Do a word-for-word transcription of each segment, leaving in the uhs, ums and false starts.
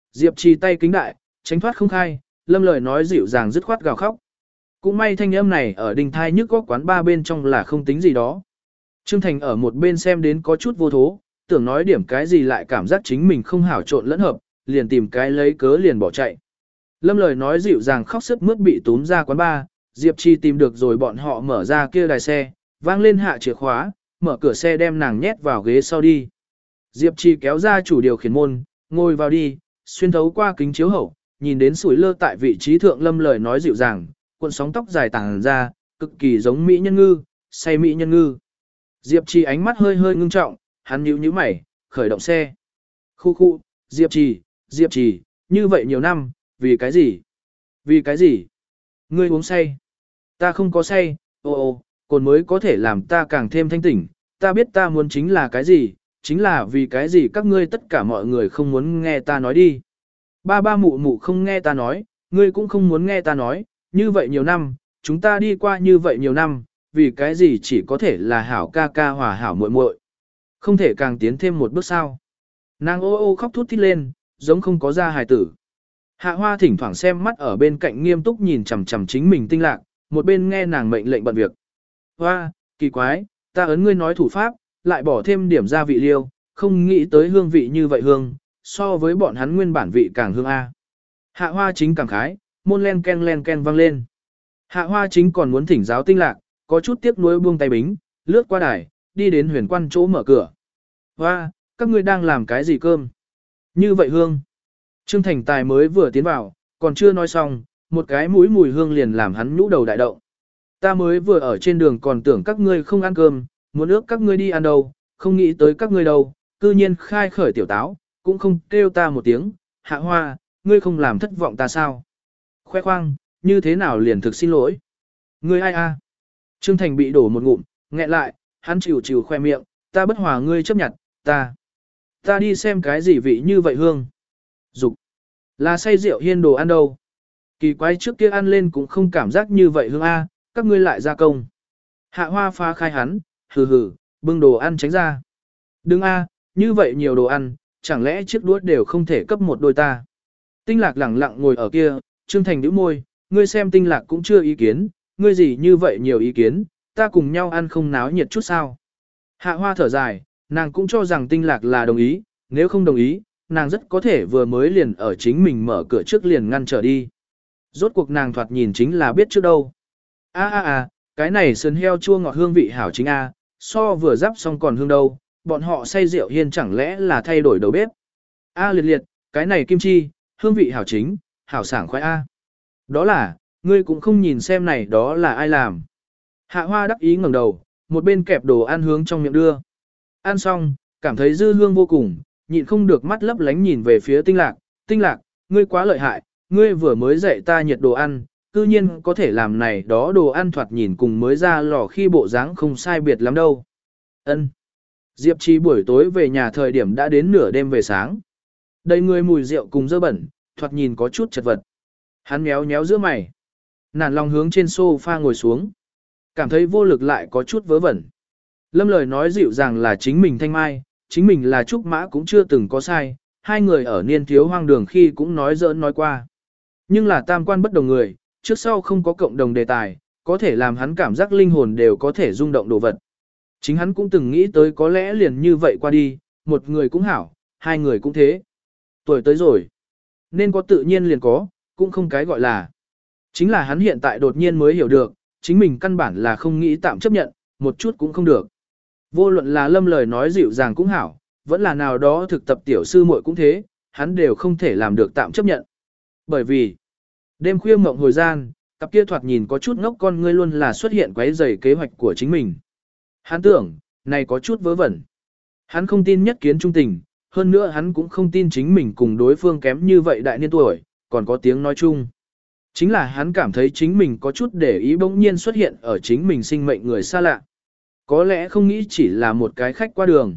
Diệp Trì tay kính đại, tránh thoát không khai, lâm lời nói dịu dàng dứt khoát gào khóc. Cũng may thanh âm này ở đình thai nhức góc quán ba bên trong là không tính gì đó. Trương Thành ở một bên xem đến có chút vô thố, tưởng nói điểm cái gì lại cảm giác chính mình không hảo trộn lẫn hợp, liền tìm cái lấy cớ liền bỏ chạy. Lâm lời nói dịu dàng khóc sức mướt bị túm ra quán ba, Diệp Trì tìm được rồi bọn họ mở ra kia đài xe, vang lên hạ chìa khóa, mở cửa xe đem nàng nhét vào ghế sau đi. Diệp Trì kéo ra chủ điều khiển môn, ngồi vào đi, xuyên thấu qua kính chiếu hậu, nhìn đến sủi lơ tại vị trí thượng lâm lời nói dịu dàng, cuộn sóng tóc dài tàng ra, cực kỳ giống mỹ nhân ngư, say mỹ nhân ngư. Diệp Trì ánh mắt hơi hơi ngưng trọng, hắn nhíu nhíu mày, khởi động xe. Khu khu, Diệp Trì, Diệp Trì, như vậy nhiều năm, vì cái gì? Vì cái gì? Ngươi uống say. Ta không có say, ô ô, cồn mới có thể làm ta càng thêm thanh tỉnh, ta biết ta muốn chính là cái gì, chính là vì cái gì các ngươi tất cả mọi người không muốn nghe ta nói đi. Ba ba mụ mụ không nghe ta nói, ngươi cũng không muốn nghe ta nói, như vậy nhiều năm, chúng ta đi qua như vậy nhiều năm, vì cái gì chỉ có thể là hảo ca ca hòa hảo muội muội, không thể càng tiến thêm một bước sao. Nàng ô ô khóc thút thít lên, giống không có ra hài tử. Hạ Hoa thỉnh thoảng xem mắt ở bên cạnh nghiêm túc nhìn chằm chằm chính mình Tinh Lạc, một bên nghe nàng mệnh lệnh bận việc. Hoa, kỳ quái, ta ấn ngươi nói thủ pháp, lại bỏ thêm điểm gia vị liêu, không nghĩ tới hương vị như vậy hương, so với bọn hắn nguyên bản vị càng hương A. Hạ Hoa chính cảm khái, môn len ken len ken vang lên. Hạ Hoa chính còn muốn thỉnh giáo Tinh Lạc, có chút tiếc nuối buông tay bính, lướt qua đài, đi đến huyền quan chỗ mở cửa. Hoa, các ngươi đang làm cái gì cơm? Như vậy hương. Trương Thành Tài mới vừa tiến vào, còn chưa nói xong, một cái mũi mùi hương liền làm hắn nhũ đầu đại động. Ta mới vừa ở trên đường còn tưởng các ngươi không ăn cơm, muốn ước các ngươi đi ăn đâu, không nghĩ tới các ngươi đâu, cư nhiên khai khởi tiểu táo, cũng không kêu ta một tiếng, Hạ Hoa, ngươi không làm thất vọng ta sao? Khoe khoang, như thế nào liền thực xin lỗi? Ngươi ai a? Trương Thành bị đổ một ngụm, nghẹn lại, hắn chịu chịu khoe miệng, ta bất hòa ngươi chấp nhận, ta. Ta đi xem cái gì vị như vậy hương. Dục là say rượu hiên đồ ăn đâu. Kỳ quái trước kia ăn lên cũng không cảm giác như vậy hương a, các ngươi lại ra công. Hạ Hoa phá khai hắn, hừ hừ, bưng đồ ăn tránh ra. Đừng a, như vậy nhiều đồ ăn, chẳng lẽ chiếc đũa đều không thể cấp một đôi ta. Tinh Lạc lẳng lặng ngồi ở kia, Trương Thành nhíu môi, ngươi xem Tinh Lạc cũng chưa ý kiến, ngươi gì như vậy nhiều ý kiến, ta cùng nhau ăn không náo nhiệt chút sao. Hạ Hoa thở dài, nàng cũng cho rằng Tinh Lạc là đồng ý, nếu không đồng ý, nàng rất có thể vừa mới liền ở chính mình mở cửa trước liền ngăn trở đi. Rốt cuộc nàng thoạt nhìn chính là biết trước đâu. A a a, cái này sườn heo chua ngọt hương vị hảo chính a, so vừa giáp xong còn hương đâu, bọn họ say rượu hiên chẳng lẽ là thay đổi đầu bếp. A liệt liệt, cái này kim chi, hương vị hảo chính, hảo sảng khoái a. Đó là, ngươi cũng không nhìn xem này đó là ai làm. Hạ Hoa đắc ý ngẩng đầu, một bên kẹp đồ ăn hướng trong miệng đưa. Ăn xong, cảm thấy dư hương vô cùng, nhịn không được mắt lấp lánh nhìn về phía Tinh Lạc. Tinh Lạc, ngươi quá lợi hại, ngươi vừa mới dạy ta nhiệt đồ ăn, cư nhiên có thể làm này đó đồ ăn thoạt nhìn cùng mới ra lò khi bộ dáng không sai biệt lắm đâu. Ân. Diệp Trì buổi tối về nhà thời điểm đã đến nửa đêm về sáng. Đầy người mùi rượu cùng dơ bẩn, thoạt nhìn có chút chật vật. Hắn méo méo giữa mày. Nản lòng hướng trên sofa ngồi xuống. Cảm thấy vô lực lại có chút vớ vẩn. Lâm lời nói dịu dàng là chính mình thanh mai, chính mình là trúc mã cũng chưa từng có sai, hai người ở niên thiếu hoang đường khi cũng nói giỡn nói qua. Nhưng là tam quan bất đồng người, trước sau không có cộng đồng đề tài, có thể làm hắn cảm giác linh hồn đều có thể rung động đồ vật. Chính hắn cũng từng nghĩ tới có lẽ liền như vậy qua đi, một người cũng hảo, hai người cũng thế. Tuổi tới rồi, nên có tự nhiên liền có, cũng không cái gọi là. Chính là hắn hiện tại đột nhiên mới hiểu được, chính mình căn bản là không nghĩ tạm chấp nhận, một chút cũng không được. Vô luận là Lâm lời nói dịu dàng cũng hảo, vẫn là nào đó thực tập tiểu sư muội cũng thế, hắn đều không thể làm được tạm chấp nhận. Bởi vì, đêm khuya mộng hồi gian, cặp kia thoạt nhìn có chút ngốc con ngươi luôn là xuất hiện quấy rầy kế hoạch của chính mình. Hắn tưởng, này có chút vớ vẩn. Hắn không tin nhất kiến trung tình, hơn nữa hắn cũng không tin chính mình cùng đối phương kém như vậy đại niên tuổi, còn có tiếng nói chung. Chính là hắn cảm thấy chính mình có chút để ý bỗng nhiên xuất hiện ở chính mình sinh mệnh người xa lạ. Có lẽ không nghĩ chỉ là một cái khách qua đường.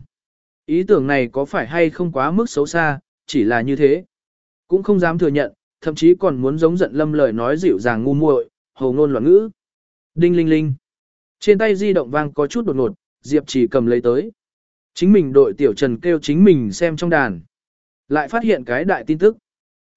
Ý tưởng này có phải hay không quá mức xấu xa, chỉ là như thế. Cũng không dám thừa nhận, thậm chí còn muốn giống giận Lâm lời nói dịu dàng ngu muội, hồ ngôn loạn ngữ. Đinh linh linh. Trên tay di động vang có chút đột ngột, Diệp Chỉ cầm lấy tới. Chính mình đội tiểu Trần kêu chính mình xem trong đàn. Lại phát hiện cái đại tin tức.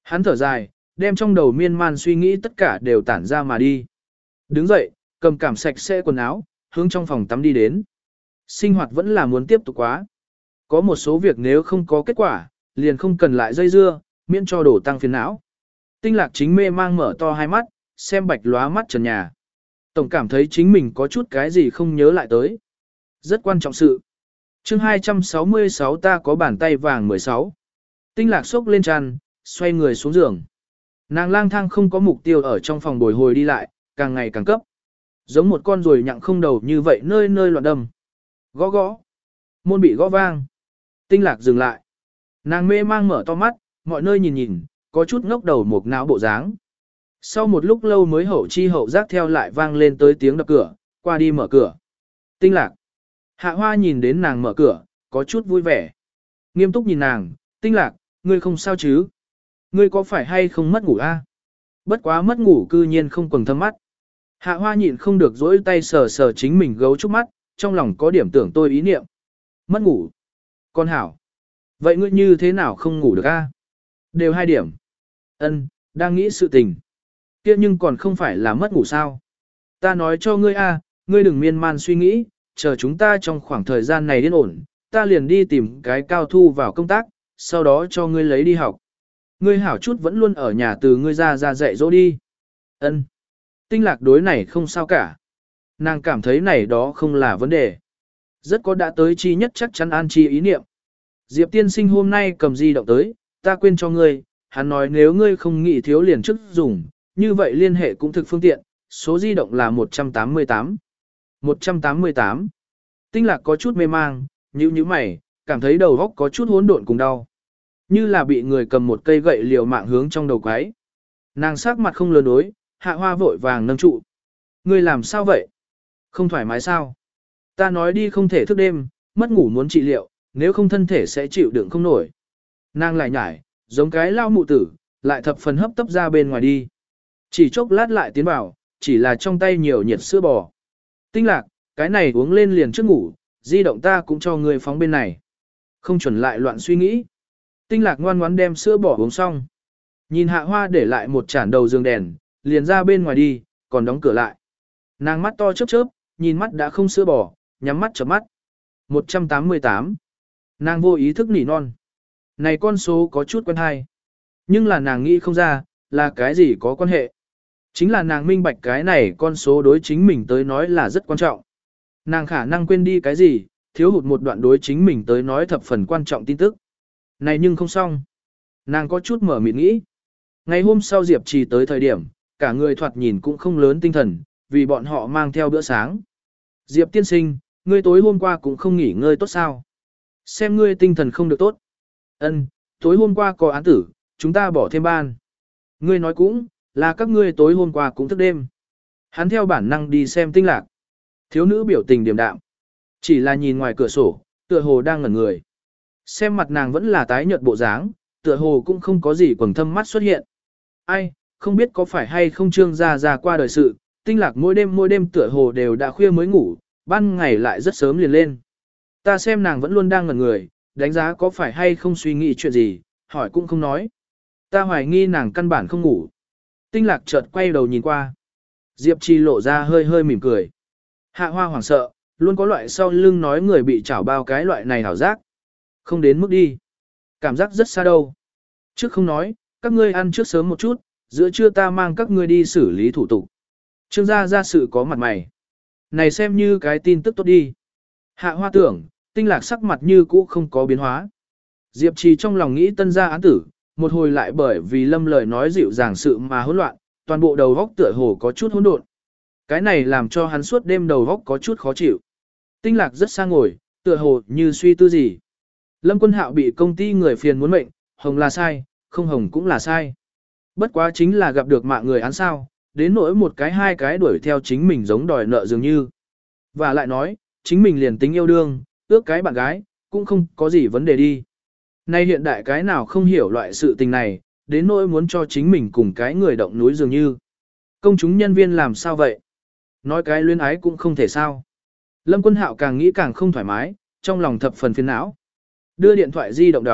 Hắn thở dài, đem trong đầu miên man suy nghĩ tất cả đều tản ra mà đi. Đứng dậy, cầm cảm sạch sẽ quần áo, hướng trong phòng tắm đi đến. Sinh hoạt vẫn là muốn tiếp tục quá. Có một số việc nếu không có kết quả, liền không cần lại dây dưa, miễn cho đổ tăng phiền não. Tinh lạc chính mê mang mở to hai mắt, xem bạch lóa mắt trần nhà. Tổng cảm thấy chính mình có chút cái gì không nhớ lại tới. Rất quan trọng sự. chương hai trăm sáu mươi sáu ta có bàn tay vàng mười sáu. Tinh lạc xốc lên tràn, xoay người xuống giường. Nàng lang thang không có mục tiêu ở trong phòng bồi hồi đi lại, càng ngày càng cấp. Giống một con ruồi nhặng không đầu như vậy nơi nơi loạn đâm. Gõ gõ. Môn bị gõ vang. Tinh lạc dừng lại. Nàng mê mang mở to mắt, mọi nơi nhìn nhìn, có chút ngốc đầu một não bộ dáng. Sau một lúc lâu mới hậu chi hậu giác theo lại vang lên tới tiếng đập cửa, qua đi mở cửa. Tinh lạc. Hạ Hoa nhìn đến nàng mở cửa, có chút vui vẻ. Nghiêm túc nhìn nàng, Tinh lạc, ngươi không sao chứ? Ngươi có phải hay không mất ngủ a? Bất quá mất ngủ cư nhiên không quầng thâm mắt. Hạ Hoa nhịn không được dỗi tay sờ sờ chính mình gấu trúc mắt, trong lòng có điểm tưởng tôi ý niệm. Mất ngủ. Con hảo. Vậy ngươi như thế nào không ngủ được a? Đều hai điểm. Ân, đang nghĩ sự tình. Kia nhưng còn không phải là mất ngủ sao? Ta nói cho ngươi a, ngươi đừng miên man suy nghĩ, chờ chúng ta trong khoảng thời gian này yên ổn, ta liền đi tìm cái cao thu vào công tác, sau đó cho ngươi lấy đi học. Ngươi hảo chút vẫn luôn ở nhà từ ngươi ra ra dạy dỗ đi. Ân. Tinh lạc đối này không sao cả. Nàng cảm thấy này đó không là vấn đề. Rất có đã tới chi nhất chắc chắn an chi ý niệm. Diệp tiên sinh hôm nay cầm di động tới, ta quên cho ngươi, hắn nói nếu ngươi không nghĩ thiếu liền trước dùng, như vậy liên hệ cũng thực phương tiện, số di động là một trăm tám mươi tám. một trăm tám mươi tám. Tinh lạc có chút mê mang, nhíu nhíu mày, cảm thấy đầu óc có chút hỗn độn cùng đau. Như là bị người cầm một cây gậy liều mạng hướng trong đầu quái. Nàng sắc mặt không lừa đối, Hạ Hoa vội vàng nâng trụ. Ngươi làm sao vậy? Không thoải mái sao? Ta nói đi không thể thức đêm, mất ngủ muốn trị liệu, nếu không thân thể sẽ chịu đựng không nổi. Nàng lại nhải, giống cái lao mụ tử, lại thập phần hấp tấp ra bên ngoài đi. Chỉ chốc lát lại tiến vào, chỉ là trong tay nhiều nhiệt sữa bò. Tinh lạc, cái này uống lên liền trước ngủ, di động ta cũng cho ngươi phóng bên này. Không chuẩn lại loạn suy nghĩ. Tinh lạc ngoan ngoãn đem sữa bò uống xong. Nhìn Hạ Hoa để lại một chản đầu giường đèn, liền ra bên ngoài đi, còn đóng cửa lại. Nàng mắt to chớp chớp, nhìn mắt đã không sữa bò, nhắm mắt chớp mắt. một trăm tám mươi tám. Nàng vô ý thức nỉ non. Này con số có chút quen hay. Nhưng là nàng nghĩ không ra, là cái gì có quan hệ. Chính là nàng minh bạch cái này con số đối chính mình tới nói là rất quan trọng. Nàng khả năng quên đi cái gì, thiếu hụt một đoạn đối chính mình tới nói thập phần quan trọng tin tức. Này nhưng không xong. Nàng có chút mở mịt nghĩ. Ngày hôm sau Diệp Trì tới thời điểm, cả người thoạt nhìn cũng không lớn tinh thần, vì bọn họ mang theo bữa sáng. Diệp tiên sinh, ngươi tối hôm qua cũng không nghỉ ngơi tốt sao? Xem ngươi tinh thần không được tốt. Ân, tối hôm qua có án tử, chúng ta bỏ thêm ban. Ngươi nói cũng, là các ngươi tối hôm qua cũng thức đêm. Hắn theo bản năng đi xem Tinh lạc. Thiếu nữ biểu tình điềm đạm. Chỉ là nhìn ngoài cửa sổ, tựa hồ đang ngẩn người. Xem mặt nàng vẫn là tái nhợt bộ dáng, tựa hồ cũng không có gì quầng thâm mắt xuất hiện. Ai, không biết có phải hay không Trương gia gia qua đời sự, Tinh lạc mỗi đêm mỗi đêm tựa hồ đều đã khuya mới ngủ, ban ngày lại rất sớm liền lên. Ta xem nàng vẫn luôn đang ngẩn người, đánh giá có phải hay không suy nghĩ chuyện gì, hỏi cũng không nói. Ta hoài nghi nàng căn bản không ngủ. Tinh lạc chợt quay đầu nhìn qua. Diệp Trì lộ ra hơi hơi mỉm cười. Hạ Hoa hoảng sợ, luôn có loại sau lưng nói người bị chảo bao cái loại này hảo giác. Không đến mức đi. Cảm giác rất xa đâu. Trước không nói, các ngươi ăn trước sớm một chút, giữa trưa ta mang các ngươi đi xử lý thủ tục. Trương gia gia sự có mặt mày. Này xem như cái tin tức tốt đi. Hạ Hoa tưởng, Tinh lạc sắc mặt như cũ không có biến hóa. Diệp Trì trong lòng nghĩ tân gia án tử, một hồi lại bởi vì Lâm lời nói dịu dàng sự mà hỗn loạn, toàn bộ đầu góc tựa hồ có chút hỗn độn. Cái này làm cho hắn suốt đêm đầu góc có chút khó chịu. Tinh lạc rất xa ngồi, tựa hồ như suy tư gì. Lâm Quân Hạo bị công ty người phiền muốn mệnh, hồng là sai, không hồng cũng là sai. Bất quá chính là gặp được mạng người án sao, đến nỗi một cái hai cái đuổi theo chính mình giống đòi nợ dường như. Và lại nói, chính mình liền tính yêu đương, ước cái bạn gái, cũng không có gì vấn đề đi. Nay hiện đại cái nào không hiểu loại sự tình này, đến nỗi muốn cho chính mình cùng cái người động núi dường như. Công chúng nhân viên làm sao vậy? Nói cái luyến ái cũng không thể sao. Lâm Quân Hạo càng nghĩ càng không thoải mái, trong lòng thập phần phiền não. Đưa điện thoại di động đóng,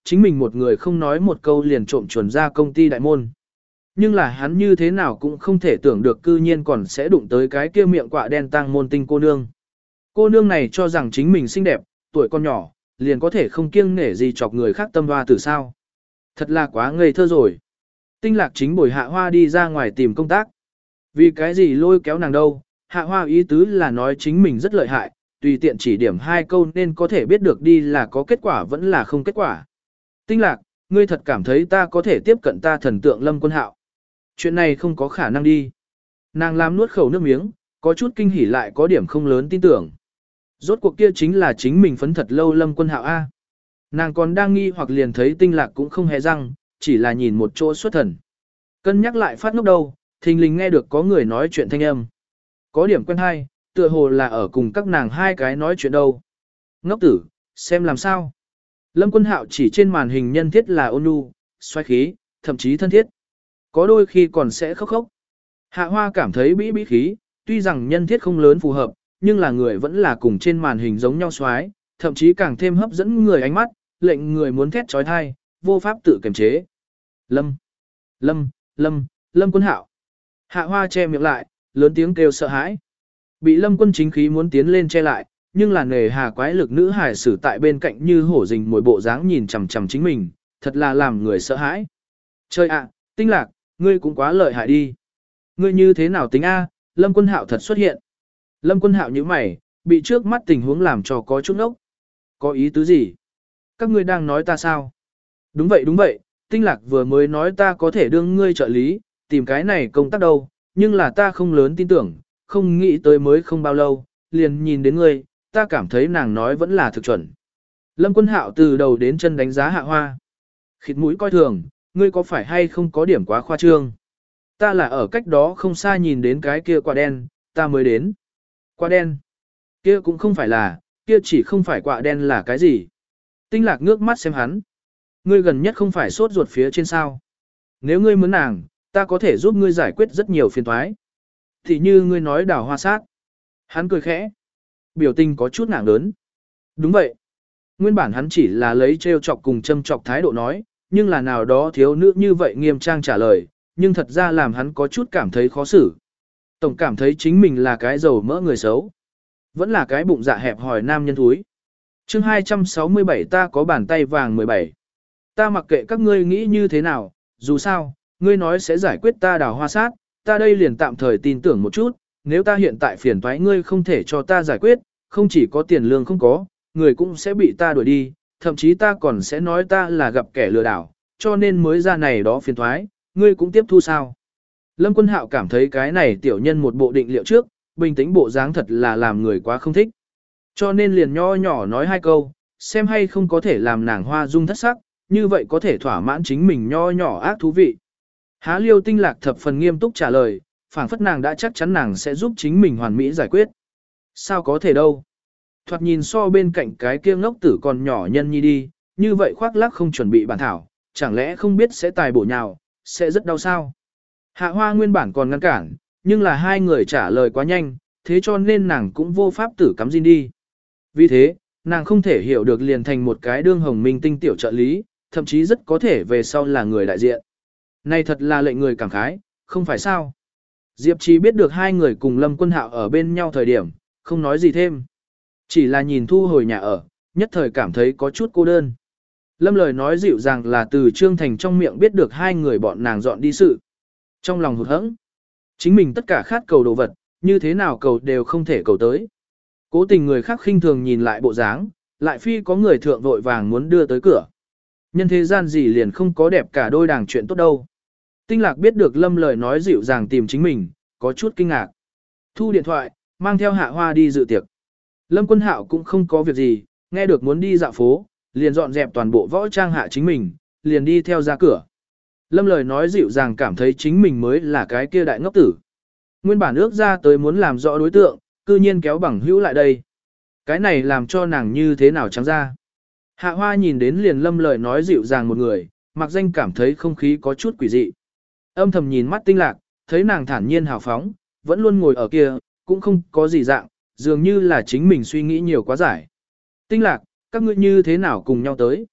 chính mình một người không nói một câu liền trộm chuẩn ra công ty đại môn. Nhưng là hắn như thế nào cũng không thể tưởng được cư nhiên còn sẽ đụng tới cái kia miệng quạ đen tang môn tinh cô nương. Cô nương này cho rằng chính mình xinh đẹp, tuổi còn nhỏ, liền có thể không kiêng nể gì chọc người khác tâm hoa từ sao. Thật là quá ngây thơ rồi. Tinh Lạc chính bồi Hạ Hoa đi ra ngoài tìm công tác. Vì cái gì lôi kéo nàng đâu, Hạ Hoa ý tứ là nói chính mình rất lợi hại, tùy tiện chỉ điểm hai câu nên có thể biết được đi là có kết quả vẫn là không kết quả. Tinh Lạc, ngươi thật cảm thấy ta có thể tiếp cận ta thần tượng Lâm Quân Hạo. Chuyện này không có khả năng đi. Nàng làm nuốt khẩu nước miếng, có chút kinh hỉ lại có điểm không lớn tin tưởng. Rốt cuộc kia chính là chính mình phấn thật lâu Lâm Quân Hạo A. Nàng còn đang nghi hoặc liền thấy Tinh Lạc cũng không hề răng, chỉ là nhìn một chỗ xuất thần. Cân nhắc lại phát ngốc đâu, thình lình nghe được có người nói chuyện thanh âm. Có điểm quen hay, tựa hồ là ở cùng các nàng hai cái nói chuyện đâu. Ngốc tử, xem làm sao. Lâm Quân Hạo chỉ trên màn hình nhân thiết là ôn nhu, xoáy khí, thậm chí thân thiết. Có đôi khi còn sẽ khóc khóc. Hạ Hoa cảm thấy bĩ bĩ khí, tuy rằng nhân thiết không lớn phù hợp, nhưng là người vẫn là cùng trên màn hình giống nhau xoáy, thậm chí càng thêm hấp dẫn người ánh mắt, lệnh người muốn thét trói thai, vô pháp tự kiềm chế. Lâm, Lâm, Lâm, Lâm Quân Hạo. Hạ Hoa che miệng lại, lớn tiếng kêu sợ hãi. Bị Lâm Quân chính khí muốn tiến lên che lại, nhưng là nề hà quái lực nữ hải sử tại bên cạnh như hổ rình mồi bộ dáng nhìn chằm chằm chính mình, thật là làm người sợ hãi. Trời ạ, Tinh Lạc, ngươi cũng quá lợi hại đi. Ngươi như thế nào tính A, Lâm Quân Hạo thật xuất hiện. Lâm Quân Hạo như mày, bị trước mắt tình huống làm cho có chút ốc. Có ý tứ gì? Các ngươi đang nói ta sao? Đúng vậy đúng vậy, Tinh Lạc vừa mới nói ta có thể đương ngươi trợ lý, tìm cái này công tác đâu, nhưng là ta không lớn tin tưởng, không nghĩ tới mới không bao lâu, liền nhìn đến ngươi, ta cảm thấy nàng nói vẫn là thực chuẩn. Lâm Quân Hạo từ đầu đến chân đánh giá Hạ Hoa. Khịt mũi coi thường, ngươi có phải hay không có điểm quá khoa trương? Ta là ở cách đó không xa nhìn đến cái kia quả đen, ta mới đến. Quả đen? Kia cũng không phải là, kia chỉ không phải quả đen là cái gì? Tinh Lạc ngước mắt xem hắn. Ngươi gần nhất không phải sốt ruột phía trên sao? Nếu ngươi muốn nàng, ta có thể giúp ngươi giải quyết rất nhiều phiền toái. Thì như ngươi nói đào hoa sát. Hắn cười khẽ. Biểu tình có chút nặng lớn. Đúng vậy. Nguyên bản hắn chỉ là lấy trêu chọc cùng châm chọc thái độ nói, nhưng là nào đó thiếu nữ như vậy nghiêm trang trả lời, nhưng thật ra làm hắn có chút cảm thấy khó xử. Tổng cảm thấy chính mình là cái dầu mỡ người xấu. Vẫn là cái bụng dạ hẹp hòi nam nhân thúi. Chương hai trăm sáu mươi bảy ta có bàn tay vàng mười bảy. Ta mặc kệ các ngươi nghĩ như thế nào, dù sao, ngươi nói sẽ giải quyết ta đào hoa sát, ta đây liền tạm thời tin tưởng một chút, nếu ta hiện tại phiền toái ngươi không thể cho ta giải quyết, không chỉ có tiền lương không có, người cũng sẽ bị ta đuổi đi, thậm chí ta còn sẽ nói ta là gặp kẻ lừa đảo, cho nên mới ra này đó phiền toái, ngươi cũng tiếp thu sao. Lâm Quân Hạo cảm thấy cái này tiểu nhân một bộ định liệu trước, bình tĩnh bộ dáng thật là làm người quá không thích. Cho nên liền nho nhỏ nói hai câu, xem hay không có thể làm nàng hoa dung thất sắc, như vậy có thể thỏa mãn chính mình nho nhỏ ác thú vị. Há Liêu Tinh Lạc thập phần nghiêm túc trả lời, phảng phất nàng đã chắc chắn nàng sẽ giúp chính mình hoàn mỹ giải quyết. Sao có thể đâu? Thoạt nhìn so bên cạnh cái kia ngốc tử còn nhỏ nhân nhi đi, như vậy khoác lác không chuẩn bị bản thảo, chẳng lẽ không biết sẽ tài bổ nhào, sẽ rất đau sao? Hạ Hoa nguyên bản còn ngăn cản, nhưng là hai người trả lời quá nhanh, thế cho nên nàng cũng vô pháp tử cắm gin đi. Vì thế, nàng không thể hiểu được liền thành một cái đương hồng minh tinh tiểu trợ lý, thậm chí rất có thể về sau là người đại diện. Này thật là lệnh người cảm khái, không phải sao? Diệp Trì biết được hai người cùng Lâm Quân Hạo ở bên nhau thời điểm, không nói gì thêm. Chỉ là nhìn thu hồi nhà ở, nhất thời cảm thấy có chút cô đơn. Lâm lời nói dịu dàng là từ Trương Thành trong miệng biết được hai người bọn nàng dọn đi sự. Trong lòng hụt hẫng, chính mình tất cả khát cầu đồ vật, như thế nào cầu đều không thể cầu tới. Cố tình người khác khinh thường nhìn lại bộ dáng, lại phi có người thượng vội vàng muốn đưa tới cửa. Nhân thế gian gì liền không có đẹp cả đôi đàng chuyện tốt đâu. Tinh Lạc biết được Lâm lời nói dịu dàng tìm chính mình, có chút kinh ngạc. Thu điện thoại, mang theo Hạ Hoa đi dự tiệc. Lâm Quân Hạo cũng không có việc gì, nghe được muốn đi dạo phố, liền dọn dẹp toàn bộ võ trang hạ chính mình, liền đi theo ra cửa. Lâm lời nói dịu dàng cảm thấy chính mình mới là cái kia đại ngốc tử. Nguyên bản ước ra tới muốn làm rõ đối tượng, cư nhiên kéo bằng hữu lại đây. Cái này làm cho nàng như thế nào trắng ra. Hạ Hoa nhìn đến liền Lâm lời nói dịu dàng một người, mặc danh cảm thấy không khí có chút quỷ dị. Âm thầm nhìn mắt Tinh Lạc, thấy nàng thản nhiên hào phóng, vẫn luôn ngồi ở kia, cũng không có gì dạng, dường như là chính mình suy nghĩ nhiều quá giải. Tinh Lạc, các ngươi như thế nào cùng nhau tới?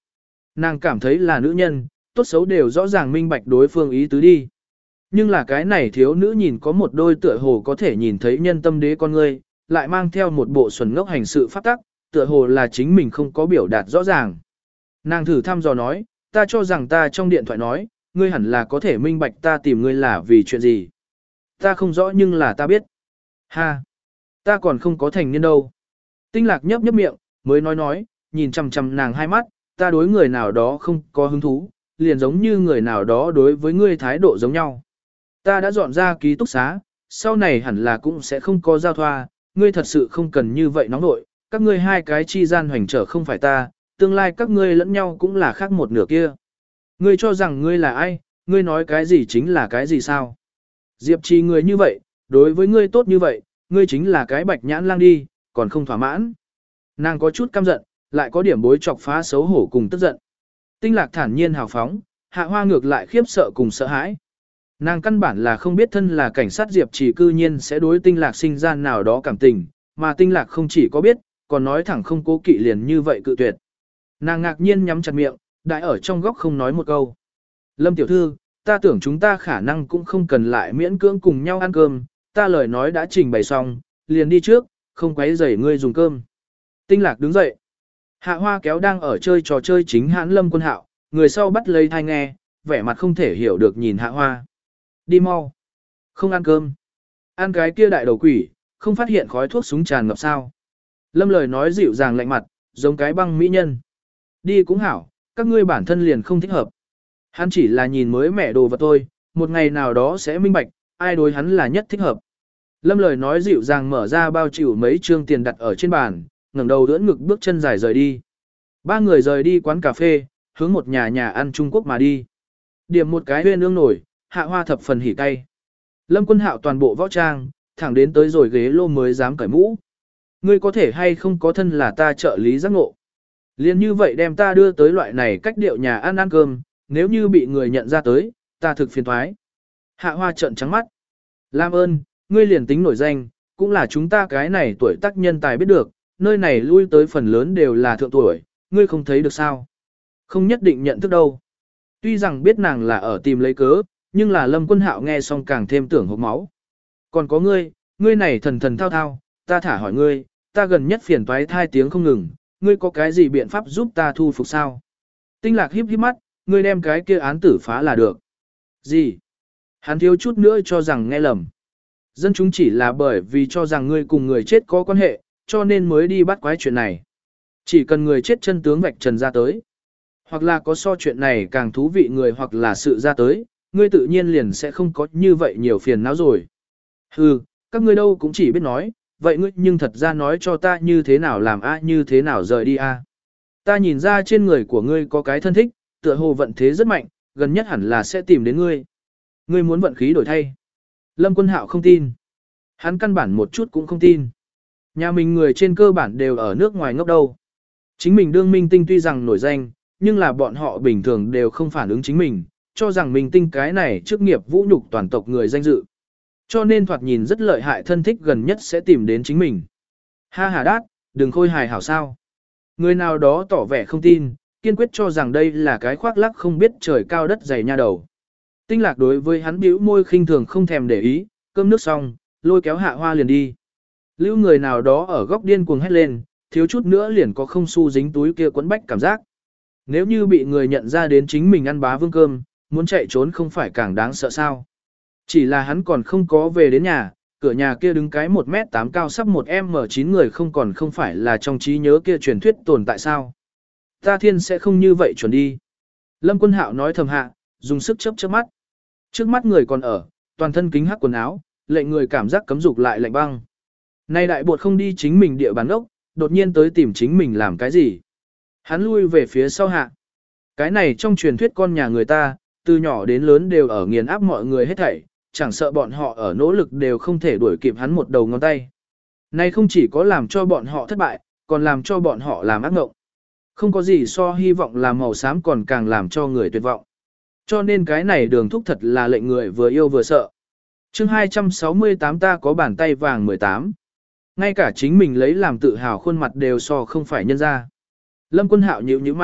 Nàng cảm thấy là nữ nhân, tốt xấu đều rõ ràng minh bạch đối phương ý tứ đi. Nhưng là cái này thiếu nữ nhìn có một đôi tựa hồ có thể nhìn thấy nhân tâm đế con ngươi, lại mang theo một bộ xuẩn ngốc hành sự pháp tắc, tựa hồ là chính mình không có biểu đạt rõ ràng. Nàng thử thăm dò nói, ta cho rằng ta trong điện thoại nói, ngươi hẳn là có thể minh bạch ta tìm ngươi là vì chuyện gì. Ta không rõ nhưng là ta biết. Ha! Ta còn không có thành niên đâu. Tinh lạc nhấp nhấp miệng, mới nói nói, nhìn chằm chằm nàng hai mắt, ta đối người nào đó không có hứng thú, liền giống như người nào đó đối với ngươi thái độ giống nhau. Ta đã dọn ra ký túc xá, sau này hẳn là cũng sẽ không có giao thoa, ngươi thật sự không cần như vậy nóng nội, các ngươi hai cái chi gian hoành trở không phải ta, tương lai các ngươi lẫn nhau cũng là khác một nửa kia. Ngươi cho rằng ngươi là ai, ngươi nói cái gì chính là cái gì sao? Diệp Trì người như vậy, đối với ngươi tốt như vậy, ngươi chính là cái bạch nhãn lang đi, còn không thỏa mãn. Nàng có chút căm giận, lại có điểm bối chọc phá xấu hổ cùng tức giận. Tinh lạc thản nhiên hào phóng, Hạ Hoa ngược lại khiếp sợ cùng sợ hãi. Nàng căn bản là không biết thân là cảnh sát Diệp Trì cư nhiên sẽ đối tinh lạc sinh ra nào đó cảm tình, mà tinh lạc không chỉ có biết, còn nói thẳng không cố kỵ liền như vậy cự tuyệt. Nàng ngạc nhiên nhắm chặt miệng, đại ở trong góc không nói một câu. Lâm tiểu thư, ta tưởng chúng ta khả năng cũng không cần lại miễn cưỡng cùng nhau ăn cơm, ta lời nói đã trình bày xong, liền đi trước, không quấy rầy ngươi dùng cơm. Tinh lạc đứng dậy. Hạ Hoa kéo đang ở chơi trò chơi chính hãn Lâm Quân Hạo, người sau bắt lấy thai nghe, vẻ mặt không thể hiểu được nhìn Hạ Hoa. Đi mau. Không ăn cơm. Ăn cái kia đại đầu quỷ, không phát hiện khói thuốc súng tràn ngập sao. Lâm lời nói dịu dàng lạnh mặt, giống cái băng mỹ nhân. Đi cũng hảo, các ngươi bản thân liền không thích hợp. Hắn chỉ là nhìn mới mẻ đồ vật thôi, một ngày nào đó sẽ minh bạch, ai đối hắn là nhất thích hợp. Lâm lời nói dịu dàng mở ra bao chịu mấy trương tiền đặt ở trên bàn, ngẩng đầu đỡ ngực bước chân dài rời đi. Ba người rời đi quán cà phê, hướng một nhà nhà ăn Trung Quốc mà đi. Điểm một cái huyên ương nổi, Hạ Hoa thập phần hỉ cay. Lâm Quân Hạo toàn bộ võ trang, thẳng đến tới rồi ghế lô mới dám cởi mũ. Ngươi có thể hay không có thân là ta trợ lý giác ngộ. Liên như vậy đem ta đưa tới loại này cách điệu nhà ăn ăn cơm, nếu như bị người nhận ra tới, ta thực phiền thoái. Hạ Hoa trợn trắng mắt. Lam ơn, ngươi liền tính nổi danh, cũng là chúng ta cái này tuổi tác nhân tài biết được, nơi này lui tới phần lớn đều là thượng tuổi, ngươi không thấy được sao. Không nhất định nhận thức đâu. Tuy rằng biết nàng là ở tìm lấy cớ, nhưng là Lâm Quân Hạo nghe xong càng thêm tưởng hộc máu. Còn có ngươi, ngươi này thần thần thao thao, ta thả hỏi ngươi, ta gần nhất phiền toái thai tiếng không ngừng, ngươi có cái gì biện pháp giúp ta thu phục sao? Tinh lạc híp híp mắt, ngươi đem cái kia án tử phá là được. Gì? Hắn thiếu chút nữa cho rằng nghe lầm. Dân chúng chỉ là bởi vì cho rằng ngươi cùng người chết có quan hệ, cho nên mới đi bắt quái chuyện này. Chỉ cần người chết chân tướng vạch trần ra tới. Hoặc là có so chuyện này càng thú vị người hoặc là sự ra tới, ngươi tự nhiên liền sẽ không có như vậy nhiều phiền não rồi. Hừ, các ngươi đâu cũng chỉ biết nói, vậy ngươi nhưng thật ra nói cho ta như thế nào làm a như thế nào rời đi a. Ta nhìn ra trên người của ngươi có cái thân thích, tựa hồ vận thế rất mạnh, gần nhất hẳn là sẽ tìm đến ngươi. Ngươi muốn vận khí đổi thay. Lâm Quân Hạo không tin. Hắn căn bản một chút cũng không tin. Nhà mình người trên cơ bản đều ở nước ngoài ngốc đâu. Chính mình đương minh tinh tuy rằng nổi danh, nhưng là bọn họ bình thường đều không phản ứng chính mình, cho rằng minh tinh cái này chức nghiệp vũ nhục toàn tộc người danh dự. Cho nên thoạt nhìn rất lợi hại thân thích gần nhất sẽ tìm đến chính mình. Ha hà đát, đừng khôi hài hảo sao. Người nào đó tỏ vẻ không tin, kiên quyết cho rằng đây là cái khoác lác không biết trời cao đất dày nha đầu. Tinh lạc đối với hắn bĩu môi khinh thường không thèm để ý, cơm nước xong, lôi kéo Hạ Hoa liền đi. Lưu người nào đó ở góc điên cuồng hét lên, thiếu chút nữa liền có không xu dính túi kia quấn bách cảm giác. Nếu như bị người nhận ra đến chính mình ăn bá vương cơm, muốn chạy trốn không phải càng đáng sợ sao. Chỉ là hắn còn không có về đến nhà, cửa nhà kia đứng cái một mét tám cao sắp một em chín người không còn không phải là trong trí nhớ kia truyền thuyết tồn tại sao. Ta thiên sẽ không như vậy chuẩn đi. Lâm Quân Hạo nói thầm hạ, dùng sức chớp chớp mắt. Trước mắt người còn ở, toàn thân kính hắc quần áo, lệnh người cảm giác cấm dục lại lạnh băng. Nay đại bột không đi chính mình địa bàn ốc, đột nhiên tới tìm chính mình làm cái gì. Hắn lui về phía sau hạ. Cái này trong truyền thuyết con nhà người ta, từ nhỏ đến lớn đều ở nghiền áp mọi người hết thảy, chẳng sợ bọn họ ở nỗ lực đều không thể đuổi kịp hắn một đầu ngón tay. Này không chỉ có làm cho bọn họ thất bại, còn làm cho bọn họ làm ác mộng. Không có gì so hy vọng làm màu xám còn càng làm cho người tuyệt vọng. Cho nên cái này đường thúc thật là lệnh người vừa yêu vừa sợ. chương hai trăm sáu mươi tám ta có bàn tay vàng mười tám. Ngay cả chính mình lấy làm tự hào khuôn mặt đều so không phải nhân ra. Lâm Quân Hạo nhíu nhíu mày,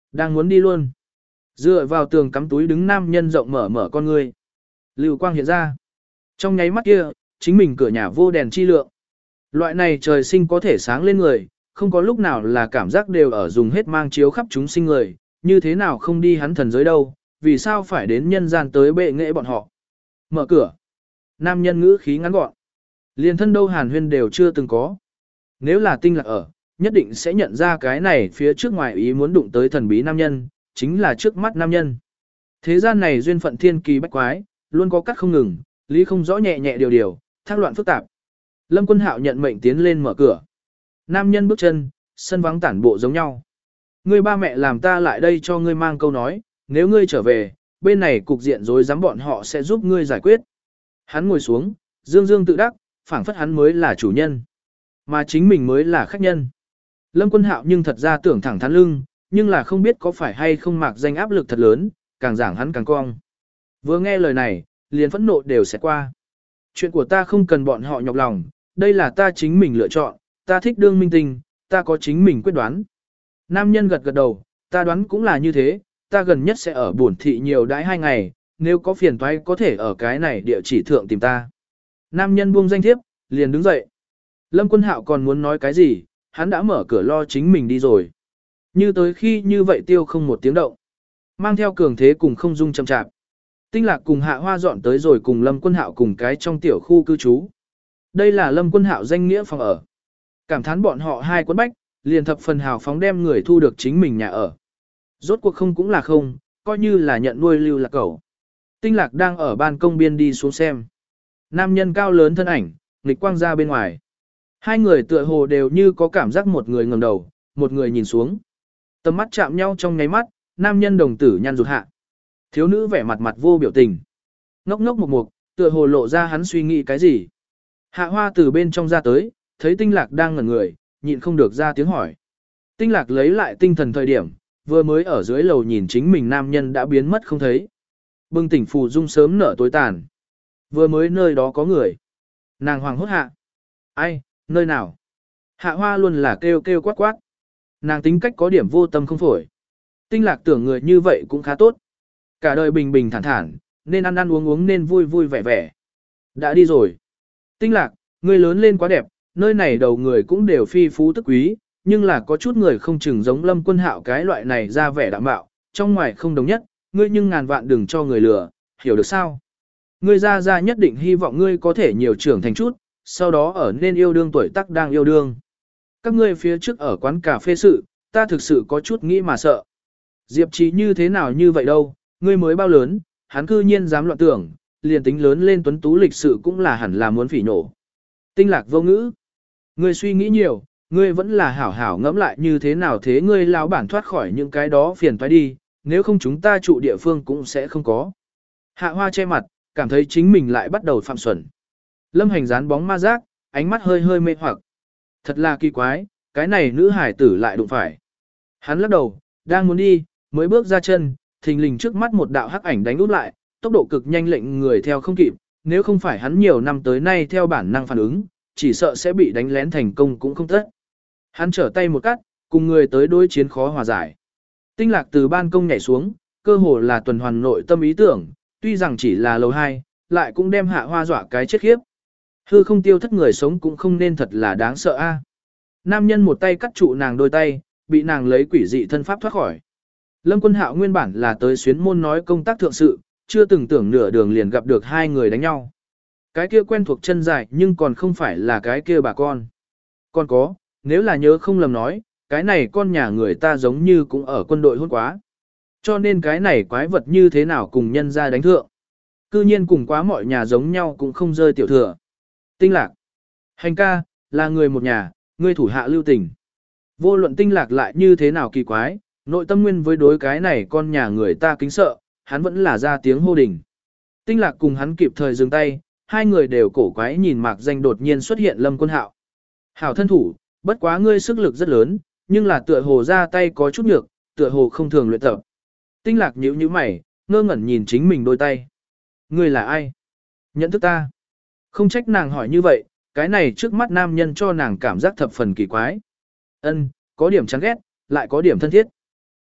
đang muốn đi luôn. Dựa vào tường cắm túi đứng nam nhân rộng mở mở con ngươi. Lưu quang hiện ra. Trong nháy mắt kia, chính mình cửa nhà vô đèn chi lượng. Loại này trời sinh có thể sáng lên người, không có lúc nào là cảm giác đều ở dùng hết mang chiếu khắp chúng sinh người, như thế nào không đi hắn thần giới đâu, vì sao phải đến nhân gian tới bệ nghệ bọn họ. Mở cửa. Nam nhân ngữ khí ngắn gọn. Liền thân đâu hàn huyên đều chưa từng có. Nếu là tinh lạc ở, nhất định sẽ nhận ra cái này phía trước ngoài ý muốn đụng tới thần bí nam nhân, chính là trước mắt nam nhân. Thế gian này duyên phận thiên kỳ bách quái, luôn có cắt không ngừng, lý không rõ nhẹ nhẹ điều điều, thác loạn phức tạp. Lâm Quân Hạo nhận mệnh tiến lên mở cửa. Nam nhân bước chân, sân vắng tản bộ giống nhau. Ngươi ba mẹ làm ta lại đây cho ngươi mang câu nói, nếu ngươi trở về, bên này cục diện rối rắm bọn họ sẽ giúp ngươi giải quyết. Hắn ngồi xuống, dương dương tự đắc, phảng phất hắn mới là chủ nhân, mà chính mình mới là khách nhân. Lâm Quân Hạo nhưng thật ra tưởng thẳng thắn lưng, nhưng là không biết có phải hay không mạc danh áp lực thật lớn, càng giảng hắn càng cong. Vừa nghe lời này, liền phẫn nộ đều sẽ qua. Chuyện của ta không cần bọn họ nhọc lòng, đây là ta chính mình lựa chọn, ta thích đương minh tinh, ta có chính mình quyết đoán. Nam nhân gật gật đầu, ta đoán cũng là như thế, ta gần nhất sẽ ở buồn thị nhiều đãi hai ngày, nếu có phiền toái có thể ở cái này địa chỉ thượng tìm ta. Nam nhân buông danh thiếp, liền đứng dậy. Lâm Quân Hạo còn muốn nói cái gì, hắn đã mở cửa lo chính mình đi rồi. Như tới khi như vậy tiêu không một tiếng động. Mang theo cường thế cùng không dung chậm chạp. Tinh Lạc cùng Hạ Hoa dọn tới rồi cùng Lâm Quân Hạo cùng cái trong tiểu khu cư trú. Đây là Lâm Quân Hạo danh nghĩa phòng ở. Cảm thán bọn họ hai quấn bách, liền thập phần hào phóng đem người thu được chính mình nhà ở. Rốt cuộc không cũng là không, coi như là nhận nuôi lưu lạc cẩu. Tinh Lạc đang ở ban công biên đi xuống xem. Nam nhân cao lớn thân ảnh, nghịch quang ra bên ngoài. Hai người tựa hồ đều như có cảm giác một người ngẩng đầu, một người nhìn xuống. Tầm mắt chạm nhau trong nháy mắt, nam nhân đồng tử nhăn rụt hạ. Thiếu nữ vẻ mặt mặt vô biểu tình. Ngốc ngốc một mục, tựa hồ lộ ra hắn suy nghĩ cái gì. Hạ Hoa từ bên trong ra tới, thấy Tinh Lạc đang ngẩn người, nhịn không được ra tiếng hỏi. Tinh Lạc lấy lại tinh thần thời điểm, vừa mới ở dưới lầu nhìn chính mình nam nhân đã biến mất không thấy. Bừng tỉnh phù dung sớm nở tối tàn. Vừa mới nơi đó có người. Nàng hoàng hốt hạ. Ai, nơi nào? Hạ Hoa luôn là kêu kêu quát quát. Nàng tính cách có điểm vô tâm không phổi. Tinh Lạc tưởng người như vậy cũng khá tốt. Cả đời bình bình thản thản, nên ăn ăn uống uống nên vui vui vẻ vẻ. Đã đi rồi. Tinh Lạc, người lớn lên quá đẹp, nơi này đầu người cũng đều phi phú tức quý, nhưng là có chút người không chừng giống Lâm Quân Hạo cái loại này ra vẻ đạm bạo, trong ngoài không đồng nhất, ngươi nhưng ngàn vạn đừng cho người lừa, hiểu được sao? Ngươi ra ra nhất định hy vọng ngươi có thể nhiều trưởng thành chút, sau đó ở nên yêu đương tuổi tác đang yêu đương. Các ngươi phía trước ở quán cà phê sự, ta thực sự có chút nghĩ mà sợ. Diệp Trí như thế nào như vậy đâu, ngươi mới bao lớn, hắn cư nhiên dám loạn tưởng, liền tính lớn lên tuấn tú lịch sự cũng là hẳn là muốn phỉ nổ. Tinh Lạc vô ngữ. Ngươi suy nghĩ nhiều, ngươi vẫn là hảo hảo ngẫm lại như thế nào thế ngươi lão bản thoát khỏi những cái đó phiền toái đi, nếu không chúng ta trụ địa phương cũng sẽ không có. Hạ Hoa che mặt, cảm thấy chính mình lại bắt đầu phạm xuẩn. Lâm Hành dán bóng ma giác, ánh mắt hơi hơi mê hoặc. Thật là kỳ quái, cái này nữ hải tử lại đụng phải. Hắn lắc đầu, đang muốn đi, mới bước ra chân, thình lình trước mắt một đạo hắc ảnh đánh úp lại, tốc độ cực nhanh lệnh người theo không kịp, nếu không phải hắn nhiều năm tới nay theo bản năng phản ứng, chỉ sợ sẽ bị đánh lén thành công cũng không tất. Hắn trở tay một cắt, cùng người tới đối chiến khó hòa giải. Tinh Lạc từ ban công nhảy xuống, cơ hồ là tuần hoàn nội tâm ý tưởng, tuy rằng chỉ là lầu hai, lại cũng đem Hạ Hoa dọa cái chết khiếp. Hư không tiêu thất người sống cũng không nên thật là đáng sợ a. Nam nhân một tay cắt trụ nàng đôi tay, bị nàng lấy quỷ dị thân pháp thoát khỏi. Lâm Quân Hạo nguyên bản là tới xuyến môn nói công tác thượng sự, chưa từng tưởng nửa đường liền gặp được hai người đánh nhau. Cái kia quen thuộc chân dài nhưng còn không phải là cái kia bà con. Còn có, nếu là nhớ không lầm nói, cái này con nhà người ta giống như cũng ở quân đội hôn quá. Cho nên cái này quái vật như thế nào cùng nhân ra đánh thượng. Cư nhiên cùng quá mọi nhà giống nhau cũng không rơi tiểu thừa. Tinh Lạc. Hành ca, là người một nhà, người thủ hạ lưu tình. Vô luận Tinh Lạc lại như thế nào kỳ quái, nội tâm nguyên với đối cái này con nhà người ta kính sợ, hắn vẫn là ra tiếng hô đình. Tinh Lạc cùng hắn kịp thời dừng tay, hai người đều cổ quái nhìn Mạc Danh đột nhiên xuất hiện Lâm Quân Hạo. Hảo thân thủ, bất quá ngươi sức lực rất lớn, nhưng là tựa hồ ra tay có chút nhược, tựa hồ không thường luyện tập. Tinh Lạc nhíu nhíu mày, ngơ ngẩn nhìn chính mình đôi tay. Ngươi là ai? Nhận thức ta? Không trách nàng hỏi như vậy, cái này trước mắt nam nhân cho nàng cảm giác thập phần kỳ quái. Ân, có điểm chán ghét, lại có điểm thân thiết.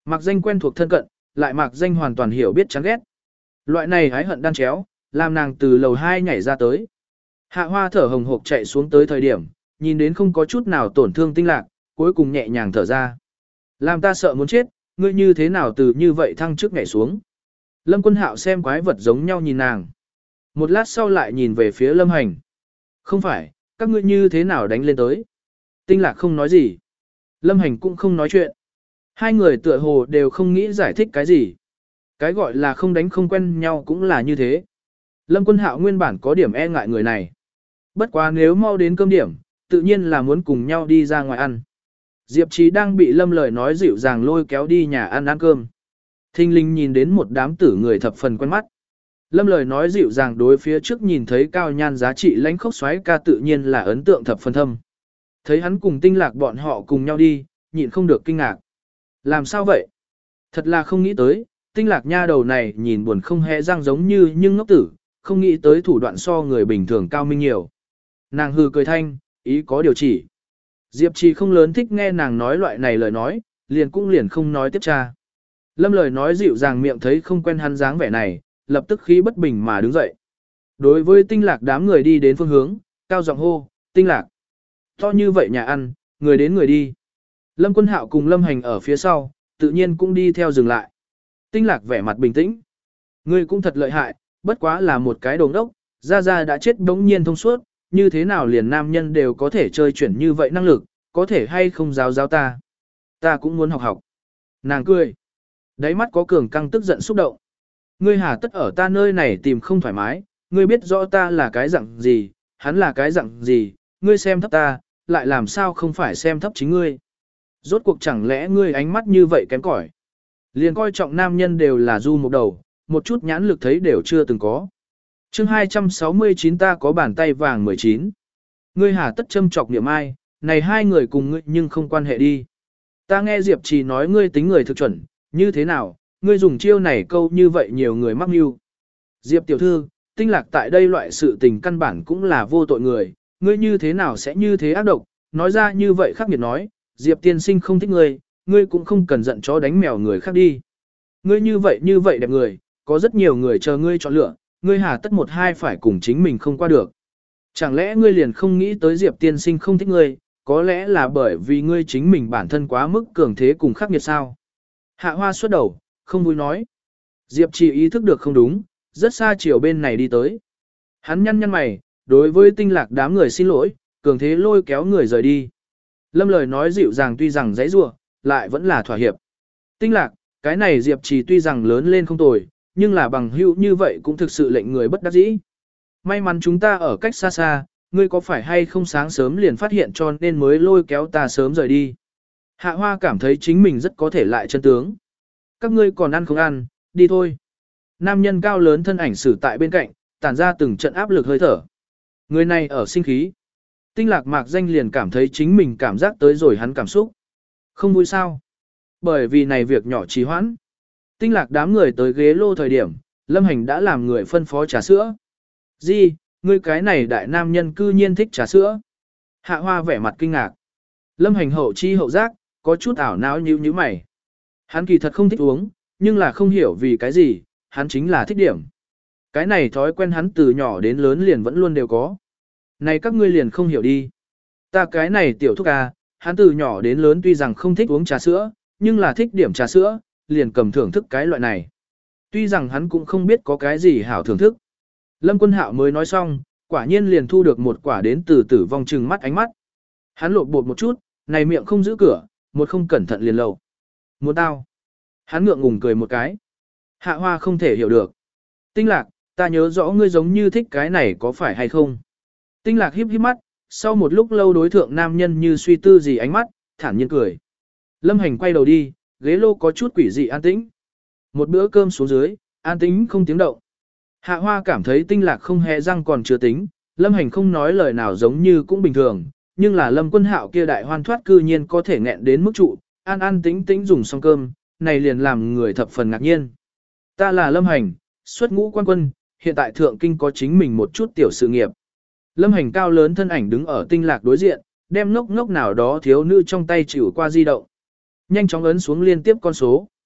Mạc danh quen thuộc thân cận, lại mạc danh hoàn toàn hiểu biết chán ghét. Loại này hái hận đan chéo, làm nàng từ lầu hai nhảy ra tới. Hạ Hoa thở hồng hộc chạy xuống tới thời điểm, nhìn đến không có chút nào tổn thương Tinh Lạc, cuối cùng nhẹ nhàng thở ra. Làm ta sợ muốn chết, ngươi như thế nào từ như vậy thăng trước nhảy xuống. Lâm Quân Hạo xem quái vật giống nhau nhìn nàng. Một lát sau lại nhìn về phía Lâm Hành. Không phải, các ngươi như thế nào đánh lên tới. Tinh Lạc không nói gì. Lâm Hành cũng không nói chuyện. Hai người tựa hồ đều không nghĩ giải thích cái gì. Cái gọi là không đánh không quen nhau cũng là như thế. Lâm Quân Hạo nguyên bản có điểm e ngại người này. Bất quá nếu mau đến cơm điểm, tự nhiên là muốn cùng nhau đi ra ngoài ăn. Diệp Trì đang bị Lâm lời nói dịu dàng lôi kéo đi nhà ăn ăn cơm. Thinh linh nhìn đến một đám tử người thập phần quen mắt. Lâm lời nói dịu dàng đối phía trước nhìn thấy cao nhan giá trị lãnh khốc xoáy ca tự nhiên là ấn tượng thập phần thâm. Thấy hắn cùng Tinh Lạc bọn họ cùng nhau đi, nhịn không được kinh ngạc. Làm sao vậy? Thật là không nghĩ tới, Tinh Lạc nha đầu này nhìn buồn không hề răng giống như nhưng ngốc tử, không nghĩ tới thủ đoạn so người bình thường cao minh nhiều. Nàng hừ cười thanh, ý có điều chỉ. Diệp Trì không lớn thích nghe nàng nói loại này lời nói, liền cũng liền không nói tiếp tra. Lâm lời nói dịu dàng miệng thấy không quen hắn dáng vẻ này, lập tức khí bất bình mà đứng dậy. Đối với Tinh Lạc đám người đi đến phương hướng, cao giọng hô, Tinh Lạc. To như vậy nhà ăn, người đến người đi. Lâm Quân Hạo cùng Lâm Hành ở phía sau, tự nhiên cũng đi theo dừng lại. Tinh Lạc vẻ mặt bình tĩnh. Ngươi cũng thật lợi hại, bất quá là một cái đồ ngốc, Gia Gia đã chết bỗng nhiên thông suốt, như thế nào liền nam nhân đều có thể chơi chuyển như vậy năng lực, có thể hay không giáo giáo ta. Ta cũng muốn học học. Nàng cười. Đáy mắt có cường căng tức giận xúc động. Ngươi hà tất ở ta nơi này tìm không thoải mái, ngươi biết rõ ta là cái dạng gì, hắn là cái dạng gì, ngươi xem thấp ta, lại làm sao không phải xem thấp chính ngươi. Rốt cuộc chẳng lẽ ngươi ánh mắt như vậy kém cỏi? Liền coi trọng nam nhân đều là du một đầu, một chút nhãn lực thấy đều chưa từng có. Chương hai trăm sáu mươi chín ta có bàn tay vàng mười chín. Ngươi hà tất châm chọc niệm ai, này hai người cùng ngươi nhưng không quan hệ đi. Ta nghe Diệp Trì nói ngươi tính người thực chuẩn, như thế nào, ngươi dùng chiêu này câu như vậy nhiều người mắc mưu. Diệp tiểu thư, Tinh Lạc tại đây loại sự tình căn bản cũng là vô tội người, ngươi như thế nào sẽ như thế ác độc, nói ra như vậy khắc nghiệt nói, Diệp tiên sinh không thích ngươi, ngươi cũng không cần giận chó đánh mèo người khác đi. Ngươi như vậy như vậy đẹp người, có rất nhiều người chờ ngươi chọn lựa, ngươi hà tất một hai phải cùng chính mình không qua được. Chẳng lẽ ngươi liền không nghĩ tới Diệp tiên sinh không thích ngươi, có lẽ là bởi vì ngươi chính mình bản thân quá mức cường thế cùng khắc nghiệt sao? Hạ Hoa xuất đầu, không vui nói. Diệp chỉ ý thức được không đúng, rất xa chiều bên này đi tới. Hắn nhăn nhăn mày, đối với Tinh Lạc đám người xin lỗi, cường thế lôi kéo người rời đi. Lâm lời nói dịu dàng tuy rằng dãy rủa, lại vẫn là thỏa hiệp. Tinh Lạc, cái này Diệp chỉ tuy rằng lớn lên không tồi, nhưng là bằng hữu như vậy cũng thực sự lệnh người bất đắc dĩ. May mắn chúng ta ở cách xa xa, ngươi có phải hay không sáng sớm liền phát hiện cho nên mới lôi kéo ta sớm rời đi. Hạ Hoa cảm thấy chính mình rất có thể lại chân tướng. Các ngươi còn ăn không ăn, đi thôi. Nam nhân cao lớn thân ảnh xử tại bên cạnh, tản ra từng trận áp lực hơi thở. Người này ở sinh khí. Tinh Lạc mạc danh liền cảm thấy chính mình cảm giác tới rồi hắn cảm xúc. Không vui sao? Bởi vì này việc nhỏ trì hoãn. Tinh Lạc đám người tới ghế lô thời điểm, Lâm Hành đã làm người phân phó trà sữa. Gì, ngươi cái này đại nam nhân cư nhiên thích trà sữa. Hạ Hoa vẻ mặt kinh ngạc. Lâm Hành hậu chi hậu giác, có chút ảo não nhíu nhíu mày. Hắn kỳ thật không thích uống, nhưng là không hiểu vì cái gì, hắn chính là thích điểm. Cái này thói quen hắn từ nhỏ đến lớn liền vẫn luôn đều có. Này các ngươi liền không hiểu đi. Ta cái này tiểu thúc à, hắn từ nhỏ đến lớn tuy rằng không thích uống trà sữa, nhưng là thích điểm trà sữa, liền cầm thưởng thức cái loại này. Tuy rằng hắn cũng không biết có cái gì hảo thưởng thức. Lâm Quân Hạo mới nói xong, quả nhiên liền thu được một quả đến từ tử vong trừng mắt ánh mắt. Hắn lộn bột một chút, này miệng không giữ cửa, một không cẩn thận liền lầu. Muốn tao. Hắn ngượng ngùng cười một cái. Hạ Hoa không thể hiểu được. Tinh Lạc, ta nhớ rõ ngươi giống như thích cái này có phải hay không? Tinh Lạc híp híp mắt, sau một lúc lâu đối thượng nam nhân như suy tư gì ánh mắt, thản nhiên cười. Lâm Hành quay đầu đi, ghế lô có chút quỷ dị an tĩnh. Một bữa cơm xuống dưới, an tĩnh không tiếng động. Hạ Hoa cảm thấy Tinh Lạc không hề răng còn chưa tính, Lâm Hành không nói lời nào giống như cũng bình thường, nhưng là Lâm Quân Hạo kia đại hoan thoát cư nhiên có thể nghẹn đến mức trụ, an an tĩnh tĩnh dùng xong cơm, này liền làm người thập phần ngạc nhiên. Ta là Lâm Hành, xuất ngũ quan quân, hiện tại thượng kinh có chính mình một chút tiểu sự nghiệp. Lâm Hành cao lớn thân ảnh đứng ở Tinh Lạc đối diện, đem ngốc ngốc nào đó thiếu nữ trong tay chịu qua di động. Nhanh chóng ấn xuống liên tiếp con số.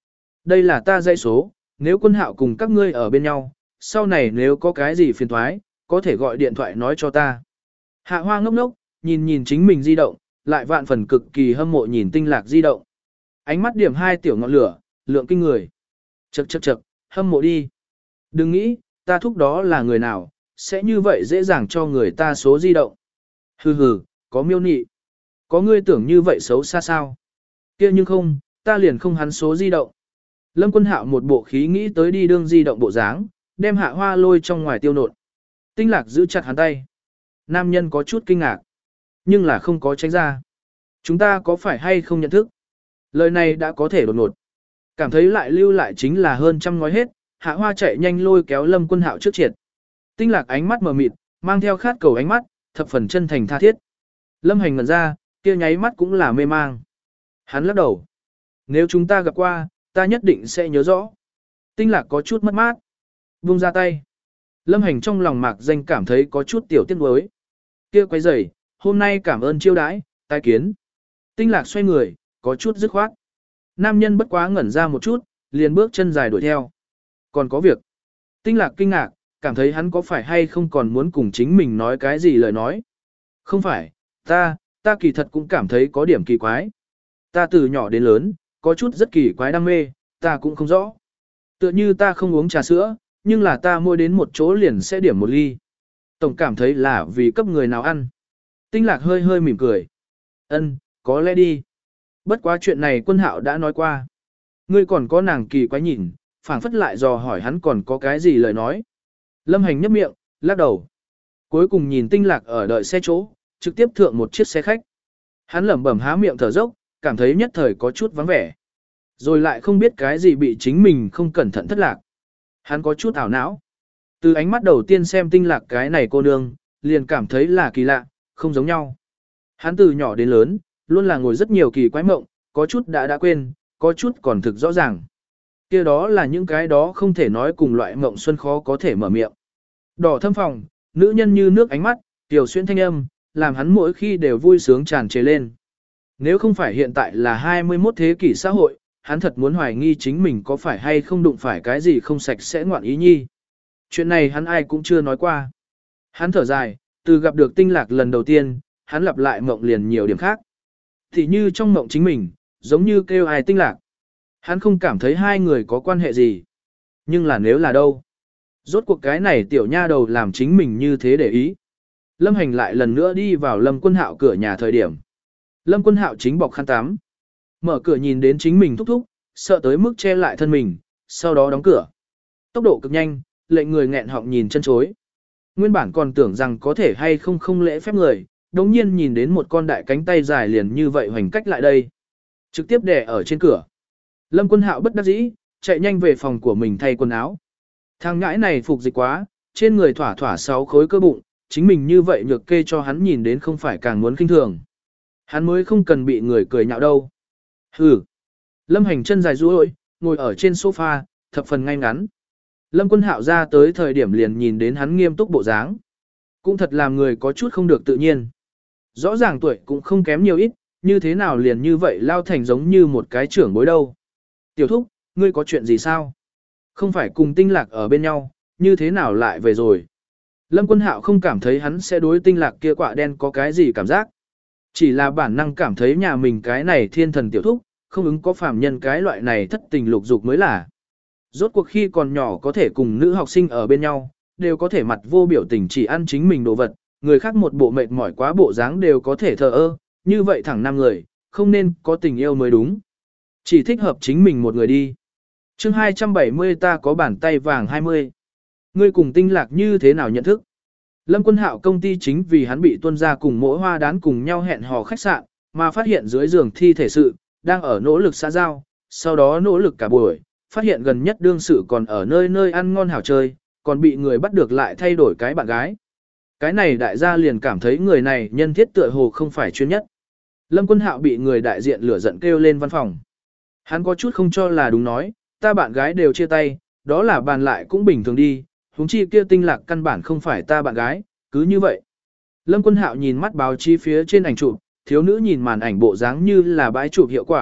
Đây là ta dãy số, nếu Quân Hạo cùng các ngươi ở bên nhau, sau này nếu có cái gì phiền toái, có thể gọi điện thoại nói cho ta. Hạ Hoa ngốc ngốc, nhìn nhìn chính mình di động, lại vạn phần cực kỳ hâm mộ nhìn Tinh Lạc di động. Ánh mắt điểm hai tiểu ngọn lửa, lượng kinh người. Chậc chậc chậc, hâm mộ đi. Đừng nghĩ, ta thúc đó là người nào, sẽ như vậy dễ dàng cho người ta số di động. Hừ hừ, có miêu nị. Có ngươi tưởng như vậy xấu xa sao? Kia nhưng không, ta liền không hắn số di động. Lâm Quân Hạo một bộ khí nghĩ tới đi đương di động bộ dáng, đem Hạ Hoa lôi trong ngoài tiêu nộn. Tinh Lạc giữ chặt hắn tay. Nam nhân có chút kinh ngạc, nhưng là không có tránh ra. Chúng ta có phải hay không nhận thức? Lời này đã có thể đột ngột. Cảm thấy lại lưu lại chính là hơn trăm ngói hết, Hạ Hoa chạy nhanh lôi kéo Lâm Quân Hạo trước triệt. Tinh Lạc ánh mắt mờ mịt, mang theo khát cầu ánh mắt, thập phần chân thành tha thiết. Lâm Hành ngẩn ra, kia nháy mắt cũng là mê mang. Hắn lắc đầu. Nếu chúng ta gặp qua, ta nhất định sẽ nhớ rõ. Tinh Lạc có chút mất mát. Buông ra tay. Lâm Hành trong lòng mạc danh cảm thấy có chút tiểu tiếc nuối. Kia quấy rầy, hôm nay cảm ơn chiêu đãi, tái kiến. Tinh Lạc xoay người, có chút dứt khoát. Nam nhân bất quá ngẩn ra một chút, liền bước chân dài đuổi theo. Còn có việc. Tinh Lạc kinh ngạc, cảm thấy hắn có phải hay không còn muốn cùng chính mình nói cái gì lời nói. Không phải, ta, ta kỳ thật cũng cảm thấy có điểm kỳ quái. Ta từ nhỏ đến lớn, có chút rất kỳ quái đam mê, ta cũng không rõ. Tựa như ta không uống trà sữa, nhưng là ta mua đến một chỗ liền sẽ điểm một ly. Tổng cảm thấy là vì cấp người nào ăn. Tinh Lạc hơi hơi mỉm cười. Ân, có lẽ đi. Bất quá chuyện này Quân Hạo đã nói qua. Ngươi còn có nàng kỳ quái nhìn, phảng phất lại dò hỏi hắn còn có cái gì lời nói. Lâm Hành nhấp miệng, lắc đầu. Cuối cùng nhìn Tinh Lạc ở đợi xe chỗ, trực tiếp thượng một chiếc xe khách. Hắn lẩm bẩm há miệng thở dốc, cảm thấy nhất thời có chút vắng vẻ. Rồi lại không biết cái gì bị chính mình không cẩn thận thất lạc. Hắn có chút ảo não. Từ ánh mắt đầu tiên xem Tinh Lạc cái này cô nương, liền cảm thấy là kỳ lạ, không giống nhau. Hắn từ nhỏ đến lớn, luôn là ngồi rất nhiều kỳ quái mộng, có chút đã đã quên, có chút còn thực rõ ràng. Kia đó là những cái đó không thể nói cùng loại mộng xuân khó có thể mở miệng. Đỏ thâm phòng, nữ nhân như nước ánh mắt, tiểu xuyên thanh âm, làm hắn mỗi khi đều vui sướng tràn trề lên. Nếu không phải hiện tại là hai mươi mốt thế kỷ xã hội, hắn thật muốn hoài nghi chính mình có phải hay không đụng phải cái gì không sạch sẽ ngoạn ý nhi. Chuyện này hắn ai cũng chưa nói qua. Hắn thở dài, từ gặp được Tinh Lạc lần đầu tiên, hắn lặp lại mộng liền nhiều điểm khác. Thì như trong mộng chính mình, giống như kêu ai Tinh Lạc. Hắn không cảm thấy hai người có quan hệ gì. Nhưng là nếu là đâu? Rốt cuộc cái này tiểu nha đầu làm chính mình như thế để ý. Lâm Hành lại lần nữa đi vào Lâm Quân Hạo cửa nhà thời điểm. Lâm Quân Hạo chính bọc khăn tắm. Mở cửa nhìn đến chính mình thúc thúc, sợ tới mức che lại thân mình, sau đó đóng cửa. Tốc độ cực nhanh, lệnh người nghẹn họng nhìn chân chối. Nguyên bản còn tưởng rằng có thể hay không không lễ phép người, đồng nhiên nhìn đến một con đại cánh tay dài liền như vậy hoành cách lại đây. Trực tiếp đè ở trên cửa. Lâm Quân Hạo bất đắc dĩ, chạy nhanh về phòng của mình thay quần áo. Thằng ngãi này phục dịch quá, trên người thỏa thỏa sáu khối cơ bụng, chính mình như vậy nhược kê cho hắn nhìn đến không phải càng muốn kinh thường. Hắn mới không cần bị người cười nhạo đâu. Hừ. Lâm Hành chân dài duỗi, ngồi ở trên sofa, thập phần ngay ngắn. Lâm Quân Hạo ra tới thời điểm liền nhìn đến hắn nghiêm túc bộ dáng. Cũng thật làm người có chút không được tự nhiên. Rõ ràng tuổi cũng không kém nhiều ít, như thế nào liền như vậy lao thành giống như một cái trưởng bối đâu. Tiểu thúc, ngươi có chuyện gì sao? Không phải cùng Tinh Lạc ở bên nhau, như thế nào lại về rồi? Lâm Quân Hạo không cảm thấy hắn sẽ đối Tinh Lạc kia quạ đen có cái gì cảm giác. Chỉ là bản năng cảm thấy nhà mình cái này thiên thần tiểu thúc, không ứng có phàm nhân cái loại này thất tình lục dục mới là. Rốt cuộc khi còn nhỏ có thể cùng nữ học sinh ở bên nhau, đều có thể mặt vô biểu tình chỉ ăn chính mình đồ vật, người khác một bộ mệt mỏi quá bộ dáng đều có thể thờ ơ, như vậy thẳng năm người, không nên có tình yêu mới đúng. Chỉ thích hợp chính mình một người đi. Chương hai trăm bảy mươi ta có bàn tay vàng hai mươi. Ngươi cùng Tinh Lạc như thế nào nhận thức? Lâm Quân Hạo công ty chính vì hắn bị tuân ra cùng mỗi hoa đán cùng nhau hẹn hò khách sạn, mà phát hiện dưới giường thi thể sự, đang ở nỗ lực xã giao, sau đó nỗ lực cả buổi, phát hiện gần nhất đương sự còn ở nơi nơi ăn ngon hảo chơi, còn bị người bắt được lại thay đổi cái bạn gái. Cái này đại gia liền cảm thấy người này nhân thiết tựa hồ không phải chuyên nhất. Lâm Quân Hạo bị người đại diện lửa giận kêu lên văn phòng. Hắn có chút không cho là đúng nói, ta bạn gái đều chia tay, đó là bàn lại cũng bình thường đi, huống chi kia Tinh Lạc căn bản không phải ta bạn gái, cứ như vậy. Lâm Quân Hạo nhìn mắt báo chí phía trên ảnh chụp, thiếu nữ nhìn màn ảnh bộ dáng như là bãi chụp hiệu quả,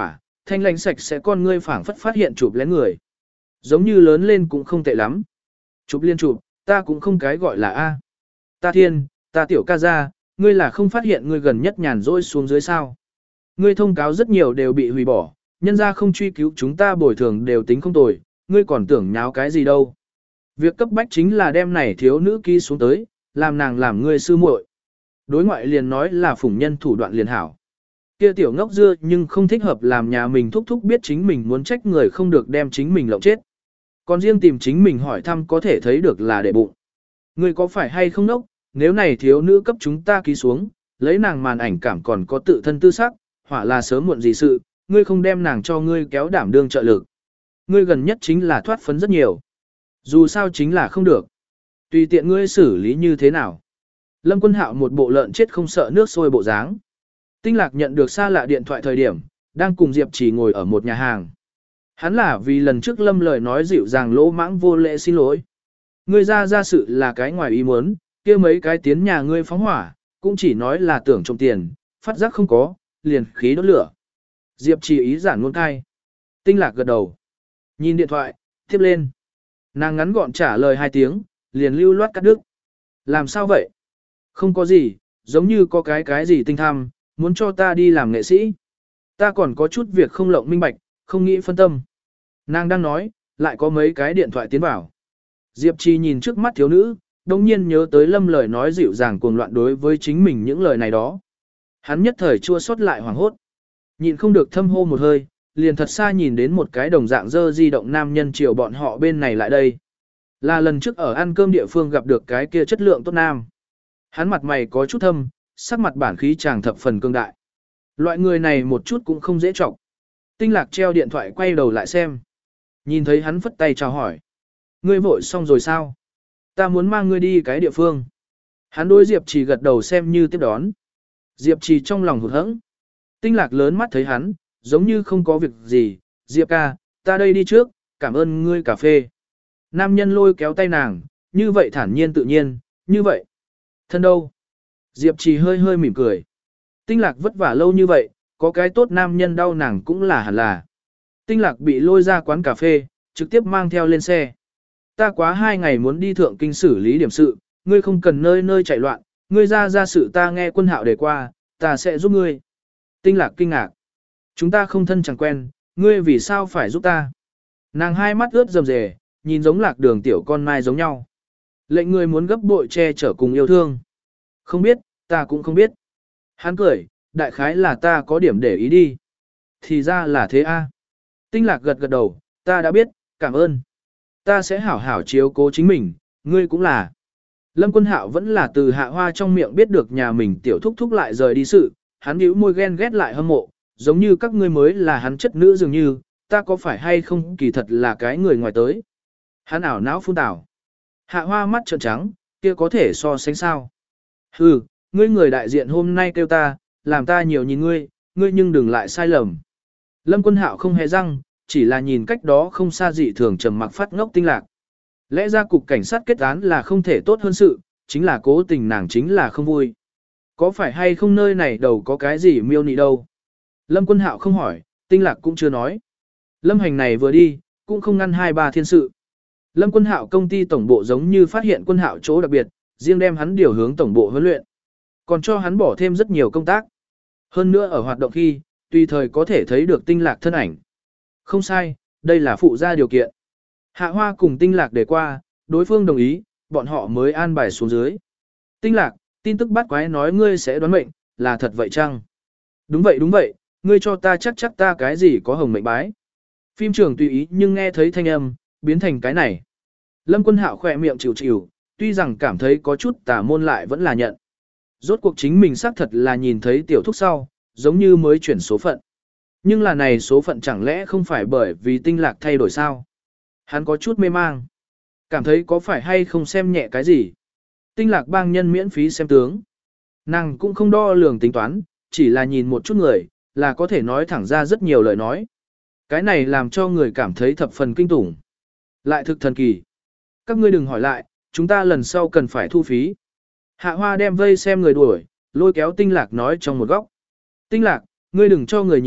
thanh lãnh sạch sẽ con ngươi phảng phất phát hiện chụp lén người. Giống như lớn lên cũng không tệ lắm. Chụp liên chụp, ta cũng không cái gọi là A. Ta thiên, ta tiểu ca ra, ngươi là không phát hiện ngươi gần nhất nhàn rỗi xuống dưới sao. Ngươi thông cáo rất nhiều đều bị hủy bỏ, nhân ra không truy cứu chúng ta bồi thường đều tính không tồi, ngươi còn tưởng nháo cái gì đâu. Việc cấp bách chính là đem này thiếu nữ ký xuống tới, làm nàng làm ngươi sư muội. Đối ngoại liền nói là phủng nhân thủ đoạn liền hảo. Kia tiểu ngốc dưa nhưng không thích hợp làm nhà mình thúc thúc biết chính mình muốn trách người không được đem chính mình lộng chết. Còn riêng tìm chính mình hỏi thăm có thể thấy được là để bụng. Ngươi có phải hay không ngốc, nếu này thiếu nữ cấp chúng ta ký xuống, lấy nàng màn ảnh cảm còn có tự thân tư sắc, hỏa là sớm muộn gì sự, ngươi không đem nàng cho ngươi kéo đảm đương trợ lực. Ngươi gần nhất chính là thoát phấn rất nhiều. Dù sao chính là không được. Tùy tiện ngươi xử lý như thế nào. Lâm Quân Hạo một bộ lợn chết không sợ nước sôi bộ dáng. Tinh Lạc nhận được xa lạ điện thoại thời điểm, đang cùng Diệp Chỉ ngồi ở một nhà hàng. Hắn là vì lần trước Lâm lời nói dịu dàng lỗ mãng vô lễ xin lỗi. Ngươi ra ra sự là cái ngoài ý muốn, kia mấy cái tiến nhà ngươi phóng hỏa, cũng chỉ nói là tưởng trộm tiền, phát giác không có, liền khí đốt lửa. Diệp Chỉ ý giản luôn cai. Tinh Lạc gật đầu. Nhìn điện thoại, tiếp lên. Nàng ngắn gọn trả lời hai tiếng, liền lưu loát cắt đứt. Làm sao vậy? Không có gì, giống như có cái cái gì tinh tham, muốn cho ta đi làm nghệ sĩ. Ta còn có chút việc không lộng minh bạch, không nghĩ phân tâm. Nàng đang nói, lại có mấy cái điện thoại tiến vào. Diệp Trì nhìn trước mắt thiếu nữ, đồng nhiên nhớ tới Lâm lời nói dịu dàng cuồng loạn đối với chính mình những lời này đó. Hắn nhất thời chua xót lại hoảng hốt. Nhìn không được thâm hô một hơi, liền thật xa nhìn đến một cái đồng dạng dơ di động nam nhân chiều bọn họ bên này lại đây. Là lần trước ở ăn cơm địa phương gặp được cái kia chất lượng tốt nam. Hắn mặt mày có chút thâm, sắc mặt bản khí chàng thập phần cương đại. Loại người này một chút cũng không dễ trọng. Tinh Lạc treo điện thoại quay đầu lại xem. Nhìn thấy hắn phất tay chào hỏi. Ngươi vội xong rồi sao? Ta muốn mang ngươi đi cái địa phương. Hắn đối Diệp Trì gật đầu xem như tiếp đón. Diệp Trì trong lòng hụt hẫng. Tinh Lạc lớn mắt thấy hắn, giống như không có việc gì. Diệp ca, ta đây đi trước, cảm ơn ngươi cà phê. Nam nhân lôi kéo tay nàng, như vậy thản nhiên tự nhiên, như vậy. Thân đâu? Diệp Trì hơi hơi mỉm cười. Tinh Lạc vất vả lâu như vậy, có cái tốt nam nhân đau nàng cũng là hẳn là. Tinh Lạc bị lôi ra quán cà phê, trực tiếp mang theo lên xe. Ta quá hai ngày muốn đi thượng kinh xử lý điểm sự, ngươi không cần nơi nơi chạy loạn, ngươi ra ra sự ta nghe Quân Hạo đề qua, ta sẽ giúp ngươi. Tinh Lạc kinh ngạc. Chúng ta không thân chẳng quen, ngươi vì sao phải giúp ta? Nàng hai mắt ướt rầm rề, nhìn giống Lạc Đường tiểu con mai giống nhau. Lệnh ngươi muốn gấp bội che chở cùng yêu thương. Không biết, ta cũng không biết. Hắn cười, đại khái là ta có điểm để ý đi. Thì ra là thế a. Tinh Lạc gật gật đầu, ta đã biết, cảm ơn. Ta sẽ hảo hảo chiếu cố chính mình, ngươi cũng là. Lâm Quân Hạo vẫn là từ Hạ Hoa trong miệng biết được nhà mình tiểu thúc thúc lại rời đi sự, hắn bĩu môi ghen ghét lại hâm mộ, giống như các ngươi mới là hắn chất nữ dường như, ta có phải hay không kỳ thật là cái người ngoài tới. Hắn ảo não phun tảo. Hạ Hoa mắt trợn trắng, kia có thể so sánh sao. Hừ, ngươi người đại diện hôm nay kêu ta, làm ta nhiều nhìn ngươi, ngươi nhưng đừng lại sai lầm. Lâm Quân Hạo không hề răng, chỉ là nhìn cách đó không xa dị thường trầm mặc phát ngốc Tinh Lạc. Lẽ ra cục cảnh sát kết án là không thể tốt hơn sự, chính là cố tình nàng chính là không vui. Có phải hay không nơi này đầu có cái gì miêu nị đâu? Lâm Quân Hạo không hỏi, Tinh Lạc cũng chưa nói. Lâm Hành này vừa đi, cũng không ngăn hai ba thiên sự. Lâm Quân Hạo công ty tổng bộ giống như phát hiện Quân Hạo chỗ đặc biệt, riêng đem hắn điều hướng tổng bộ huấn luyện. Còn cho hắn bỏ thêm rất nhiều công tác. Hơn nữa ở hoạt động khi, tùy thời có thể thấy được Tinh Lạc thân ảnh. Không sai, đây là phụ gia điều kiện. Hạ Hoa cùng Tinh Lạc để qua, đối phương đồng ý, bọn họ mới an bài xuống dưới. Tinh Lạc, tin tức bắt quái nói ngươi sẽ đoán mệnh, là thật vậy chăng? Đúng vậy đúng vậy, ngươi cho ta chắc chắc ta cái gì có hồng mệnh bái. Phim trường tùy ý nhưng nghe thấy thanh âm, biến thành cái này. Lâm Quân Hạo khỏe miệng chịu chịu, tuy rằng cảm thấy có chút tà môn lại vẫn là nhận. Rốt cuộc chính mình xác thật là nhìn thấy tiểu thúc sau, giống như mới chuyển số phận. Nhưng là này số phận chẳng lẽ không phải bởi vì Tinh Lạc thay đổi sao? Hắn có chút mê mang. Cảm thấy có phải hay không xem nhẹ cái gì? Tinh Lạc bang nhân miễn phí xem tướng. Nàng cũng không đo lường tính toán, chỉ là nhìn một chút người, là có thể nói thẳng ra rất nhiều lời nói. Cái này làm cho người cảm thấy thập phần kinh tủng. Lại thực thần kỳ. Các ngươi đừng hỏi lại, chúng ta lần sau cần phải thu phí. Hạ Hoa đem vây xem người đuổi, lôi kéo Tinh Lạc nói trong một góc. Tinh Lạc, ngươi đừng cho người nhìn,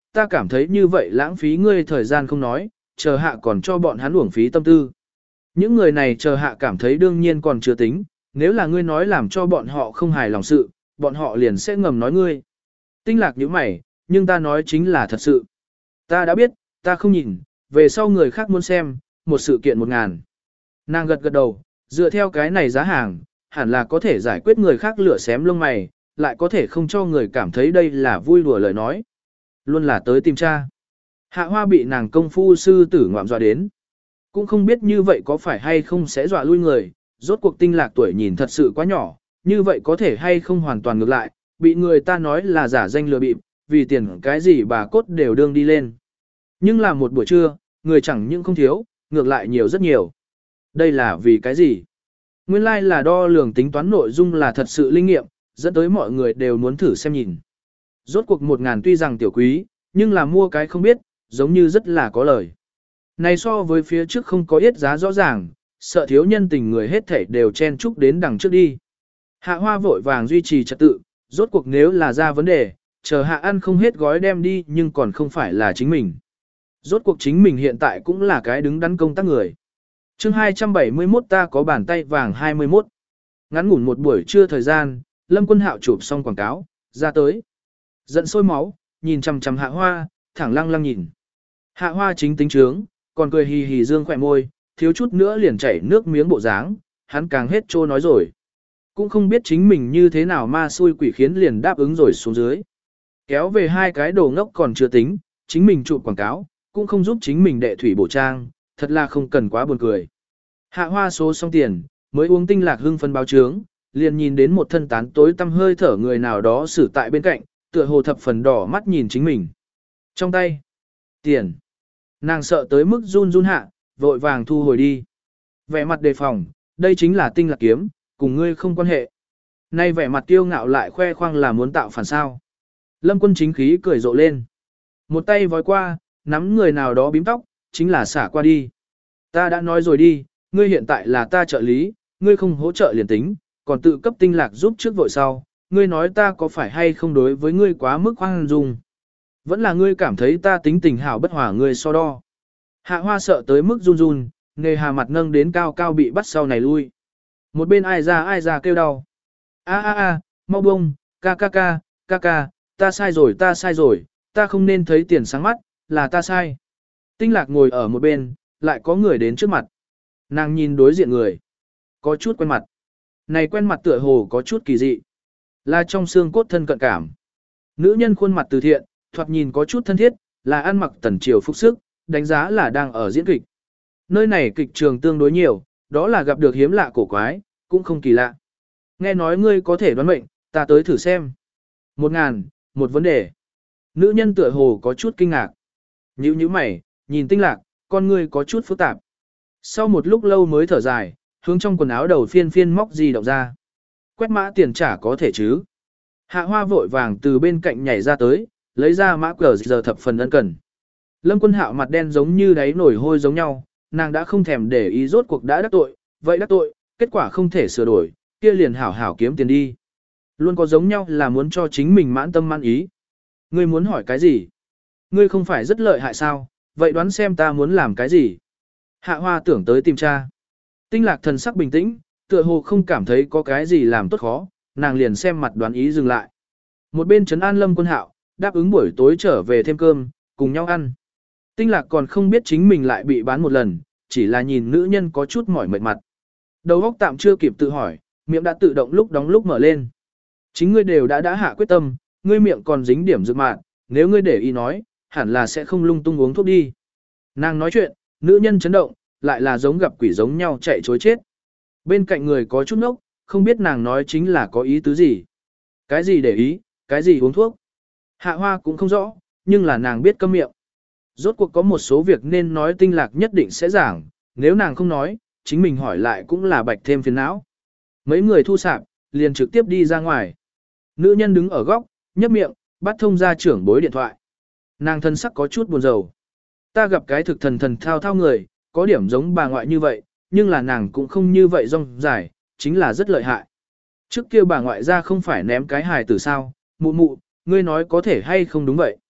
ta cảm thấy như vậy lãng phí ngươi thời gian không nói, chờ hạ còn cho bọn hắn uổng phí tâm tư. Những người này chờ hạ cảm thấy đương nhiên còn chưa tính, nếu là ngươi nói làm cho bọn họ không hài lòng sự, bọn họ liền sẽ ngầm nói ngươi. Tinh lạc như mày, nhưng ta nói chính là thật sự. Ta đã biết, ta không nhìn, về sau người khác muốn xem, một sự kiện một ngàn. Nàng gật gật đầu, dựa theo cái này giá hàng, hẳn là có thể giải quyết người khác lửa xém lông mày, lại có thể không cho người cảm thấy đây là vui đùa lời nói. Luôn là tới tìm cha. Hạ Hoa bị nàng công phu sư tử ngoạm dọa đến. Cũng không biết như vậy có phải hay không sẽ dọa lui người, rốt cuộc Tinh Lạc tuổi nhìn thật sự quá nhỏ, như vậy có thể hay không hoàn toàn ngược lại, bị người ta nói là giả danh lừa bịp, vì tiền cái gì bà cốt đều đương đi lên. Nhưng là một buổi trưa, người chẳng những không thiếu, ngược lại nhiều rất nhiều. Đây là vì cái gì? Nguyên lai like là đo lường tính toán nội dung là thật sự linh nghiệm, dẫn tới mọi người đều muốn thử xem nhìn. Rốt cuộc một ngàn tuy rằng tiểu quý, nhưng là mua cái không biết, giống như rất là có lời. Này so với phía trước không có yết giá rõ ràng, sợ thiếu nhân tình người hết thảy đều chen chúc đến đằng trước đi. Hạ Hoa vội vàng duy trì trật tự, rốt cuộc nếu là ra vấn đề, chờ hạ ăn không hết gói đem đi nhưng còn không phải là chính mình. Rốt cuộc chính mình hiện tại cũng là cái đứng đắn công tác người. chương hai trăm bảy mươi mốt ta có bàn tay vàng hai mươi mốt. Ngắn ngủn một buổi trưa thời gian, Lâm Quân Hạo chụp xong quảng cáo, ra tới. Giận sôi máu, nhìn chằm chằm Hạ Hoa, thẳng lăng lăng nhìn. Hạ Hoa chính tính trướng, còn cười hì hì dương khỏe môi, thiếu chút nữa liền chảy nước miếng bộ dáng, hắn càng hết trô nói rồi. Cũng không biết chính mình như thế nào ma xui quỷ khiến liền đáp ứng rồi xuống dưới. Kéo về hai cái đồ ngốc còn chưa tính, chính mình chụp quảng cáo, cũng không giúp chính mình đệ thủy bổ trang, thật là không cần quá buồn cười. Hạ Hoa số xong tiền, mới uống Tinh Lạc hưng phân báo trướng, liền nhìn đến một thân tán tối tăm hơi thở người nào đó xử tại bên cạnh, tựa hồ thập phần đỏ mắt nhìn chính mình. Trong tay, tiền. Nàng sợ tới mức run run hạ, vội vàng thu hồi đi. Vẻ mặt đề phòng, đây chính là Tinh Lạc kiếm, cùng ngươi không quan hệ. Nay vẻ mặt kiêu ngạo lại khoe khoang là muốn tạo phản sao. Lâm Quân chính khí cười rộ lên. Một tay vói qua, nắm người nào đó bím tóc, chính là xả qua đi. Ta đã nói rồi đi, ngươi hiện tại là ta trợ lý, ngươi không hỗ trợ liền tính, còn tự cấp Tinh Lạc giúp trước vội sau, ngươi nói ta có phải hay không đối với ngươi quá mức khoan dung. Vẫn là ngươi cảm thấy ta tính tình hảo bất hòa ngươi so đo. Hạ Hoa sợ tới mức run run, nghề hà mặt nâng đến cao cao bị bắt sau này lui. Một bên ai ra ai ra kêu đau. A a a, mau bông, ca ca ca, ca ca, ta sai rồi ta sai rồi, ta không nên thấy tiền sáng mắt, là ta sai. Tinh Lạc ngồi ở một bên, lại có người đến trước mặt. Nàng nhìn đối diện người. Có chút quen mặt. Này quen mặt tựa hồ có chút kỳ dị. Là trong xương cốt thân cận cảm. Nữ nhân khuôn mặt từ thiện, thoạt nhìn có chút thân thiết, là ăn mặc tần triều phục sức, đánh giá là đang ở diễn kịch. Nơi này kịch trường tương đối nhiều, đó là gặp được hiếm lạ cổ quái, cũng không kỳ lạ. Nghe nói ngươi có thể đoán mệnh, ta tới thử xem. Một ngàn, một vấn đề. Nữ nhân tựa hồ có chút kinh ngạc. Nhíu nhíu mày, nhìn Tinh Lạc, con ngươi có chút phức tạp. Sau một lúc lâu mới thở dài, hướng trong quần áo đầu phiên phiên móc gì động ra. Quét mã tiền trả có thể chứ. Hạ Hoa vội vàng từ bên cạnh nhảy ra tới, lấy ra mã cờ giờ thập phần ân cần. Lâm Quân Hạo mặt đen giống như đáy nổi hôi giống nhau, nàng đã không thèm để ý rốt cuộc đã đắc tội, vậy đắc tội, kết quả không thể sửa đổi, kia liền hảo hảo kiếm tiền đi. Luôn có giống nhau là muốn cho chính mình mãn tâm mãn ý. Ngươi muốn hỏi cái gì? Ngươi không phải rất lợi hại sao, vậy đoán xem ta muốn làm cái gì? Hạ Hoa tưởng tới tìm cha. Tinh Lạc thần sắc bình tĩnh, tựa hồ không cảm thấy có cái gì làm tốt khó, nàng liền xem mặt đoán ý dừng lại. Một bên trấn an Lâm Quân Hạo, đáp ứng buổi tối trở về thêm cơm, cùng nhau ăn. Tinh Lạc còn không biết chính mình lại bị bán một lần, chỉ là nhìn nữ nhân có chút mỏi mệt mặt. Đầu óc tạm chưa kịp tự hỏi, miệng đã tự động lúc đóng lúc mở lên. Chính ngươi đều đã đã hạ quyết tâm, ngươi miệng còn dính điểm dược mạn, nếu ngươi để ý nói, hẳn là sẽ không lung tung uống thuốc đi. Nàng nói chuyện, nữ nhân chấn động, lại là giống gặp quỷ giống nhau chạy chối chết. Bên cạnh người có chút ngốc, không biết nàng nói chính là có ý tứ gì. Cái gì để ý, cái gì uống thuốc. Hạ Hoa cũng không rõ, nhưng là nàng biết câm miệng. Rốt cuộc có một số việc nên nói Tinh Lạc nhất định sẽ giảng, nếu nàng không nói, chính mình hỏi lại cũng là bạch thêm phiền não. Mấy người thu sạp, liền trực tiếp đi ra ngoài. Nữ nhân đứng ở góc, nhấp miệng, bắt thông ra trưởng bối điện thoại. Nàng thân sắc có chút buồn rầu. Ta gặp cái thực thần thần thao thao người, có điểm giống bà ngoại như vậy, nhưng là nàng cũng không như vậy rong dài, chính là rất lợi hại. Trước kia bà ngoại ra không phải ném cái hài tử sao, mụ mụ, ngươi nói có thể hay không đúng vậy.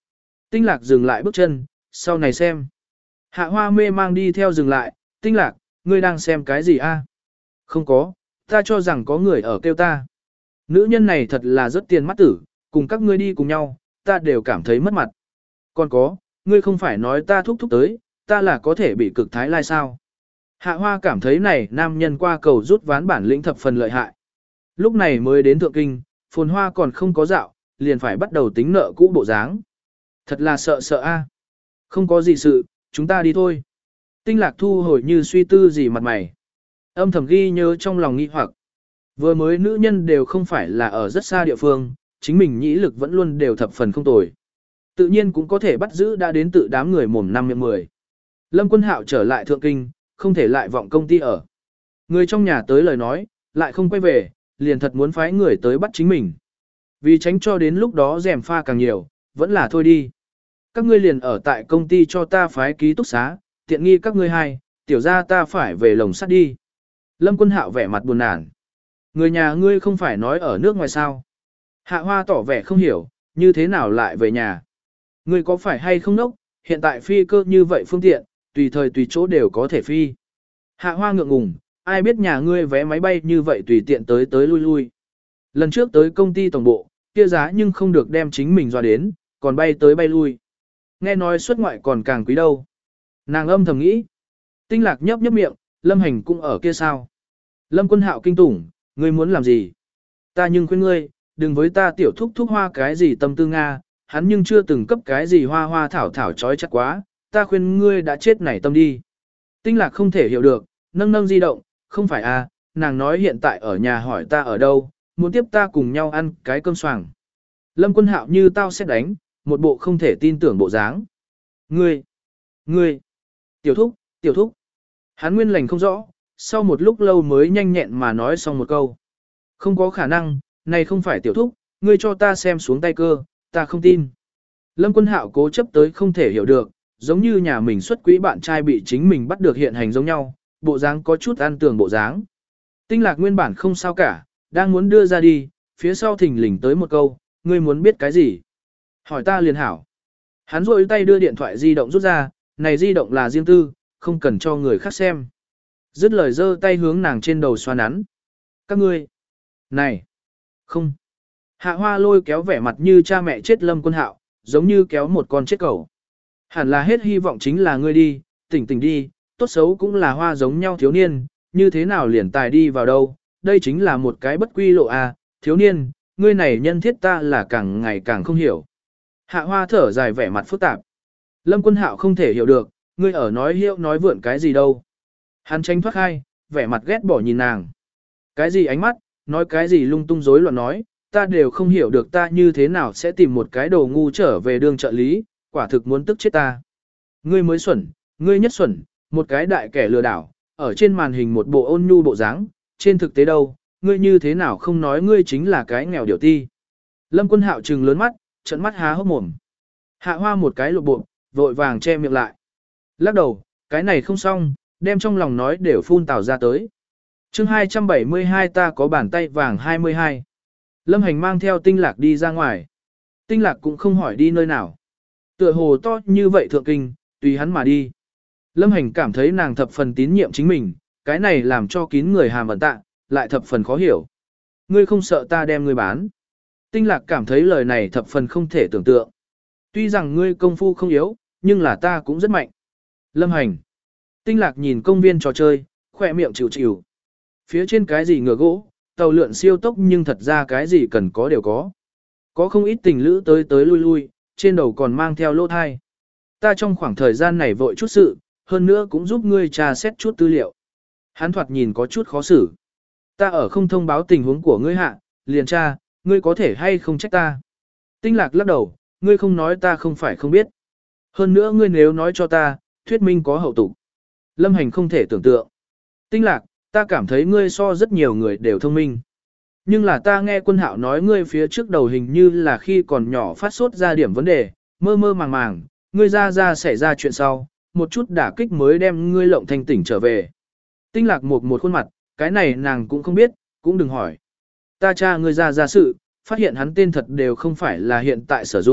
Tinh lạc dừng lại bước chân, sau này xem. Hạ hoa mê mang đi theo dừng lại, tinh lạc, ngươi đang xem cái gì a? Không có, ta cho rằng có người ở kêu ta. Nữ nhân này thật là rất tiền mắt tử, cùng các ngươi đi cùng nhau, ta đều cảm thấy mất mặt. Còn có, ngươi không phải nói ta thúc thúc tới, ta là có thể bị cực thái lai sao. Hạ hoa cảm thấy này nam nhân qua cầu rút ván bản lĩnh thập phần lợi hại. Lúc này mới đến thượng kinh, phồn hoa còn không có dạo, liền phải bắt đầu tính nợ cũ bộ dáng. Thật là sợ sợ a. Không có gì sự, chúng ta đi thôi. Tinh lạc thu hồi như suy tư gì mặt mày. Âm thầm ghi nhớ trong lòng nghi hoặc. Vừa mới nữ nhân đều không phải là ở rất xa địa phương, chính mình nhĩ lực vẫn luôn đều thập phần không tồi. Tự nhiên cũng có thể bắt giữ đã đến tự đám người mồm năm miệng mười. Lâm Quân Hạo trở lại thượng kinh, không thể lại vọng công ty ở. Người trong nhà tới lời nói, lại không quay về, liền thật muốn phái người tới bắt chính mình. Vì tránh cho đến lúc đó rèm pha càng nhiều, vẫn là thôi đi. Các ngươi liền ở tại công ty cho ta phái ký túc xá, tiện nghi các ngươi hai, tiểu ra ta phải về lồng sắt đi. Lâm Quân Hạo vẻ mặt buồn nản. Người nhà ngươi không phải nói ở nước ngoài sao. Hạ Hoa tỏ vẻ không hiểu, như thế nào lại về nhà. Ngươi có phải hay không nốc, hiện tại phi cơ như vậy phương tiện, tùy thời tùy chỗ đều có thể phi. Hạ Hoa ngượng ngùng, ai biết nhà ngươi vé máy bay như vậy tùy tiện tới tới lui lui. Lần trước tới công ty tổng bộ, kia giá nhưng không được đem chính mình dọa đến, còn bay tới bay lui. Nghe nói xuất ngoại còn càng quý đâu. Nàng âm thầm nghĩ. Tinh lạc nhấp nhấp miệng, Lâm Hành cũng ở kia sao. Lâm Quân Hạo kinh tủng, ngươi muốn làm gì? Ta nhưng khuyên ngươi, đừng với ta tiểu thúc thúc hoa cái gì tâm tư Nga, hắn nhưng chưa từng cấp cái gì hoa hoa thảo thảo trói chắc quá, ta khuyên ngươi đã chết nảy tâm đi. Tinh lạc không thể hiểu được, nâng nâng di động, không phải à, nàng nói hiện tại ở nhà hỏi ta ở đâu, muốn tiếp ta cùng nhau ăn cái cơm xoàng. Lâm Quân Hạo như tao sẽ đánh, một bộ không thể tin tưởng bộ dáng. Ngươi, ngươi, tiểu thúc, tiểu thúc. Hắn nguyên lành không rõ, sau một lúc lâu mới nhanh nhẹn mà nói xong một câu. Không có khả năng, này không phải tiểu thúc, ngươi cho ta xem xuống tay cơ, ta không tin. Lâm Quân Hạo cố chấp tới không thể hiểu được, giống như nhà mình xuất quỹ bạn trai bị chính mình bắt được hiện hành giống nhau, bộ dáng có chút ăn tường bộ dáng. Tinh lạc nguyên bản không sao cả, đang muốn đưa ra đi, phía sau thình lình tới một câu, ngươi muốn biết cái gì? Hỏi ta liền hảo. Hắn rôi tay đưa điện thoại di động rút ra, này di động là riêng tư, không cần cho người khác xem. Dứt lời giơ tay hướng nàng trên đầu xoa nắn. Các ngươi. Này. Không. Hạ Hoa lôi kéo vẻ mặt như cha mẹ chết Lâm Quân Hạo, giống như kéo một con chết cẩu. Hẳn là hết hy vọng chính là ngươi đi, tỉnh tỉnh đi, tốt xấu cũng là hoa giống nhau thiếu niên, như thế nào liền tài đi vào đâu, đây chính là một cái bất quy lộ à, thiếu niên, ngươi này nhân thiết ta là càng ngày càng không hiểu. Hạ Hoa thở dài vẻ mặt phức tạp. Lâm Quân Hạo không thể hiểu được, ngươi ở nói hiệu nói vượn cái gì đâu. Hắn tranh thoát khai, vẻ mặt ghét bỏ nhìn nàng. Cái gì ánh mắt, nói cái gì lung tung rối loạn nói, ta đều không hiểu được ta như thế nào sẽ tìm một cái đồ ngu trở về đường trợ lý, quả thực muốn tức chết ta. Ngươi mới xuẩn, ngươi nhất xuẩn, một cái đại kẻ lừa đảo, ở trên màn hình một bộ ôn nhu bộ dáng, trên thực tế đâu, ngươi như thế nào không nói ngươi chính là cái nghèo điểu ti. Lâm Quân Hạo trừng lớn mắt, trận mắt há hốc mồm. Hạ Hoa một cái lộ bộ, vội vàng che miệng lại. Lắc đầu, cái này không xong, đem trong lòng nói đều phun tào ra tới. Chương hai trăm bảy mươi hai ta có bàn tay vàng hai mươi hai. Lâm Hành mang theo Tinh Lạc đi ra ngoài. Tinh Lạc cũng không hỏi đi nơi nào. Tựa hồ to như vậy thượng kinh, tùy hắn mà đi. Lâm Hành cảm thấy nàng thập phần tín nhiệm chính mình, cái này làm cho kín người hàm ẩn tạ, lại thập phần khó hiểu. Ngươi không sợ ta đem ngươi bán. Tinh Lạc cảm thấy lời này thập phần không thể tưởng tượng. Tuy rằng ngươi công phu không yếu, nhưng là ta cũng rất mạnh. Lâm Hành. Tinh Lạc nhìn công viên trò chơi, khỏe miệng chịu chịu. Phía trên cái gì ngựa gỗ, tàu lượn siêu tốc nhưng thật ra cái gì cần có đều có. Có không ít tình lữ tới tới lui lui, trên đầu còn mang theo lô thai. Ta trong khoảng thời gian này vội chút sự, hơn nữa cũng giúp ngươi tra xét chút tư liệu. Hắn thoạt nhìn có chút khó xử. Ta ở không thông báo tình huống của ngươi hạ, liền tra, ngươi có thể hay không trách ta. Tinh Lạc lắc đầu, ngươi không nói ta không phải không biết. Hơn nữa ngươi nếu nói cho ta, thuyết minh có hậu tục. Lâm Hành không thể tưởng tượng. Tinh Lạc, ta cảm thấy ngươi so rất nhiều người đều thông minh. Nhưng là ta nghe Quân Hạo nói ngươi phía trước đầu hình như là khi còn nhỏ phát sốt ra điểm vấn đề, mơ mơ màng màng, ngươi ra ra xảy ra chuyện sau, một chút đả kích mới đem ngươi lộng thanh tỉnh trở về. Tinh Lạc một một khuôn mặt, cái này nàng cũng không biết, cũng đừng hỏi. Ta tra ngươi ra ra sự, phát hiện hắn tên thật đều không phải là hiện tại sử dụng,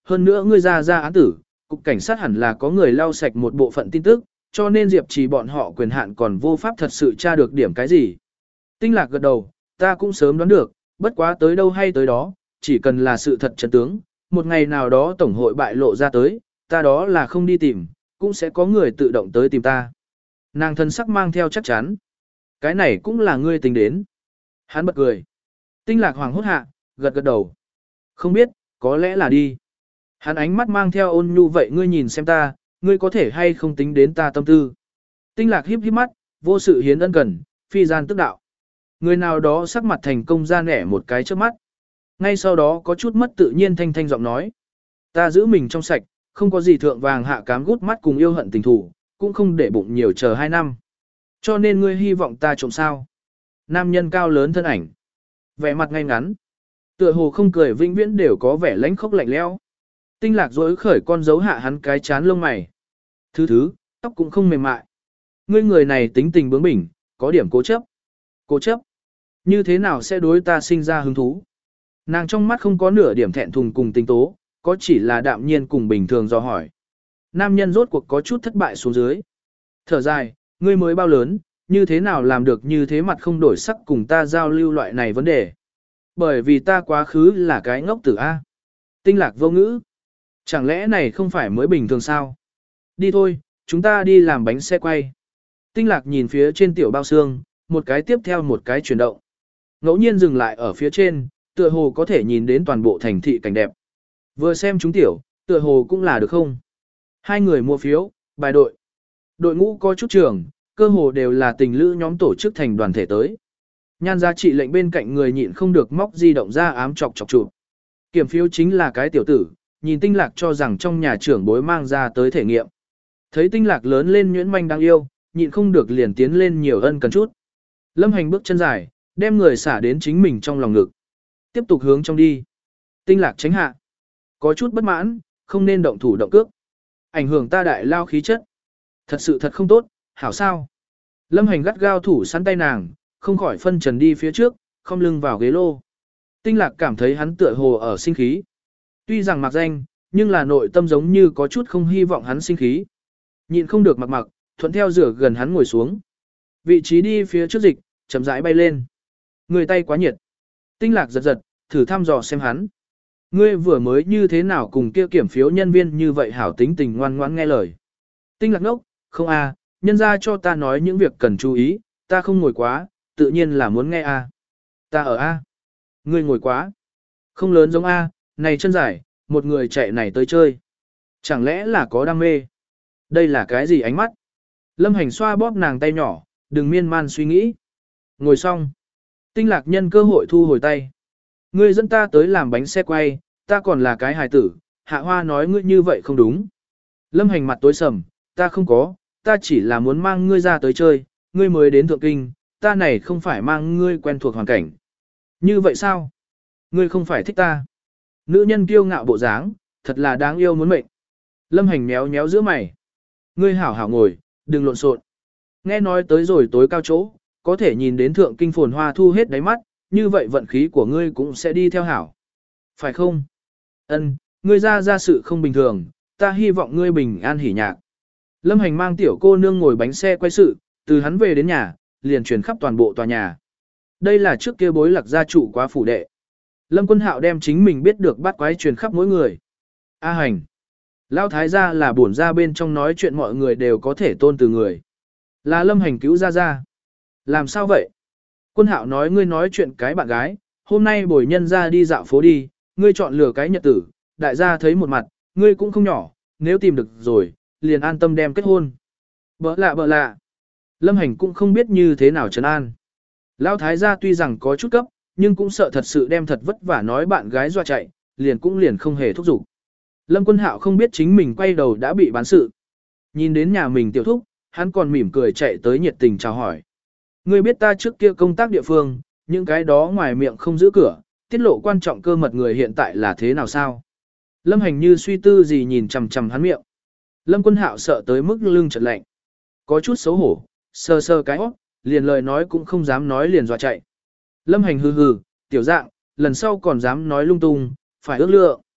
hơn nữa ngươi ra ra án tử, cục cảnh sát hẳn là có người lau sạch một bộ phận tin tức, cho nên Diệp Trì bọn họ quyền hạn còn vô pháp thật sự tra được điểm cái gì. Tinh Lạc gật đầu, ta cũng sớm đoán được, bất quá tới đâu hay tới đó, chỉ cần là sự thật chân tướng, một ngày nào đó tổng hội bại lộ ra tới, ta đó là không đi tìm, cũng sẽ có người tự động tới tìm ta. Nàng thân sắc mang theo chắc chắn. Cái này cũng là ngươi tính đến. Hắn bật cười. Tinh Lạc hoàng hốt hạ, gật gật đầu. Không biết, có lẽ là đi. Hắn ánh mắt mang theo ôn nhu vậy ngươi nhìn xem ta, ngươi có thể hay không tính đến ta tâm tư. Tinh Lạc híp híp mắt, vô sự hiến ân cần, phi gian tức đạo. Người nào đó sắc mặt thành công ra nẻ một cái trước mắt. Ngay sau đó có chút mất tự nhiên thanh thanh giọng nói. Ta giữ mình trong sạch, không có gì thượng vàng hạ cám gút mắt cùng yêu hận tình thủ, cũng không để bụng nhiều chờ hai năm. Cho nên ngươi hy vọng ta trộm sao. Nam nhân cao lớn thân ảnh. Vẻ mặt ngay ngắn. Tựa hồ không cười vĩnh viễn đều có vẻ lánh khốc lạnh lẽo. Tinh Lạc rối khởi con dấu hạ hắn cái chán lông mày. Thứ thứ, tóc cũng không mềm mại. Ngươi người này tính tình bướng bỉnh, có điểm cố chấp. Cố chấp. Như thế nào sẽ đối ta sinh ra hứng thú? Nàng trong mắt không có nửa điểm thẹn thùng cùng tình tố, có chỉ là đạm nhiên cùng bình thường do hỏi. Nam nhân rốt cuộc có chút thất bại xuống dưới. Thở dài, ngươi mới bao lớn, như thế nào làm được như thế mặt không đổi sắc cùng ta giao lưu loại này vấn đề. Bởi vì ta quá khứ là cái ngốc tử A. Tinh Lạc vô ngữ. Chẳng lẽ này không phải mới bình thường sao? Đi thôi, chúng ta đi làm bánh xe quay. Tinh Lạc nhìn phía trên tiểu bao xương, một cái tiếp theo một cái chuyển động. Ngẫu nhiên dừng lại ở phía trên, tựa hồ có thể nhìn đến toàn bộ thành thị cảnh đẹp. Vừa xem chúng tiểu, tựa hồ cũng là được không? Hai người mua phiếu, bài đội. Đội ngũ có chút trường, cơ hồ đều là tình lữ nhóm tổ chức thành đoàn thể tới. Nhan giá trị lệnh bên cạnh người nhịn không được móc di động ra ám chọc chọc chụp. Kiểm phiếu chính là cái tiểu tử, nhìn Tinh Lạc cho rằng trong nhà trưởng bối mang ra tới thể nghiệm. Thấy Tinh Lạc lớn lên nhuyễn manh đáng yêu, nhịn không được liền tiến lên nhiều ân cần chút. Lâm Hành bước chân dài, đem người xả đến chính mình trong lòng ngực. Tiếp tục hướng trong đi. Tinh Lạc tránh hạ. Có chút bất mãn, không nên động thủ động cước. Ảnh hưởng ta đại lao khí chất. Thật sự thật không tốt, hảo sao. Lâm Hành gắt gao thủ săn tay nàng, không khỏi phân trần đi phía trước, không lưng vào ghế lô. Tinh Lạc cảm thấy hắn tựa hồ ở sinh khí. Tuy rằng mặc danh, nhưng là nội tâm giống như có chút không hy vọng hắn sinh khí. Nhịn không được mặc mặc, thuận theo rửa gần hắn ngồi xuống. Vị trí đi phía trước dịch, chậm rãi bay lên. Người tay quá nhiệt. Tinh Lạc giật giật, thử thăm dò xem hắn. Ngươi vừa mới như thế nào cùng kia kiểm phiếu nhân viên như vậy hảo tính tình ngoan ngoãn nghe lời. Tinh Lạc ngốc, không a, nhân ra cho ta nói những việc cần chú ý, ta không ngồi quá, tự nhiên là muốn nghe a. Ta ở a. Ngươi ngồi quá. Không lớn giống a, này chân dài, một người chạy này tới chơi. Chẳng lẽ là có đam mê? Đây là cái gì ánh mắt? Lâm Hành xoa bóp nàng tay nhỏ, đừng miên man suy nghĩ. Ngồi xong. Tinh Lạc nhân cơ hội thu hồi tay. Ngươi dẫn ta tới làm bánh xe quay, ta còn là cái hài tử, Hạ Hoa nói ngươi như vậy không đúng. Lâm Hành mặt tối sầm, ta không có, ta chỉ là muốn mang ngươi ra tới chơi, ngươi mới đến Thượng Kinh, ta này không phải mang ngươi quen thuộc hoàn cảnh. Như vậy sao? Ngươi không phải thích ta. Nữ nhân kiêu ngạo bộ dáng, thật là đáng yêu muốn mệnh. Lâm Hành méo méo giữa mày. Ngươi hảo hảo ngồi, đừng lộn xộn. Nghe nói tới rồi tối cao chỗ, có thể nhìn đến Thượng Kinh phồn hoa thu hết đáy mắt, như vậy vận khí của ngươi cũng sẽ đi theo hảo. Phải không? Ân, ngươi ra ra sự không bình thường, ta hy vọng ngươi bình an hỉ nhạc. Lâm Hành mang tiểu cô nương ngồi bánh xe quay sự, từ hắn về đến nhà, liền truyền khắp toàn bộ tòa nhà. Đây là trước kia bối lạc gia trụ quá phủ đệ. Lâm Quân Hạo đem chính mình biết được bắt quái truyền khắp mỗi người. A Hành. Lão thái gia là bổn ra bên trong nói chuyện mọi người đều có thể tôn từ người. Là Lâm Hành cứu ra ra. Làm sao vậy? Quân Hạo nói ngươi nói chuyện cái bạn gái, hôm nay bồi nhân ra đi dạo phố đi, ngươi chọn lựa cái nhật tử, đại gia thấy một mặt, ngươi cũng không nhỏ, nếu tìm được rồi, liền an tâm đem kết hôn. Bỡ lạ bỡ lạ. Lâm Hành cũng không biết như thế nào trấn an. Lão thái gia tuy rằng có chút cấp, nhưng cũng sợ thật sự đem thật vất vả nói bạn gái dọa chạy, liền cũng liền không hề thúc giục. Lâm Quân Hạo không biết chính mình quay đầu đã bị bán sự. Nhìn đến nhà mình tiểu thúc, hắn còn mỉm cười chạy tới nhiệt tình chào hỏi. Ngươi biết ta trước kia công tác địa phương, những cái đó ngoài miệng không giữ cửa, tiết lộ quan trọng cơ mật người hiện tại là thế nào sao? Lâm Hành như suy tư gì nhìn chằm chằm hắn miệng. Lâm Quân Hạo sợ tới mức lưng chợt lạnh. Có chút xấu hổ, sờ sờ cái óc, liền lời nói cũng không dám nói liền dọa chạy. Lâm Hành hừ hừ, tiểu dạng, lần sau còn dám nói lung tung, phải ước lượng.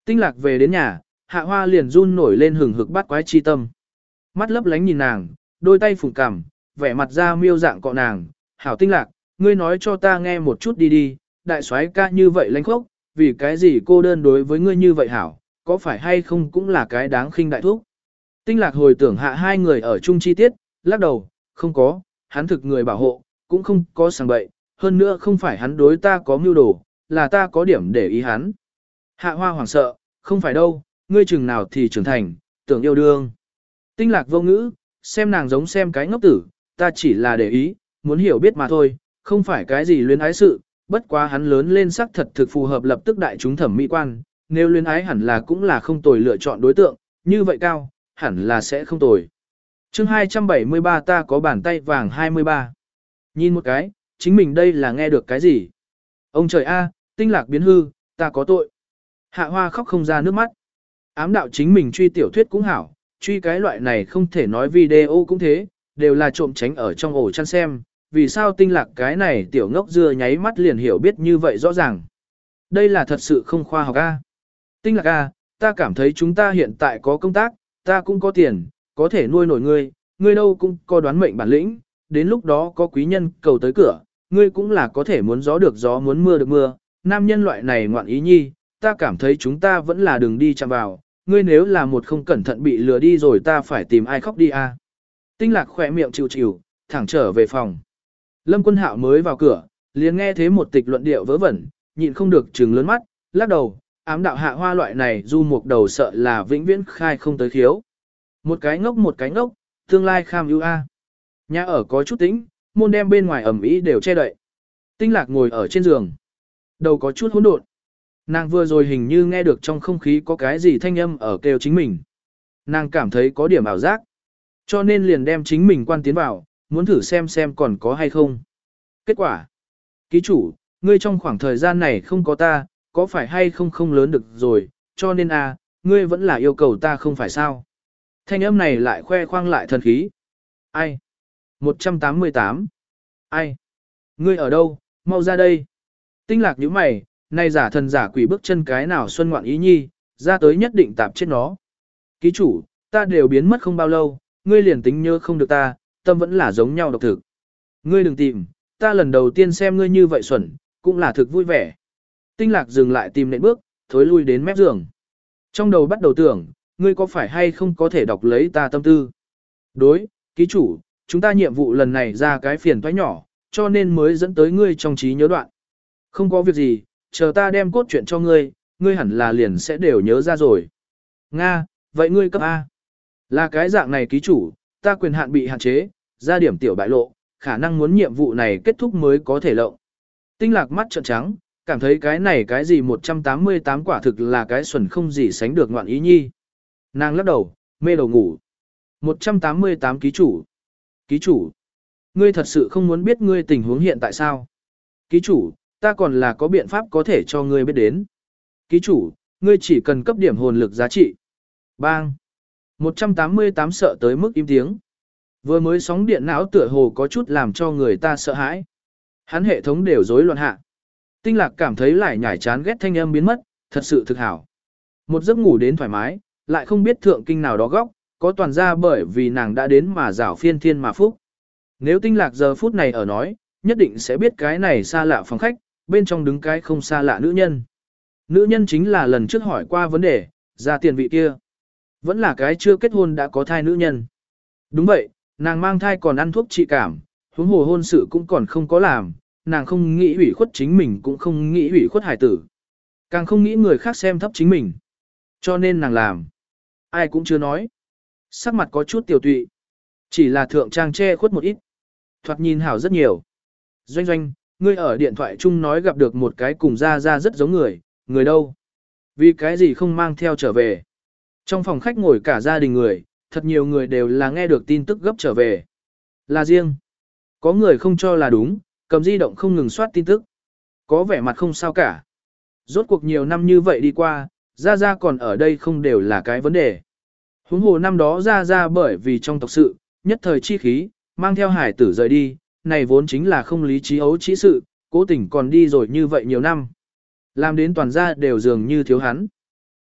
Tinh Lạc về đến nhà, Hạ Hoa liền run nổi lên hừng hực bắt quái chi tâm. Mắt lấp lánh nhìn nàng, đôi tay phủng cằm, vẻ mặt ra miêu dạng cọ nàng, "Hảo Tinh Lạc, ngươi nói cho ta nghe một chút đi đi, đại soái ca như vậy lãnh khốc, vì cái gì cô đơn đối với ngươi như vậy hảo, có phải hay không cũng là cái đáng khinh đại thúc." Tinh Lạc hồi tưởng hạ hai người ở chung chi tiết, lắc đầu, "Không có, hắn thực người bảo hộ, cũng không có sàng bậy, hơn nữa không phải hắn đối ta có mưu đồ, là ta có điểm để ý hắn." Hạ Hoa hoảng sợ, "Không phải đâu, ngươi chừng nào thì trưởng thành, tưởng yêu đương." Tinh Lạc vô ngữ, xem nàng giống xem cái ngốc tử, "Ta chỉ là để ý, muốn hiểu biết mà thôi, không phải cái gì luyến ái sự, bất quá hắn lớn lên sắc thật thực phù hợp lập tức đại chúng thẩm mỹ quan, nếu luyến ái hẳn là cũng là không tồi lựa chọn đối tượng, như vậy cao, hẳn là sẽ không tồi." Chương hai trăm bảy mươi ba ta có bàn tay vàng hai mươi ba. Nhìn một cái, chính mình đây là nghe được cái gì? Ông trời a, Tinh Lạc biến hư, ta có tội. Hạ Hoa khóc không ra nước mắt. Ám đạo chính mình truy tiểu thuyết cũng hảo, truy cái loại này không thể nói video cũng thế, đều là trộm tránh ở trong ổ chăn xem, vì sao Tinh Lạc cái này tiểu ngốc dưa nháy mắt liền hiểu biết như vậy rõ ràng. Đây là thật sự không khoa học a. Tinh Lạc a, ta cảm thấy chúng ta hiện tại có công tác, ta cũng có tiền, có thể nuôi nổi ngươi, ngươi đâu cũng có đoán mệnh bản lĩnh, đến lúc đó có quý nhân cầu tới cửa, ngươi cũng là có thể muốn gió được gió muốn mưa được mưa, nam nhân loại này ngoạn ý nhi, ta cảm thấy chúng ta vẫn là đừng đi chạm vào, ngươi nếu là một không cẩn thận bị lừa đi rồi ta phải tìm ai khóc đi a. Tinh Lạc khỏe miệng chịu chịu, thẳng trở về phòng. Lâm Quân Hạo mới vào cửa, liền nghe thế một tịch luận điệu vớ vẩn, nhịn không được trừng lớn mắt, lắc đầu, ám đạo Hạ Hoa loại này du mục đầu sợ là vĩnh viễn khai không tới khiếu. Một cái ngốc một cái ngốc, tương lai kham ưu a. Nhà ở có chút tĩnh, môn đem bên ngoài ẩm ý đều che đậy. Tinh Lạc ngồi ở trên giường, đầu có chút hỗn độn. Nàng vừa rồi hình như nghe được trong không khí có cái gì thanh âm ở kêu chính mình. Nàng cảm thấy có điểm ảo giác, cho nên liền đem chính mình quan tiến vào, muốn thử xem xem còn có hay không. Kết quả, ký chủ, ngươi trong khoảng thời gian này không có ta, có phải hay không không lớn được rồi, cho nên a, ngươi vẫn là yêu cầu ta không phải sao. Thanh âm này lại khoe khoang lại thần khí. Ai? một trăm tám mươi tám. Ai? Ngươi ở đâu? Mau ra đây. Tinh Lạc nhíu mày, này giả thần giả quỷ bước chân cái nào xuân ngoạn ý nhi, ra tới nhất định tạp chết nó. Ký chủ, ta đều biến mất không bao lâu, ngươi liền tính nhớ không được ta, tâm vẫn là giống nhau độc thực. Ngươi đừng tìm, ta lần đầu tiên xem ngươi như vậy xuẩn, cũng là thực vui vẻ. Tinh Lạc dừng lại tìm nệm bước, thối lui đến mép giường. Trong đầu bắt đầu tưởng, ngươi có phải hay không có thể đọc lấy ta tâm tư. Đối, ký chủ, chúng ta nhiệm vụ lần này ra cái phiền toái nhỏ, cho nên mới dẫn tới ngươi trong trí nhớ đoạn. Không có việc gì, chờ ta đem cốt truyện cho ngươi, ngươi hẳn là liền sẽ đều nhớ ra rồi. Nga, vậy ngươi cấp A. Là cái dạng này ký chủ, ta quyền hạn bị hạn chế, ra điểm tiểu bại lộ, khả năng muốn nhiệm vụ này kết thúc mới có thể lộng. Tinh Lạc mắt trợn trắng, cảm thấy cái này cái gì một trăm tám mươi tám quả thực là cái xuẩn không gì sánh được ngoạn ý nhi. Nàng lắc đầu, mê đầu ngủ. một trăm tám mươi tám ký chủ. Ký chủ, ngươi thật sự không muốn biết ngươi tình huống hiện tại sao? Ký chủ, ta còn là có biện pháp có thể cho ngươi biết đến. Ký chủ, ngươi chỉ cần cấp điểm hồn lực giá trị. Bang. một trăm tám mươi tám sợ tới mức im tiếng. Vừa mới sóng điện não tựa hồ có chút làm cho người ta sợ hãi. Hắn hệ thống đều rối loạn hạ. Tinh Lạc cảm thấy lại nhảy chán ghét thanh âm biến mất, thật sự thực hảo. Một giấc ngủ đến thoải mái, lại không biết thượng kinh nào đó góc, có toàn ra bởi vì nàng đã đến mà rảo phiên thiên mà phúc. Nếu Tinh Lạc giờ phút này ở nói, nhất định sẽ biết cái này xa lạ phòng khách, bên trong đứng cái không xa lạ nữ nhân. Nữ nhân chính là lần trước hỏi qua vấn đề, ra tiền vị kia. Vẫn là cái chưa kết hôn đã có thai nữ nhân. Đúng vậy, nàng mang thai còn ăn thuốc trị cảm, huống hồ hôn sự cũng còn không có làm, nàng không nghĩ ủy khuất chính mình cũng không nghĩ ủy khuất hải tử. Càng không nghĩ người khác xem thấp chính mình. Cho nên nàng làm. Ai cũng chưa nói. Sắc mặt có chút tiểu tụy. Chỉ là thượng trang che khuất một ít. Thoạt nhìn hảo rất nhiều. Doanh doanh, ngươi ở điện thoại chung nói gặp được một cái cùng ra ra rất giống người, người đâu? Vì cái gì không mang theo trở về? Trong phòng khách ngồi cả gia đình người, thật nhiều người đều là nghe được tin tức gấp trở về. Là riêng. Có người không cho là đúng, cầm di động không ngừng soát tin tức. Có vẻ mặt không sao cả. Rốt cuộc nhiều năm như vậy đi qua, Gia Gia còn ở đây không đều là cái vấn đề. Huống hồ năm đó Gia Gia bởi vì trong tộc sự, nhất thời chi khí, mang theo hải tử rời đi, này vốn chính là không lý trí ấu trĩ sự, cố tình còn đi rồi như vậy nhiều năm. Làm đến toàn gia đều dường như thiếu hắn.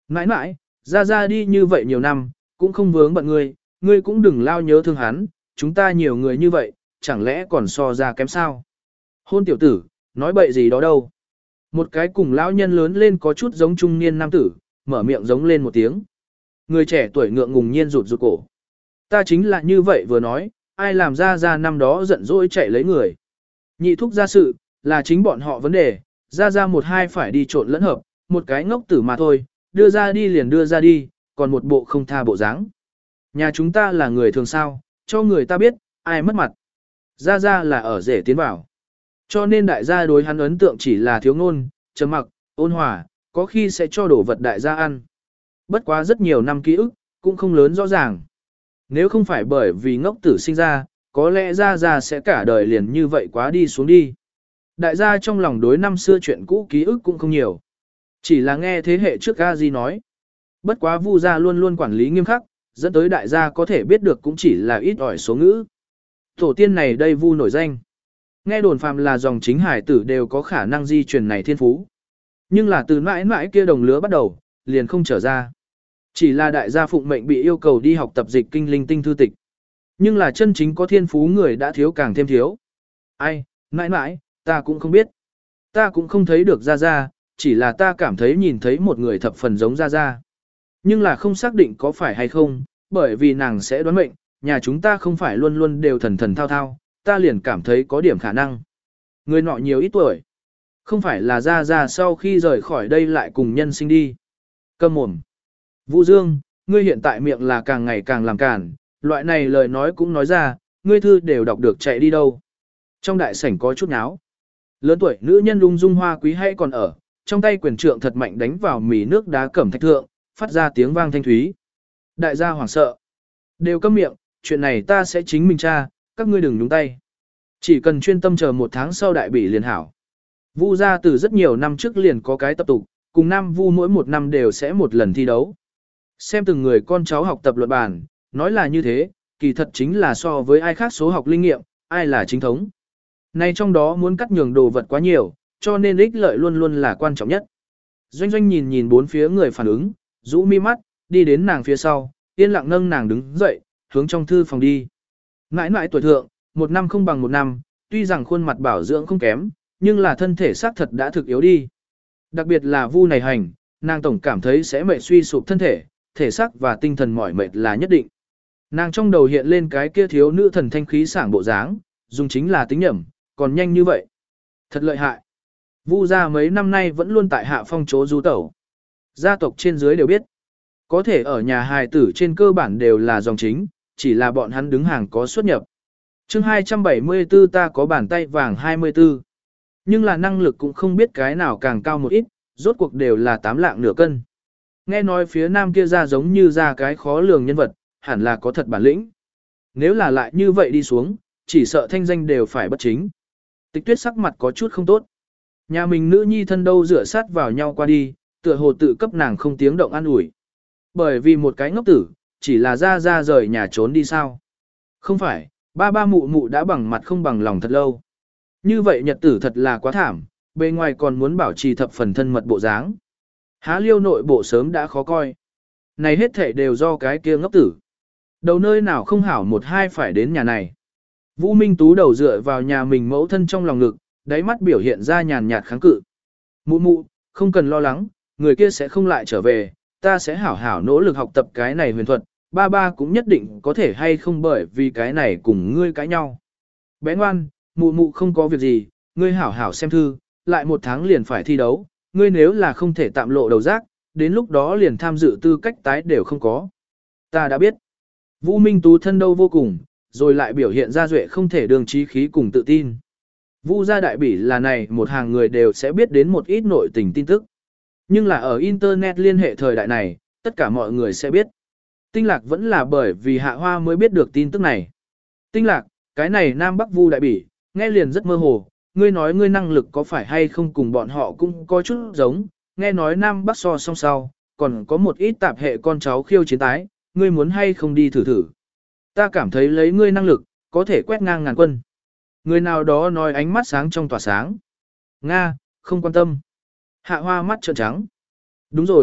Nãi nãi, ra ra đi như vậy nhiều năm, cũng không vướng bận ngươi, ngươi cũng đừng lao nhớ thương hắn, chúng ta nhiều người như vậy, chẳng lẽ còn so ra kém sao? Hôn tiểu tử, nói bậy gì đó đâu. Một cái cùng lão nhân lớn lên có chút giống trung niên nam tử, mở miệng giống lên một tiếng. Người trẻ tuổi ngượng ngùng nhiên rụt rụt cổ. Ta chính là như vậy vừa nói, ai làm ra ra năm đó giận dỗi chạy lấy người. Nhị thúc ra sự, là chính bọn họ vấn đề, ra ra một hai phải đi trộn lẫn hợp, một cái ngốc tử mà thôi, đưa ra đi liền đưa ra đi, còn một bộ không tha bộ dáng. Nhà chúng ta là người thường sao, cho người ta biết, ai mất mặt. Ra ra là ở rể tiến vào. Cho nên đại gia đối hắn ấn tượng chỉ là thiếu ngôn, trầm mặc, ôn hòa, có khi sẽ cho đổ vật đại gia ăn. Bất quá rất nhiều năm ký ức, cũng không lớn rõ ràng. Nếu không phải bởi vì ngốc tử sinh ra, có lẽ ra ra sẽ cả đời liền như vậy quá đi xuống đi. Đại gia trong lòng đối năm xưa chuyện cũ ký ức cũng không nhiều. Chỉ là nghe thế hệ trước A Di nói. Bất quá Vu gia luôn luôn quản lý nghiêm khắc, dẫn tới đại gia có thể biết được cũng chỉ là ít ỏi số ngữ. Tổ tiên này đây Vu nổi danh. Nghe đồn phàm là dòng chính hải tử đều có khả năng di truyền này thiên phú. Nhưng là từ mãi mãi kia đồng lứa bắt đầu, liền không trở ra. Chỉ là đại gia phụng mệnh bị yêu cầu đi học tập dịch kinh linh tinh thư tịch. Nhưng là chân chính có thiên phú người đã thiếu càng thêm thiếu. Ai, mãi mãi, ta cũng không biết. Ta cũng không thấy được ra ra, chỉ là ta cảm thấy nhìn thấy một người thập phần giống ra ra. Nhưng là không xác định có phải hay không, bởi vì nàng sẽ đoán mệnh, nhà chúng ta không phải luôn luôn đều thần thần thao thao, ta liền cảm thấy có điểm khả năng. Người nọ nhiều ít tuổi. Không phải là ra ra sau khi rời khỏi đây lại cùng nhân sinh đi. Câm mồm. Vũ Dương, ngươi hiện tại miệng là càng ngày càng làm cản, loại này lời nói cũng nói ra, ngươi thư đều đọc được chạy đi đâu. Trong đại sảnh có chút náo. Lớn tuổi nữ nhân ung dung hoa quý hay còn ở, trong tay quyền trượng thật mạnh đánh vào mì nước đá cẩm thạch thượng, phát ra tiếng vang thanh thúy. Đại gia hoảng sợ. Đều câm miệng, chuyện này ta sẽ chính mình tra, các ngươi đừng nhúng tay. Chỉ cần chuyên tâm chờ một tháng sau đại bỉ liền hảo. Vu gia từ rất nhiều năm trước liền có cái tập tục, cùng Nam Vu mỗi một năm đều sẽ một lần thi đấu. Xem từng người con cháu học tập luận bàn, nói là như thế, kỳ thật chính là so với ai khác số học linh nghiệm, ai là chính thống. Nay trong đó muốn cắt nhường đồ vật quá nhiều, cho nên ích lợi luôn luôn là quan trọng nhất. Doanh Doanh nhìn nhìn bốn phía người phản ứng, rũ mi mắt, đi đến nàng phía sau, yên lặng nâng nàng đứng dậy, hướng trong thư phòng đi. Mãi mãi tuổi thượng, một năm không bằng một năm, tuy rằng khuôn mặt bảo dưỡng không kém, nhưng là thân thể xác thật đã thực yếu đi. Đặc biệt là Vu này hành, nàng tổng cảm thấy sẽ mệt suy sụp thân thể, thể xác và tinh thần mỏi mệt là nhất định. Nàng trong đầu hiện lên cái kia thiếu nữ thần thanh khí sảng bộ dáng, dùng chính là tính nhẩm, còn nhanh như vậy. Thật lợi hại. Vu gia mấy năm nay vẫn luôn tại hạ phong chỗ du tẩu. Gia tộc trên dưới đều biết. Có thể ở nhà hài tử trên cơ bản đều là dòng chính, chỉ là bọn hắn đứng hàng có xuất nhập. chương hai trăm bảy mươi tư ta có bàn tay vàng hai mươi tư. Nhưng là năng lực cũng không biết cái nào càng cao một ít, rốt cuộc đều là tám lạng nửa cân. Nghe nói phía nam kia ra giống như ra cái khó lường nhân vật, hẳn là có thật bản lĩnh. Nếu là lại như vậy đi xuống, chỉ sợ thanh danh đều phải bất chính. Tịch Tuyết sắc mặt có chút không tốt. Nhà mình nữ nhi thân đâu rửa sát vào nhau qua đi, tựa hồ tự cấp nàng không tiếng động an ủi. Bởi vì một cái ngốc tử, chỉ là ra ra rời nhà trốn đi sao. Không phải, ba ba mụ mụ đã bằng mặt không bằng lòng thật lâu. Như vậy nhật tử thật là quá thảm, bề ngoài còn muốn bảo trì thập phần thân mật bộ dáng. Há liêu nội bộ sớm đã khó coi. Này hết thể đều do cái kia ngốc tử. Đầu nơi nào không hảo một hai phải đến nhà này. Vũ Minh Tú đầu dựa vào nhà mình mẫu thân trong lòng ngực, đáy mắt biểu hiện ra nhàn nhạt kháng cự. Mụ mụ, không cần lo lắng, người kia sẽ không lại trở về, ta sẽ hảo hảo nỗ lực học tập cái này huyền thuật, ba ba cũng nhất định có thể hay không bởi vì cái này cùng ngươi cãi nhau. Bé ngoan, mụ mụ không có việc gì, ngươi hảo hảo xem thư, lại một tháng liền phải thi đấu, ngươi nếu là không thể tạm lộ đầu giác, đến lúc đó liền tham dự tư cách tái đều không có. Ta đã biết. Vũ Minh Tú thân đâu vô cùng, rồi lại biểu hiện ra duệ không thể đường trí khí cùng tự tin. Vu gia đại bỉ là này một hàng người đều sẽ biết đến một ít nội tình tin tức. Nhưng là ở Internet liên hệ thời đại này, tất cả mọi người sẽ biết. Tinh Lạc vẫn là bởi vì Hạ Hoa mới biết được tin tức này. Tinh Lạc, cái này Nam Bắc Vu đại bỉ, nghe liền rất mơ hồ, ngươi nói ngươi năng lực có phải hay không cùng bọn họ cũng có chút giống, nghe nói Nam Bắc so song sau, còn có một ít tạp hệ con cháu khiêu chiến tái, ngươi muốn hay không đi thử thử. Ta cảm thấy lấy ngươi năng lực, có thể quét ngang ngàn quân. Người nào đó nói ánh mắt sáng trong tỏa sáng. Nga, không quan tâm. Hạ Hoa mắt trợn trắng. Đúng rồi,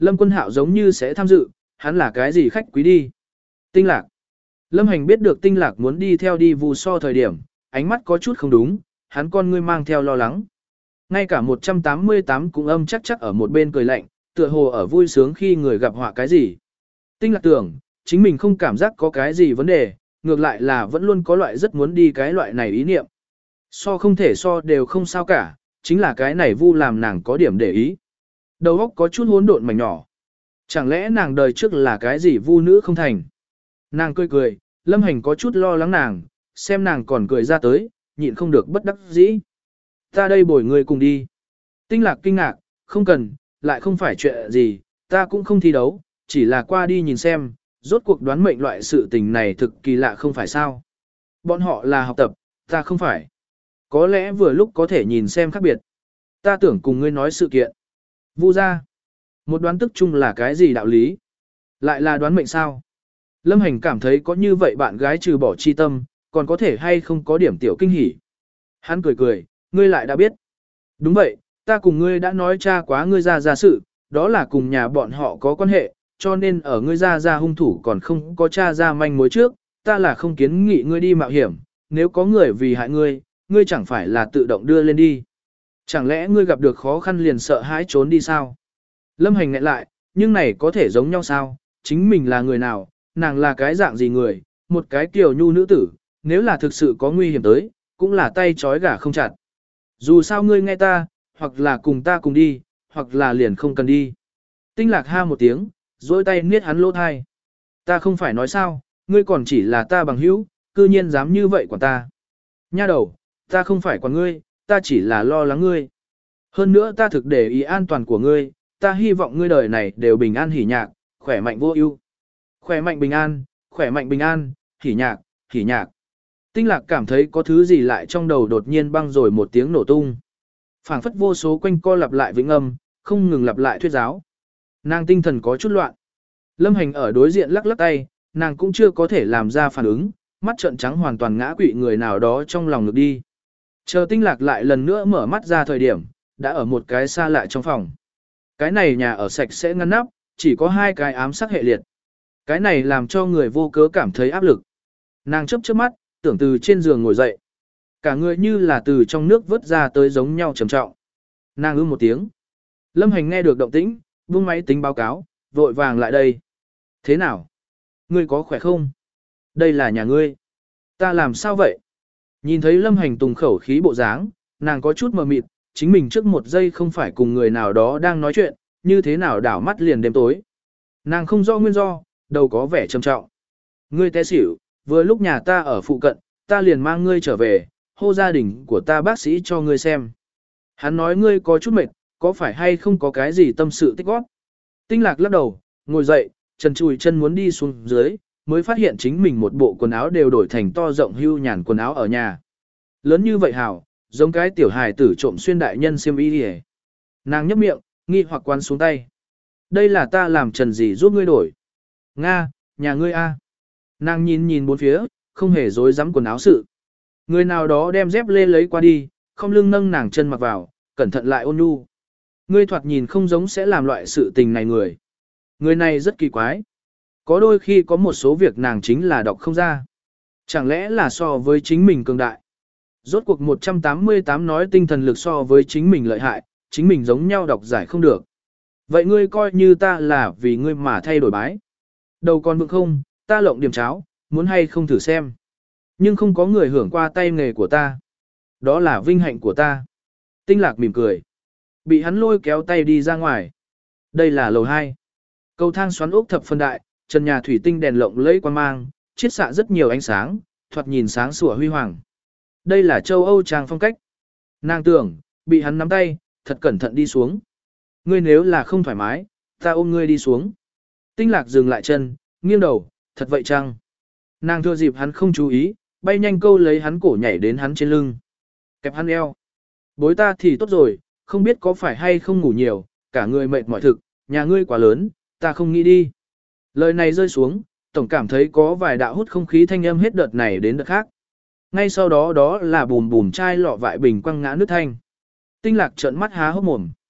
Lâm Quân Hạo giống như sẽ tham dự, hắn là cái gì khách quý đi. Tinh Lạc. Lâm Hành biết được Tinh Lạc muốn đi theo đi Vu So thời điểm, ánh mắt có chút không đúng, hắn con ngươi mang theo lo lắng. Ngay cả một trăm tám mươi tám cũng âm chắc chắc ở một bên cười lạnh, tựa hồ ở vui sướng khi người gặp họa cái gì. Tinh Lạc tưởng, chính mình không cảm giác có cái gì vấn đề, ngược lại là vẫn luôn có loại rất muốn đi cái loại này ý niệm. So không thể so đều không sao cả, chính là cái này Vu làm nàng có điểm để ý. Đầu óc có chút hỗn độn mảnh nhỏ. Chẳng lẽ nàng đời trước là cái gì Vu nữ không thành? Nàng cười cười, Lâm Hành có chút lo lắng nàng, xem nàng còn cười ra tới, nhịn không được bất đắc dĩ. Ta đây bồi người cùng đi. Tinh Lạc kinh ngạc, không cần, lại không phải chuyện gì, ta cũng không thi đấu, chỉ là qua đi nhìn xem, rốt cuộc đoán mệnh loại sự tình này thực kỳ lạ không phải sao. Bọn họ là học tập, ta không phải. Có lẽ vừa lúc có thể nhìn xem khác biệt. Ta tưởng cùng ngươi nói sự kiện. Vu ra. Một đoán tức chung là cái gì đạo lý? Lại là đoán mệnh sao? Lâm Hành cảm thấy có như vậy bạn gái trừ bỏ chi tâm, còn có thể hay không có điểm tiểu kinh hỉ. Hắn cười cười, ngươi lại đã biết. Đúng vậy, ta cùng ngươi đã nói cha quá ngươi ra ra sự, đó là cùng nhà bọn họ có quan hệ, cho nên ở ngươi ra ra hung thủ còn không có cha ra manh mối trước, ta là không kiến nghị ngươi đi mạo hiểm, nếu có người vì hại ngươi, ngươi chẳng phải là tự động đưa lên đi. Chẳng lẽ ngươi gặp được khó khăn liền sợ hãi trốn đi sao? Lâm Hành ngại lại, nhưng này có thể giống nhau sao, chính mình là người nào, nàng là cái dạng gì người, một cái kiều nhu nữ tử, nếu là thực sự có nguy hiểm tới, cũng là tay trói gà không chặt. Dù sao ngươi nghe ta, hoặc là cùng ta cùng đi, hoặc là liền không cần đi. Tinh Lạc ha một tiếng, dối tay niết hắn lỗ thai. Ta không phải nói sao, ngươi còn chỉ là ta bằng hữu, cư nhiên dám như vậy của ta. Nha đầu, ta không phải quản ngươi, ta chỉ là lo lắng ngươi. Hơn nữa ta thực để ý an toàn của ngươi, ta hy vọng ngươi đời này đều bình an hỉ nhạc, khỏe mạnh vô ưu. Khỏe mạnh bình an, khỏe mạnh bình an, hỉ nhạc, hỉ nhạc. Tinh Lạc cảm thấy có thứ gì lại trong đầu đột nhiên băng rồi một tiếng nổ tung. Phảng phất vô số quanh co lặp lại vĩnh âm, không ngừng lặp lại thuyết giáo. Nàng tinh thần có chút loạn. Lâm Hành ở đối diện lắc lắc tay, nàng cũng chưa có thể làm ra phản ứng, mắt trợn trắng hoàn toàn ngã quỵ người nào đó trong lòng ngực đi. Chờ Tinh Lạc lại lần nữa mở mắt ra thời điểm, đã ở một cái xa lạ trong phòng. Cái này nhà ở sạch sẽ ngăn nắp, chỉ có hai cái ám sắc hệ liệt. Cái này làm cho người vô cớ cảm thấy áp lực. Nàng chớp chớp mắt, tưởng từ trên giường ngồi dậy. Cả người như là từ trong nước vớt ra tới giống nhau trầm trọng. Nàng ư một tiếng. Lâm Hành nghe được động tĩnh, buông máy tính báo cáo, vội vàng lại đây. Thế nào? Ngươi có khỏe không? Đây là nhà ngươi. Ta làm sao vậy? Nhìn thấy Lâm Hành tùng khẩu khí bộ dáng, nàng có chút mờ mịt, chính mình trước một giây không phải cùng người nào đó đang nói chuyện, như thế nào đảo mắt liền đêm tối. Nàng không rõ nguyên do, đầu có vẻ trầm trọng. Ngươi té xỉu, vừa lúc nhà ta ở phụ cận, ta liền mang ngươi trở về, hô gia đình của ta bác sĩ cho ngươi xem. Hắn nói ngươi có chút mệt, có phải hay không có cái gì tâm sự tích góp. Tinh Lạc lắc đầu, ngồi dậy, trần chùi chân muốn đi xuống dưới, mới phát hiện chính mình một bộ quần áo đều đổi thành to rộng hưu nhàn quần áo ở nhà. Lớn như vậy hảo, giống cái tiểu hài tử trộm xuyên đại nhân xiêm y đi. Nàng nhấp miệng, nghi hoặc quán xuống tay. Đây là ta làm trần gì giúp ngươi đổi. Nga, nhà ngươi a. Nàng nhìn nhìn bốn phía, không hề dối dám quần áo sự. Người nào đó đem dép lê lấy qua đi, không lưng nâng nàng chân mặc vào, cẩn thận lại ôn nhu. Ngươi thoạt nhìn không giống sẽ làm loại sự tình này người. Người này rất kỳ quái. Có đôi khi có một số việc nàng chính là đọc không ra. Chẳng lẽ là so với chính mình cường đại. Rốt cuộc một trăm tám mươi tám nói tinh thần lực so với chính mình lợi hại, chính mình giống nhau đọc giải không được. Vậy ngươi coi như ta là vì ngươi mà thay đổi bái. Đầu còn vững không, ta lộng điểm cháo, muốn hay không thử xem. Nhưng không có người hưởng qua tay nghề của ta. Đó là vinh hạnh của ta. Tinh Lạc mỉm cười. Bị hắn lôi kéo tay đi ra ngoài. Đây là lầu hai. Cầu thang xoắn ốc thập phân đại, trần nhà thủy tinh đèn lộng lẫy quang mang, chiết xạ rất nhiều ánh sáng, thoạt nhìn sáng sủa huy hoàng. Đây là châu Âu trang phong cách. Nàng tưởng, bị hắn nắm tay, thật cẩn thận đi xuống. Ngươi nếu là không thoải mái, ta ôm ngươi đi xuống. Tinh Lạc dừng lại chân, nghiêng đầu, thật vậy chăng? Nàng thừa dịp hắn không chú ý, bay nhanh câu lấy hắn cổ nhảy đến hắn trên lưng. Kẹp hắn eo. Bối ta thì tốt rồi, không biết có phải hay không ngủ nhiều, cả người mệt mỏi thực, nhà ngươi quá lớn, ta không nghĩ đi. Lời này rơi xuống, tổng cảm thấy có vài đạo hút không khí thanh âm hết đợt này đến đợt khác. Ngay sau đó đó là bùm bùm chai lọ vại bình quăng ngã nước thanh. Tinh Lạc trợn mắt há hốc mồm.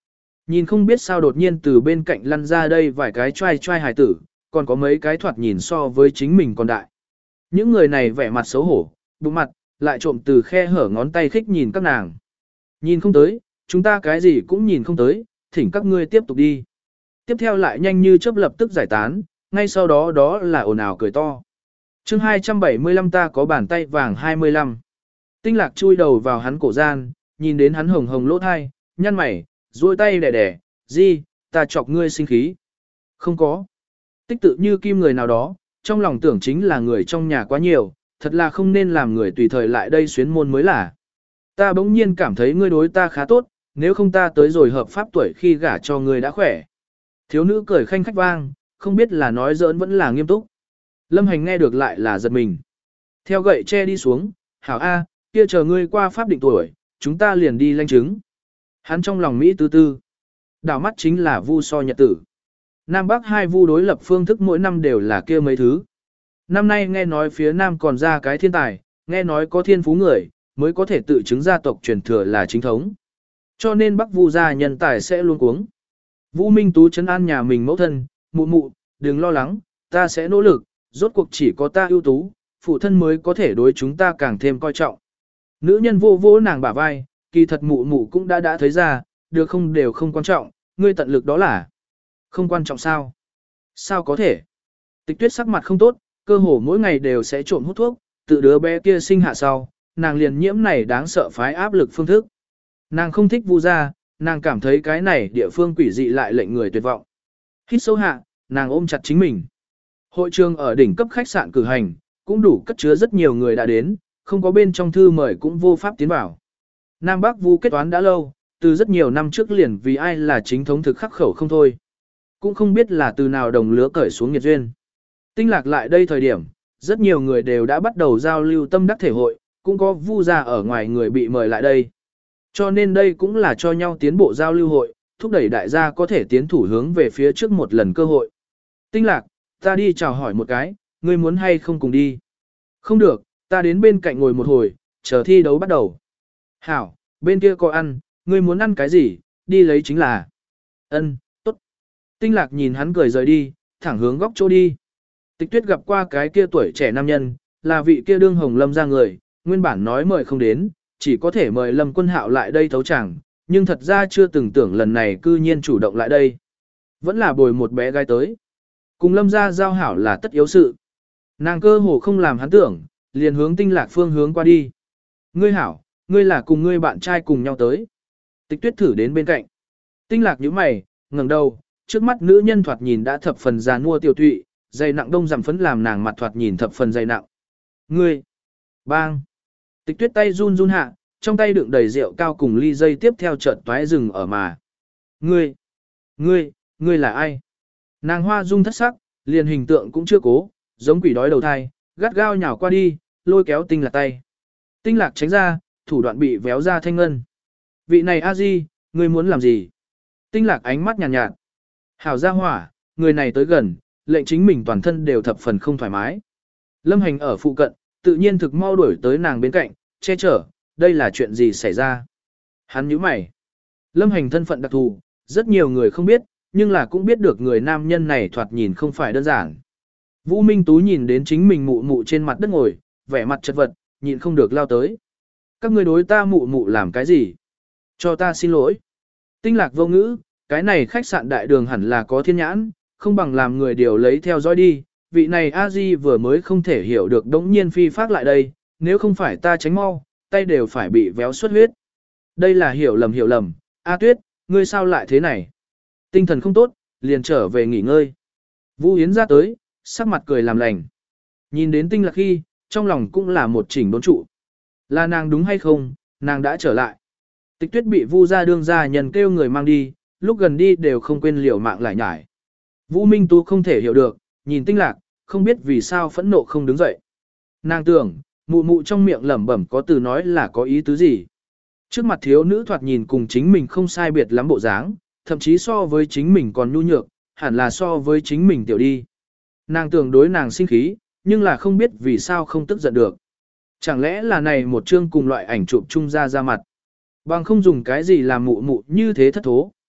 Nhìn không biết sao đột nhiên từ bên cạnh lăn ra đây vài cái trai trai hài tử, còn có mấy cái thoạt nhìn so với chính mình còn đại. Những người này vẻ mặt xấu hổ, bụng mặt, lại trộm từ khe hở ngón tay khích nhìn các nàng. Nhìn không tới, chúng ta cái gì cũng nhìn không tới, thỉnh các ngươi tiếp tục đi. Tiếp theo lại nhanh như chớp lập tức giải tán, ngay sau đó đó là ồn ào cười to. chương hai trăm bảy mươi lăm ta có bàn tay vàng hai mươi lăm. Tinh lạc chui đầu vào hắn cổ gian, nhìn đến hắn hồng hồng lỗ thai, nhăn mày, duỗi tay đẻ đẻ, gì, ta chọc ngươi sinh khí. Không có. Tích tự như kim người nào đó, trong lòng tưởng chính là người trong nhà quá nhiều, thật là không nên làm người tùy thời lại đây xuyến môn mới là. Ta bỗng nhiên cảm thấy ngươi đối ta khá tốt, nếu không ta tới rồi hợp pháp tuổi khi gả cho ngươi đã khỏe. Thiếu nữ cười khanh khách vang, không biết là nói giỡn vẫn là nghiêm túc. Lâm Hành nghe được lại là giật mình. Theo gậy che đi xuống, hảo A, kia chờ ngươi qua pháp định tuổi, chúng ta liền đi lanh chứng. Hắn trong lòng Mỹ tư tư. Đảo mắt chính là vu so nhật tử. Nam Bắc hai vu đối lập phương thức mỗi năm đều là kia mấy thứ. Năm nay nghe nói phía Nam còn ra cái thiên tài, nghe nói có thiên phú người, mới có thể tự chứng gia tộc truyền thừa là chính thống. Cho nên Bắc vu gia nhân tài sẽ luôn cuống. Vũ Minh Tú trấn an nhà mình mẫu thân, mụ mụ, đừng lo lắng, ta sẽ nỗ lực, rốt cuộc chỉ có ta ưu tú, phụ thân mới có thể đối chúng ta càng thêm coi trọng. Nữ nhân vô vô nàng bả vai, kỳ thật mụ mụ cũng đã đã thấy ra, được không đều không quan trọng, ngươi tận lực đó là. Không quan trọng sao? Sao có thể? Tịch Tuyết sắc mặt không tốt, cơ hồ mỗi ngày đều sẽ trộm hút thuốc, tự đứa bé kia sinh hạ sau, nàng liền nhiễm này đáng sợ phái áp lực phương thức. Nàng không thích Vu gia, nàng cảm thấy cái này địa phương quỷ dị lại lệnh người tuyệt vọng. Hít sâu hạ, nàng ôm chặt chính mình. Hội trường ở đỉnh cấp khách sạn cử hành, cũng đủ cất chứa rất nhiều người đã đến, không có bên trong thư mời cũng vô pháp tiến vào. Nam Bắc Vu kết toán đã lâu, từ rất nhiều năm trước liền vì ai là chính thống thực khắc khẩu không thôi. Cũng không biết là từ nào đồng lứa cởi xuống nghiệt duyên. Tinh lạc lại đây thời điểm, rất nhiều người đều đã bắt đầu giao lưu tâm đắc thể hội, cũng có Vu gia ở ngoài người bị mời lại đây. Cho nên đây cũng là cho nhau tiến bộ giao lưu hội, thúc đẩy đại gia có thể tiến thủ hướng về phía trước một lần cơ hội. Tinh lạc, ta đi chào hỏi một cái, ngươi muốn hay không cùng đi? Không được, ta đến bên cạnh ngồi một hồi, chờ thi đấu bắt đầu. Hảo, bên kia có ăn, ngươi muốn ăn cái gì, đi lấy chính là. Ân, tốt. Tinh lạc nhìn hắn cười rời đi, thẳng hướng góc chỗ đi. Tịch Tuyết gặp qua cái kia tuổi trẻ nam nhân, là vị kia đương Hồng Lâm ra người, nguyên bản nói mời không đến, chỉ có thể mời Lâm Quân Hạo lại đây thấu chẳng, nhưng thật ra chưa từng tưởng lần này cư nhiên chủ động lại đây. Vẫn là bồi một bé gái tới. Cùng Lâm ra giao hảo là tất yếu sự. Nàng cơ hồ không làm hắn tưởng, liền hướng Tinh lạc phương hướng qua đi. Ngươi hảo, ngươi là cùng ngươi bạn trai cùng nhau tới. Tịch Tuyết thử đến bên cạnh. Tinh lạc nhíu mày, ngẩng đầu, trước mắt nữ nhân thoạt nhìn đã thập phần già nua tiêu tụy, dày nặng đông giảm phấn làm nàng mặt thoạt nhìn thập phần dày nặng. Ngươi! Bang! Tịch Tuyết tay run run hạ, trong tay đựng đầy rượu cao cùng ly dây tiếp theo chợt toái rừng ở mà. Ngươi! Ngươi! Ngươi là ai? Nàng hoa dung thất sắc, liền hình tượng cũng chưa cố, giống quỷ đói đầu thai, gắt gao nhào qua đi, lôi kéo Tinh lạc tay. Tinh lạc tránh ra, thủ đoạn bị véo ra thanh ngân. Vị này a di, ngươi muốn làm gì? Tinh lạc ánh mắt nhàn nhạt, nhạt. Hảo gia hỏa, người này tới gần, lệnh chính mình toàn thân đều thập phần không thoải mái. Lâm Hành ở phụ cận, tự nhiên thực mau đuổi tới nàng bên cạnh, che chở, đây là chuyện gì xảy ra? Hắn nhíu mày. Lâm Hành thân phận đặc thù, rất nhiều người không biết, nhưng là cũng biết được người nam nhân này thoạt nhìn không phải đơn giản. Vũ Minh Tú nhìn đến chính mình mụ mụ trên mặt đất ngồi, vẻ mặt chật vật, nhịn không được lao tới. Các ngươi đối ta mụ mụ làm cái gì? Cho ta xin lỗi. Tinh lạc vô ngữ, cái này khách sạn đại đường hẳn là có thiên nhãn, không bằng làm người điều lấy theo dõi đi. Vị này a di vừa mới không thể hiểu được đống nhiên phi phát lại đây, nếu không phải ta tránh mau, tay đều phải bị véo xuất huyết. Đây là hiểu lầm hiểu lầm, A Tuyết, ngươi sao lại thế này? Tinh thần không tốt, liền trở về nghỉ ngơi. Vũ Yến ra tới, sắc mặt cười làm lành. Nhìn đến Tinh lạc khi, trong lòng cũng là một chỉnh đốn trụ. Là nàng đúng hay không, nàng đã trở lại. Tịch Tuyết bị Vu gia đương gia nhân kêu người mang đi, lúc gần đi đều không quên liều mạng lại nhải. Vũ Minh Tú không thể hiểu được, nhìn Tinh lạc, không biết vì sao phẫn nộ không đứng dậy. Nàng tưởng, mụ mụ trong miệng lẩm bẩm có từ nói là có ý tứ gì. Trước mặt thiếu nữ thoạt nhìn cùng chính mình không sai biệt lắm bộ dáng, thậm chí so với chính mình còn nhu nhược, hẳn là so với chính mình tiểu đi. Nàng tưởng đối nàng sinh khí, nhưng là không biết vì sao không tức giận được. Chẳng lẽ là này một chương cùng loại ảnh chụp chung ra ra mặt. Bằng không dùng cái gì làm mụ mụ như thế thất thố.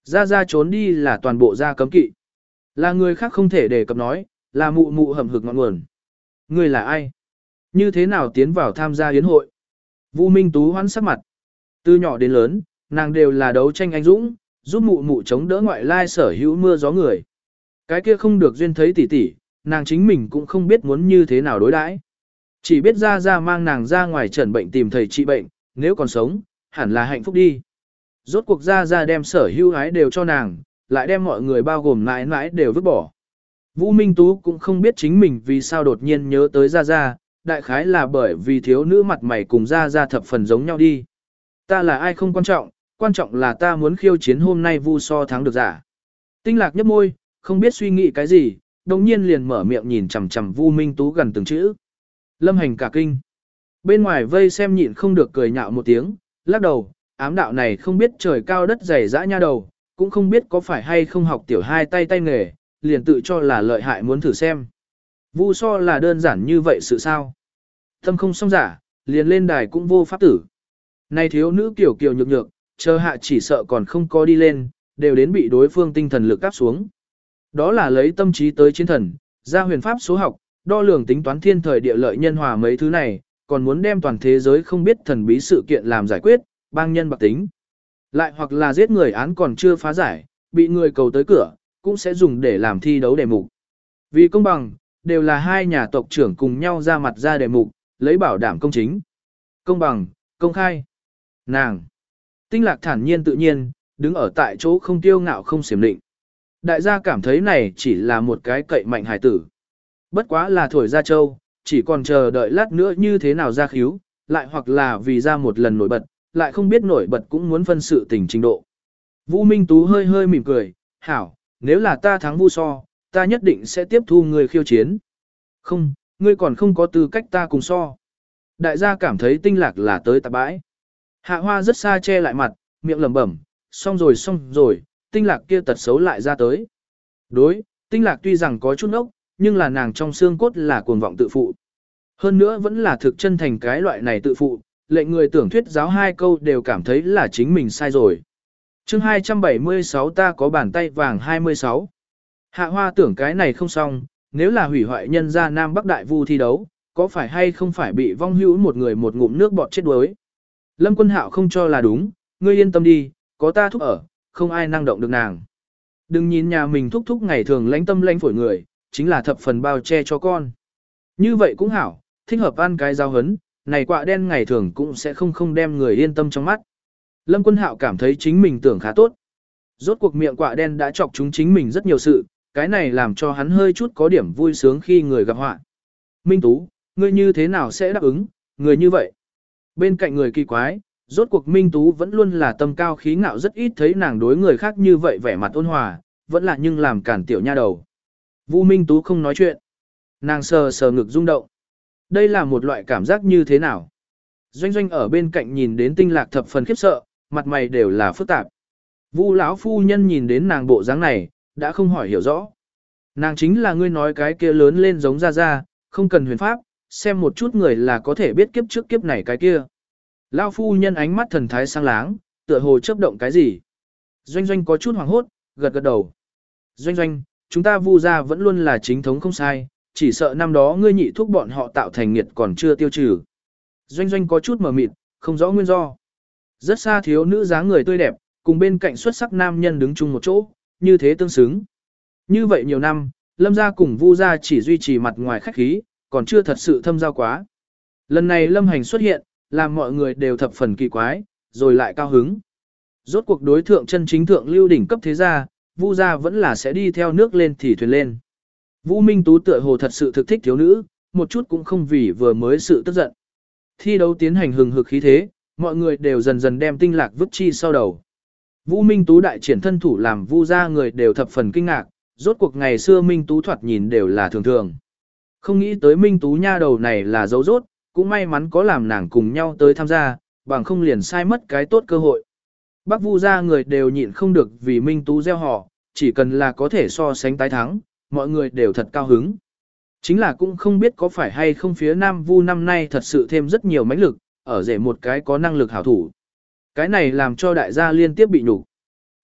Ra ra trốn đi là toàn bộ gia cấm kỵ. Là người khác không thể đề cập nói, là mụ mụ hầm hực ngọn nguồn. Người là ai? Như thế nào tiến vào tham gia yến hội? Vu Minh Tú hoán sắc mặt. Từ nhỏ đến lớn, nàng đều là đấu tranh anh dũng, giúp mụ mụ chống đỡ ngoại lai sở hữu mưa gió người. Cái kia không được duyên thấy tỉ tỉ, nàng chính mình cũng không biết muốn như thế nào đối đãi. Chỉ biết ra ra mang nàng ra ngoài trần bệnh tìm thầy trị bệnh, nếu còn sống, hẳn là hạnh phúc đi. Rốt cuộc ra ra đem sở hữu ái đều cho nàng, lại đem mọi người bao gồm mãi mãi đều vứt bỏ. Vũ Minh Tú cũng không biết chính mình vì sao đột nhiên nhớ tới ra ra, đại khái là bởi vì thiếu nữ mặt mày cùng ra ra thập phần giống nhau đi. Ta là ai không quan trọng, quan trọng là ta muốn khiêu chiến hôm nay Vu so thắng được giả. Tinh Lạc nhấp môi, không biết suy nghĩ cái gì, đồng nhiên liền mở miệng nhìn chằm chằm Vu Minh Tú gần từng chữ. Lâm Hành cả kinh. Bên ngoài vây xem nhịn không được cười nhạo một tiếng, lắc đầu, ám đạo này không biết trời cao đất dày dã nha đầu, cũng không biết có phải hay không học tiểu hai tay tay nghề, liền tự cho là lợi hại muốn thử xem. Vu so là đơn giản như vậy sự sao? Tâm không song giả, liền lên đài cũng vô pháp tử. Này thiếu nữ kiểu kiều nhược nhược, chờ hạ chỉ sợ còn không có đi lên, đều đến bị đối phương tinh thần lực áp xuống. Đó là lấy tâm trí tới chiến thần, ra huyền pháp số học, đo lường tính toán thiên thời địa lợi nhân hòa mấy thứ này, còn muốn đem toàn thế giới không biết thần bí sự kiện làm giải quyết, bang nhân bạc tính. Lại hoặc là giết người án còn chưa phá giải, bị người cầu tới cửa, cũng sẽ dùng để làm thi đấu đề mục. Vì công bằng, đều là hai nhà tộc trưởng cùng nhau ra mặt ra đề mục, lấy bảo đảm công chính. Công bằng, công khai. Nàng. Tinh Lạc thản nhiên tự nhiên, đứng ở tại chỗ không tiêu ngạo không xiểm định. Đại gia cảm thấy này chỉ là một cái cậy mạnh hài tử. Bất quá là thổi ra châu, chỉ còn chờ đợi lát nữa như thế nào ra khíu, lại hoặc là vì ra một lần nổi bật, lại không biết nổi bật cũng muốn phân sự tình trình độ. Vũ Minh Tú hơi hơi mỉm cười, hảo, nếu là ta thắng Vu so, ta nhất định sẽ tiếp thu người khiêu chiến. Không, ngươi còn không có tư cách ta cùng so. Đại gia cảm thấy Tinh Lạc là tới tạp bãi. Hạ Hoa rất xa che lại mặt, miệng lẩm bẩm, xong rồi xong rồi, Tinh Lạc kia tật xấu lại ra tới. Đối, Tinh Lạc tuy rằng có chút ốc, nhưng là nàng trong xương cốt là cuồng vọng tự phụ. Hơn nữa vẫn là thực chân thành cái loại này tự phụ, lệnh người tưởng thuyết giáo hai câu đều cảm thấy là chính mình sai rồi. Chương hai trăm bảy mươi sáu ta có bàn tay vàng hai mươi sáu. Hạ Hoa tưởng cái này không xong, nếu là hủy hoại nhân gia Nam Bắc Đại Vu thi đấu, có phải hay không phải bị vong hữu một người một ngụm nước bọt chết đuối. Lâm Quân Hạo không cho là đúng, ngươi yên tâm đi, có ta thúc ở, không ai năng động được nàng. Đừng nhìn nhà mình thúc thúc ngày thường lãnh tâm lãnh phổi người, chính là thập phần bao che cho con. Như vậy cũng hảo, thích hợp ăn cái giao hấn, này quạ đen ngày thường cũng sẽ không không đem người yên tâm trong mắt. Lâm Quân Hạo cảm thấy chính mình tưởng khá tốt. Rốt cuộc miệng quạ đen đã chọc chúng chính mình rất nhiều sự, cái này làm cho hắn hơi chút có điểm vui sướng khi người gặp họa. Minh Tú, ngươi như thế nào sẽ đáp ứng, người như vậy? Bên cạnh người kỳ quái, rốt cuộc Minh Tú vẫn luôn là tâm cao khí ngạo rất ít thấy nàng đối người khác như vậy vẻ mặt ôn hòa, vẫn là nhưng làm cản tiểu nha đầu. Vu Minh Tú không nói chuyện. Nàng sờ sờ ngực rung động. Đây là một loại cảm giác như thế nào? Doanh Doanh ở bên cạnh nhìn đến Tinh Lạc thập phần khiếp sợ, mặt mày đều là phức tạp. Vu lão phu nhân nhìn đến nàng bộ dáng này, đã không hỏi hiểu rõ. Nàng chính là ngươi nói cái kia lớn lên giống ra ra, không cần huyền pháp, xem một chút người là có thể biết kiếp trước kiếp này cái kia. Lão phu nhân ánh mắt thần thái sang láng, tựa hồ chớp động cái gì. Doanh Doanh có chút hoảng hốt, gật gật đầu. Doanh Doanh, chúng ta Vu gia vẫn luôn là chính thống không sai, chỉ sợ năm đó ngươi nhị thuốc bọn họ tạo thành nghiệt còn chưa tiêu trừ. Doanh Doanh có chút mờ mịt, không rõ nguyên do. Rất xa thiếu nữ dáng người tươi đẹp, cùng bên cạnh xuất sắc nam nhân đứng chung một chỗ, như thế tương xứng. Như vậy nhiều năm, Lâm gia cùng Vu gia chỉ duy trì mặt ngoài khách khí, còn chưa thật sự thâm giao quá. Lần này Lâm Hành xuất hiện, làm mọi người đều thập phần kỳ quái, rồi lại cao hứng. Rốt cuộc đối thượng chân chính thượng lưu đỉnh cấp thế gia, Vu gia vẫn là sẽ đi theo nước lên thì thuyền lên. Vũ Minh Tú tựa hồ thật sự thực thích thiếu nữ, một chút cũng không vì vừa mới sự tức giận. Thi đấu tiến hành hừng hực khí thế, mọi người đều dần dần đem Tinh Lạc vứt chi sau đầu. Vũ Minh Tú đại triển thân thủ làm Vu gia người đều thập phần kinh ngạc, rốt cuộc ngày xưa Minh Tú thoạt nhìn đều là thường thường. Không nghĩ tới Minh Tú nha đầu này là dấu rốt, cũng may mắn có làm nàng cùng nhau tới tham gia, bằng không liền sai mất cái tốt cơ hội. Bắc Vu gia người đều nhịn không được vì Minh Tú gieo họ, chỉ cần là có thể so sánh tái thắng, mọi người đều thật cao hứng. Chính là cũng không biết có phải hay không phía Nam Vu năm nay thật sự thêm rất nhiều mãnh lực, ở rể một cái có năng lực hảo thủ. Cái này làm cho đại gia liên tiếp bị nhục.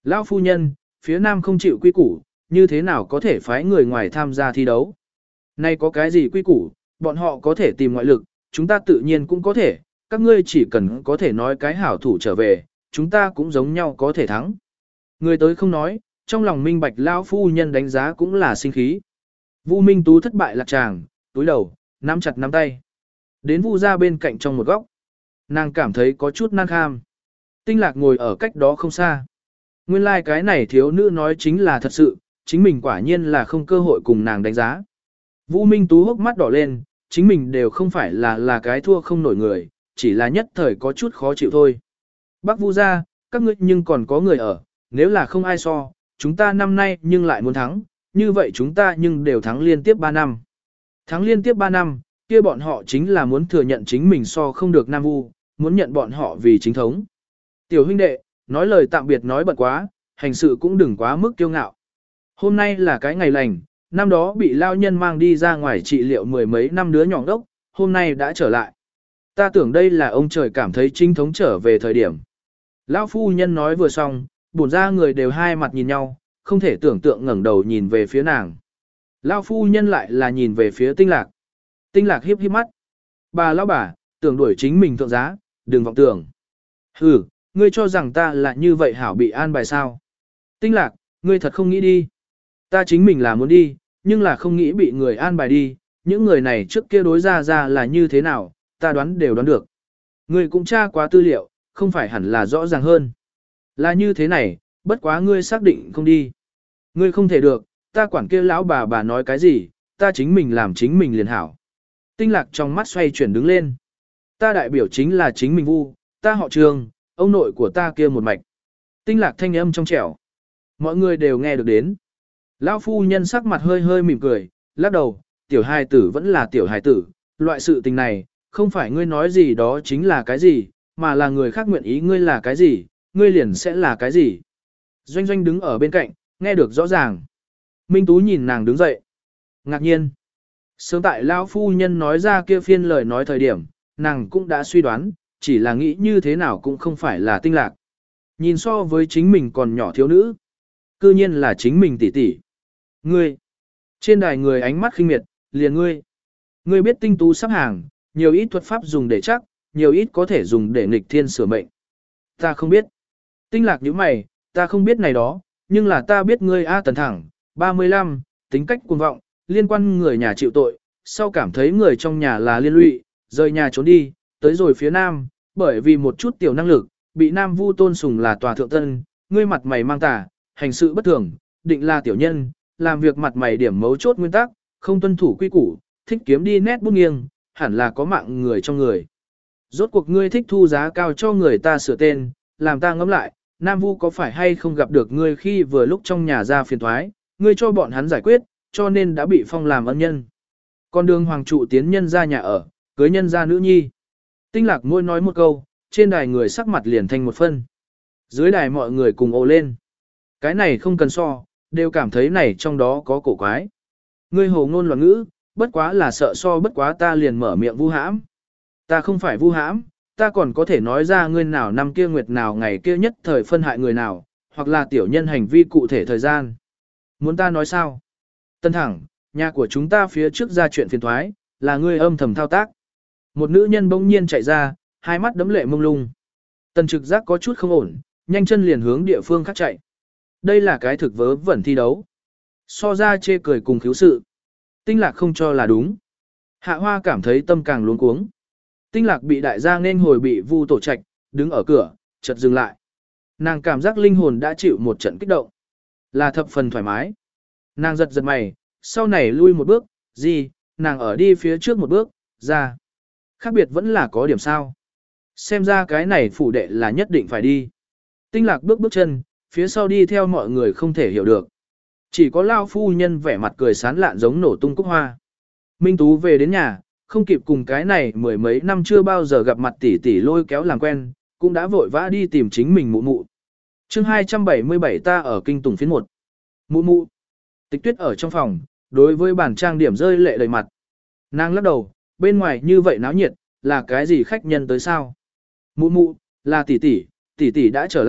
Lão phu nhân, phía nam không chịu quy củ, như thế nào có thể phái người ngoài tham gia thi đấu? Nay có cái gì quy củ, bọn họ có thể tìm ngoại lực, chúng ta tự nhiên cũng có thể, các ngươi chỉ cần có thể nói cái hảo thủ trở về, chúng ta cũng giống nhau có thể thắng. Người tới không nói, trong lòng minh bạch lão phu nhân đánh giá cũng là sinh khí. Vu Minh Tú thất bại lạc tràng, túi đầu, nắm chặt nắm tay. Đến Vu ra bên cạnh trong một góc. Nàng cảm thấy có chút nan kham. Tinh Lạc ngồi ở cách đó không xa. Nguyên lai like cái này thiếu nữ nói chính là thật sự, chính mình quả nhiên là không cơ hội cùng nàng đánh giá. Vũ Minh Tú hốc mắt đỏ lên, chính mình đều không phải là là cái thua không nổi người, chỉ là nhất thời có chút khó chịu thôi. Bác Vu ra, các ngươi nhưng còn có người ở, nếu là không ai so, chúng ta năm nay nhưng lại muốn thắng, như vậy chúng ta nhưng đều thắng liên tiếp ba năm. Thắng liên tiếp ba năm, kia bọn họ chính là muốn thừa nhận chính mình so không được Nam Vu, muốn nhận bọn họ vì chính thống. Tiểu huynh đệ, nói lời tạm biệt nói bận quá, hành sự cũng đừng quá mức kiêu ngạo. Hôm nay là cái ngày lành, năm đó bị lao nhân mang đi ra ngoài trị liệu mười mấy năm đứa nhỏ đốc, hôm nay đã trở lại. Ta tưởng đây là ông trời cảm thấy chính thống trở về thời điểm. Lão phu nhân nói vừa xong, bổn ra người đều hai mặt nhìn nhau, không thể tưởng tượng ngẩng đầu nhìn về phía nàng. Lão phu nhân lại là nhìn về phía Tinh Lạc. Tinh Lạc hiếp hiếp mắt. Bà lão bà, tưởng đuổi chính mình thượng giá, đừng vọng tưởng. Hừ, ngươi cho rằng ta là như vậy hảo bị an bài sao? Tinh Lạc, ngươi thật không nghĩ đi. Ta chính mình là muốn đi, nhưng là không nghĩ bị người an bài đi, những người này trước kia đối ra ra là như thế nào, ta đoán đều đoán được. Ngươi cũng tra quá tư liệu, không phải hẳn là rõ ràng hơn. Là như thế này, bất quá ngươi xác định không đi. Ngươi không thể được, ta quản kia lão bà bà nói cái gì, ta chính mình làm chính mình liền hảo. Tinh Lạc trong mắt xoay chuyển đứng lên. Ta đại biểu chính là chính mình Vu, ta họ Trường, ông nội của ta kia một mạch. Tinh Lạc thanh âm trong trẻo. Mọi người đều nghe được đến. Lão phu nhân sắc mặt hơi hơi mỉm cười, lắc đầu, tiểu hài tử vẫn là tiểu hài tử, loại sự tình này, không phải ngươi nói gì đó chính là cái gì, mà là người khác nguyện ý ngươi là cái gì, ngươi liền sẽ là cái gì. Doanh Doanh đứng ở bên cạnh, nghe được rõ ràng. Minh Tú nhìn nàng đứng dậy. Ngạc nhiên. Sớm tại Lão phu nhân nói ra kia phiên lời nói thời điểm, nàng cũng đã suy đoán, chỉ là nghĩ như thế nào cũng không phải là Tinh Lạc. Nhìn so với chính mình còn nhỏ thiếu nữ. Cư nhiên là chính mình tỷ tỷ. Ngươi. Trên đài người ánh mắt khinh miệt, liền ngươi. Ngươi biết tinh tú sắp hàng, nhiều ít thuật pháp dùng để chắc, nhiều ít có thể dùng để nghịch thiên sửa mệnh. Ta không biết. Tinh Lạc nhíu mày, ta không biết này đó, nhưng là ta biết ngươi A Tần thẳng, ba mươi lăm, tính cách cuồng vọng, liên quan người nhà chịu tội, sau cảm thấy người trong nhà là liên lụy, rời nhà trốn đi, tới rồi phía nam, bởi vì một chút tiểu năng lực, bị Nam Vu tôn sùng là tòa thượng tân, ngươi mặt mày mang tà, hành sự bất thường, định là tiểu nhân, làm việc mặt mày điểm mấu chốt nguyên tắc, không tuân thủ quy củ, thích kiếm đi nét bút nghiêng, hẳn là có mạng người trong người. Rốt cuộc ngươi thích thu giá cao cho người ta sửa tên, làm ta ngẫm lại, Nam Vu có phải hay không gặp được ngươi khi vừa lúc trong nhà ra phiền thoái, ngươi cho bọn hắn giải quyết, cho nên đã bị phong làm ân nhân. Con đường hoàng trụ tiến nhân ra nhà ở, cưới nhân ra nữ nhi. Tinh Lạc môi nói một câu, trên đài người sắc mặt liền thành một phân. Dưới đài mọi người cùng ồ lên. Cái này không cần so, đều cảm thấy này trong đó có cổ quái. Ngươi hồ ngôn loạn ngữ, bất quá là sợ so bất quá ta liền mở miệng vu hãm. Ta không phải vu hãm, ta còn có thể nói ra ngươi nào năm kia nguyệt nào ngày kia nhất thời phân hại người nào, hoặc là tiểu nhân hành vi cụ thể thời gian. Muốn ta nói sao? Tân thẳng, nhà của chúng ta phía trước ra chuyện phiền thoái, là ngươi âm thầm thao tác. Một nữ nhân bỗng nhiên chạy ra, hai mắt đấm lệ mông lung. Tần trực giác có chút không ổn, nhanh chân liền hướng địa phương khác chạy. Đây là cái thực vớ vẩn thi đấu. So ra chê cười cùng khiếu sự. Tinh Lạc không cho là đúng. Hạ Hoa cảm thấy tâm càng luống cuống. Tinh Lạc bị đại gia nên hồi bị Vu tổ trạch, đứng ở cửa, chợt dừng lại. Nàng cảm giác linh hồn đã chịu một trận kích động. Là thập phần thoải mái. Nàng giật giật mày, sau này lui một bước, gì, nàng ở đi phía trước một bước, ra. Khác biệt vẫn là có điểm sao. Xem ra cái này phủ đệ là nhất định phải đi. Tinh Lạc bước bước chân, phía sau đi theo mọi người không thể hiểu được. Chỉ có Lao phu nhân vẻ mặt cười sán lạn giống nổ tung cúc hoa. Minh Tú về đến nhà, không kịp cùng cái này mười mấy năm chưa bao giờ gặp mặt tỷ tỷ lôi kéo làm quen, cũng đã vội vã đi tìm chính mình mụ mụ. Chương hai trăm bảy mươi bảy ta ở kinh tùng phiến một. Mụ mụ. Tịch Tuyết ở trong phòng, đối với bản trang điểm rơi lệ đầy mặt. Nàng lắc đầu, bên ngoài như vậy náo nhiệt, là cái gì khách nhân tới sao? Mụ mụ, là tỷ tỷ, tỷ tỷ đã trở lại,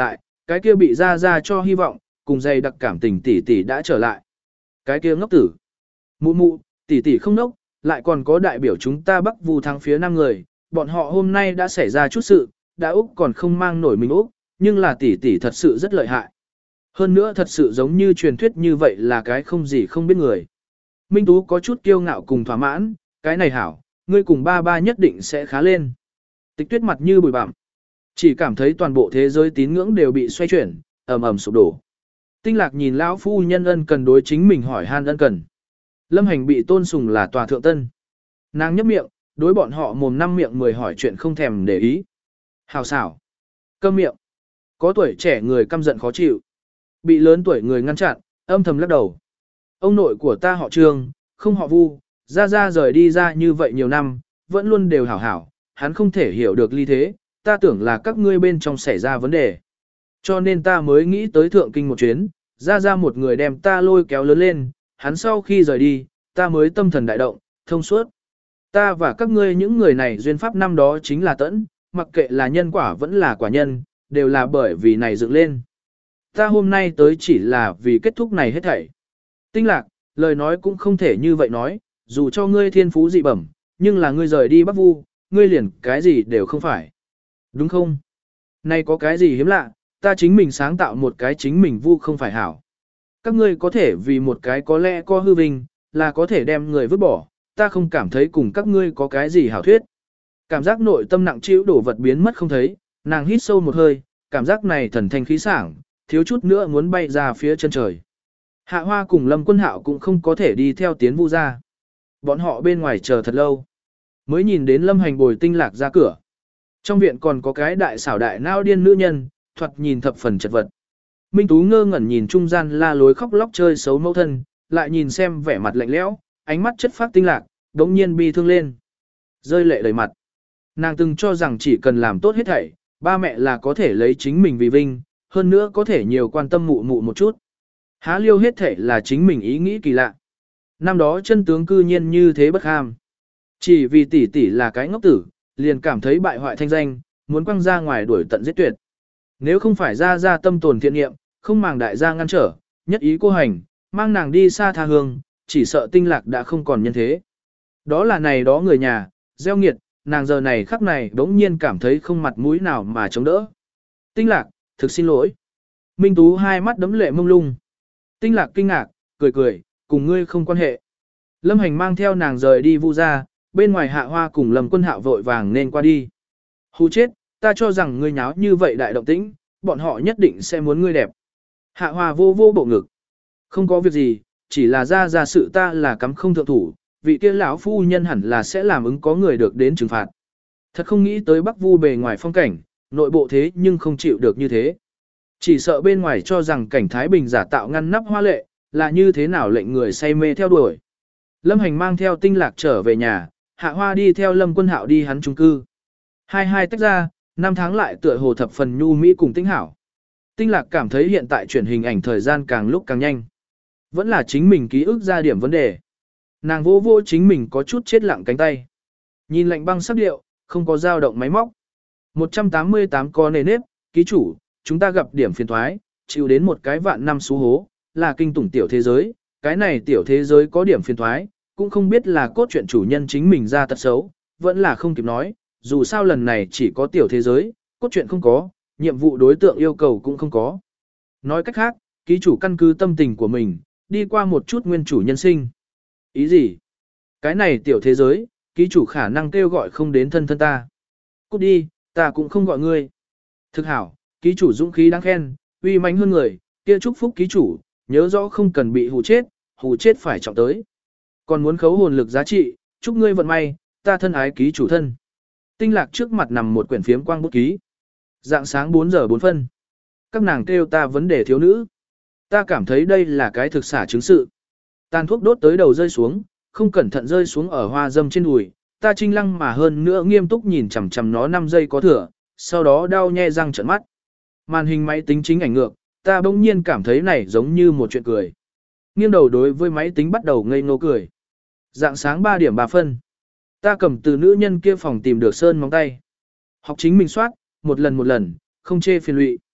Cái kia bị ra ra cho hy vọng, cùng dày đặc cảm tình tỷ tỷ đã trở lại. Cái kia ngốc tử. Mụ mụ, tỷ tỷ không nốc, lại còn có đại biểu chúng ta Bắc Vu thắng phía năm người, bọn họ hôm nay đã xảy ra chút sự, đã Úc còn không mang nổi mình Úc, nhưng là tỷ tỷ thật sự rất lợi hại. Hơn nữa thật sự giống như truyền thuyết như vậy là cái không gì không biết người. Minh Tú có chút kiêu ngạo cùng thỏa mãn, cái này hảo, ngươi cùng ba ba nhất định sẽ khá lên. Tịch Tuyết mặt như bụi bặm, chỉ cảm thấy toàn bộ thế giới tín ngưỡng đều bị xoay chuyển, ầm ầm sụp đổ. Tinh Lạc nhìn lão phu nhân ân cần đối chính mình hỏi han ân cần. Lâm Hành bị tôn sùng là tòa thượng tân. Nàng nhấp miệng, đối bọn họ mồm năm miệng mười hỏi chuyện không thèm để ý. Hào xảo. Câm miệng. Có tuổi trẻ người căm giận khó chịu. Bị lớn tuổi người ngăn chặn, âm thầm lắc đầu. Ông nội của ta họ Trương, không họ Vu, ra ra rời đi ra như vậy nhiều năm, vẫn luôn đều hảo hảo, hắn không thể hiểu được ly thế, ta tưởng là các ngươi bên trong xảy ra vấn đề. Cho nên ta mới nghĩ tới thượng kinh một chuyến, ra ra một người đem ta lôi kéo lớn lên, hắn sau khi rời đi, ta mới tâm thần đại động, thông suốt. Ta và các ngươi những người này duyên pháp năm đó chính là tẫn, mặc kệ là nhân quả vẫn là quả nhân, đều là bởi vì này dựng lên. Ta hôm nay tới chỉ là vì kết thúc này hết thảy. Tinh Lạc, lời nói cũng không thể như vậy nói, dù cho ngươi thiên phú dị bẩm, nhưng là ngươi rời đi Bắc Vu, ngươi liền cái gì đều không phải. Đúng không? Này có cái gì hiếm lạ, ta chính mình sáng tạo một cái chính mình Vu không phải hảo. Các ngươi có thể vì một cái có lẽ có hư vinh, là có thể đem người vứt bỏ, ta không cảm thấy cùng các ngươi có cái gì hảo thuyết. Cảm giác nội tâm nặng trĩu đổ vật biến mất không thấy, nàng hít sâu một hơi, cảm giác này thần thanh khí sảng, thiếu chút nữa muốn bay ra phía chân trời. Hạ Hoa cùng Lâm Quân Hạo cũng không có thể đi theo tiến Vu ra. Bọn họ bên ngoài chờ thật lâu, mới nhìn đến Lâm Hành bồi Tinh Lạc ra cửa. Trong viện còn có cái đại xảo đại nao điên nữ nhân, thoạt nhìn thập phần chật vật. Minh Tú ngơ ngẩn nhìn trung gian la lối khóc lóc chơi xấu mẫu thân, lại nhìn xem vẻ mặt lạnh lẽo, ánh mắt chất phát Tinh Lạc, đống nhiên bi thương lên. Rơi lệ đầy mặt. Nàng từng cho rằng chỉ cần làm tốt hết thảy, ba mẹ là có thể lấy chính mình vì vinh, hơn nữa có thể nhiều quan tâm mụ mụ một chút. Há liêu hết thảy là chính mình ý nghĩ kỳ lạ. Năm đó chân tướng cư nhiên như thế bất ham. Chỉ vì tỷ tỷ là cái ngốc tử, liền cảm thấy bại hoại thanh danh, muốn quăng ra ngoài đuổi tận giết tuyệt. Nếu không phải ra ra tâm tồn thiện nghiệm, không màng đại gia ngăn trở, nhất ý cô hành, mang nàng đi xa tha hương, chỉ sợ Tinh Lạc đã không còn nhân thế. Đó là này đó người nhà, gieo nghiệt, nàng giờ này khắc này đống nhiên cảm thấy không mặt mũi nào mà chống đỡ. Tinh Lạc, thực xin lỗi. Minh Tú hai mắt đấm lệ mông lung. Tinh Lạc kinh ngạc, cười cười, cùng ngươi không quan hệ. Lâm Hành mang theo nàng rời đi Vu ra, bên ngoài Hạ Hoa cùng Lâm Quân Hạo vội vàng nên qua đi. Hù chết, ta cho rằng ngươi nháo như vậy đại động tĩnh, bọn họ nhất định sẽ muốn ngươi đẹp. Hạ Hoa vô vô bộ ngực. Không có việc gì, chỉ là ra ra sự ta là cắm không thượng thủ, vị kia lão phu nhân hẳn là sẽ làm ứng có người được đến trừng phạt. Thật không nghĩ tới Bắc Vu bề ngoài phong cảnh, nội bộ thế nhưng không chịu được như thế. Chỉ sợ bên ngoài cho rằng cảnh Thái Bình giả tạo ngăn nắp hoa lệ, là như thế nào lệnh người say mê theo đuổi. Lâm Hành mang theo Tinh Lạc trở về nhà, Hạ Hoa đi theo Lâm Quân Hạo đi hắn chung cư. Hai hai tách ra, năm tháng lại tựa hồ thập phần nhu mỹ cùng Tinh Hảo. Tinh Lạc cảm thấy hiện tại chuyển hình ảnh thời gian càng lúc càng nhanh. Vẫn là chính mình ký ức ra điểm vấn đề. Nàng vô vô chính mình có chút chết lặng cánh tay. Nhìn lạnh băng sắc điệu, không có dao động máy móc. một trăm tám mươi tám con nề nếp, ký chủ, chúng ta gặp điểm phiền thoái, chịu đến một cái vạn năm xú hố, là kinh tủng tiểu thế giới. Cái này tiểu thế giới có điểm phiền thoái, cũng không biết là cốt truyện chủ nhân chính mình ra tật xấu, vẫn là không kịp nói, dù sao lần này chỉ có tiểu thế giới, cốt truyện không có, nhiệm vụ đối tượng yêu cầu cũng không có. Nói cách khác, ký chủ căn cứ tâm tình của mình, đi qua một chút nguyên chủ nhân sinh. Ý gì? Cái này tiểu thế giới, ký chủ khả năng kêu gọi không đến thân thân ta. Cút đi, ta cũng không gọi ngươi. Thực hảo, ký chủ dũng khí đáng khen, uy mãnh hơn người, kia chúc phúc ký chủ, nhớ rõ không cần bị hù chết, hù chết phải trọng tới. Còn muốn khấu hồn lực giá trị, chúc ngươi vận may, ta thân ái ký chủ thân. Tinh Lạc trước mặt nằm một quyển phiếm quang bút ký. Dạng sáng bốn giờ bốn phân. Các nàng kêu ta vấn đề thiếu nữ. Ta cảm thấy đây là cái thực xả chứng sự. Tàn thuốc đốt tới đầu rơi xuống, không cẩn thận rơi xuống ở hoa dâm trên đùi. Ta trinh lăng mà hơn nữa nghiêm túc nhìn chằm chằm nó năm giây có thừa, sau đó đau nhe răng trợn mắt. Màn hình máy tính chính ảnh ngược, ta bỗng nhiên cảm thấy này giống như một chuyện cười. Nghiêng đầu đối với máy tính bắt đầu ngây ngô cười. Dạng sáng ba điểm ba phân. Ta cầm từ nữ nhân kia phòng tìm được sơn móng tay. Học chính mình soát, một lần một lần, không chê phiền lụy.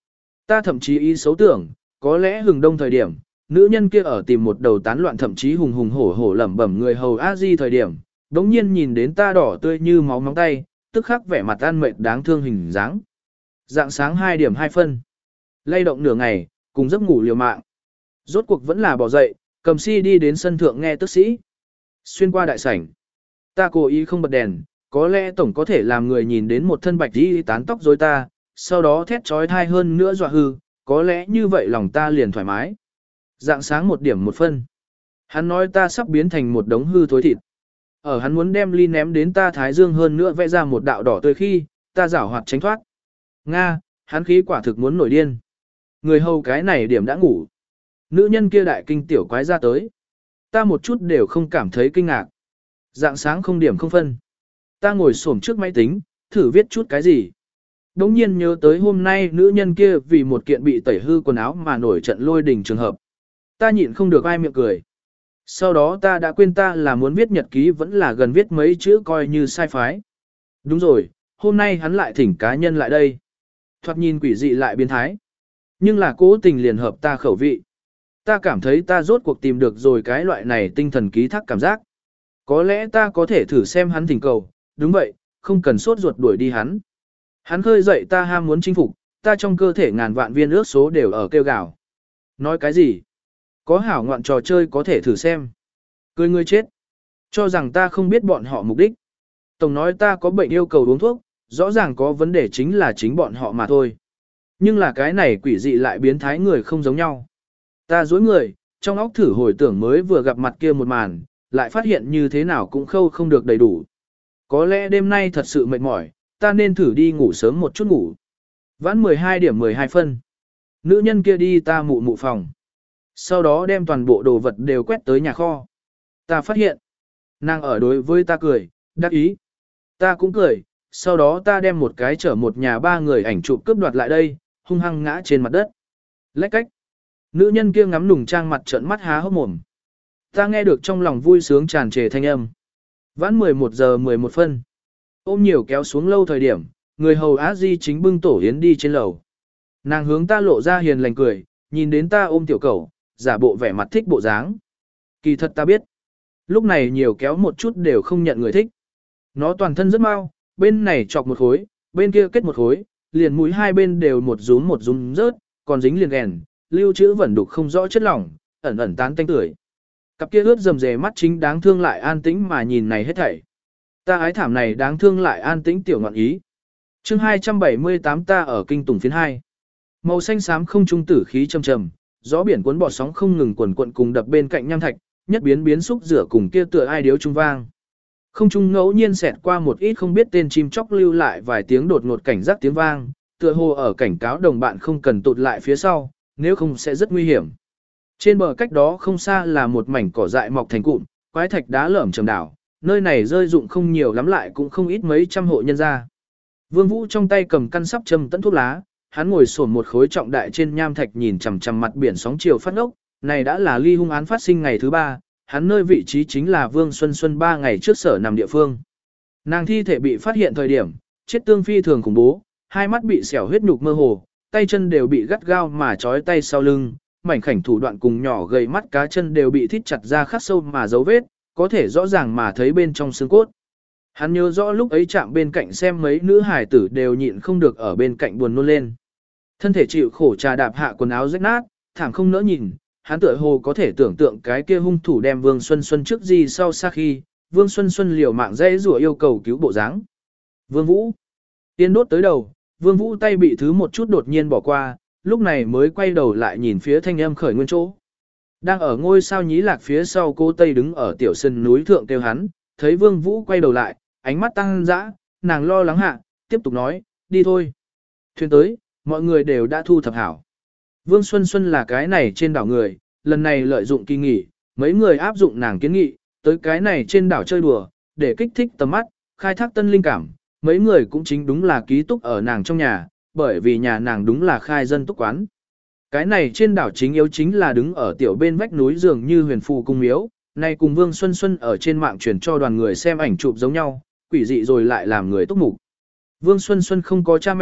Ta thậm chí ý xấu tưởng, có lẽ hừng đông thời điểm, nữ nhân kia ở tìm một đầu tán loạn thậm chí hùng hùng hổ hổ lẩm bẩm người hầu a di thời điểm, đống nhiên nhìn đến ta đỏ tươi như máu móng tay, tức khắc vẻ mặt an mệt đáng thương hình dáng. Dạng sáng hai điểm hai phân. Lay động nửa ngày, cùng giấc ngủ liều mạng. Rốt cuộc vẫn là bỏ dậy, cầm si đi đến sân thượng nghe tức sĩ. Xuyên qua đại sảnh. Ta cố ý không bật đèn, có lẽ tổng có thể làm người nhìn đến một thân bạch đi tán tóc rồi ta, sau đó thét trói thai hơn nữa dọa hư, có lẽ như vậy lòng ta liền thoải mái. Dạng sáng một điểm một phân. Hắn nói ta sắp biến thành một đống hư thối thịt. Ở hắn muốn đem ly ném đến ta thái dương hơn nữa vẽ ra một đạo đỏ tươi khi, ta giảo hoạt tránh thoát. Nga, hắn khí quả thực muốn nổi điên. Người hầu cái này điểm đã ngủ. Nữ nhân kia đại kinh tiểu quái ra tới. Ta một chút đều không cảm thấy kinh ngạc. Dạng sáng không điểm không phân. Ta ngồi xổm trước máy tính, thử viết chút cái gì. Đống nhiên nhớ tới hôm nay nữ nhân kia vì một kiện bị tẩy hư quần áo mà nổi trận lôi đình trường hợp. Ta nhịn không được ai miệng cười. Sau đó ta đã quên ta là muốn viết nhật ký vẫn là gần viết mấy chữ coi như sai phái. Đúng rồi, hôm nay hắn lại thỉnh cá nhân lại đây. Thoạt nhìn quỷ dị lại biến thái. Nhưng là cố tình liền hợp ta khẩu vị. Ta cảm thấy ta rốt cuộc tìm được rồi cái loại này tinh thần ký thác cảm giác. Có lẽ ta có thể thử xem hắn thỉnh cầu, đúng vậy, không cần sốt ruột đuổi đi hắn. Hắn khơi dậy ta ham muốn chinh phục, ta trong cơ thể ngàn vạn viên ước số đều ở kêu gào. Nói cái gì? Có hảo ngoạn trò chơi có thể thử xem. Cười ngươi chết. Cho rằng ta không biết bọn họ mục đích. Tổng nói ta có bệnh yêu cầu uống thuốc, rõ ràng có vấn đề chính là chính bọn họ mà thôi. Nhưng là cái này quỷ dị lại biến thái người không giống nhau. Ta dối người, trong óc thử hồi tưởng mới vừa gặp mặt kia một màn, lại phát hiện như thế nào cũng khâu không được đầy đủ. Có lẽ đêm nay thật sự mệt mỏi, ta nên thử đi ngủ sớm một chút ngủ. Vãn mười hai điểm mười hai phân. Nữ nhân kia đi ta mụ mụ phòng. Sau đó đem toàn bộ đồ vật đều quét tới nhà kho. Ta phát hiện, nàng ở đối với ta cười, đắc ý. Ta cũng cười, sau đó ta đem một cái chở một nhà ba người ảnh chụp cướp đoạt lại đây, hung hăng ngã trên mặt đất. Lách cách. Nữ nhân kia ngắm nùng trang mặt trợn mắt há hốc mồm. Ta nghe được trong lòng vui sướng tràn trề thanh âm. Vãn mười một giờ mười một phân. Ôm nhiều kéo xuống lâu thời điểm, người hầu á di chính bưng tổ yến đi trên lầu. Nàng hướng ta lộ ra hiền lành cười, nhìn đến ta ôm tiểu cẩu, giả bộ vẻ mặt thích bộ dáng. Kỳ thật ta biết. Lúc này nhiều kéo một chút đều không nhận người thích. Nó toàn thân rất mau, bên này chọc một khối, bên kia kết một khối, liền mũi hai bên đều một rúm một rúm rớt, còn dính liền ghèn, lưu trữ vẩn đục không rõ chất lỏng, ẩn ẩn tán tanh tưởi. Cặp kia ướt rầm rề mắt chính đáng thương lại an tĩnh mà nhìn này hết thảy. Ta ái thảm này đáng thương lại an tĩnh tiểu ngọn ý. Chương hai trăm bảy mươi tám ta ở kinh tùng phiến hai. Màu xanh xám không trung tử khí trầm trầm, gió biển cuốn bọt sóng không ngừng quần quận cùng đập bên cạnh nham thạch, nhất biến biến xúc rửa cùng kia tựa ai điếu trung vang. Không trung ngẫu nhiên xẹt qua một ít không biết tên chim chóc lưu lại vài tiếng đột ngột cảnh giác tiếng vang, tựa hồ ở cảnh cáo đồng bạn không cần tụt lại phía sau, nếu không sẽ rất nguy hiểm. Trên bờ cách đó không xa là một mảnh cỏ dại mọc thành cụm, quái thạch đá lởm chầm đảo, nơi này rơi dụng không nhiều lắm lại cũng không ít mấy trăm hộ nhân gia. Vương Vũ trong tay cầm căn sắp châm tẫn thuốc lá, hắn ngồi xổm một khối trọng đại trên nham thạch nhìn chằm chằm mặt biển sóng chiều phát ốc, này đã là ly hung án phát sinh ngày thứ ba, hắn nơi vị trí chính là Vương Xuân Xuân ba ngày trước sở nằm địa phương. Nàng thi thể bị phát hiện thời điểm, chết tương phi thường khủng bố, hai mắt bị xẻo huyết nhục mơ hồ, tay chân đều bị gắt gao mà trói tay sau lưng, mảnh khảnh thủ đoạn cùng nhỏ gầy mắt cá chân đều bị thít chặt ra khắc sâu mà dấu vết, có thể rõ ràng mà thấy bên trong xương cốt. Hắn nhớ rõ lúc ấy chạm bên cạnh xem mấy nữ hải tử đều nhịn không được ở bên cạnh buồn nôn lên. Thân thể chịu khổ trà đạp hạ quần áo rách nát, thẳng không nỡ nhìn, hắn tựa hồ có thể tưởng tượng cái kia hung thủ đem Vương Xuân Xuân trước gì sau xa khi, Vương Xuân Xuân liều mạng dãy rủa yêu cầu cứu bộ dáng. Vương Vũ. Tiên đốt tới đầu, Vương Vũ tay bị thứ một chút đột nhiên bỏ qua, lúc này mới quay đầu lại nhìn phía thanh âm khởi nguyên chỗ. Đang ở ngôi sao nhí lạc phía sau cô Tây đứng ở tiểu sân núi thượng kêu hắn, thấy Vương Vũ quay đầu lại, ánh mắt tăng dã, nàng lo lắng hạ, tiếp tục nói, đi thôi. Thuyền tới, mọi người đều đã thu thập hảo. Vương Xuân Xuân là cái này trên đảo người, lần này lợi dụng kỳ nghỉ, mấy người áp dụng nàng kiến nghị, tới cái này trên đảo chơi đùa, để kích thích tầm mắt, khai thác tân linh cảm, mấy người cũng chính đúng là ký túc ở nàng trong nhà, bởi vì nhà nàng đúng là khai dân túc quán. Cái này trên đảo chính yếu chính là đứng ở tiểu bên vách núi dường như huyền phù cung miếu, này cùng Vương Xuân Xuân ở trên mạng truyền cho đoàn người xem ảnh chụp giống nhau, quỷ dị rồi lại làm người túc mục. Vương Xuân Xuân không có cha mẹ,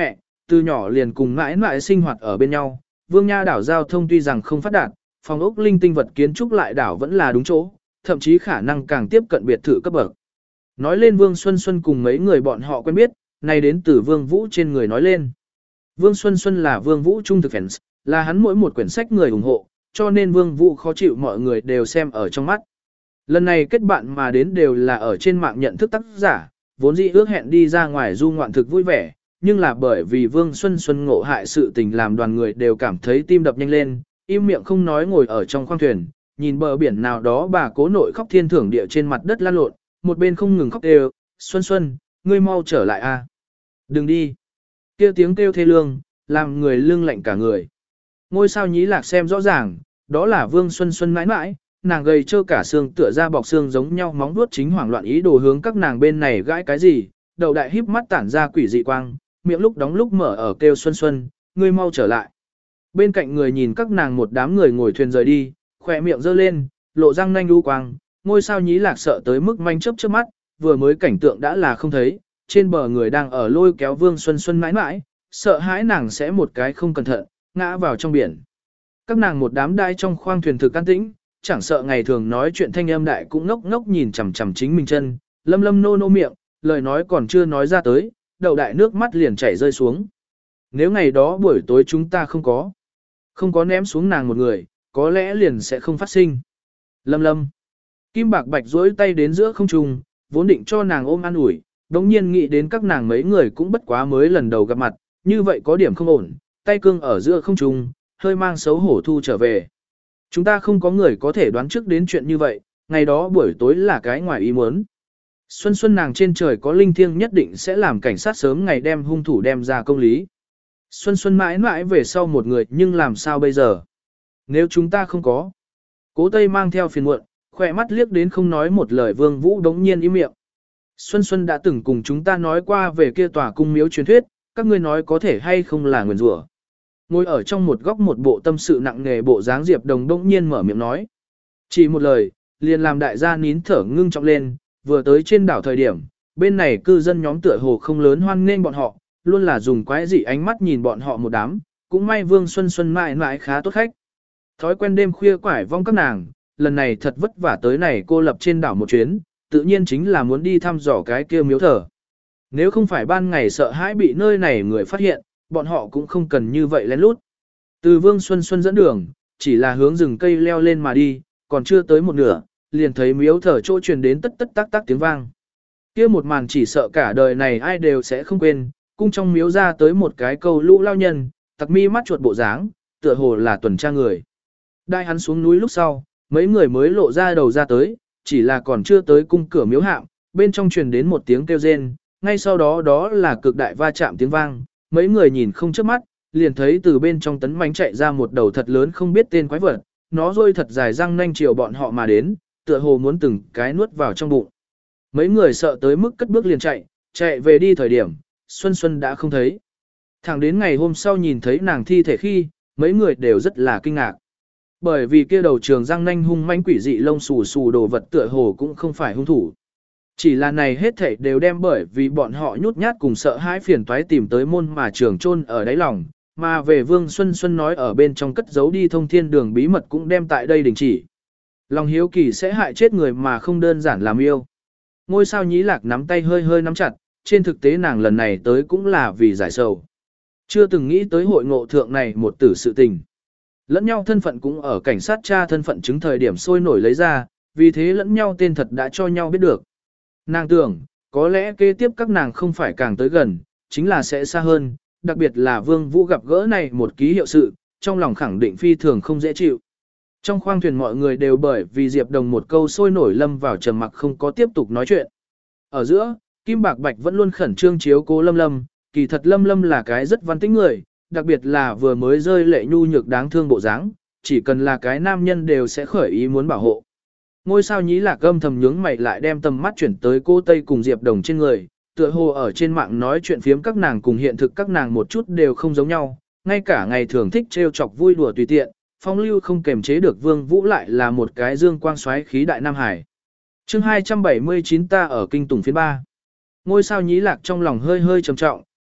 từ nhỏ liền cùng mãi mãi sinh hoạt ở bên nhau, Vương Nha đảo giao thông tuy rằng không phát đạt, phòng ốc linh tinh vật kiến trúc lại đảo vẫn là đúng chỗ, thậm chí khả năng càng tiếp cận biệt thự cấp bậc. Nói lên Vương Xuân Xuân cùng mấy người bọn họ quen biết, này đến từ Vương Vũ trên người nói lên. Vương Xuân Xuân là Vương Vũ trung thực fans, là hắn mỗi một quyển sách người ủng hộ, cho nên Vương Vũ khó chịu mọi người đều xem ở trong mắt. Lần này kết bạn mà đến đều là ở trên mạng nhận thức tác giả, vốn dĩ ước hẹn đi ra ngoài du ngoạn thực vui vẻ, nhưng là bởi vì Vương Xuân Xuân ngộ hại sự tình làm đoàn người đều cảm thấy tim đập nhanh lên, im miệng không nói ngồi ở trong khoang thuyền, nhìn bờ biển nào đó bà cố nội khóc thiên thưởng địa trên mặt đất lăn lộn, một bên không ngừng khóc đều, Xuân Xuân, ngươi mau trở lại a, đừng đi. Kêu tiếng kêu thê lương, làm người lưng lạnh cả người. Ngôi sao nhí lạc xem rõ ràng, đó là Vương Xuân Xuân mãi mãi, nàng gầy trơ cả xương tựa ra bọc xương giống nhau móng vuốt chính hoảng loạn ý đồ hướng các nàng bên này gãi cái gì, đầu đại híp mắt tản ra quỷ dị quang, miệng lúc đóng lúc mở ở kêu Xuân Xuân, ngươi mau trở lại. Bên cạnh người nhìn các nàng một đám người ngồi thuyền rời đi, khỏe miệng giơ lên, lộ răng nanh đu quang, ngôi sao nhí lạc sợ tới mức manh chớp chớp mắt, vừa mới cảnh tượng đã là không thấy, trên bờ người đang ở lôi kéo Vương Xuân Xuân mãi mãi, sợ hãi nàng sẽ một cái không cẩn thận, ngã vào trong biển. Các nàng một đám đai trong khoang thuyền thực an tĩnh, chẳng sợ ngày thường nói chuyện thanh âm đại cũng ngốc ngốc nhìn chằm chằm chính mình chân, lâm lâm nô nô miệng, lời nói còn chưa nói ra tới, đầu đại nước mắt liền chảy rơi xuống. Nếu ngày đó buổi tối chúng ta không có, không có ném xuống nàng một người, có lẽ liền sẽ không phát sinh. Lâm lâm, Kim Bạc Bạch duỗi tay đến giữa không trung, vốn định cho nàng ôm an ủi, đống nhiên nghĩ đến các nàng mấy người cũng bất quá mới lần đầu gặp mặt, như vậy có điểm không ổn, tay cương ở giữa không trung, hơi mang xấu hổ thu trở về. Chúng ta không có người có thể đoán trước đến chuyện như vậy, ngày đó buổi tối là cái ngoài ý muốn. Xuân Xuân nàng trên trời có linh thiêng nhất định sẽ làm cảnh sát sớm ngày đem hung thủ đem ra công lý. Xuân Xuân mãi mãi về sau một người nhưng làm sao bây giờ? Nếu chúng ta không có. Cố Tây mang theo phiền muộn, khỏe mắt liếc đến không nói một lời Vương Vũ đống nhiên im miệng. Xuân Xuân đã từng cùng chúng ta nói qua về kia tòa cung miếu truyền thuyết, các ngươi nói có thể hay không là nguyền rủa. Ngồi ở trong một góc một bộ tâm sự nặng nề bộ dáng Diệp Đồng đống nhiên mở miệng nói. Chỉ một lời, liền làm đại gia nín thở ngưng trọng lên, vừa tới trên đảo thời điểm, bên này cư dân nhóm tựa hồ không lớn hoan nghênh bọn họ, luôn là dùng quái dị ánh mắt nhìn bọn họ một đám, cũng may Vương Xuân Xuân mãi mãi khá tốt khách. Thói quen đêm khuya quải vong các nàng, lần này thật vất vả tới này cô lập trên đảo một chuyến, tự nhiên chính là muốn đi thăm dò cái kia miếu thờ. Nếu không phải ban ngày sợ hãi bị nơi này người phát hiện, bọn họ cũng không cần như vậy lén lút. Từ Vương Xuân Xuân dẫn đường, chỉ là hướng rừng cây leo lên mà đi, còn chưa tới một nửa, liền thấy miếu thờ chỗ truyền đến tất tất tác tác tiếng vang. Kia một màn chỉ sợ cả đời này ai đều sẽ không quên, cung trong miếu ra tới một cái câu lũ lao nhân, tặc mi mắt chuột bộ dáng, tựa hồ là tuần tra người. Đại hắn xuống núi lúc sau, mấy người mới lộ ra đầu ra tới, chỉ là còn chưa tới cung cửa miếu hạm, bên trong truyền đến một tiếng kêu rên, ngay sau đó đó là cực đại va chạm tiếng vang, mấy người nhìn không chớp mắt, liền thấy từ bên trong tấn mánh chạy ra một đầu thật lớn không biết tên quái vật, nó rôi thật dài răng nanh chiều bọn họ mà đến, tựa hồ muốn từng cái nuốt vào trong bụng. Mấy người sợ tới mức cất bước liền chạy, chạy về đi thời điểm, Xuân Xuân đã không thấy. Thẳng đến ngày hôm sau nhìn thấy nàng thi thể khi, mấy người đều rất là kinh ngạc. Bởi vì kia đầu trường răng nanh hung manh quỷ dị lông xù xù đồ vật tựa hồ cũng không phải hung thủ. Chỉ là này hết thảy đều đem bởi vì bọn họ nhút nhát cùng sợ hãi phiền toái tìm tới môn mà trường chôn ở đáy lòng, mà về Vương Xuân Xuân nói ở bên trong cất giấu đi thông thiên đường bí mật cũng đem tại đây đình chỉ. Lòng hiếu kỳ sẽ hại chết người mà không đơn giản làm yêu. Ngôi sao nhí lạc nắm tay hơi hơi nắm chặt, trên thực tế nàng lần này tới cũng là vì giải sầu. Chưa từng nghĩ tới hội ngộ thượng này một tử sự tình. Lẫn nhau thân phận cũng ở cảnh sát tra thân phận chứng thời điểm sôi nổi lấy ra, vì thế lẫn nhau tên thật đã cho nhau biết được. Nàng tưởng, có lẽ kế tiếp các nàng không phải càng tới gần, chính là sẽ xa hơn, đặc biệt là Vương Vũ gặp gỡ này một ký hiệu sự, trong lòng khẳng định phi thường không dễ chịu. Trong khoang thuyền mọi người đều bởi vì Diệp Đồng một câu sôi nổi lâm vào trầm mặc không có tiếp tục nói chuyện. Ở giữa, Kim Bạc Bạch vẫn luôn khẩn trương chiếu cố Lâm Lâm, kỳ thật Lâm Lâm là cái rất văn tĩnh người, đặc biệt là vừa mới rơi lệ nhu nhược đáng thương bộ dáng, chỉ cần là cái nam nhân đều sẽ khởi ý muốn bảo hộ. Ngôi sao nhí lạc âm thầm nhướng mày lại đem tầm mắt chuyển tới cô Tây cùng Diệp Đồng trên người, tựa hồ ở trên mạng nói chuyện phiếm các nàng cùng hiện thực các nàng một chút đều không giống nhau, ngay cả ngày thường thích trêu chọc vui đùa tùy tiện, phong lưu không kềm chế được Vương Vũ lại là một cái dương quang xoáy khí đại Nam Hải. Chương hai trăm bảy mươi chín ta ở kinh tùng phiên ba. Ngôi sao nhí lạc trong lòng hơi hơi trầm trọng,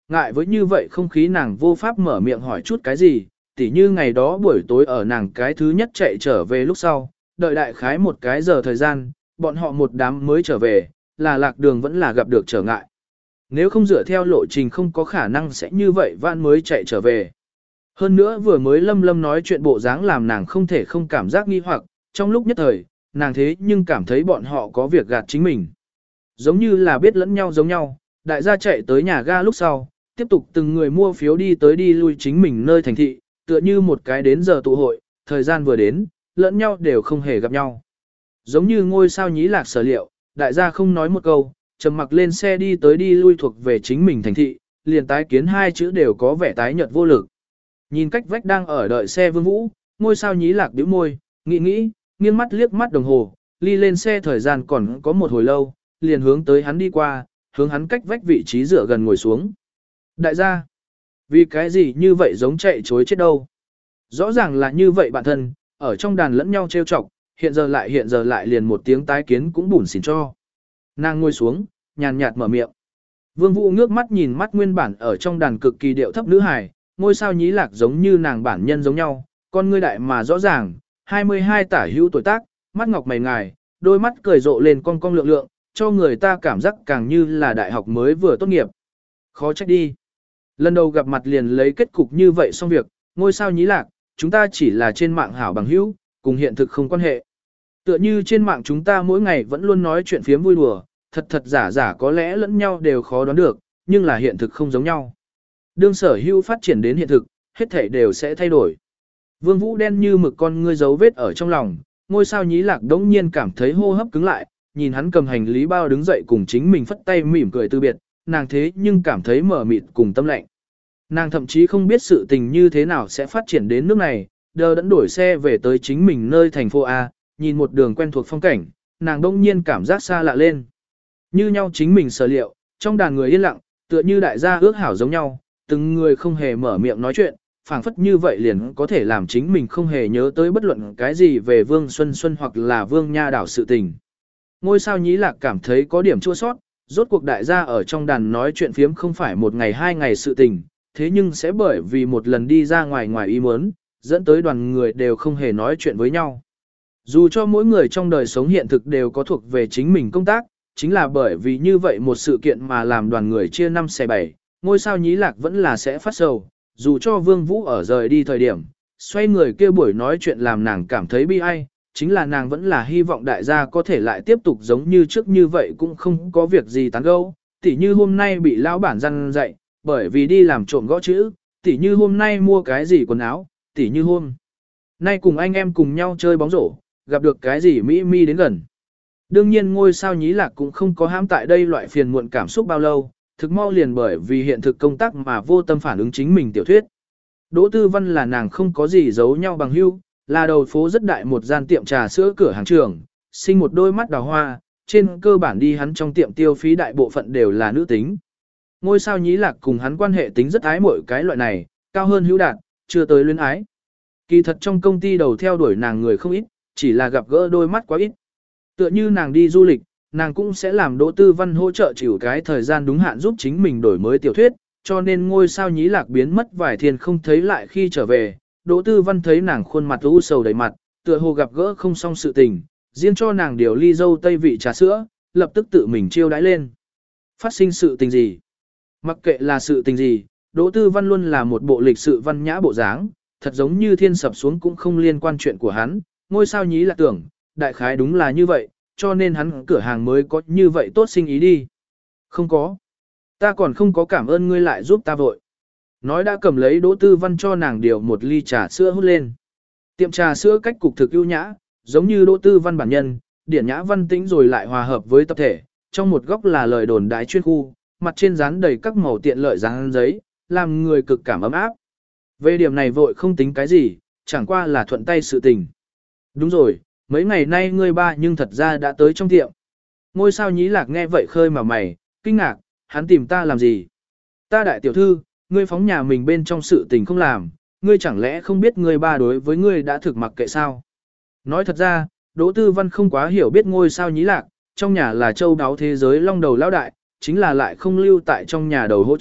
Ngại với như vậy không khí nàng vô pháp mở miệng hỏi chút cái gì, tỉ như ngày đó buổi tối ở nàng cái thứ nhất chạy trở về lúc sau, đợi đại khái một cái giờ thời gian, bọn họ một đám mới trở về, là lạc đường vẫn là gặp được trở ngại. Nếu không dựa theo lộ trình không có khả năng sẽ như vậy vãn mới chạy trở về. Hơn nữa vừa mới lâm lâm nói chuyện bộ dáng làm nàng không thể không cảm giác nghi hoặc, trong lúc nhất thời, nàng thế nhưng cảm thấy bọn họ có việc gạt chính mình. Giống như là biết lẫn nhau giống nhau, đại gia chạy tới nhà ga lúc sau, tiếp tục từng người mua phiếu đi tới đi lui chính mình nơi thành thị, tựa như một cái đến giờ tụ hội, thời gian vừa đến, lẫn nhau đều không hề gặp nhau. Giống như ngôi sao nhí lạc sở liệu, đại gia không nói một câu, trầm mặc lên xe đi tới đi lui thuộc về chính mình thành thị, liền tái kiến hai chữ đều có vẻ tái nhợt vô lực. Nhìn cách vách đang ở đợi xe Vương Vũ, ngôi sao nhí lạc bĩu môi, nghĩ nghĩ, nghiêng mắt liếc mắt đồng hồ, ly lên xe thời gian còn có một hồi lâu, liền hướng tới hắn đi qua, hướng hắn cách vách vị trí dựa gần ngồi xuống. Đại gia, vì cái gì như vậy giống chạy chối chết đâu. Rõ ràng là như vậy bạn thân, ở trong đàn lẫn nhau trêu chọc, hiện giờ lại hiện giờ lại liền một tiếng tái kiến cũng bủn xỉn cho. Nàng ngồi xuống, nhàn nhạt mở miệng. Vương Vũ ngước mắt nhìn mắt nguyên bản ở trong đàn cực kỳ điệu thấp nữ hài, ngôi sao nhí lạc giống như nàng bản nhân giống nhau, con ngươi đại mà rõ ràng, hai mươi hai tả hữu tuổi tác, mắt ngọc mày ngài, đôi mắt cười rộ lên cong cong lượng lượng, cho người ta cảm giác càng như là đại học mới vừa tốt nghiệp. Khó trách đi. Lần đầu gặp mặt liền lấy kết cục như vậy xong việc, ngôi sao nhí lạc, chúng ta chỉ là trên mạng hảo bằng hữu, cùng hiện thực không quan hệ. Tựa như trên mạng chúng ta mỗi ngày vẫn luôn nói chuyện phiếm vui đùa, thật thật giả giả có lẽ lẫn nhau đều khó đoán được, nhưng là hiện thực không giống nhau. Đương sở hữu phát triển đến hiện thực, hết thảy đều sẽ thay đổi. Vương Vũ đen như mực con ngươi dấu vết ở trong lòng, ngôi sao nhí lạc đống nhiên cảm thấy hô hấp cứng lại, nhìn hắn cầm hành lý bao đứng dậy cùng chính mình phất tay mỉm cười từ biệt, nàng thế nhưng cảm thấy mở mịt cùng tâm lạnh. Nàng thậm chí không biết sự tình như thế nào sẽ phát triển đến nước này, đờ đẫn đổi xe về tới chính mình nơi thành phố A, nhìn một đường quen thuộc phong cảnh, nàng đông nhiên cảm giác xa lạ lên. Như nhau chính mình sở liệu, trong đàn người yên lặng, tựa như đại gia ước hảo giống nhau, từng người không hề mở miệng nói chuyện, phảng phất như vậy liền có thể làm chính mình không hề nhớ tới bất luận cái gì về Vương Xuân Xuân hoặc là Vương Nha đảo sự tình. Ngôi sao nhí lạc cảm thấy có điểm chua sót, rốt cuộc đại gia ở trong đàn nói chuyện phiếm không phải một ngày hai ngày sự tình, thế nhưng sẽ bởi vì một lần đi ra ngoài ngoài ý muốn, dẫn tới đoàn người đều không hề nói chuyện với nhau. Dù cho mỗi người trong đời sống hiện thực đều có thuộc về chính mình công tác, chính là bởi vì như vậy một sự kiện mà làm đoàn người chia năm xẻ bảy, ngôi sao nhí lạc vẫn là sẽ phát sầu, dù cho Vương Vũ ở rời đi thời điểm, xoay người kia buổi nói chuyện làm nàng cảm thấy bi ai, chính là nàng vẫn là hy vọng đại gia có thể lại tiếp tục giống như trước như vậy cũng không có việc gì tán gẫu, tỉ như hôm nay bị lão bản răn dạy, bởi vì đi làm trộm gõ chữ, tỉ như hôm nay mua cái gì quần áo, tỉ như hôm nay cùng anh em cùng nhau chơi bóng rổ, gặp được cái gì mỹ mi đến gần. Đương nhiên ngôi sao nhí lạc cũng không có hãm tại đây loại phiền muộn cảm xúc bao lâu, thực mau liền bởi vì hiện thực công tác mà vô tâm phản ứng chính mình tiểu thuyết. Đỗ Tư Văn là nàng không có gì giấu nhau bằng hữu, là đầu phố rất đại một gian tiệm trà sữa cửa hàng trường, sinh một đôi mắt đào hoa, trên cơ bản đi hắn trong tiệm tiêu phí đại bộ phận đều là nữ tính. Ngôi sao nhí lạc cùng hắn quan hệ tính rất ái mỗi cái loại này, cao hơn hữu đạt, chưa tới luyến ái. Kỳ thật trong công ty đầu theo đuổi nàng người không ít, chỉ là gặp gỡ đôi mắt quá ít. Tựa như nàng đi du lịch, nàng cũng sẽ làm Đỗ Tư Văn hỗ trợ chịu cái thời gian đúng hạn giúp chính mình đổi mới tiểu thuyết, cho nên ngôi sao nhí lạc biến mất vài thiên không thấy lại khi trở về. Đỗ Tư Văn thấy nàng khuôn mặt u sầu đầy mặt, tựa hồ gặp gỡ không xong sự tình, riêng cho nàng điều ly dâu tây vị trà sữa, lập tức tự mình chiêu đãi lên. Phát sinh sự tình gì? Mặc kệ là sự tình gì, Đỗ Tư Văn luôn là một bộ lịch sự văn nhã bộ dáng, thật giống như thiên sập xuống cũng không liên quan chuyện của hắn, ngôi sao nhí lạc tưởng, đại khái đúng là như vậy, cho nên hắn cửa hàng mới có như vậy tốt sinh ý đi. Không có. Ta còn không có cảm ơn ngươi lại giúp ta vội. Nói đã cầm lấy Đỗ Tư Văn cho nàng điều một ly trà sữa hút lên. Tiệm trà sữa cách cục thực ưu nhã, giống như Đỗ Tư Văn bản nhân, điển nhã văn tĩnh rồi lại hòa hợp với tập thể, trong một góc là lời đồn đại chuyên khu, mặt trên dán đầy các màu tiện lợi dán giấy, làm người cực cảm ấm áp. Về điểm này vội không tính cái gì, chẳng qua là thuận tay sự tình. Đúng rồi, mấy ngày nay ngươi ba nhưng thật ra đã tới trong tiệm. Ngôi sao nhí lạc nghe vậy khơi mà mày, kinh ngạc, hắn tìm ta làm gì? Ta đại tiểu thư, ngươi phóng nhà mình bên trong sự tình không làm, ngươi chẳng lẽ không biết ngươi ba đối với ngươi đã thực mặc kệ sao? Nói thật ra, Đỗ Tư Văn không quá hiểu biết ngôi sao nhí lạc, trong nhà là châu đáo thế giới long đầu lão đại, chính là lại không lưu tại trong nhà đầu hỗ trợ,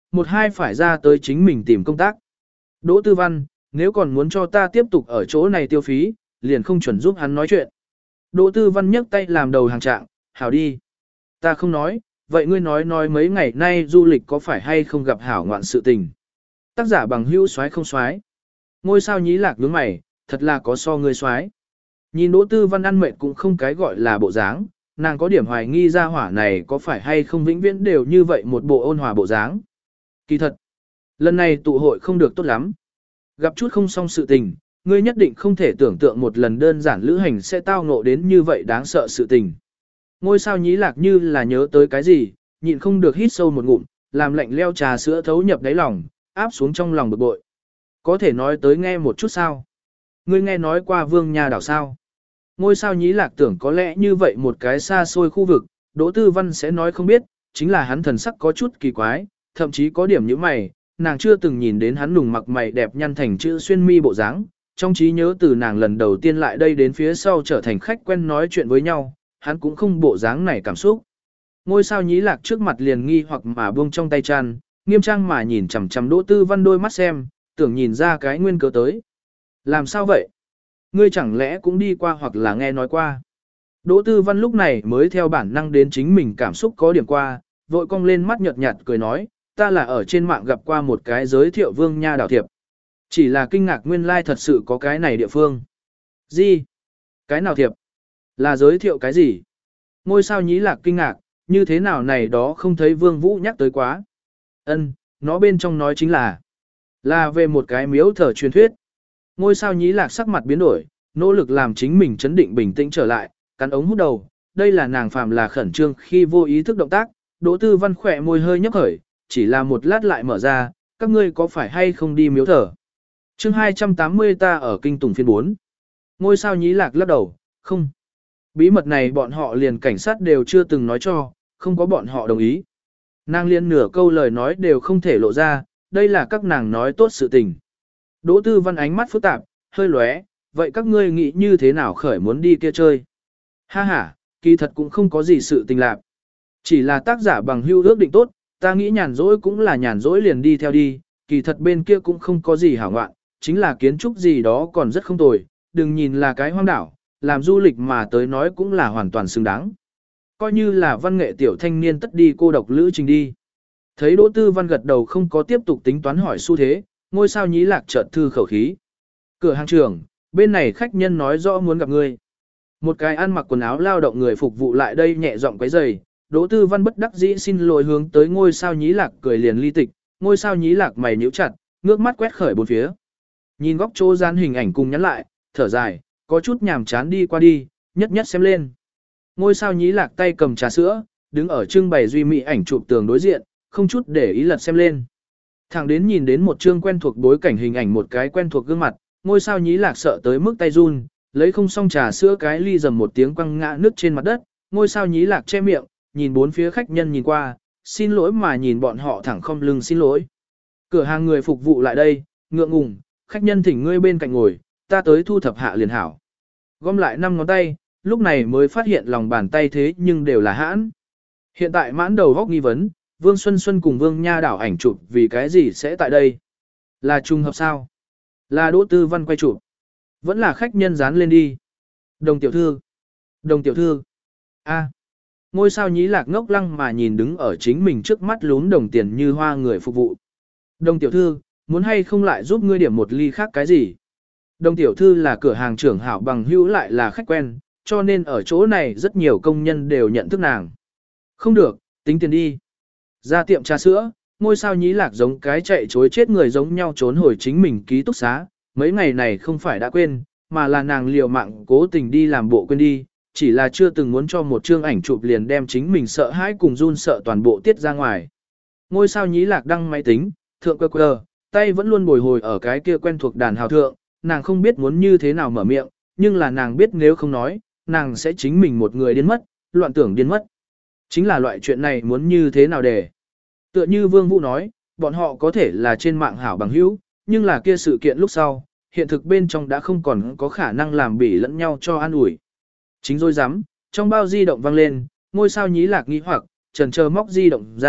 một hai phải ra tới chính mình tìm công tác. Đỗ Tư Văn, nếu còn muốn cho ta tiếp tục ở chỗ này tiêu phí, liền không chuẩn giúp hắn nói chuyện. Đỗ Tư Văn nhấc tay làm đầu hàng trạng, hảo đi. Ta không nói, vậy ngươi nói nói mấy ngày nay du lịch có phải hay không gặp hảo ngoạn sự tình. Tác giả bằng hữu soái không soái. Ngôi sao nhí lạc nhướng mày, thật là có so ngươi soái. Nhìn Đỗ Tư Văn ăn mệt cũng không cái gọi là bộ dáng, nàng có điểm hoài nghi ra hỏa này có phải hay không vĩnh viễn đều như vậy một bộ ôn hòa bộ dáng. Kỳ thật, lần này tụ hội không được tốt lắm. Gặp chút không xong sự tình, ngươi nhất định không thể tưởng tượng một lần đơn giản lữ hành sẽ tao ngộ đến như vậy đáng sợ sự tình. Ngôi sao nhí lạc như là nhớ tới cái gì, nhịn không được hít sâu một ngụm, làm lạnh leo trà sữa thấu nhập đáy lòng, áp xuống trong lòng bực bội. Có thể nói tới nghe một chút sao? Ngươi nghe nói qua Vương Nha đảo sao? Ngôi sao nhí lạc tưởng có lẽ như vậy một cái xa xôi khu vực, Đỗ Tư Văn sẽ nói không biết, chính là hắn thần sắc có chút kỳ quái, thậm chí có điểm như mày, nàng chưa từng nhìn đến hắn nùng mặc mày đẹp nhăn thành chữ xuyên mi bộ dáng, trong trí nhớ từ nàng lần đầu tiên lại đây đến phía sau trở thành khách quen nói chuyện với nhau, hắn cũng không bộ dáng này cảm xúc. Ngôi sao nhí lạc trước mặt liền nghi hoặc mà buông trong tay chăn, nghiêm trang mà nhìn chằm chằm Đỗ Tư Văn đôi mắt xem, tưởng nhìn ra cái nguyên cớ tới. Làm sao vậy? Ngươi chẳng lẽ cũng đi qua hoặc là nghe nói qua? Đỗ Tư Văn lúc này mới theo bản năng đến chính mình cảm xúc có điểm qua, vội cong lên mắt nhợt nhạt cười nói, ta là ở trên mạng gặp qua một cái giới thiệu Vương Nha đảo thiệp. Chỉ là kinh ngạc nguyên lai like thật sự có cái này địa phương. Gì? Cái nào thiệp? Là giới thiệu cái gì? Ngôi sao nhí lạc kinh ngạc, như thế nào này đó không thấy Vương Vũ nhắc tới quá. Ân, nó bên trong nói chính là là về một cái miếu thờ truyền thuyết. Ngôi sao nhí lạc sắc mặt biến đổi, nỗ lực làm chính mình chấn định bình tĩnh trở lại, cắn ống hút đầu, đây là nàng phàm là khẩn trương khi vô ý thức động tác, Đỗ Tư Văn khỏe môi hơi nhấp khởi, chỉ là một lát lại mở ra, các ngươi có phải hay không đi miếu thờ? Chương hai trăm tám mươi ta ở kinh tùng phiên bốn. Ngôi sao nhí lạc lắc đầu, không. Bí mật này bọn họ liền cảnh sát đều chưa từng nói cho, không có bọn họ đồng ý. Nàng liên nửa câu lời nói đều không thể lộ ra, đây là các nàng nói tốt sự tình. Đỗ Tư Văn ánh mắt phức tạp, hơi lóe, vậy các ngươi nghĩ như thế nào khởi muốn đi kia chơi? Ha ha, kỳ thật cũng không có gì sự tình lạc. Chỉ là tác giả bằng hưu ước định tốt, ta nghĩ nhàn rỗi cũng là nhàn rỗi liền đi theo đi, kỳ thật bên kia cũng không có gì hảo ngoạn, chính là kiến trúc gì đó còn rất không tồi, đừng nhìn là cái hoang đảo, làm du lịch mà tới nói cũng là hoàn toàn xứng đáng. Coi như là văn nghệ tiểu thanh niên tất đi cô độc lữ trình đi. Thấy Đỗ Tư Văn gật đầu không có tiếp tục tính toán hỏi xu thế, ngôi sao nhí lạc chợt thư khẩu khí. Cửa hàng trưởng, bên này khách nhân nói rõ muốn gặp ngươi. Một cái ăn mặc quần áo lao động người phục vụ lại đây nhẹ giọng quấy rầy. Đỗ Tư Văn bất đắc dĩ xin lỗi hướng tới ngôi sao nhí lạc cười liền ly tịch, ngôi sao nhí lạc mày nhíu chặt, ngước mắt quét khởi bốn phía. Nhìn góc chỗ gian hình ảnh cùng nhắn lại, thở dài, có chút nhàm chán đi qua đi, nhất nhất xem lên. Ngôi sao nhí lạc tay cầm trà sữa, đứng ở trưng bày duy mỹ ảnh chụp tường đối diện, không chút để ý lật xem lên. Thẳng đến nhìn đến một chương quen thuộc bối cảnh hình ảnh một cái quen thuộc gương mặt, ngôi sao nhí lạc sợ tới mức tay run, lấy không xong trà sữa cái ly dầm một tiếng quăng ngã nước trên mặt đất, ngôi sao nhí lạc che miệng, nhìn bốn phía khách nhân nhìn qua, xin lỗi mà nhìn bọn họ thẳng không lưng xin lỗi. Cửa hàng người phục vụ lại đây, ngượng ngùng, khách nhân thỉnh ngươi bên cạnh ngồi, ta tới thu thập hạ liền hảo. Gom lại năm ngón tay, lúc này mới phát hiện lòng bàn tay thế nhưng đều là hãn. Hiện tại mãn đầu góc nghi vấn, Vương Xuân Xuân cùng Vương Nha đảo ảnh chụp vì cái gì sẽ tại đây? Là trùng hợp sao? Là Đỗ Tư Văn quay chụp. Vẫn là khách nhân dán lên đi. Đồng tiểu thư. Đồng tiểu thư. A. Ngôi sao nhí lạc ngốc lăng mà nhìn đứng ở chính mình trước mắt lún đồng tiền như hoa người phục vụ. Đồng tiểu thư, muốn hay không lại giúp ngươi điểm một ly khác cái gì? Đồng tiểu thư là cửa hàng trưởng hảo bằng hữu lại là khách quen, cho nên ở chỗ này rất nhiều công nhân đều nhận thức nàng. Không được, tính tiền đi. Ra tiệm trà sữa, ngôi sao nhí lạc giống cái chạy chối chết người giống nhau trốn hồi chính mình ký túc xá. Mấy ngày này không phải đã quên, mà là nàng liều mạng cố tình đi làm bộ quên đi, chỉ là chưa từng muốn cho một chương ảnh chụp liền đem chính mình sợ hãi cùng run sợ toàn bộ tiết ra ngoài. Ngôi sao nhí lạc đăng máy tính, thượng quơ quơ, tay vẫn luôn bồi hồi ở cái kia quen thuộc đàn hào thượng, nàng không biết muốn như thế nào mở miệng, nhưng là nàng biết nếu không nói, nàng sẽ chính mình một người điên mất, loạn tưởng điên mất. Chính là loại chuyện này muốn như thế nào để. Tựa như Vương Vũ nói, bọn họ có thể là trên mạng hảo bằng hữu, nhưng là kia sự kiện lúc sau, hiện thực bên trong đã không còn có khả năng làm bỉ lẫn nhau cho an ủi. Chính rồi dám, trong bao di động vang lên, ngôi sao nhí lạc nghi hoặc, trần chờ móc di động ra,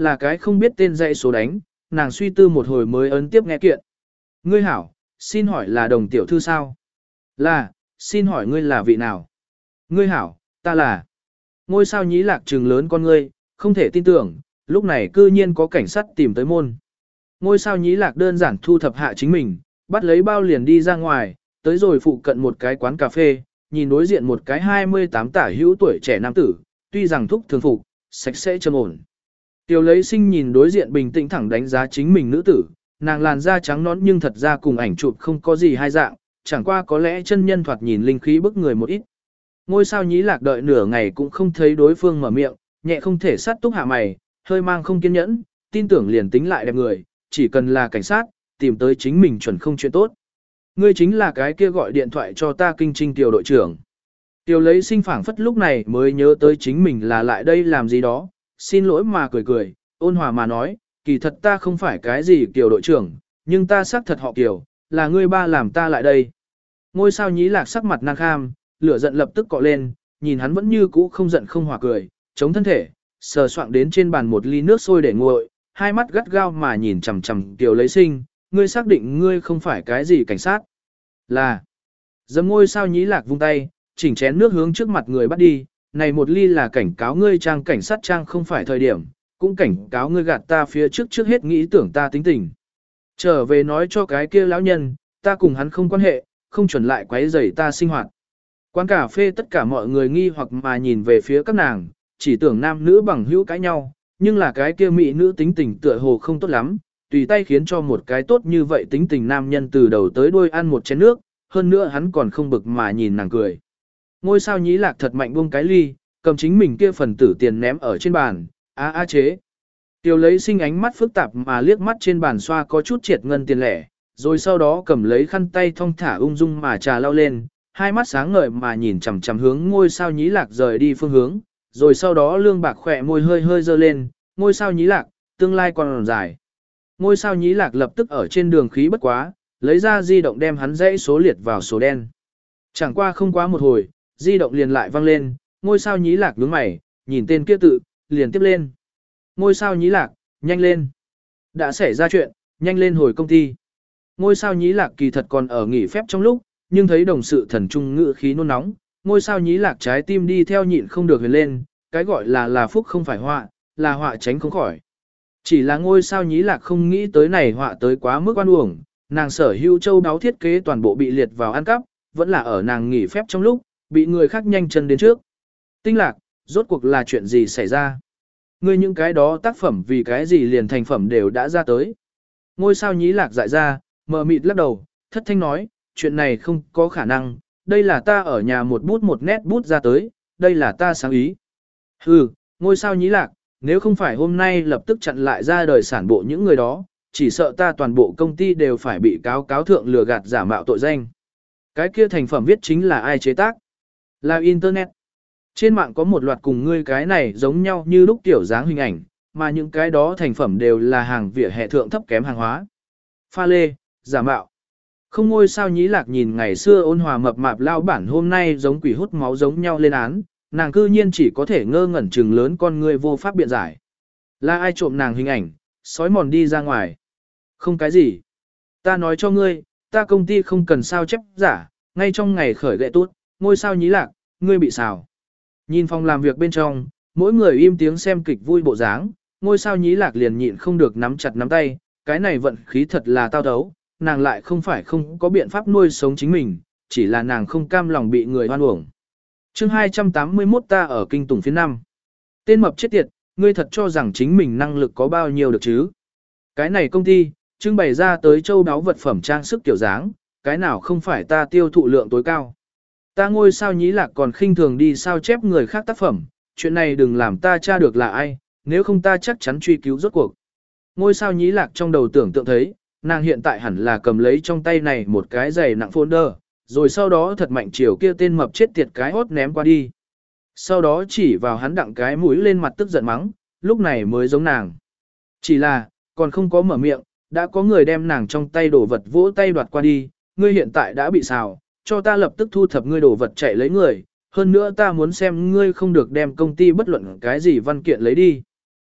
là cái không biết tên dãy số đánh, nàng suy tư một hồi mới ấn tiếp nghe kiện. Ngươi hảo, xin hỏi là đồng tiểu thư sao? Là, xin hỏi ngươi là vị nào? Ngươi hảo, ta là. Ngôi sao nhí lạc trừng lớn con ngươi, không thể tin tưởng, lúc này cư nhiên có cảnh sát tìm tới môn. Ngôi sao nhí lạc đơn giản thu thập hạ chính mình, bắt lấy bao liền đi ra ngoài, tới rồi phụ cận một cái quán cà phê, nhìn đối diện một cái hai mươi tám tả hữu tuổi trẻ nam tử, tuy rằng thúc thường phục, sạch sẽ trầm ổn. Tiểu lấy sinh nhìn đối diện bình tĩnh thẳng đánh giá chính mình nữ tử, nàng làn da trắng nõn nhưng thật ra cùng ảnh chụp không có gì hai dạng, chẳng qua có lẽ chân nhân thoạt nhìn linh khí bức người một ít. Ngôi sao nhí lạc đợi nửa ngày cũng không thấy đối phương mở miệng, nhẹ không thể sát túc hạ mày, hơi mang không kiên nhẫn, tin tưởng liền tính lại đẹp người, chỉ cần là cảnh sát, tìm tới chính mình chuẩn không chuyện tốt. Ngươi chính là cái kia gọi điện thoại cho ta kinh trinh tiểu đội trưởng. Tiểu lấy sinh phảng phất lúc này mới nhớ tới chính mình là lại đây làm gì đó, xin lỗi mà cười cười, ôn hòa mà nói, kỳ thật ta không phải cái gì tiểu đội trưởng, nhưng ta xác thật họ Kiều, là ngươi ba làm ta lại đây. Ngôi sao nhí lạc sắc mặt nàng kham, lửa giận lập tức cọ lên, nhìn hắn vẫn như cũ không giận không hòa cười, chống thân thể, sờ soạng đến trên bàn một ly nước sôi để nguội, hai mắt gắt gao mà nhìn chằm chằm Kiều lấy sinh, ngươi xác định ngươi không phải cái gì cảnh sát. Là, dầm ngôi sao nhí lạc vung tay, chỉnh chén nước hướng trước mặt người bắt đi, này một ly là cảnh cáo ngươi trang cảnh sát trang không phải thời điểm, cũng cảnh cáo ngươi gạt ta phía trước trước hết nghĩ tưởng ta tính tình. Trở về nói cho cái kia lão nhân, ta cùng hắn không quan hệ, không chuẩn lại quấy rầy ta sinh hoạt. Quán cà phê tất cả mọi người nghi hoặc mà nhìn về phía các nàng, chỉ tưởng nam nữ bằng hữu cãi nhau, nhưng là cái kia mỹ nữ tính tình tựa hồ không tốt lắm, tùy tay khiến cho một cái tốt như vậy tính tình nam nhân từ đầu tới đuôi ăn một chén nước, hơn nữa hắn còn không bực mà nhìn nàng cười. Ngôi sao nhí lạc thật mạnh buông cái ly, cầm chính mình kia phần tử tiền ném ở trên bàn, á á chế. Tiểu lấy sinh ánh mắt phức tạp mà liếc mắt trên bàn xoa có chút triệt ngân tiền lẻ, rồi sau đó cầm lấy khăn tay thong thả ung dung mà trà lau lên, hai mắt sáng ngời mà nhìn chằm chằm hướng ngôi sao nhí lạc rời đi phương hướng, rồi sau đó lương bạc khỏe môi hơi hơi dơ lên, ngôi sao nhí lạc, tương lai còn dài. Ngôi sao nhí lạc lập tức ở trên đường khí bất quá, lấy ra di động đem hắn dãy số liệt vào số đen. Chẳng qua không quá một hồi, di động liền lại vang lên, ngôi sao nhí lạc nhướng mày, nhìn tên kia tự, liền tiếp lên. Ngôi sao nhí lạc, nhanh lên. Đã xảy ra chuyện, nhanh lên hồi công ty. Ngôi sao nhí lạc kỳ thật còn ở nghỉ phép trong lúc, nhưng thấy đồng sự thần trung ngự khí nôn nóng, ngôi sao nhí lạc trái tim đi theo nhịn không được huyền lên, cái gọi là là phúc không phải họa, là họa tránh không khỏi. Chỉ là ngôi sao nhí lạc không nghĩ tới này họa tới quá mức oan uổng, nàng sở hữu châu đáo thiết kế toàn bộ bị liệt vào ăn cắp, vẫn là ở nàng nghỉ phép trong lúc, bị người khác nhanh chân đến trước. Tinh lạc, rốt cuộc là chuyện gì xảy ra? Ngươi những cái đó tác phẩm vì cái gì liền thành phẩm đều đã ra tới. Ngôi sao nhí lạc dại ra, mờ mịt lắc đầu, thất thanh nói, chuyện này không có khả năng, đây là ta ở nhà một bút một nét bút ra tới, đây là ta sáng ý. Hừ, ngôi sao nhí lạc, nếu không phải hôm nay lập tức chặn lại ra đời sản bộ những người đó, chỉ sợ ta toàn bộ công ty đều phải bị cáo cáo thượng lừa gạt giả mạo tội danh. Cái kia thành phẩm viết chính là ai chế tác? Là Internet. Trên mạng có một loạt cùng ngươi cái này giống nhau như lúc tiểu dáng hình ảnh, mà những cái đó thành phẩm đều là hàng vỉa hè thượng thấp kém hàng hóa. Pha lê, giả mạo. Không ngôi sao nhí lạc nhìn ngày xưa ôn hòa mập mạp lao bản hôm nay giống quỷ hút máu giống nhau lên án, nàng cư nhiên chỉ có thể ngơ ngẩn trừng lớn con ngươi vô pháp biện giải. Là ai trộm nàng hình ảnh, sói mòn đi ra ngoài. Không cái gì. Ta nói cho ngươi, ta công ty không cần sao chép giả, ngay trong ngày khởi gậy tốt, ngôi sao nhí lạc, ngươi bị xào. Nhìn phòng làm việc bên trong, mỗi người im tiếng xem kịch vui bộ dáng, ngôi sao nhí lạc liền nhịn không được nắm chặt nắm tay, cái này vận khí thật là tao thấu, nàng lại không phải không có biện pháp nuôi sống chính mình, chỉ là nàng không cam lòng bị người hoan uổng. Chương hai trăm tám mươi mốt ta ở kinh tùng phía năm. Tên mập chết tiệt, ngươi thật cho rằng chính mình năng lực có bao nhiêu được chứ? Cái này công ty, trưng bày ra tới châu đáo vật phẩm trang sức kiểu dáng, cái nào không phải ta tiêu thụ lượng tối cao. Ta ngôi sao nhí lạc còn khinh thường đi sao chép người khác tác phẩm, chuyện này đừng làm ta tra được là ai, nếu không ta chắc chắn truy cứu rốt cuộc. Ngôi sao nhí lạc trong đầu tưởng tượng thấy, nàng hiện tại hẳn là cầm lấy trong tay này một cái giày nặng folder, rồi sau đó thật mạnh chiều kia tên mập chết tiệt cái hốt ném qua đi. Sau đó chỉ vào hắn đặng cái mũi lên mặt tức giận mắng, lúc này mới giống nàng. Chỉ là, còn không có mở miệng, đã có người đem nàng trong tay đổ vật vỗ tay đoạt qua đi, ngươi hiện tại đã bị xào, cho ta lập tức thu thập ngươi đổ vật chạy lấy người, hơn nữa ta muốn xem ngươi không được đem công ty bất luận cái gì văn kiện lấy đi.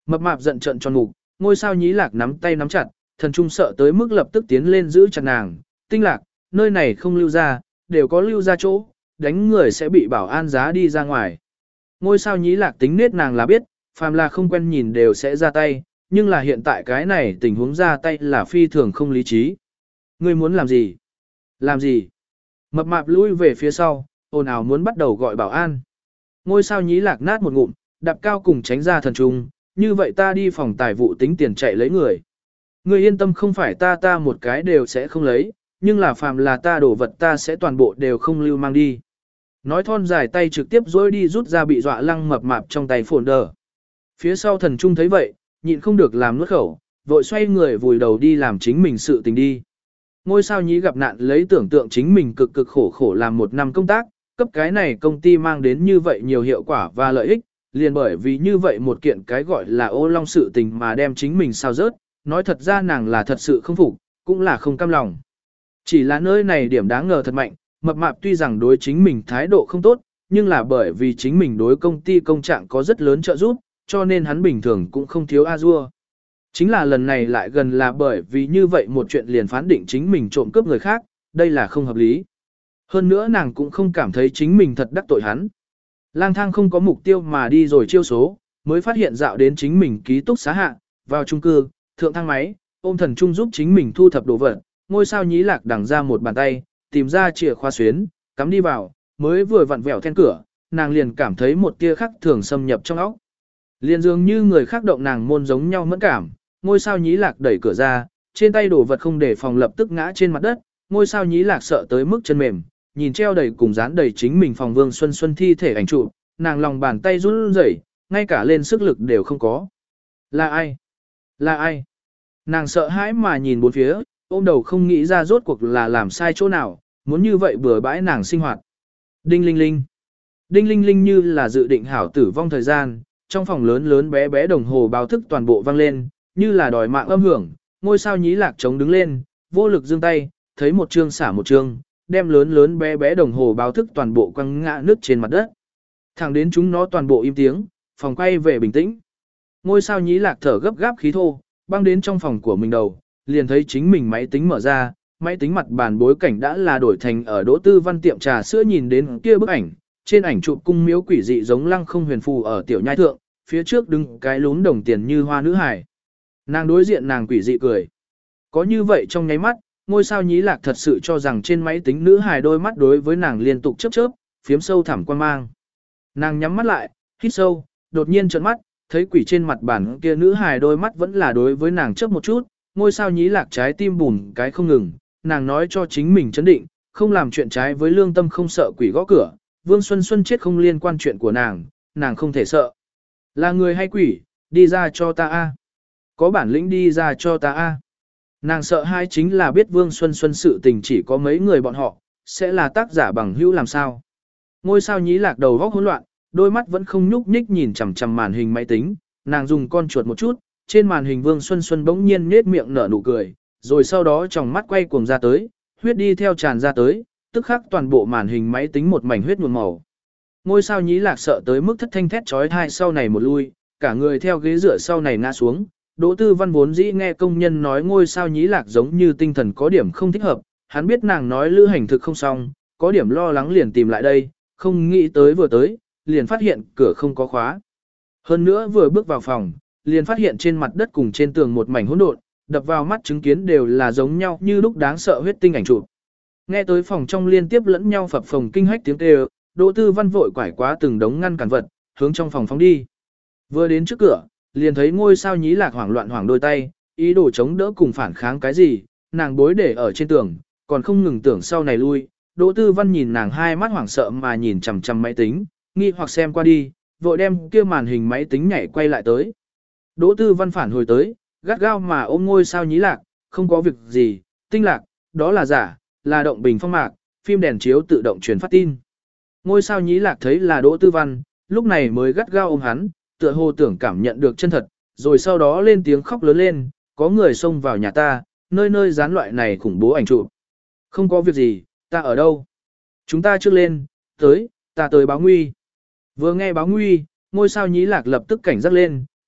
Mập mạp giận trợn tròn mục, ngôi sao nhí lạc nắm tay nắm chặt, thần trung sợ tới mức lập tức tiến lên giữ chặt nàng. Tinh lạc, nơi này không lưu ra, đều có lưu ra chỗ, đánh người sẽ bị bảo an giá đi ra ngoài. Ngôi sao nhí lạc tính nết nàng là biết, phàm là không quen nhìn đều sẽ ra tay, nhưng là hiện tại cái này tình huống ra tay là phi thường không lý trí. Ngươi muốn làm gì? Làm gì? Mập mạp lui về phía sau, ồn ào muốn bắt đầu gọi bảo an. Ngôi sao nhí lạc nát một ngụm, đạp cao cùng tránh ra thần trung, như vậy ta đi phòng tài vụ tính tiền chạy lấy người. Ngươi yên tâm, không phải ta ta một cái đều sẽ không lấy, nhưng là phàm là ta đổ vật ta sẽ toàn bộ đều không lưu mang đi. Nói thon dài tay trực tiếp dối đi rút ra bị dọa lăng mập mạp trong tay phồn đờ. Phía sau thần trung thấy vậy, nhịn không được làm nuốt khẩu, vội xoay người vùi đầu đi làm chính mình sự tình đi. Ngôi sao nhí gặp nạn lấy tưởng tượng chính mình cực cực khổ khổ làm một năm công tác, cấp cái này công ty mang đến như vậy nhiều hiệu quả và lợi ích, liền bởi vì như vậy một kiện cái gọi là ô long sự tình mà đem chính mình sao rớt, nói thật ra nàng là thật sự không phục, cũng là không cam lòng. Chỉ là nơi này điểm đáng ngờ thật mạnh, mập mạp tuy rằng đối chính mình thái độ không tốt, nhưng là bởi vì chính mình đối công ty công trạng có rất lớn trợ giúp, cho nên hắn bình thường cũng không thiếu a-dua. Chính là lần này lại gần là bởi vì như vậy một chuyện liền phán định chính mình trộm cướp người khác, đây là không hợp lý. Hơn nữa nàng cũng không cảm thấy chính mình thật đắc tội hắn. Lang thang không có mục tiêu mà đi rồi chiêu số, mới phát hiện dạo đến chính mình ký túc xá hạ, vào chung cư, thượng thang máy, ôm thần trung giúp chính mình thu thập đồ vật, ngôi sao nhí lạc đằng ra một bàn tay, tìm ra chìa khóa xuyến, cắm đi vào, mới vừa vặn vẹo then cửa, nàng liền cảm thấy một tia khắc thường xâm nhập trong óc. Liền dường như người khác động nàng môn giống nhau mẫn cảm, ngôi sao nhí lạc đẩy cửa ra, trên tay đồ vật không để phòng lập tức ngã trên mặt đất, ngôi sao nhí lạc sợ tới mức chân mềm, nhìn treo đầy cùng dán đầy chính mình phòng Vương Xuân Xuân thi thể ảnh chụp, nàng lòng bàn tay run rẩy, ngay cả lên sức lực đều không có. Là ai? Là ai? Nàng sợ hãi mà nhìn bốn phía, ôm đầu không nghĩ ra rốt cuộc là làm sai chỗ nào, muốn như vậy bừa bãi nàng sinh hoạt. Đinh linh linh. Đinh linh linh như là dự định hảo tử vong thời gian, trong phòng lớn lớn bé bé đồng hồ báo thức toàn bộ vang lên, như là đòi mạng âm hưởng, ngôi sao nhí lạc chống đứng lên, vô lực giương tay, thấy một chương xả một chương, đem lớn lớn bé bé đồng hồ báo thức toàn bộ quăng ngã nước trên mặt đất. Thẳng đến chúng nó toàn bộ im tiếng, phòng quay về bình tĩnh. Ngôi sao nhí lạc thở gấp gáp khí thô, băng đến trong phòng của mình đầu, liền thấy chính mình máy tính mở ra, máy tính mặt bàn bối cảnh đã là đổi thành ở Đỗ Tư Văn tiệm trà sữa, nhìn đến kia bức ảnh, trên ảnh chụp cung miếu quỷ dị giống lăng không huyền phù ở tiểu nhai thượng, phía trước đứng cái lún đồng tiền như hoa nữ hải. Nàng đối diện nàng quỷ dị cười. Có như vậy trong nháy mắt, ngôi sao nhí lạc thật sự cho rằng trên máy tính nữ hài đôi mắt đối với nàng liên tục chớp chớp, phiếm sâu thẳm quan mang. Nàng nhắm mắt lại, hít sâu, đột nhiên trợn mắt, thấy quỷ trên mặt bản kia nữ hài đôi mắt vẫn là đối với nàng chớp một chút, ngôi sao nhí lạc trái tim bùn cái không ngừng, nàng nói cho chính mình chấn định, không làm chuyện trái với lương tâm, không sợ quỷ gõ cửa, Vương Xuân Xuân chết không liên quan chuyện của nàng, nàng không thể sợ. Là người hay quỷ, đi ra cho ta a. Có bản lĩnh đi ra cho ta a. Nàng sợ hai chính là biết Vương Xuân Xuân sự tình chỉ có mấy người bọn họ, sẽ là tác giả bằng hữu làm sao. Ngôi sao nhí lạc đầu góc hỗn loạn, đôi mắt vẫn không nhúc nhích nhìn chằm chằm màn hình máy tính, nàng dùng con chuột một chút, trên màn hình Vương Xuân Xuân bỗng nhiên nết miệng nở nụ cười, rồi sau đó tròng mắt quay cuồng ra tới, huyết đi theo tràn ra tới, tức khắc toàn bộ màn hình máy tính một mảnh huyết nhuộm màu. Ngôi sao nhí lạc sợ tới mức thất thanh thét chói tai sau này một lui, cả người theo ghế dựa sau này ngã xuống. Đỗ Tư Văn vốn dĩ nghe công nhân nói ngôi sao nhí lạc giống như tinh thần có điểm không thích hợp, hắn biết nàng nói lữ hành thực không xong, có điểm lo lắng liền tìm lại đây, không nghĩ tới vừa tới, liền phát hiện cửa không có khóa. Hơn nữa vừa bước vào phòng, liền phát hiện trên mặt đất cùng trên tường một mảnh hỗn độn, đập vào mắt chứng kiến đều là giống nhau như lúc đáng sợ huyết tinh ảnh chụp. Nghe tới phòng trong liên tiếp lẫn nhau phập phồng kinh hách tiếng kêu, Đỗ Tư Văn vội quải quá từng đống ngăn cản vật, hướng trong phòng phóng đi. Vừa đến trước cửa, liền thấy ngôi sao nhí lạc hoảng loạn hoảng đôi tay, ý đồ chống đỡ cùng phản kháng cái gì, nàng bối để ở trên tường, còn không ngừng tưởng sau này lui. Đỗ Tư Văn nhìn nàng hai mắt hoảng sợ mà nhìn chằm chằm máy tính, nghi hoặc xem qua đi, vội đem kia màn hình máy tính nhảy quay lại tới. Đỗ Tư Văn phản hồi tới, gắt gao mà ôm ngôi sao nhí lạc, không có việc gì, tinh lạc, đó là giả, là động bình phong mạc, phim đèn chiếu tự động truyền phát tin. Ngôi sao nhí lạc thấy là Đỗ Tư Văn, lúc này mới gắt gao ôm hắn, tựa hồ tưởng cảm nhận được chân thật, rồi sau đó lên tiếng khóc lớn lên, có người xông vào nhà ta, nơi nơi dán loại này khủng bố ảnh chụp. Không có việc gì, ta ở đâu? Chúng ta trước lên, tới, ta tới báo nguy. Vừa nghe báo nguy, ngôi sao nhí lạc lập tức cảnh giác lên,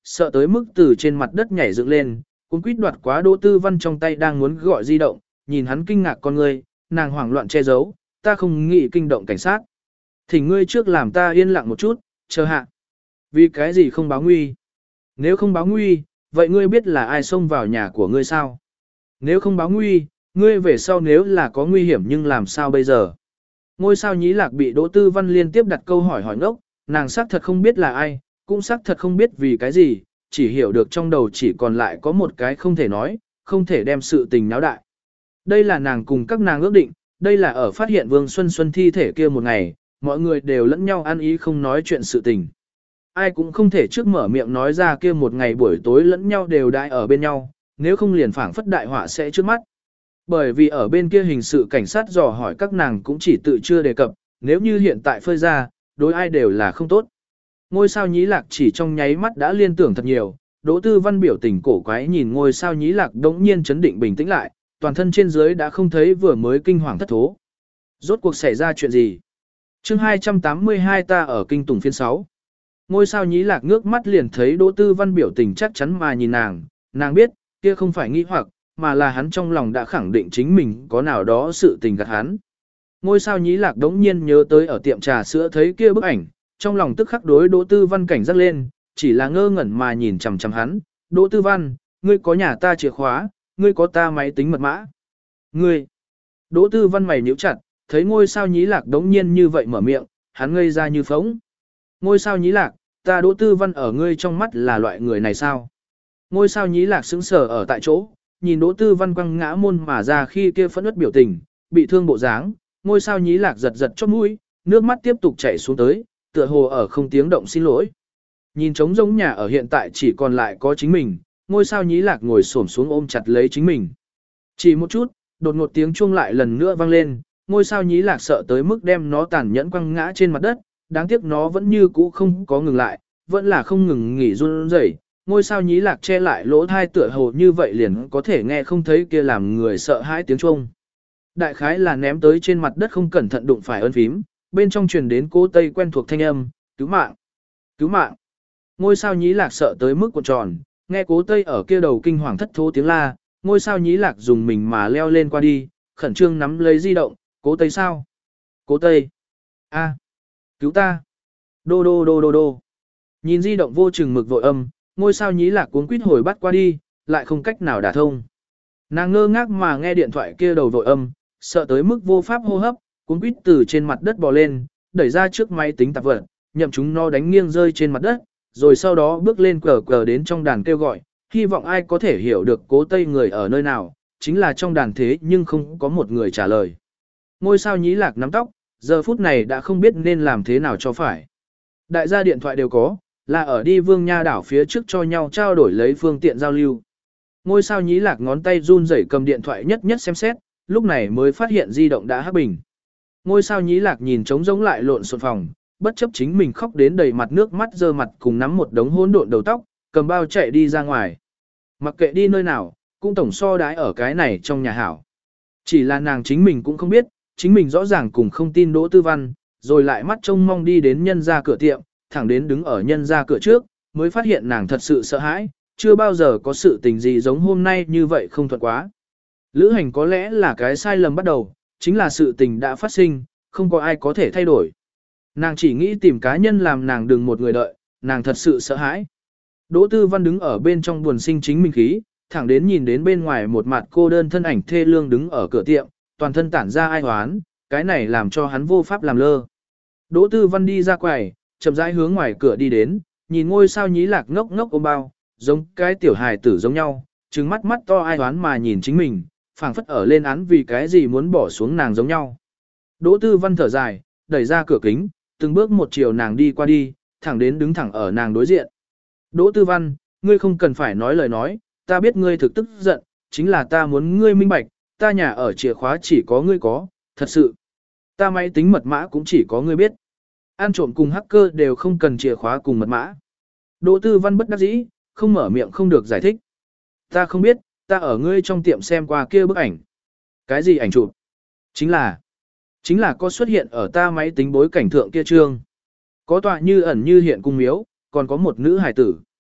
sợ tới mức từ trên mặt đất nhảy dựng lên, cuống quýt đoạt quá Đỗ Tư Văn trong tay đang muốn gọi di động, nhìn hắn kinh ngạc con ngươi, nàng hoảng loạn che giấu, ta không nghĩ kinh động cảnh sát. Thỉnh ngươi trước làm ta yên lặng một chút, chờ hạ. Vì cái gì không báo nguy? Nếu không báo nguy, vậy ngươi biết là ai xông vào nhà của ngươi sao? Nếu không báo nguy, ngươi về sau nếu là có nguy hiểm nhưng làm sao bây giờ? Ngôi sao nhí lạc bị Đỗ Tư Văn liên tiếp đặt câu hỏi hỏi ngốc, nàng xác thật không biết là ai, cũng xác thật không biết vì cái gì, chỉ hiểu được trong đầu chỉ còn lại có một cái không thể nói, không thể đem sự tình náo đại. Đây là nàng cùng các nàng ước định, đây là ở phát hiện Vương Xuân Xuân thi thể kia một ngày, mọi người đều lẫn nhau ăn ý không nói chuyện sự tình. Ai cũng không thể trước mở miệng nói ra kia một ngày buổi tối lẫn nhau đều đãi ở bên nhau, nếu không liền phảng phất đại họa sẽ trước mắt. Bởi vì ở bên kia hình sự cảnh sát dò hỏi các nàng cũng chỉ tự chưa đề cập, nếu như hiện tại phơi ra, đối ai đều là không tốt. Ngôi sao nhí lạc chỉ trong nháy mắt đã liên tưởng thật nhiều, Đỗ Tư Văn biểu tình cổ quái nhìn ngôi sao nhí lạc đống nhiên chấn định bình tĩnh lại, toàn thân trên dưới đã không thấy vừa mới kinh hoàng thất thố. Rốt cuộc xảy ra chuyện gì? chương hai trăm tám mươi hai ta ở kinh tùng phiên sáu. Ngôi sao nhí lạc ngước mắt liền thấy Đỗ Tư Văn biểu tình chắc chắn mà nhìn nàng, nàng biết, kia không phải nghi hoặc, mà là hắn trong lòng đã khẳng định chính mình có nào đó sự tình gạt hắn. Ngôi sao nhí lạc đống nhiên nhớ tới ở tiệm trà sữa thấy kia bức ảnh, trong lòng tức khắc đối Đỗ Tư Văn cảnh giác lên, chỉ là ngơ ngẩn mà nhìn chằm chằm hắn, Đỗ Tư Văn, ngươi có nhà ta chìa khóa, ngươi có ta máy tính mật mã. Ngươi, Đỗ Tư Văn mày nhíu chặt, thấy ngôi sao nhí lạc đống nhiên như vậy mở miệng, hắn ngây ra như phóng. Ngôi sao nhí lạc, ta Đỗ Tư Văn ở ngươi trong mắt là loại người này sao? Ngôi sao nhí lạc sững sờ ở tại chỗ, nhìn Đỗ Tư Văn quăng ngã môn mà ra khi kia phẫn uất biểu tình, bị thương bộ dáng, ngôi sao nhí lạc giật giật chóp mũi, nước mắt tiếp tục chảy xuống tới, tựa hồ ở không tiếng động xin lỗi. Nhìn trống rỗng nhà ở hiện tại chỉ còn lại có chính mình, ngôi sao nhí lạc ngồi xổm xuống ôm chặt lấy chính mình. Chỉ một chút, đột ngột tiếng chuông lại lần nữa vang lên, ngôi sao nhí lạc sợ tới mức đem nó tàn nhẫn quăng ngã trên mặt đất, đáng tiếc nó vẫn như cũ không có ngừng lại, vẫn là không ngừng nghỉ run rẩy. Ngôi sao nhí lạc che lại lỗ thai tựa hồ như vậy liền có thể nghe không thấy kia làm người sợ hãi tiếng chuông. Đại khái là ném tới trên mặt đất không cẩn thận đụng phải ấn phím, bên trong truyền đến cô Tây quen thuộc thanh âm, cứu mạng, cứu mạng. Ngôi sao nhí lạc sợ tới mức cuộn tròn, nghe cố Tây ở kia đầu kinh hoàng thất thố tiếng la, ngôi sao nhí lạc dùng mình mà leo lên qua đi, khẩn trương nắm lấy di động, cố Tây sao? Cố Tây. A. Cứu ta. Đô đô đô đô đô. Nhìn di động vô chừng mực vội âm, ngôi sao nhí lạc cuốn quýt hồi bắt qua đi, lại không cách nào đả thông. Nàng ngơ ngác mà nghe điện thoại kia đầu vội âm, sợ tới mức vô pháp hô hấp, cuốn quýt từ trên mặt đất bò lên, đẩy ra trước máy tính tạp vật, nhậm chúng nó đánh nghiêng rơi trên mặt đất, rồi sau đó bước lên cờ cờ đến trong đàn kêu gọi, hy vọng ai có thể hiểu được cố Tây người ở nơi nào, chính là trong đàn thế nhưng không có một người trả lời. Ngôi sao nhí lạc nắm tóc, giờ phút này đã không biết nên làm thế nào cho phải. Đại gia điện thoại đều có, là ở đi Vương Nha đảo phía trước cho nhau trao đổi lấy phương tiện giao lưu. Ngôi sao nhí lạc ngón tay run rẩy cầm điện thoại nhất nhất xem xét, lúc này mới phát hiện di động đã hắc bình. Ngôi sao nhí lạc nhìn trống rỗng lại lộn xộn phòng, bất chấp chính mình khóc đến đầy mặt nước mắt dơ mặt cùng nắm một đống hỗn độn đầu tóc, cầm bao chạy đi ra ngoài. Mặc kệ đi nơi nào, cũng tổng so đái ở cái này trong nhà hảo. Chỉ là nàng chính mình cũng không biết, chính mình rõ ràng cùng không tin Đỗ Tư Văn, rồi lại mắt trông mong đi đến nhân ra cửa tiệm, thẳng đến đứng ở nhân ra cửa trước, mới phát hiện nàng thật sự sợ hãi, chưa bao giờ có sự tình gì giống hôm nay như vậy không thuận quá. Lữ hành có lẽ là cái sai lầm bắt đầu, chính là sự tình đã phát sinh, không có ai có thể thay đổi. Nàng chỉ nghĩ tìm cá nhân làm nàng đừng một người đợi, nàng thật sự sợ hãi. Đỗ Tư Văn đứng ở bên trong buồn sinh chính mình khí, thẳng đến nhìn đến bên ngoài một mặt cô đơn thân ảnh thê lương đứng ở cửa tiệm, toàn thân tản ra ai hoán, cái này làm cho hắn vô pháp làm lơ. Đỗ Tư Văn đi ra quầy, chậm rãi hướng ngoài cửa đi đến, nhìn ngôi sao nhí lạc ngốc ngốc ôm bao, giống cái tiểu hài tử giống nhau, trừng mắt mắt to ai hoán mà nhìn chính mình, phảng phất ở lên án vì cái gì muốn bỏ xuống nàng giống nhau. Đỗ Tư Văn thở dài, đẩy ra cửa kính, từng bước một chiều nàng đi qua đi, thẳng đến đứng thẳng ở nàng đối diện. Đỗ Tư Văn, ngươi không cần phải nói lời nói, ta biết ngươi thực tức giận, chính là ta muốn ngươi minh bạch, ta nhà ở chìa khóa chỉ có ngươi có, thật sự. Ta máy tính mật mã cũng chỉ có ngươi biết. Ăn trộm cùng hacker đều không cần chìa khóa cùng mật mã. Đỗ Tư Văn bất đắc dĩ, không mở miệng không được giải thích. Ta không biết, ta ở ngươi trong tiệm xem qua kia bức ảnh. Cái gì ảnh chụp? Chính là, chính là có xuất hiện ở ta máy tính bối cảnh thượng kia trương. Có tọa như ẩn như hiện cung miếu, còn có một nữ hài tử.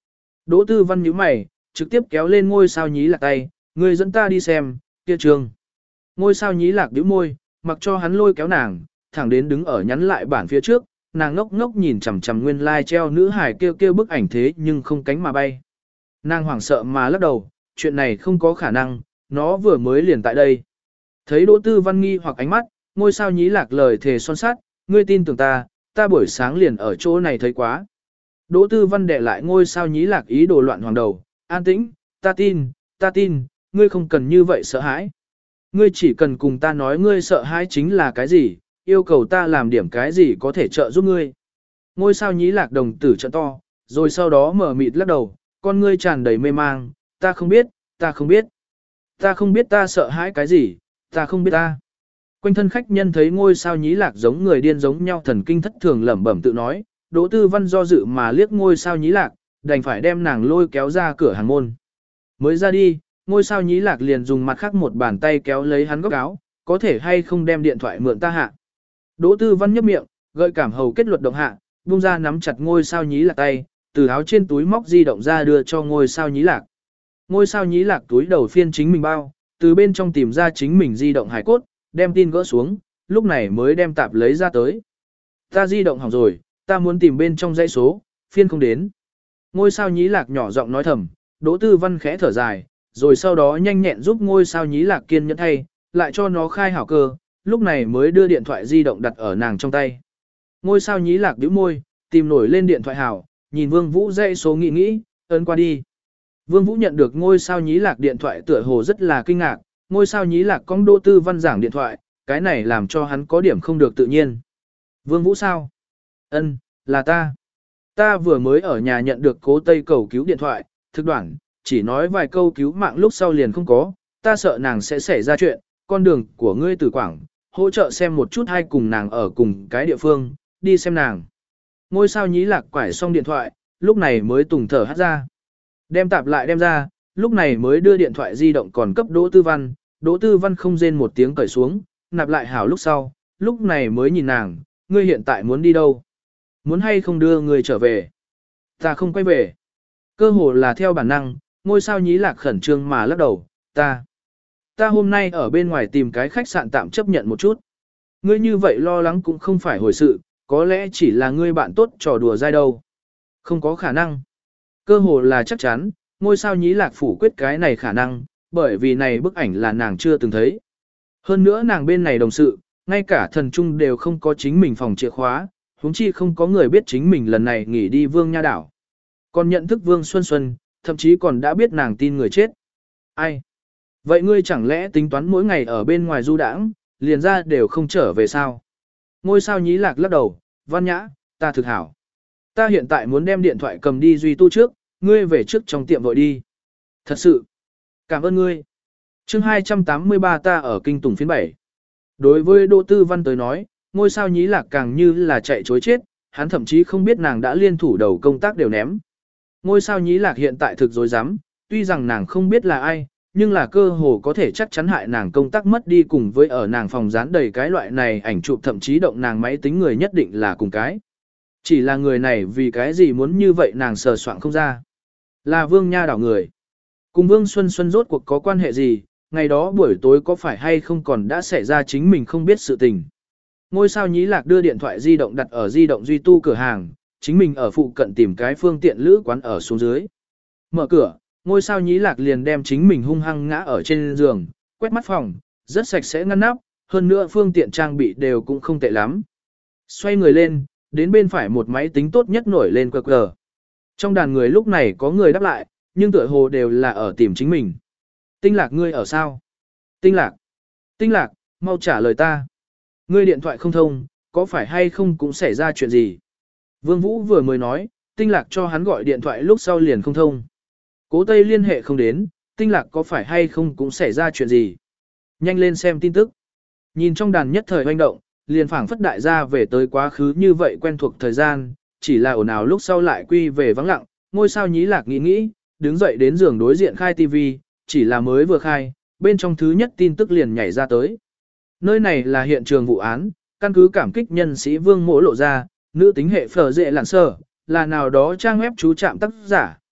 Đỗ Tư Văn nhíu mày, trực tiếp kéo lên ngôi sao nhí lạc tay, người dẫn ta đi xem, kia trường. Ngôi sao nhí lạc bĩu môi, mặc cho hắn lôi kéo nàng, thẳng đến đứng ở nhắn lại bản phía trước, nàng ngốc ngốc nhìn chằm chằm nguyên lai like treo nữ hải kêu kêu bức ảnh thế nhưng không cánh mà bay. Nàng hoảng sợ mà lắc đầu, chuyện này không có khả năng, nó vừa mới liền tại đây. Thấy Đỗ Tư Văn nghi hoặc ánh mắt, ngôi sao nhí lạc lời thề son sát, ngươi tin tưởng ta, ta buổi sáng liền ở chỗ này thấy quá. Đỗ Tư Văn đệ lại ngôi sao nhí lạc ý đồ loạn hoàng đầu, an tĩnh, ta tin, ta tin, ngươi không cần như vậy sợ hãi. Ngươi chỉ cần cùng ta nói ngươi sợ hãi chính là cái gì, yêu cầu ta làm điểm cái gì có thể trợ giúp ngươi. Ngôi sao nhí lạc đồng tử trợ to, rồi sau đó mở mịt lắc đầu, con ngươi tràn đầy mê mang, ta không biết, ta không biết. Ta không biết ta sợ hãi cái gì, ta không biết ta. Quanh thân khách nhân thấy ngôi sao nhí lạc giống người điên giống nhau thần kinh thất thường lẩm bẩm tự nói, Đỗ Tư Văn do dự mà liếc ngôi sao nhí lạc, đành phải đem nàng lôi kéo ra cửa hàng môn. Mới ra đi, ngôi sao nhí lạc liền dùng mặt khác một bàn tay kéo lấy hắn góc áo, có thể hay không đem điện thoại mượn ta hạ. Đỗ Tư Văn nhấp miệng, gợi cảm hầu kết luật động hạ, buông ra nắm chặt ngôi sao nhí lạc tay, từ áo trên túi móc di động ra đưa cho ngôi sao nhí lạc. Ngôi sao nhí lạc túi đầu phiên chính mình bao, từ bên trong tìm ra chính mình di động hải cốt, đem tin gỡ xuống, lúc này mới đem tạp lấy ra tới. Ta di động hỏng rồi, ta muốn tìm bên trong dãy số, phiên không đến. Ngôi sao nhí lạc nhỏ giọng nói thầm, Đỗ Tư Văn khẽ thở dài, rồi sau đó nhanh nhẹn giúp ngôi sao nhí lạc kiên nhẫn thay, lại cho nó khai hảo cơ, lúc này mới đưa điện thoại di động đặt ở nàng trong tay. Ngôi sao nhí lạc bĩu môi, tìm nổi lên điện thoại hảo, nhìn Vương Vũ dãy số nghĩ nghĩ, ấn qua đi. Vương Vũ nhận được ngôi sao nhí lạc điện thoại tựa hồ rất là kinh ngạc, ngôi sao nhí lạc cong Đỗ Tư Văn giảng điện thoại, cái này làm cho hắn có điểm không được tự nhiên. Vương Vũ sao? Ân, là ta. Ta vừa mới ở nhà nhận được Cố Tây cầu cứu điện thoại, thực đoạn, chỉ nói vài câu cứu mạng lúc sau liền không có, ta sợ nàng sẽ xảy ra chuyện, con đường của ngươi từ Quảng, hỗ trợ xem một chút hay cùng nàng ở cùng cái địa phương, đi xem nàng. Ngôi sao nhí lạc quải xong điện thoại, lúc này mới tùng thở hát ra. Đem tạp lại đem ra, lúc này mới đưa điện thoại di động còn cấp Đỗ Tư Văn, Đỗ Tư Văn không rên một tiếng cởi xuống, nạp lại hảo lúc sau, lúc này mới nhìn nàng, ngươi hiện tại muốn đi đâu? Muốn hay không đưa ngươi trở về? Ta không quay về. Cơ hồ là theo bản năng, ngôi sao nhí lạc khẩn trương mà lắc đầu, ta. Ta hôm nay ở bên ngoài tìm cái khách sạn tạm chấp nhận một chút. Ngươi như vậy lo lắng cũng không phải hồi sự, có lẽ chỉ là ngươi bạn tốt trò đùa dai đâu. Không có khả năng. Cơ hồ là chắc chắn, ngôi sao nhí lạc phủ quyết cái này khả năng, bởi vì này bức ảnh là nàng chưa từng thấy. Hơn nữa nàng bên này đồng sự, ngay cả thần trung đều không có chính mình phòng chìa khóa, huống chi không có người biết chính mình lần này nghỉ đi Vương Nha Đảo. Còn nhận thức Vương Xuân Xuân, thậm chí còn đã biết nàng tin người chết. Ai? Vậy ngươi chẳng lẽ tính toán mỗi ngày ở bên ngoài du đãng, liền ra đều không trở về sao? Ngôi sao nhí lạc lắc đầu, Văn Nhã, ta thực hảo. Ta hiện tại muốn đem điện thoại cầm đi duy tu trước, ngươi về trước trong tiệm vội đi. Thật sự. Cảm ơn ngươi. Chương hai trăm tám mươi ba ta ở kinh tùng phiên bảy. Đối với Đỗ Tư Văn tới nói, ngôi sao nhí lạc càng như là chạy chối chết, hắn thậm chí không biết nàng đã liên thủ đầu công tác đều ném. Ngôi sao nhí lạc hiện tại thực dối rắm, tuy rằng nàng không biết là ai, nhưng là cơ hồ có thể chắc chắn hại nàng công tác mất đi cùng với ở nàng phòng dán đầy cái loại này ảnh chụp thậm chí động nàng máy tính người nhất định là cùng cái. Chỉ là người này vì cái gì muốn như vậy nàng sờ soạn không ra. Là Vương Nha Đảo người. Cùng Vương Xuân Xuân rốt cuộc có quan hệ gì, ngày đó buổi tối có phải hay không còn đã xảy ra chính mình không biết sự tình. Ngôi sao nhí lạc đưa điện thoại di động đặt ở di động duy tu cửa hàng, chính mình ở phụ cận tìm cái phương tiện lữ quán ở xuống dưới. Mở cửa, ngôi sao nhí lạc liền đem chính mình hung hăng ngã ở trên giường, quét mắt phòng, rất sạch sẽ ngăn nắp, hơn nữa phương tiện trang bị đều cũng không tệ lắm. Xoay người lên, đến bên phải một máy tính tốt nhất nổi lên quờ quờ. Trong đàn người lúc này có người đáp lại, nhưng tựa hồ đều là ở tìm chính mình. Tinh lạc ngươi ở sao? Tinh lạc. Tinh lạc, mau trả lời ta. Ngươi điện thoại không thông, có phải hay không cũng xảy ra chuyện gì? Vương Vũ vừa mới nói, tinh lạc cho hắn gọi điện thoại lúc sau liền không thông. Cố Tây liên hệ không đến, tinh lạc có phải hay không cũng xảy ra chuyện gì? Nhanh lên xem tin tức. Nhìn trong đàn nhất thời hoành động, liền phảng phất đại gia về tới quá khứ như vậy quen thuộc thời gian, chỉ là ồn ào lúc sau lại quy về vắng lặng, ngôi sao nhí lạc nghĩ nghĩ, đứng dậy đến giường đối diện khai tivi, chỉ là mới vừa khai, bên trong thứ nhất tin tức liền nhảy ra tới. Nơi này là hiện trường vụ án, căn cứ cảm kích nhân sĩ Vương Mỗ lộ ra, nữ tính hệ phở dệ lạn sơ, là nào đó trang web chú trạm tác giả,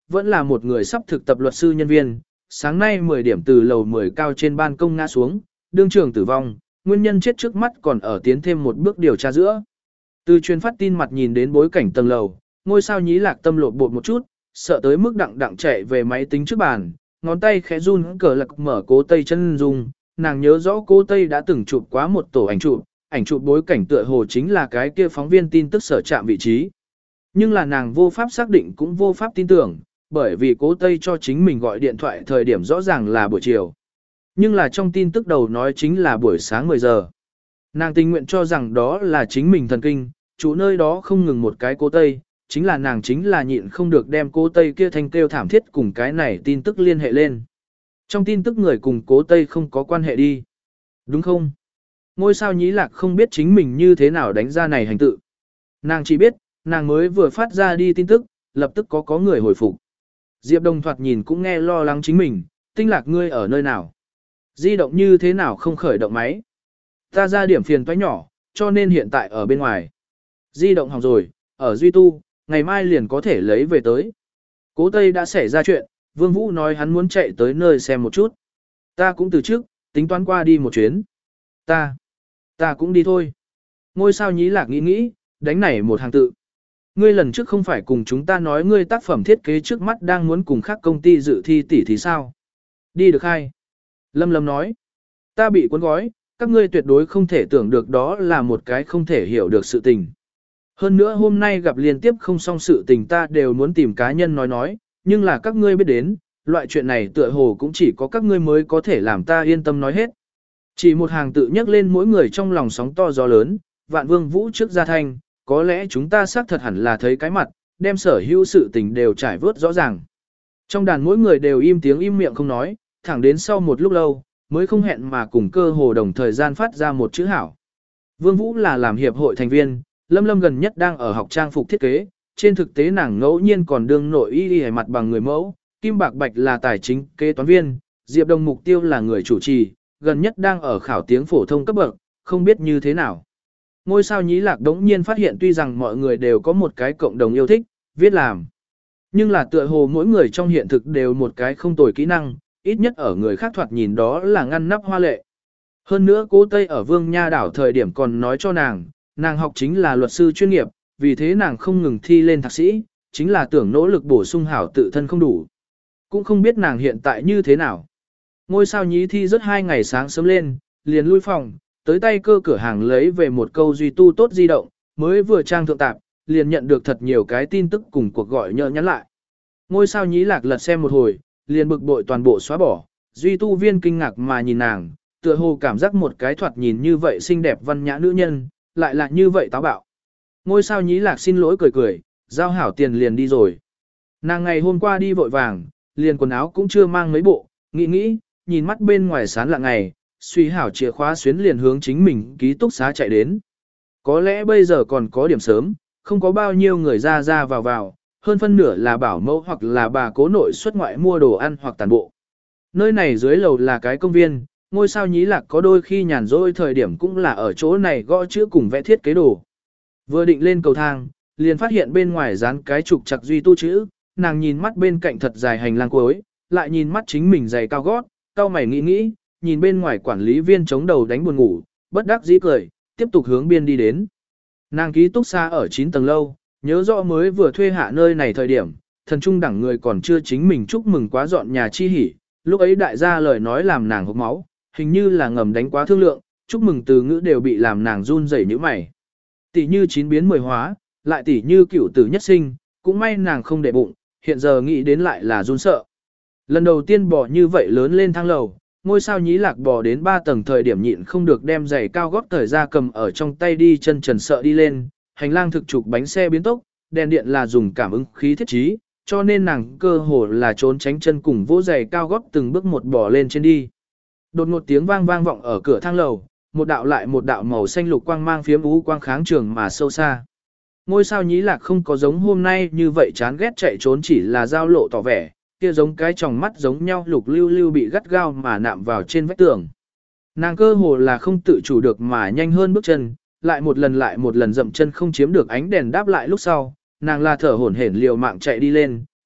vẫn là một người sắp thực tập luật sư nhân viên, sáng nay mười điểm từ lầu mười cao trên ban công ngã xuống, đương trường tử vong, nguyên nhân chết trước mắt còn ở tiến thêm một bước điều tra giữa. Từ truyền phát tin mặt nhìn đến bối cảnh tầng lầu, ngôi sao nhí lạc tâm lột bột một chút, sợ tới mức đặng đặng chạy về máy tính trước bàn, ngón tay khẽ run cờ lạc mở Cố Tây chân dung, nàng nhớ rõ Cố Tây đã từng chụp quá một tổ ảnh chụp, ảnh chụp bối cảnh tựa hồ chính là cái kia phóng viên tin tức sở trạm vị trí. Nhưng là nàng vô pháp xác định cũng vô pháp tin tưởng, bởi vì Cố Tây cho chính mình gọi điện thoại thời điểm rõ ràng là buổi chiều. Nhưng là trong tin tức đầu nói chính là buổi sáng mười giờ. Nàng tình nguyện cho rằng đó là chính mình thần kinh, chủ nơi đó không ngừng một cái Cố Tây, chính là nàng chính là nhịn không được đem Cố Tây kia thanh kêu thảm thiết cùng cái này tin tức liên hệ lên. Trong tin tức người cùng Cố Tây không có quan hệ đi. Đúng không? Ngôi sao nhí lạc không biết chính mình như thế nào đánh ra này hành tự. Nàng chỉ biết, nàng mới vừa phát ra đi tin tức, lập tức có có người hồi phục. Diệp Đồng thoạt nhìn cũng nghe lo lắng chính mình, Tinh Lạc ngươi ở nơi nào? Di động như thế nào không khởi động máy? Ta ra điểm phiền toái nhỏ, cho nên hiện tại ở bên ngoài. Di động hỏng rồi, ở Duy Tu, ngày mai liền có thể lấy về tới. Cố Tây đã xảy ra chuyện, Vương Vũ nói hắn muốn chạy tới nơi xem một chút. Ta cũng từ trước, tính toán qua đi một chuyến. Ta, ta cũng đi thôi. Ngôi sao nhí lạc nghĩ nghĩ, đánh nảy một hàng tự. Ngươi lần trước không phải cùng chúng ta nói ngươi tác phẩm thiết kế trước mắt đang muốn cùng khác công ty dự thi tỷ thì sao? Đi được hay? Lâm Lâm nói. Ta bị cuốn gói, các ngươi tuyệt đối không thể tưởng được đó là một cái không thể hiểu được sự tình. Hơn nữa hôm nay gặp liên tiếp không xong sự tình ta đều muốn tìm cá nhân nói nói, nhưng là các ngươi biết đến, loại chuyện này tựa hồ cũng chỉ có các ngươi mới có thể làm ta yên tâm nói hết. Chỉ một hàng tự nhắc lên mỗi người trong lòng sóng to gió lớn, Vạn Vương Vũ trước gia thanh, có lẽ chúng ta xác thật hẳn là thấy cái mặt, đem sở hữu sự tình đều trải vớt rõ ràng. Trong đàn mỗi người đều im tiếng im miệng không nói, thẳng đến sau một lúc lâu, mới không hẹn mà cùng cơ hồ đồng thời gian phát ra một chữ hảo. Vương Vũ là làm hiệp hội thành viên, Lâm Lâm gần nhất đang ở học trang phục thiết kế, trên thực tế nàng ngẫu nhiên còn đương nội y y mặt bằng người mẫu, Kim Bạc Bạch là tài chính kế toán viên, Diệp Đồng mục tiêu là người chủ trì, gần nhất đang ở khảo tiếng phổ thông cấp bậc, không biết như thế nào. Ngôi sao nhí lạc đống nhiên phát hiện tuy rằng mọi người đều có một cái cộng đồng yêu thích, viết làm. Nhưng là tựa hồ mỗi người trong hiện thực đều một cái không tồi kỹ năng, ít nhất ở người khác thoạt nhìn đó là ngăn nắp hoa lệ. Hơn nữa Cố Tây ở Vương Nha đảo thời điểm còn nói cho nàng, nàng học chính là luật sư chuyên nghiệp, vì thế nàng không ngừng thi lên thạc sĩ, chính là tưởng nỗ lực bổ sung hảo tự thân không đủ. Cũng không biết nàng hiện tại như thế nào. Ngôi sao nhí thi rất hai ngày sáng sớm lên, liền lui phòng, tới tay cơ cửa hàng lấy về một câu Duy Tu tốt di động, mới vừa trang thượng tạp, liền nhận được thật nhiều cái tin tức cùng cuộc gọi nhỡ nhắn lại. Ngôi sao nhí lạc lật xem một hồi, liền bực bội toàn bộ xóa bỏ, Duy Tu viên kinh ngạc mà nhìn nàng, tựa hồ cảm giác một cái thoạt nhìn như vậy xinh đẹp văn nhã nữ nhân, lại là như vậy táo bạo. Ngôi sao nhí lạc xin lỗi cười cười, giao hảo tiền liền đi rồi. Nàng ngày hôm qua đi vội vàng, liền quần áo cũng chưa mang mấy bộ, nghĩ nghĩ, nhìn mắt bên ngoài sán lạ ngày, suy hảo chìa khóa xuyến liền hướng chính mình ký túc xá chạy đến. Có lẽ bây giờ còn có điểm sớm, không có bao nhiêu người ra ra vào vào, hơn phân nửa là bảo mẫu hoặc là bà cố nội xuất ngoại mua đồ ăn hoặc tàn bộ. Nơi này dưới lầu là cái công viên, ngôi sao nhí lạc có đôi khi nhàn rỗi thời điểm cũng là ở chỗ này gõ chữ cùng vẽ thiết kế đồ. Vừa định lên cầu thang, liền phát hiện bên ngoài dán cái trục chặt Duy Tu chữ, nàng nhìn mắt bên cạnh thật dài hành lang cuối, lại nhìn mắt chính mình giày cao gót, cao mày nghĩ nghĩ, nhìn bên ngoài quản lý viên chống đầu đánh buồn ngủ, bất đắc dĩ cười, tiếp tục hướng biên đi đến. Nàng ký túc xá ở chín tầng lâu, nhớ rõ mới vừa thuê hạ nơi này thời điểm, thần trung đẳng người còn chưa chính mình chúc mừng quá dọn nhà chi hỉ, lúc ấy đại gia lời nói làm nàng hộc máu, hình như là ngầm đánh quá thương lượng, chúc mừng từ ngữ đều bị làm nàng run rẩy như mày. Tỷ như chín biến mười hóa, lại tỷ như cửu tử nhất sinh, cũng may nàng không để bụng, hiện giờ nghĩ đến lại là run sợ. Lần đầu tiên bỏ như vậy lớn lên thang lầu, ngôi sao nhí lạc bò đến ba tầng thời điểm nhịn không được đem giày cao gót thời ra cầm ở trong tay đi chân trần sợ đi lên, hành lang thực trục bánh xe biến tốc, đèn điện là dùng cảm ứng khí thiết trí, cho nên nàng cơ hồ là trốn tránh chân cùng vỗ giày cao gót từng bước một bò lên trên đi. Đột ngột tiếng vang vang vọng ở cửa thang lầu, một đạo lại một đạo màu xanh lục quang mang phiếm ú quang kháng trường mà sâu xa. Ngôi sao nhí lạc không có giống hôm nay như vậy chán ghét chạy trốn chỉ là giao lộ tỏ vẻ, kia giống cái tròng mắt giống nhau lục lưu lưu bị gắt gao mà nạm vào trên vách tường. Nàng cơ hồ là không tự chủ được mà nhanh hơn bước chân, lại một lần lại một lần dậm chân không chiếm được ánh đèn đáp lại lúc sau, nàng là thở hổn hển liều mạng chạy đi lên,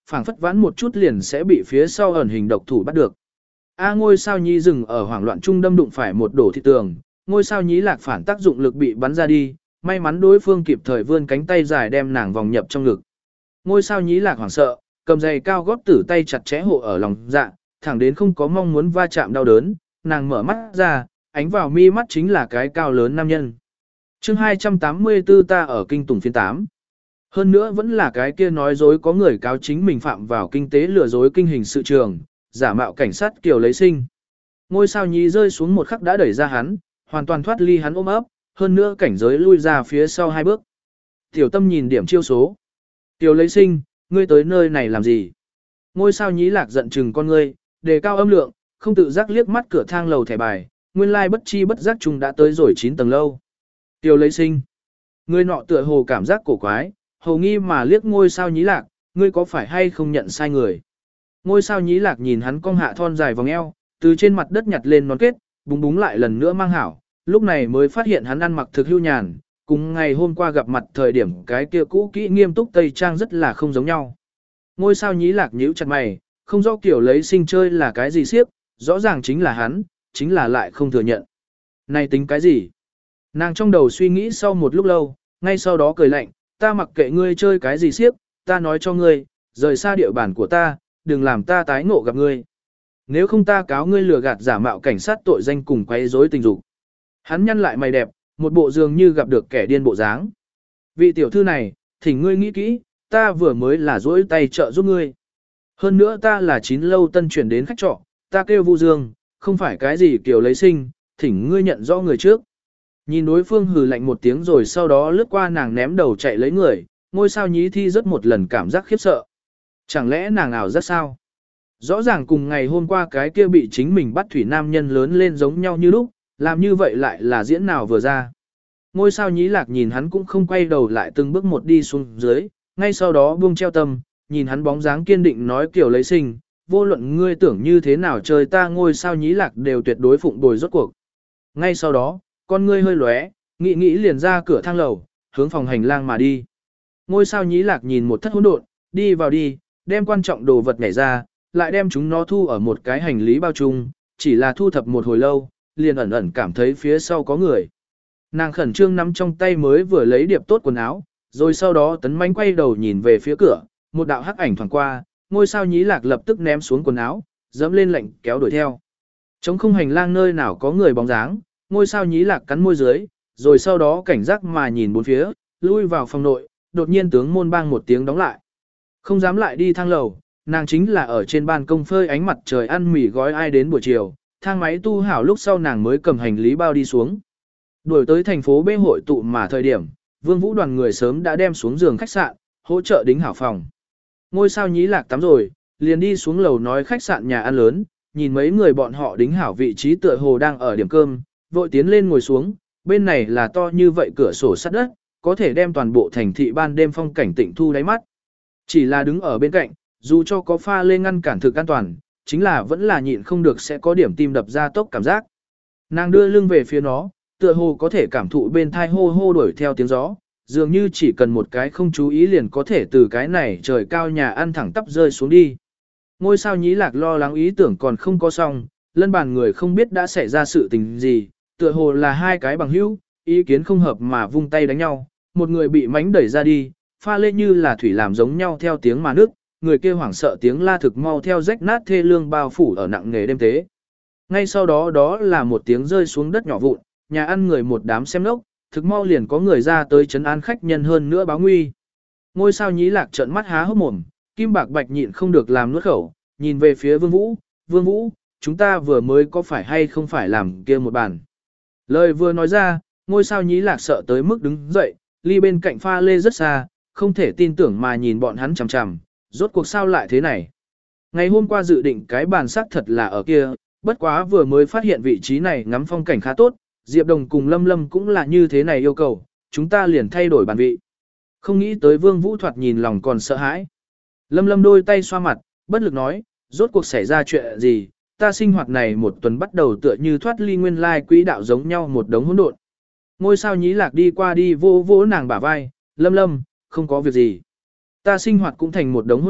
phảng phất vãn một chút liền sẽ bị phía sau ẩn hình độc thủ bắt được. A ngôi sao nhí dừng ở hoảng loạn trung đâm đụng phải một đổ thị tường, ngôi sao nhí lạc phản tác dụng lực bị bắn ra đi, may mắn đối phương kịp thời vươn cánh tay dài đem nàng vòng nhập trong ngực. Ngôi sao nhí lạc hoảng sợ, cầm giày cao gót tử tay chặt chẽ hộ ở lòng dạ, thẳng đến không có mong muốn va chạm đau đớn, nàng mở mắt ra, ánh vào mi mắt chính là cái cao lớn nam nhân. Chương hai trăm tám mươi tư ta ở kinh tùng phiên tám. Hơn nữa vẫn là cái kia nói dối có người cáo chính mình phạm vào kinh tế lừa dối kinh hình sự trường, giả mạo cảnh sát Kiều Lấy Sinh. Ngôi sao nhí rơi xuống một khắc đã đẩy ra hắn, hoàn toàn thoát ly hắn ôm ấp, hơn nữa cảnh giới lui ra phía sau hai bước. Tiểu Tâm nhìn điểm chiêu số. Kiều Lấy Sinh, ngươi tới nơi này làm gì? Ngôi sao nhí lạc giận chừng con ngươi, đề cao âm lượng, không tự giác liếc mắt cửa thang lầu thẻ bài, nguyên lai bất chi bất giác chúng đã tới rồi chín tầng lâu. Kiều Lấy Sinh. Ngươi nọ tựa hồ cảm giác cổ quái, hầu nghi mà liếc ngôi sao nhí lạc, ngươi có phải hay không nhận sai người? Ngôi sao nhí lạc nhìn hắn cong hạ thon dài vòng eo, từ trên mặt đất nhặt lên nón kết, búng búng lại lần nữa mang hảo, lúc này mới phát hiện hắn ăn mặc thực hưu nhàn, cùng ngày hôm qua gặp mặt thời điểm cái kia cũ kỹ nghiêm túc tây trang rất là không giống nhau. Ngôi sao nhí lạc nhíu chặt mày, không rõ Kiều Lấy Sinh chơi là cái gì siếp, rõ ràng chính là hắn, chính là lại không thừa nhận. Này tính cái gì? Nàng trong đầu suy nghĩ sau một lúc lâu, ngay sau đó cười lạnh, ta mặc kệ ngươi chơi cái gì siếp, ta nói cho ngươi, rời xa địa bàn của ta, đừng làm ta tái ngộ gặp ngươi. Nếu không ta cáo ngươi lừa gạt giả mạo cảnh sát tội danh cùng quấy rối tình dục. Hắn nhăn lại mày đẹp, một bộ dường như gặp được kẻ điên bộ dáng. Vị tiểu thư này, thỉnh ngươi nghĩ kỹ, ta vừa mới là dỗi tay trợ giúp ngươi. Hơn nữa ta là chín lâu tân chuyển đến khách trọ, ta kêu Vu Dương, không phải cái gì Kiều Lấy Sinh, thỉnh ngươi nhận rõ người trước. Nhìn đối phương hừ lạnh một tiếng rồi sau đó lướt qua nàng ném đầu chạy lấy người, ngôi sao nhí thi rất một lần cảm giác khiếp sợ. Chẳng lẽ nàng ảo rất sao? Rõ ràng cùng ngày hôm qua cái kia bị chính mình bắt thủy nam nhân lớn lên giống nhau như lúc, làm như vậy lại là diễn nào vừa ra. Ngôi sao nhí lạc nhìn hắn cũng không quay đầu lại từng bước một đi xuống dưới, ngay sau đó buông treo tâm, nhìn hắn bóng dáng kiên định nói Kiều Lấy Sinh, vô luận ngươi tưởng như thế nào chơi ta ngôi sao nhí lạc đều tuyệt đối phụng bồi rốt cuộc. Ngay sau đó, con ngươi hơi lóe, nghĩ nghĩ liền ra cửa thang lầu, hướng phòng hành lang mà đi. Ngôi sao nhí lạc nhìn một thất hỗn độn, đi vào đi, đem quan trọng đồ vật nhảy ra, lại đem chúng nó thu ở một cái hành lý bao chung, chỉ là thu thập một hồi lâu, liền ẩn ẩn cảm thấy phía sau có người. Nàng khẩn trương nắm trong tay mới vừa lấy điệp tốt quần áo, rồi sau đó tấn manh quay đầu nhìn về phía cửa, một đạo hắc ảnh thoảng qua, ngôi sao nhí lạc lập tức ném xuống quần áo, dẫm lên lệnh kéo đuổi theo. Trống không hành lang nơi nào có người bóng dáng, ngôi sao nhí lạc cắn môi dưới, rồi sau đó cảnh giác mà nhìn bốn phía, lui vào phòng nội, đột nhiên tướng môn bang một tiếng đóng lại. Không dám lại đi thang lầu, nàng chính là ở trên ban công phơi ánh mặt trời ăn mì gói ai đến buổi chiều, thang máy tu hảo lúc sau nàng mới cầm hành lý bao đi xuống. Đuổi tới thành phố B hội tụ mà thời điểm, Vương Vũ đoàn người sớm đã đem xuống giường khách sạn, hỗ trợ đính hảo phòng. Ngôi sao nhí lạc tắm rồi, liền đi xuống lầu nói khách sạn nhà ăn lớn, nhìn mấy người bọn họ đính hảo vị trí tựa hồ đang ở điểm cơm, vội tiến lên ngồi xuống, bên này là to như vậy cửa sổ sắt đất, có thể đem toàn bộ thành thị ban đêm phong cảnh tịnh thu đáy mắt. Chỉ là đứng ở bên cạnh, dù cho có pha lê ngăn cản thực an toàn, chính là vẫn là nhịn không được sẽ có điểm tim đập ra tốc cảm giác. Nàng đưa lưng về phía nó, tựa hồ có thể cảm thụ bên thai hô hô đuổi theo tiếng gió, dường như chỉ cần một cái không chú ý liền có thể từ cái này trời cao nhà ăn thẳng tắp rơi xuống đi. Ngôi sao nhí lạc lo lắng ý tưởng còn không có xong, lân bàn người không biết đã xảy ra sự tình gì, tựa hồ là hai cái bằng hữu, ý kiến không hợp mà vung tay đánh nhau, một người bị mánh đẩy ra đi, pha lê như là thủy làm giống nhau theo tiếng mà nước, người kia hoảng sợ tiếng la thực mau theo rách nát thê lương bao phủ ở nặng nghề đêm tế. Ngay sau đó đó là một tiếng rơi xuống đất nhỏ vụn, nhà ăn người một đám xem lốc, thực mau liền có người ra tới trấn an khách nhân hơn nữa báo nguy. Ngôi sao nhí lạc trợn mắt há hốc mồm, Kim Bạc Bạch nhịn không được làm nuốt khẩu, nhìn về phía Vương Vũ, Vương Vũ, chúng ta vừa mới có phải hay không phải làm kia một bàn. Lời vừa nói ra, ngôi sao nhí lạc sợ tới mức đứng dậy, ly bên cạnh pha lê rất xa, không thể tin tưởng mà nhìn bọn hắn chằm chằm, rốt cuộc sao lại thế này. Ngày hôm qua dự định cái bàn sắc thật là ở kia, bất quá vừa mới phát hiện vị trí này ngắm phong cảnh khá tốt, Diệp Đồng cùng Lâm Lâm cũng là như thế này yêu cầu, chúng ta liền thay đổi bàn vị. Không nghĩ tới Vương Vũ thoạt nhìn lòng còn sợ hãi. Lâm Lâm đôi tay xoa mặt, bất lực nói, rốt cuộc xảy ra chuyện gì, ta sinh hoạt này một tuần bắt đầu tựa như thoát ly nguyên lai quỹ đạo giống nhau một đống hỗn độn. Ngôi sao nhí lạc đi qua đi vô vô nàng bả vai, Lâm Lâm, không có việc gì. Ta sinh hoạt cũng thành một đống hỗn độn,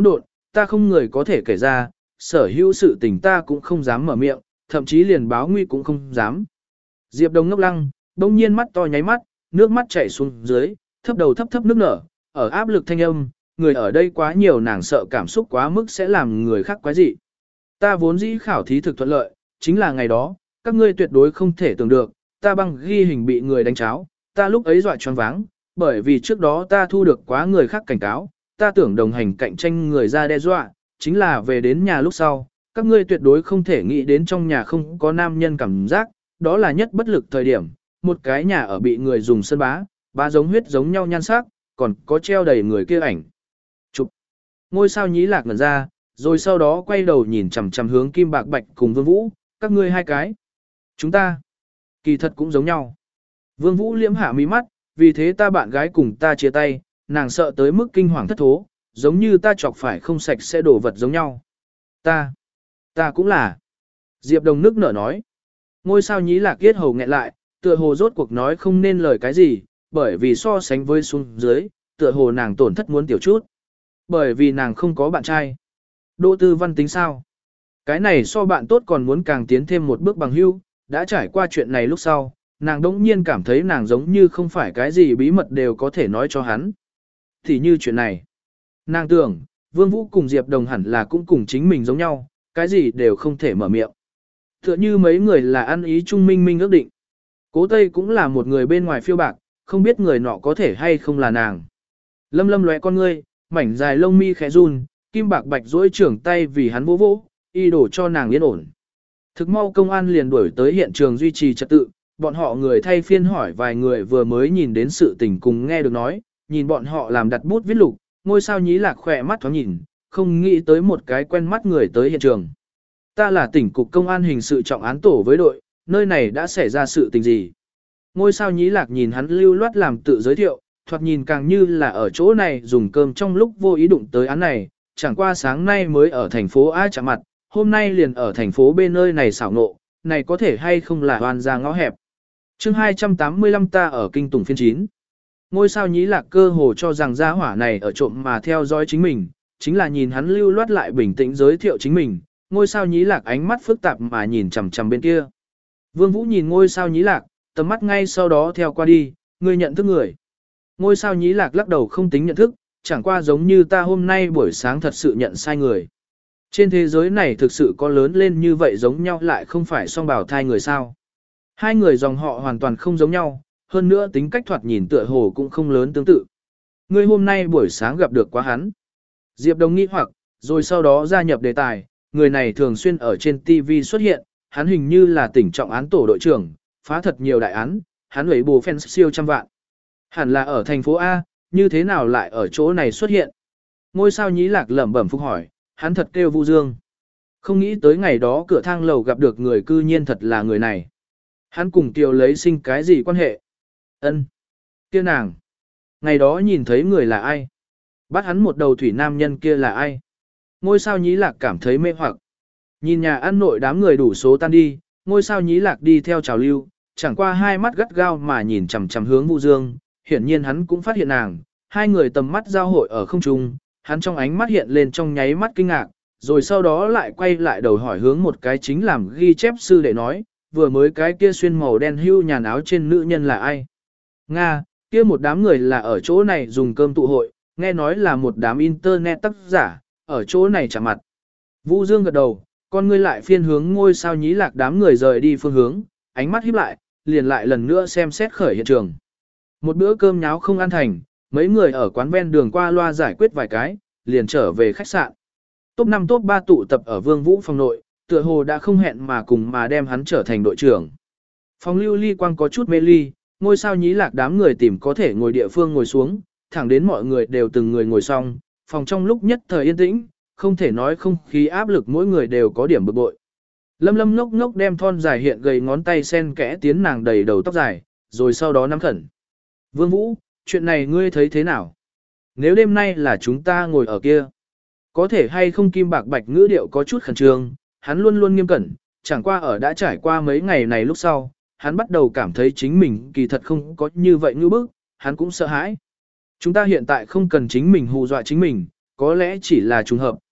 ta không người có thể kể ra, sở hữu sự tình ta cũng không dám mở miệng, thậm chí liền báo nguy cũng không dám. Diệp Đồng ngốc lăng, đông nhiên mắt to nháy mắt, nước mắt chảy xuống dưới, thấp đầu thấp thấp nước nở, ở áp lực thanh âm, người ở đây quá nhiều nàng sợ cảm xúc quá mức sẽ làm người khác quái dị. Ta vốn dĩ khảo thí thực thuận lợi, chính là ngày đó, các ngươi tuyệt đối không thể tưởng được, ta băng ghi hình bị người đánh cháo, ta lúc ấy dọa choáng váng, bởi vì trước đó ta thu được quá người khác cảnh cáo, ta tưởng đồng hành cạnh tranh người ra đe dọa, chính là về đến nhà lúc sau, các ngươi tuyệt đối không thể nghĩ đến trong nhà không có nam nhân cảm giác, đó là nhất bất lực thời điểm, một cái nhà ở bị người dùng sân bá, bá giống huyết giống nhau nhan sắc, còn có treo đầy người kia ảnh. Chụp. Ngôi sao nhí lạc ngẩn ra, rồi sau đó quay đầu nhìn chằm chằm hướng Kim Bạc Bạch cùng Vương Vũ, các ngươi hai cái. Chúng ta, kỳ thật cũng giống nhau. Vương Vũ liễm hạ mí mắt, vì thế ta bạn gái cùng ta chia tay, nàng sợ tới mức kinh hoàng thất thố, giống như ta chọc phải không sạch sẽ đổ vật giống nhau. Ta, ta cũng là. Diệp Đồng nước nở nói. Ngôi sao nhí lạc yết hầu nghẹn lại, tựa hồ rốt cuộc nói không nên lời cái gì, bởi vì so sánh với xuống dưới, tựa hồ nàng tổn thất muốn tiểu chút. Bởi vì nàng không có bạn trai. Đỗ Tư Văn tính sao? Cái này so bạn tốt còn muốn càng tiến thêm một bước bằng hữu, đã trải qua chuyện này lúc sau, nàng đỗng nhiên cảm thấy nàng giống như không phải cái gì bí mật đều có thể nói cho hắn. Thì như chuyện này, nàng tưởng, Vương Vũ cùng Diệp Đồng hẳn là cũng cùng chính mình giống nhau, cái gì đều không thể mở miệng. Tựa như mấy người là ăn ý chung minh minh ước định. Cố Tây cũng là một người bên ngoài phiêu bạc, không biết người nọ có thể hay không là nàng. Lâm Lâm lóe con ngươi, mảnh dài lông mi khẽ run, Kim Bạc Bạch duỗi trưởng tay vì hắn vỗ vỗ, y đổ cho nàng yên ổn. Thực mau công an liền đuổi tới hiện trường duy trì trật tự, bọn họ người thay phiên hỏi vài người vừa mới nhìn đến sự tình cùng nghe được nói, nhìn bọn họ làm đặt bút viết lục, ngôi sao nhí lạc khỏe mắt thoáng nhìn, không nghĩ tới một cái quen mắt người tới hiện trường. Ta là tỉnh cục công an hình sự trọng án tổ với đội, nơi này đã xảy ra sự tình gì? Ngôi sao nhí lạc nhìn hắn lưu loát làm tự giới thiệu, thoạt nhìn càng như là ở chỗ này dùng cơm trong lúc vô ý đụng tới án này, chẳng qua sáng nay mới ở thành phố A chạm mặt, hôm nay liền ở thành phố B nơi này xảo nộ, này có thể hay không là hoàn ra ngõ hẹp. chương hai trăm tám mươi lăm ta ở kinh tùng phiên chín. Ngôi sao nhí lạc cơ hồ cho rằng gia hỏa này ở trộm mà theo dõi chính mình, chính là nhìn hắn lưu loát lại bình tĩnh giới thiệu chính mình, ngôi sao nhí lạc ánh mắt phức tạp mà nhìn chằm chằm bên kia. Vương Vũ nhìn ngôi sao nhí lạc, tầm mắt ngay sau đó theo qua đi, ngươi nhận thức người. Ngôi sao nhí lạc lắc đầu không tính nhận thức, chẳng qua giống như ta hôm nay buổi sáng thật sự nhận sai người. Trên thế giới này thực sự có lớn lên như vậy giống nhau lại không phải song bào thai người sao. Hai người dòng họ hoàn toàn không giống nhau, hơn nữa tính cách thoạt nhìn tựa hồ cũng không lớn tương tự. Ngươi hôm nay buổi sáng gặp được quá hắn. Diệp Đồng nghĩ hoặc, rồi sau đó gia nhập đề tài, người này thường xuyên ở trên ti vi xuất hiện, hắn hình như là tỉnh trọng án tổ đội trưởng, phá thật nhiều đại án, hắn ủy bù fans siêu trăm vạn. Hẳn là ở thành phố A, như thế nào lại ở chỗ này xuất hiện? Ngôi sao nhí lạc lẩm bẩm phục hỏi, hắn thật kêu Vu Dương. Không nghĩ tới ngày đó cửa thang lầu gặp được người cư nhiên thật là người này. Hắn cùng Kiều lấy sinh cái gì quan hệ? Ân, kia nàng. Ngày đó nhìn thấy người là ai? Bắt hắn một đầu thủy nam nhân kia là ai? Ngôi sao nhí lạc cảm thấy mê hoặc. Nhìn nhà ăn nội đám người đủ số tan đi, ngôi sao nhí lạc đi theo trào lưu, chẳng qua hai mắt gắt gao mà nhìn chằm chằm hướng Vu Dương, hiển nhiên hắn cũng phát hiện nàng, hai người tầm mắt giao hội ở không trung, hắn trong ánh mắt hiện lên trong nháy mắt kinh ngạc, rồi sau đó lại quay lại đầu hỏi hướng một cái chính làm ghi chép sư để nói, vừa mới cái kia xuyên màu đen hưu nhàn áo trên nữ nhân là ai? Nga, kia một đám người là ở chỗ này dùng cơm tụ hội, nghe nói là một đám internet tác giả, ở chỗ này chạm mặt. Vũ Dương gật đầu, con ngươi lại phiên hướng ngôi sao nhí lạc đám người rời đi phương hướng, ánh mắt híp lại, liền lại lần nữa xem xét khởi hiện trường. Một bữa cơm nháo không ăn thành, mấy người ở quán ven đường qua loa giải quyết vài cái, liền trở về khách sạn. Top năm top ba tụ tập ở Vương Vũ phòng nội, tựa hồ đã không hẹn mà cùng mà đem hắn trở thành đội trưởng. Phòng lưu ly quang có chút mê ly, ngôi sao nhí lạc đám người tìm có thể ngồi địa phương ngồi xuống, thẳng đến mọi người đều từng người ngồi xong, phòng trong lúc nhất thời yên tĩnh, không thể nói không khí áp lực mỗi người đều có điểm bực bội. Lâm Lâm ngốc ngốc đem thon dài hiện gầy ngón tay sen kẽ tiến nàng đầy đầu tóc dài, rồi sau đó nắm khẩn. Vương Vũ, chuyện này ngươi thấy thế nào? Nếu đêm nay là chúng ta ngồi ở kia, có thể hay không? Kim Bạc Bạch ngữ điệu có chút khẩn trương, hắn luôn luôn nghiêm cẩn, chẳng qua ở đã trải qua mấy ngày này lúc sau, hắn bắt đầu cảm thấy chính mình kỳ thật không có như vậy ngữ bức, hắn cũng sợ hãi. Chúng ta hiện tại không cần chính mình hù dọa chính mình, có lẽ chỉ là trùng hợp,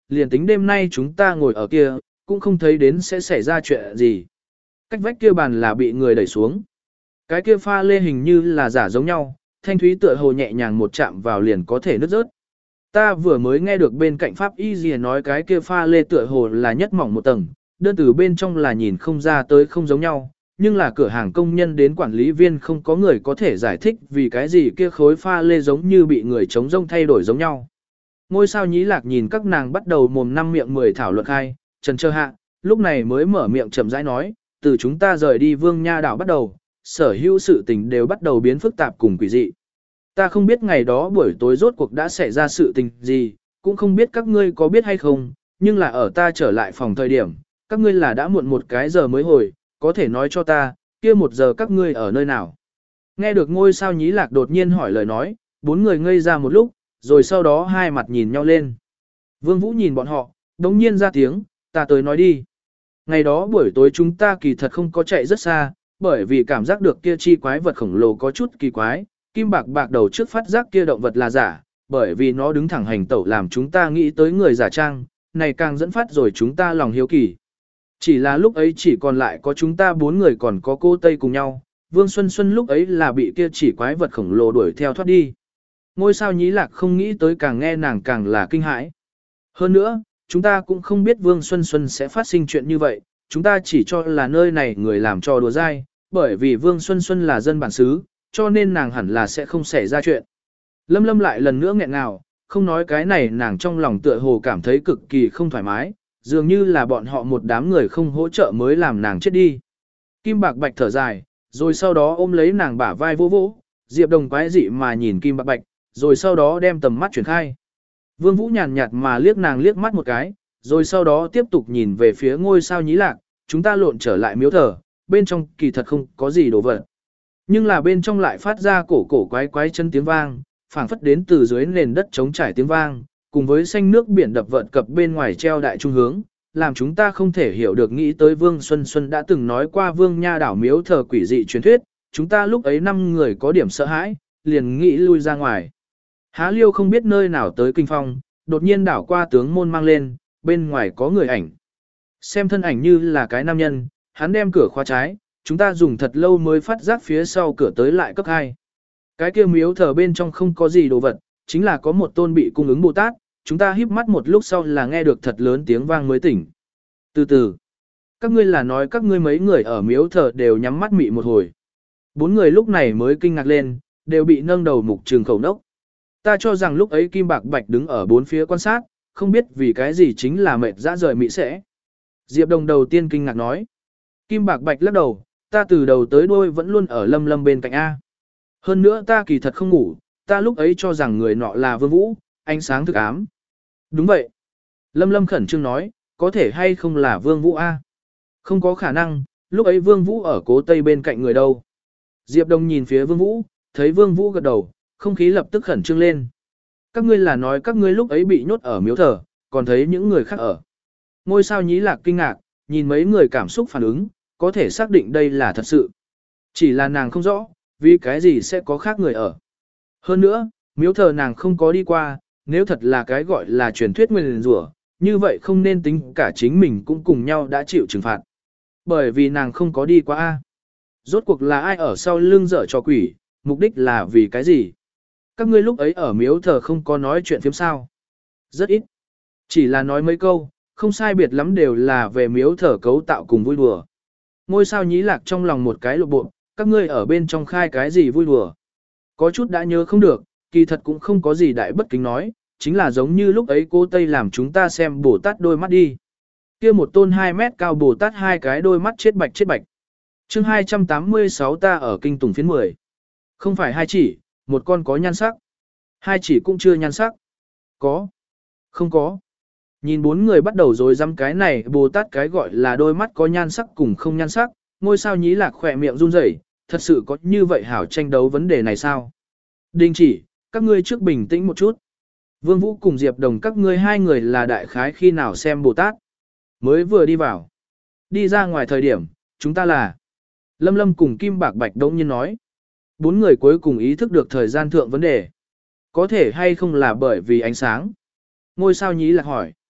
liền tính đêm nay chúng ta ngồi ở kia, cũng không thấy đến sẽ xảy ra chuyện gì. Cách vách kia bàn là bị người đẩy xuống. Cái kia pha lê hình như là giả giống nhau, thanh thúy tựa hồ nhẹ nhàng một chạm vào liền có thể nứt rớt. Ta vừa mới nghe được bên cạnh pháp y gì nói cái kia pha lê tựa hồ là nhất mỏng một tầng, đơn từ bên trong là nhìn không ra tới không giống nhau, nhưng là cửa hàng công nhân đến quản lý viên không có người có thể giải thích vì cái gì kia khối pha lê giống như bị người chống rông thay đổi giống nhau. Ngôi sao nhí lạc nhìn các nàng bắt đầu mồm năm miệng mười thảo luận khai, trần trơ hạ, lúc này mới mở miệng chậm rãi nói, từ chúng ta rời đi Vương Nha đảo bắt đầu, sở hữu sự tình đều bắt đầu biến phức tạp cùng quỷ dị. Ta không biết ngày đó buổi tối rốt cuộc đã xảy ra sự tình gì, cũng không biết các ngươi có biết hay không, nhưng là ở ta trở lại phòng thời điểm, các ngươi là đã muộn một cái giờ mới hồi, có thể nói cho ta, kia một giờ các ngươi ở nơi nào. Nghe được ngôi sao nhí lạc đột nhiên hỏi lời nói, bốn người ngây ra một lúc, rồi sau đó hai mặt nhìn nhau lên. Vương Vũ nhìn bọn họ, đống nhiên ra tiếng, ta tới nói đi. Ngày đó buổi tối chúng ta kỳ thật không có chạy rất xa, bởi vì cảm giác được kia chi quái vật khổng lồ có chút kỳ quái, kim bạc bạc đầu trước phát giác kia động vật là giả, bởi vì nó đứng thẳng hành tẩu làm chúng ta nghĩ tới người giả trang, này càng dẫn phát rồi chúng ta lòng hiếu kỳ. Chỉ là lúc ấy chỉ còn lại có chúng ta bốn người còn có cô Tây cùng nhau, Vương Xuân Xuân lúc ấy là bị kia chỉ quái vật khổng lồ đuổi theo thoát đi. Ngôi sao nhí lạc không nghĩ tới càng nghe nàng càng là kinh hãi. Hơn nữa, chúng ta cũng không biết Vương Xuân Xuân sẽ phát sinh chuyện như vậy, chúng ta chỉ cho là nơi này người làm trò đùa dai, bởi vì Vương Xuân Xuân là dân bản xứ, cho nên nàng hẳn là sẽ không xảy ra chuyện. Lâm Lâm lại lần nữa nghẹn ngào, không nói cái này nàng trong lòng tựa hồ cảm thấy cực kỳ không thoải mái, dường như là bọn họ một đám người không hỗ trợ mới làm nàng chết đi. Kim Bạc Bạch thở dài, rồi sau đó ôm lấy nàng bả vai vô vỗ, Diệp Đồng quái dị mà nhìn Kim Bạc Bạch, rồi sau đó đem tầm mắt chuyển khai. Vương Vũ nhàn nhạt mà liếc nàng liếc mắt một cái, rồi sau đó tiếp tục nhìn về phía ngôi sao nhí lạc, chúng ta lộn trở lại miếu thờ, bên trong kỳ thật không có gì đồ vật. Nhưng là bên trong lại phát ra cổ cổ quái quái chân tiếng vang, phảng phất đến từ dưới nền đất trống trải tiếng vang, cùng với xanh nước biển đập vợn cập bên ngoài treo đại trung hướng, làm chúng ta không thể hiểu được nghĩ tới Vương Xuân Xuân đã từng nói qua Vương Nha đảo miếu thờ quỷ dị truyền thuyết, chúng ta lúc ấy năm người có điểm sợ hãi, liền nghĩ lui ra ngoài. Há Liêu không biết nơi nào tới kinh phong, đột nhiên đảo qua tướng môn mang lên, bên ngoài có người ảnh. Xem thân ảnh như là cái nam nhân, hắn đem cửa khóa trái, chúng ta dùng thật lâu mới phát giác phía sau cửa tới lại cấp hai. Cái kia miếu thờ bên trong không có gì đồ vật, chính là có một tôn bị cung ứng Bồ Tát, chúng ta híp mắt một lúc sau là nghe được thật lớn tiếng vang mới tỉnh. Từ từ, các ngươi là nói các ngươi mấy người ở miếu thờ đều nhắm mắt mị một hồi. Bốn người lúc này mới kinh ngạc lên, đều bị nâng đầu mục trường khẩu nốc. Ta cho rằng lúc ấy Kim Bạc Bạch đứng ở bốn phía quan sát, không biết vì cái gì chính là mệt dã rời mị sẽ. Diệp Đồng đầu tiên kinh ngạc nói. Kim Bạc Bạch lắc đầu, ta từ đầu tới đuôi vẫn luôn ở Lâm Lâm bên cạnh A. Hơn nữa ta kỳ thật không ngủ, ta lúc ấy cho rằng người nọ là Vương Vũ, ánh sáng thực ám. Đúng vậy. Lâm Lâm khẩn trương nói, có thể hay không là Vương Vũ A. Không có khả năng, lúc ấy Vương Vũ ở cố tây bên cạnh người đâu. Diệp Đồng nhìn phía Vương Vũ, thấy Vương Vũ gật đầu, không khí lập tức khẩn trương lên. Các ngươi là nói các ngươi lúc ấy bị nhốt ở miếu thờ, còn thấy những người khác ở. Ngôi sao nhí lạc kinh ngạc, nhìn mấy người cảm xúc phản ứng, có thể xác định đây là thật sự. Chỉ là nàng không rõ, vì cái gì sẽ có khác người ở. Hơn nữa, miếu thờ nàng không có đi qua, nếu thật là cái gọi là truyền thuyết nguyền rủa, như vậy không nên tính cả chính mình cũng cùng nhau đã chịu trừng phạt. Bởi vì nàng không có đi qua A. Rốt cuộc là ai ở sau lưng dở cho quỷ, mục đích là vì cái gì? Các ngươi lúc ấy ở miếu thờ không có nói chuyện phiếm sao? Rất ít. Chỉ là nói mấy câu, không sai biệt lắm đều là về miếu thờ cấu tạo cùng vui đùa. Ngôi sao nhí lạc trong lòng một cái lộ bộ, các ngươi ở bên trong khai cái gì vui đùa. Có chút đã nhớ không được, kỳ thật cũng không có gì đại bất kính nói, chính là giống như lúc ấy cô Tây làm chúng ta xem Bồ Tát đôi mắt đi. Kia một tôn hai mét cao Bồ Tát hai cái đôi mắt chết bạch chết bạch. Chương hai trăm tám mươi sáu ta ở kinh tùng phiến mười. Không phải hai chỉ, một con có nhan sắc. Hai chỉ cũng chưa nhan sắc. Có. Không có. Nhìn bốn người bắt đầu rồi dăm cái này Bồ Tát cái gọi là đôi mắt có nhan sắc cùng không nhan sắc, ngôi sao nhí lạc khỏe miệng run rẩy, thật sự có như vậy hảo tranh đấu vấn đề này sao? Đình chỉ, các ngươi trước bình tĩnh một chút. Vương Vũ cùng Diệp Đồng các ngươi hai người là đại khái khi nào xem Bồ Tát? Mới vừa đi vào. Đi ra ngoài thời điểm, chúng ta là. Lâm Lâm cùng Kim Bạc Bạch đống nhiên nói. Bốn người cuối cùng ý thức được thời gian thượng vấn đề. Có thể hay không là bởi vì ánh sáng? Ngôi sao nhí lạc hỏi.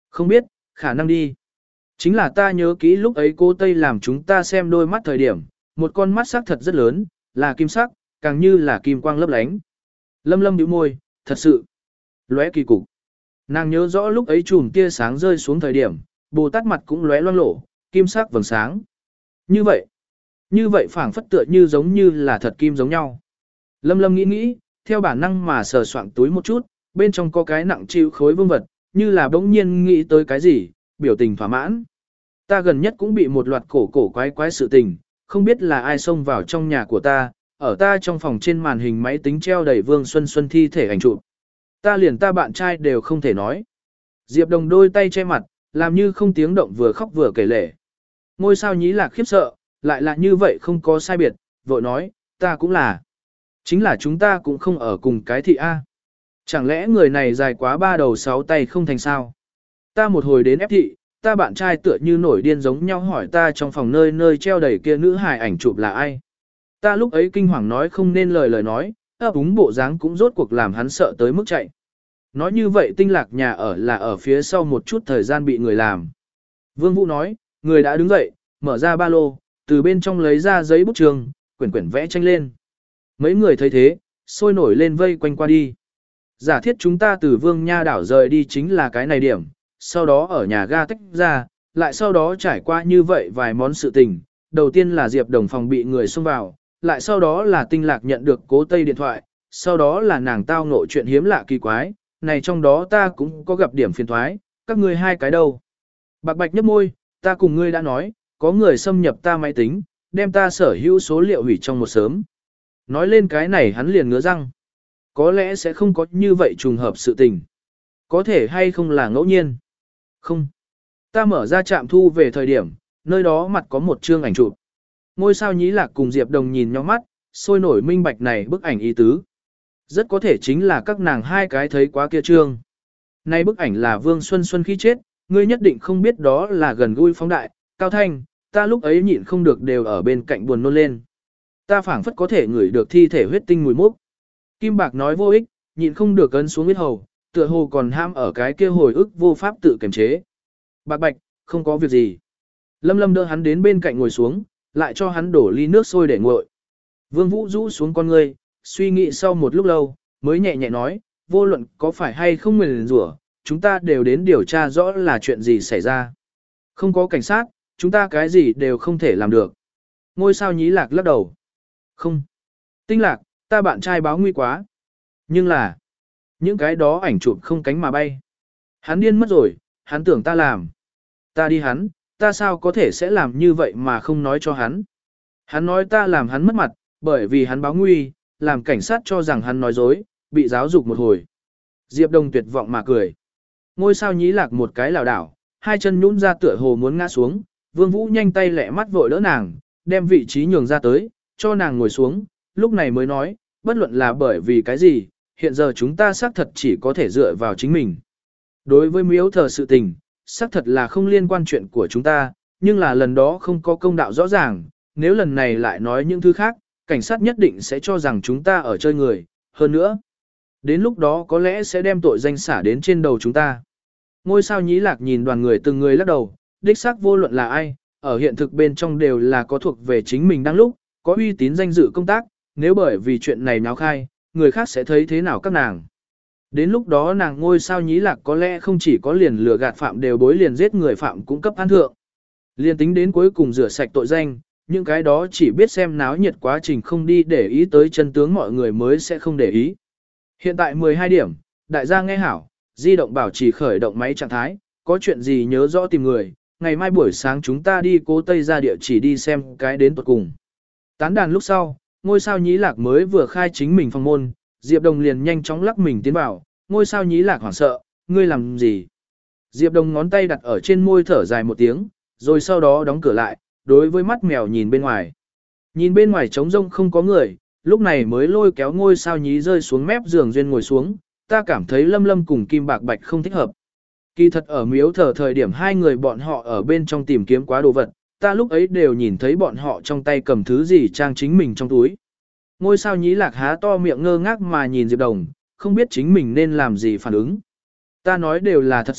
Không biết, khả năng đi. Chính là ta nhớ kỹ lúc ấy cô Tây làm chúng ta xem đôi mắt thời điểm, một con mắt sắc thật rất lớn, là kim sắc, càng như là kim quang lấp lánh. Lâm Lâm nhíu môi, thật sự, lóe kỳ cục. Nàng nhớ rõ lúc ấy chùm tia sáng rơi xuống thời điểm, Bồ Tát mặt cũng lóe loang lổ, kim sắc vầng sáng. Như vậy, như vậy phảng phất tựa như giống như là thật kim giống nhau. Lâm Lâm nghĩ nghĩ, theo bản năng mà sờ soạng túi một chút, bên trong có cái nặng chịu khối vương vật, như là bỗng nhiên nghĩ tới cái gì, biểu tình thỏa mãn. Ta gần nhất cũng bị một loạt cổ cổ quái quái sự tình, không biết là ai xông vào trong nhà của ta, ở ta trong phòng trên màn hình máy tính treo đầy Vương Xuân Xuân thi thể ảnh chụp. Ta liền ta bạn trai đều không thể nói. Diệp Đồng đôi tay che mặt, làm như không tiếng động vừa khóc vừa kể lể. Ngôi sao nhí lạc khiếp sợ, lại là như vậy không có sai biệt, vội nói, ta cũng là. Chính là chúng ta cũng không ở cùng cái thị A. Chẳng lẽ người này dài quá ba đầu sáu tay không thành sao? Ta một hồi đến ép thị, ta bạn trai tựa như nổi điên giống nhau hỏi ta trong phòng nơi nơi treo đầy kia nữ hài ảnh chụp là ai. Ta lúc ấy kinh hoàng nói không nên lời lời nói, ấp úng bộ dáng cũng rốt cuộc làm hắn sợ tới mức chạy. Nói như vậy tinh lạc nhà ở là ở phía sau một chút thời gian bị người làm. Vương Vũ nói, người đã đứng dậy, mở ra ba lô, từ bên trong lấy ra giấy bút trường, quyển quyển vẽ tranh lên. Mấy người thấy thế, sôi nổi lên vây quanh qua đi. Giả thiết chúng ta từ Vương Nha đảo rời đi chính là cái này điểm, sau đó ở nhà ga tách ra, lại sau đó trải qua như vậy vài món sự tình. Đầu tiên là Diệp Đồng phòng bị người xông vào, lại sau đó là tinh lạc nhận được cố Tây điện thoại, sau đó là nàng tao ngộ chuyện hiếm lạ kỳ quái, này trong đó ta cũng có gặp điểm phiền thoái, các ngươi hai cái đâu. Bạc Bạch nhấp môi, ta cùng ngươi đã nói, có người xâm nhập ta máy tính, đem ta sở hữu số liệu hủy trong một sớm. Nói lên cái này hắn liền ngứa răng. Có lẽ sẽ không có như vậy trùng hợp sự tình. Có thể hay không là ngẫu nhiên. Không. Ta mở ra trạm thu về thời điểm, nơi đó mặt có một chương ảnh chụp. Ngôi sao nhí lạc cùng Diệp Đồng nhìn nhau mắt, sôi nổi minh bạch này bức ảnh ý tứ. Rất có thể chính là các nàng hai cái thấy quá kia trương. Nay bức ảnh là Vương Xuân Xuân khi chết, ngươi nhất định không biết đó là gần gũi phóng đại, Cao Thanh, ta lúc ấy nhịn không được đều ở bên cạnh buồn nôn lên. Ta phảng phất có thể ngửi được thi thể huyết tinh mùi mốc. Kim Bạc nói vô ích, nhịn không được ấn xuống huyết hầu, tựa hồ còn ham ở cái kia hồi ức vô pháp tự kiềm chế. Bạc Bạch, không có việc gì. Lâm Lâm đỡ hắn đến bên cạnh ngồi xuống, lại cho hắn đổ ly nước sôi để nguội. Vương Vũ rũ xuống con ngươi, suy nghĩ sau một lúc lâu, mới nhẹ nhẹ nói, vô luận có phải hay không nguyền rủa, chúng ta đều đến điều tra rõ là chuyện gì xảy ra. Không có cảnh sát, chúng ta cái gì đều không thể làm được. Ngôi sao nhí lạc lắc đầu. Không. Tinh lạc, ta bạn trai báo nguy quá. Nhưng là, những cái đó ảnh chụp không cánh mà bay. Hắn điên mất rồi, hắn tưởng ta làm. Ta đi hắn, ta sao có thể sẽ làm như vậy mà không nói cho hắn. Hắn nói ta làm hắn mất mặt, bởi vì hắn báo nguy, làm cảnh sát cho rằng hắn nói dối, bị giáo dục một hồi. Diệp Đông tuyệt vọng mà cười. Ngôi sao nhí lạc một cái lảo đảo, hai chân nhũn ra tựa hồ muốn ngã xuống, Vương Vũ nhanh tay lẹ mắt vội đỡ nàng, đem vị trí nhường ra tới, cho nàng ngồi xuống, lúc này mới nói, bất luận là bởi vì cái gì, hiện giờ chúng ta xác thật chỉ có thể dựa vào chính mình. Đối với miếu thờ sự tình, xác thật là không liên quan chuyện của chúng ta, nhưng là lần đó không có công đạo rõ ràng, nếu lần này lại nói những thứ khác, cảnh sát nhất định sẽ cho rằng chúng ta ở chơi người, hơn nữa. Đến lúc đó có lẽ sẽ đem tội danh xả đến trên đầu chúng ta. Ngôi sao nhí lạc nhìn đoàn người từng người lắc đầu, đích xác vô luận là ai, ở hiện thực bên trong đều là có thuộc về chính mình đang lúc, có uy tín danh dự công tác, nếu bởi vì chuyện này náo khai, người khác sẽ thấy thế nào các nàng. Đến lúc đó nàng ngôi sao nhí lạc có lẽ không chỉ có liền lừa gạt phạm đều bối liền giết người phạm cũng cấp án thượng. Liên tính đến cuối cùng rửa sạch tội danh, những cái đó chỉ biết xem náo nhiệt quá trình không đi để ý tới chân tướng mọi người mới sẽ không để ý. Hiện tại mười hai điểm, đại gia nghe hảo, di động bảo trì khởi động máy trạng thái, có chuyện gì nhớ rõ tìm người, ngày mai buổi sáng chúng ta đi Cố Tây ra địa chỉ đi xem cái đến tuột cùng. Tán đàn lúc sau, ngôi sao nhí lạc mới vừa khai chính mình phòng môn, Diệp Đồng liền nhanh chóng lắc mình tiến vào, ngôi sao nhí lạc hoảng sợ, ngươi làm gì? Diệp Đồng ngón tay đặt ở trên môi thở dài một tiếng, rồi sau đó đóng cửa lại, đối với mắt mèo nhìn bên ngoài. Nhìn bên ngoài trống rông không có người, lúc này mới lôi kéo ngôi sao nhí rơi xuống mép giường duyên ngồi xuống, ta cảm thấy Lâm Lâm cùng Kim Bạc Bạch không thích hợp. Kỳ thật ở miếu thờ thời điểm hai người bọn họ ở bên trong tìm kiếm quá đồ vật, ta lúc ấy đều nhìn thấy bọn họ trong tay cầm thứ gì trang chính mình trong túi. Ngôi sao nhí lạc há to miệng ngơ ngác mà nhìn Diệp Đồng, không biết chính mình nên làm gì phản ứng. Ta nói đều là thật sự,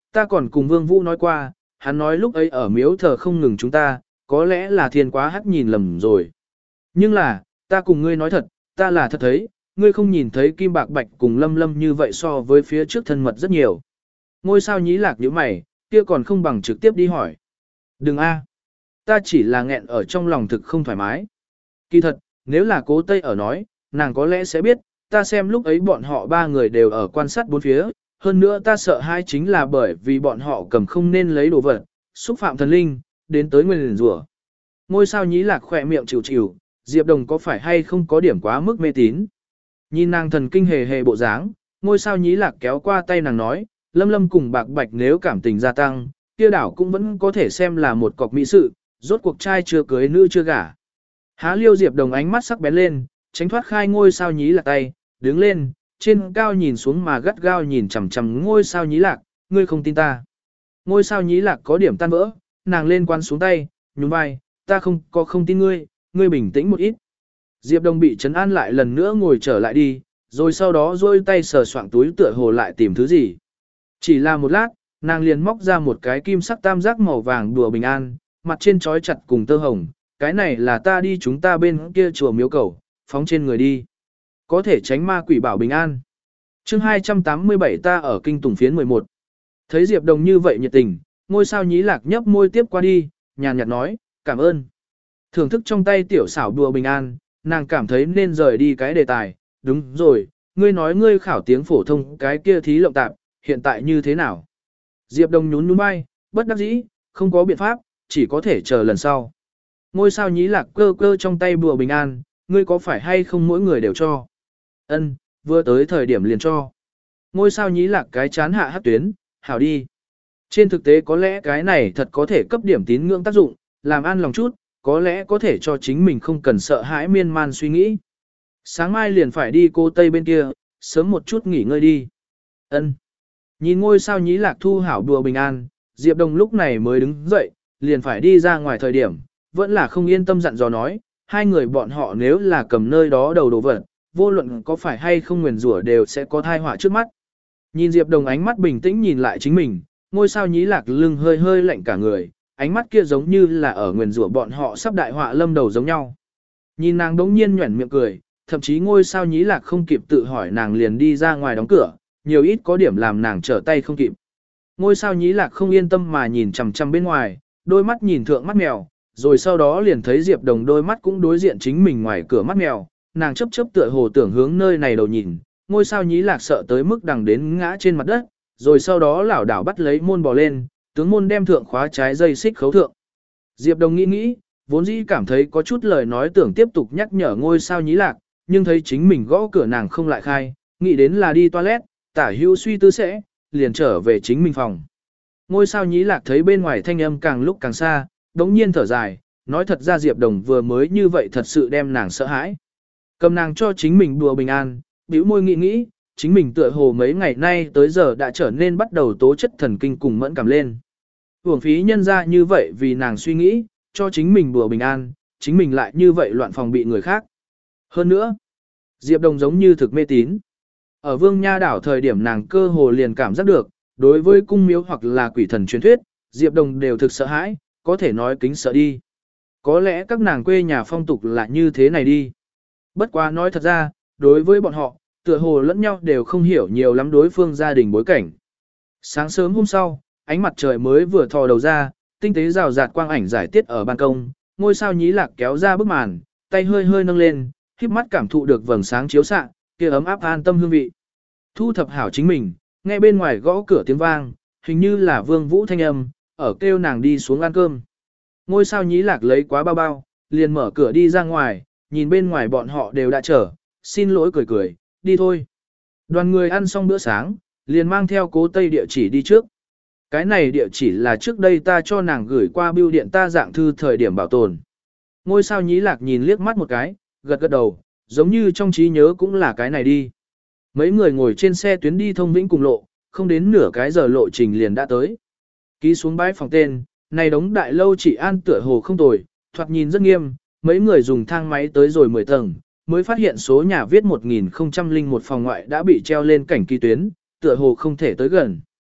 Ta còn cùng Vương Vũ nói qua, hắn nói lúc ấy ở miếu thờ không ngừng chúng ta, có lẽ là thiên quá hắc nhìn lầm rồi. Nhưng là, ta cùng ngươi nói thật, ta là thật thấy, ngươi không nhìn thấy Kim Bạc Bạch cùng Lâm Lâm như vậy so với phía trước thân mật rất nhiều. Ngôi sao nhí lạc nhíu mày, kia còn không bằng trực tiếp đi hỏi. Đừng a, ta chỉ là nghẹn ở trong lòng thực không thoải mái. Kỳ thật, nếu là Cố Tây ở nói, nàng có lẽ sẽ biết, ta xem lúc ấy bọn họ ba người đều ở quan sát bốn phía, hơn nữa ta sợ hai chính là bởi vì bọn họ cầm không nên lấy đồ vật, xúc phạm thần linh, đến tới nguyên rủa. Ngôi sao nhí lạc khỏe miệng chịu chịu, Diệp Đồng có phải hay không có điểm quá mức mê tín. Nhìn nàng thần kinh hề hề bộ dáng, ngôi sao nhí lạc kéo qua tay nàng nói, Lâm Lâm cùng Bạc Bạch nếu cảm tình gia tăng, kia đảo cũng vẫn có thể xem là một cọc mỹ sự, rốt cuộc trai chưa cưới nữ chưa gả. Há liêu Diệp Đồng ánh mắt sắc bén lên, tránh thoát khai ngôi sao nhí lạc tay, đứng lên, trên cao nhìn xuống mà gắt gao nhìn chằm chằm ngôi sao nhí lạc, ngươi không tin ta. Ngôi sao nhí lạc có điểm tan vỡ, nàng lên quan xuống tay, nhún vai, ta không có không tin ngươi, ngươi bình tĩnh một ít. Diệp Đồng bị trấn an lại lần nữa ngồi trở lại đi, rồi sau đó duỗi tay sờ soạng túi tựa hồ lại tìm thứ gì. Chỉ là một lát, nàng liền móc ra một cái kim sắc tam giác màu vàng đùa bình an, mặt trên trói chặt cùng tơ hồng, cái này là ta đi chúng ta bên kia chùa miếu cầu, phóng trên người đi. Có thể tránh ma quỷ bảo bình an. Chương hai trăm tám mươi bảy ta ở kinh tùng phiến mười một. Thấy Diệp Đồng như vậy nhiệt tình, ngôi sao nhí lạc nhấp môi tiếp qua đi, nhàn nhạt nói, cảm ơn. Thưởng thức trong tay tiểu xảo đùa bình an, nàng cảm thấy nên rời đi cái đề tài, đúng rồi, ngươi nói ngươi khảo tiếng phổ thông cái kia thí lộng tạp, hiện tại như thế nào? Diệp Đồng nhún nhún vai, bất đắc dĩ, không có biện pháp, chỉ có thể chờ lần sau. Ngôi sao nhí lạc cơ cơ trong tay bùa bình an, ngươi có phải hay không mỗi người đều cho? Ân, vừa tới thời điểm liền cho. Ngôi sao nhí lạc cái chán hạ hát tuyến, hảo đi. Trên thực tế có lẽ cái này thật có thể cấp điểm tín ngưỡng tác dụng, làm an lòng chút, có lẽ có thể cho chính mình không cần sợ hãi miên man suy nghĩ. Sáng mai liền phải đi cô Tây bên kia, sớm một chút nghỉ ngơi đi. Ân. Nhìn ngôi sao nhí lạc thu hảo đùa bình an, Diệp Đồng lúc này mới đứng dậy, liền phải đi ra ngoài thời điểm, vẫn là không yên tâm dặn dò nói, hai người bọn họ nếu là cầm nơi đó đầu đồ vật, vô luận có phải hay không nguyền rủa đều sẽ có thai họa trước mắt. Nhìn Diệp Đồng ánh mắt bình tĩnh nhìn lại chính mình, ngôi sao nhí lạc lưng hơi hơi lạnh cả người, ánh mắt kia giống như là ở nguyền rủa bọn họ sắp đại họa lâm đầu giống nhau. Nhìn nàng đống nhiên nhuẩn miệng cười, thậm chí ngôi sao nhí lạc không kịp tự hỏi nàng liền đi ra ngoài đóng cửa, nhiều ít có điểm làm nàng trở tay không kịp. Ngôi sao nhí lạc không yên tâm mà nhìn chằm chằm bên ngoài, đôi mắt nhìn thượng mắt mèo, rồi sau đó liền thấy Diệp Đồng đôi mắt cũng đối diện chính mình ngoài cửa mắt mèo, nàng chấp chấp tựa hồ tưởng hướng nơi này đầu nhìn, ngôi sao nhí lạc sợ tới mức đằng đến ngã trên mặt đất, rồi sau đó lảo đảo bắt lấy môn bò lên, tướng môn đem thượng khóa trái dây xích khấu thượng. Diệp Đồng nghĩ nghĩ, vốn dĩ cảm thấy có chút lời nói tưởng tiếp tục nhắc nhở ngôi sao nhí lạc, nhưng thấy chính mình gõ cửa nàng không lại khai, nghĩ đến là đi toilet, tả hữu suy tư sẽ, liền trở về chính mình phòng. Ngôi sao nhí lạc thấy bên ngoài thanh âm càng lúc càng xa, đống nhiên thở dài, nói thật ra Diệp Đồng vừa mới như vậy thật sự đem nàng sợ hãi. Cầm nàng cho chính mình đùa bình an, bĩu môi nghĩ nghĩ, chính mình tựa hồ mấy ngày nay tới giờ đã trở nên bắt đầu tố chất thần kinh cùng mẫn cảm lên. Hưởng phí nhân ra như vậy vì nàng suy nghĩ, cho chính mình đùa bình an, chính mình lại như vậy loạn phòng bị người khác. Hơn nữa, Diệp Đồng giống như thực mê tín. Ở Vương Nha đảo thời điểm nàng cơ hồ liền cảm giác được, đối với cung miếu hoặc là quỷ thần truyền thuyết, Diệp Đồng đều thực sợ hãi, có thể nói kính sợ đi. Có lẽ các nàng quê nhà phong tục là như thế này đi. Bất quá nói thật ra, đối với bọn họ, tựa hồ lẫn nhau đều không hiểu nhiều lắm đối phương gia đình bối cảnh. Sáng sớm hôm sau, ánh mặt trời mới vừa thò đầu ra, tinh tế rào rạt quang ảnh giải tiết ở ban công, ngôi sao nhí lạc kéo ra bức màn, tay hơi hơi nâng lên, khép mắt cảm thụ được vầng sáng chiếu xạ, kia ấm áp an tâm hương vị. Thu thập hảo chính mình, nghe bên ngoài gõ cửa tiếng vang, hình như là Vương Vũ thanh âm, ở kêu nàng đi xuống ăn cơm. Ngôi sao nhí lạc lấy quá bao bao, liền mở cửa đi ra ngoài, nhìn bên ngoài bọn họ đều đã chờ, xin lỗi cười cười, đi thôi. Đoàn người ăn xong bữa sáng, liền mang theo Cố Tây địa chỉ đi trước. Cái này địa chỉ là trước đây ta cho nàng gửi qua bưu điện ta dạng thư thời điểm bảo tồn. Ngôi sao nhí lạc nhìn liếc mắt một cái, gật gật đầu, giống như trong trí nhớ cũng là cái này đi. Mấy người ngồi trên xe tuyến đi thông vĩnh cùng lộ, không đến nửa cái giờ lộ trình liền đã tới. Ký xuống bãi phòng tên, này đống đại lâu chỉ an tựa hồ không tồi, thoạt nhìn rất nghiêm, mấy người dùng thang máy tới rồi mười tầng, mới phát hiện số nhà viết một nghìn không trăm lẻ một phòng ngoại đã bị treo lên cảnh kỳ tuyến, tựa hồ không thể tới gần.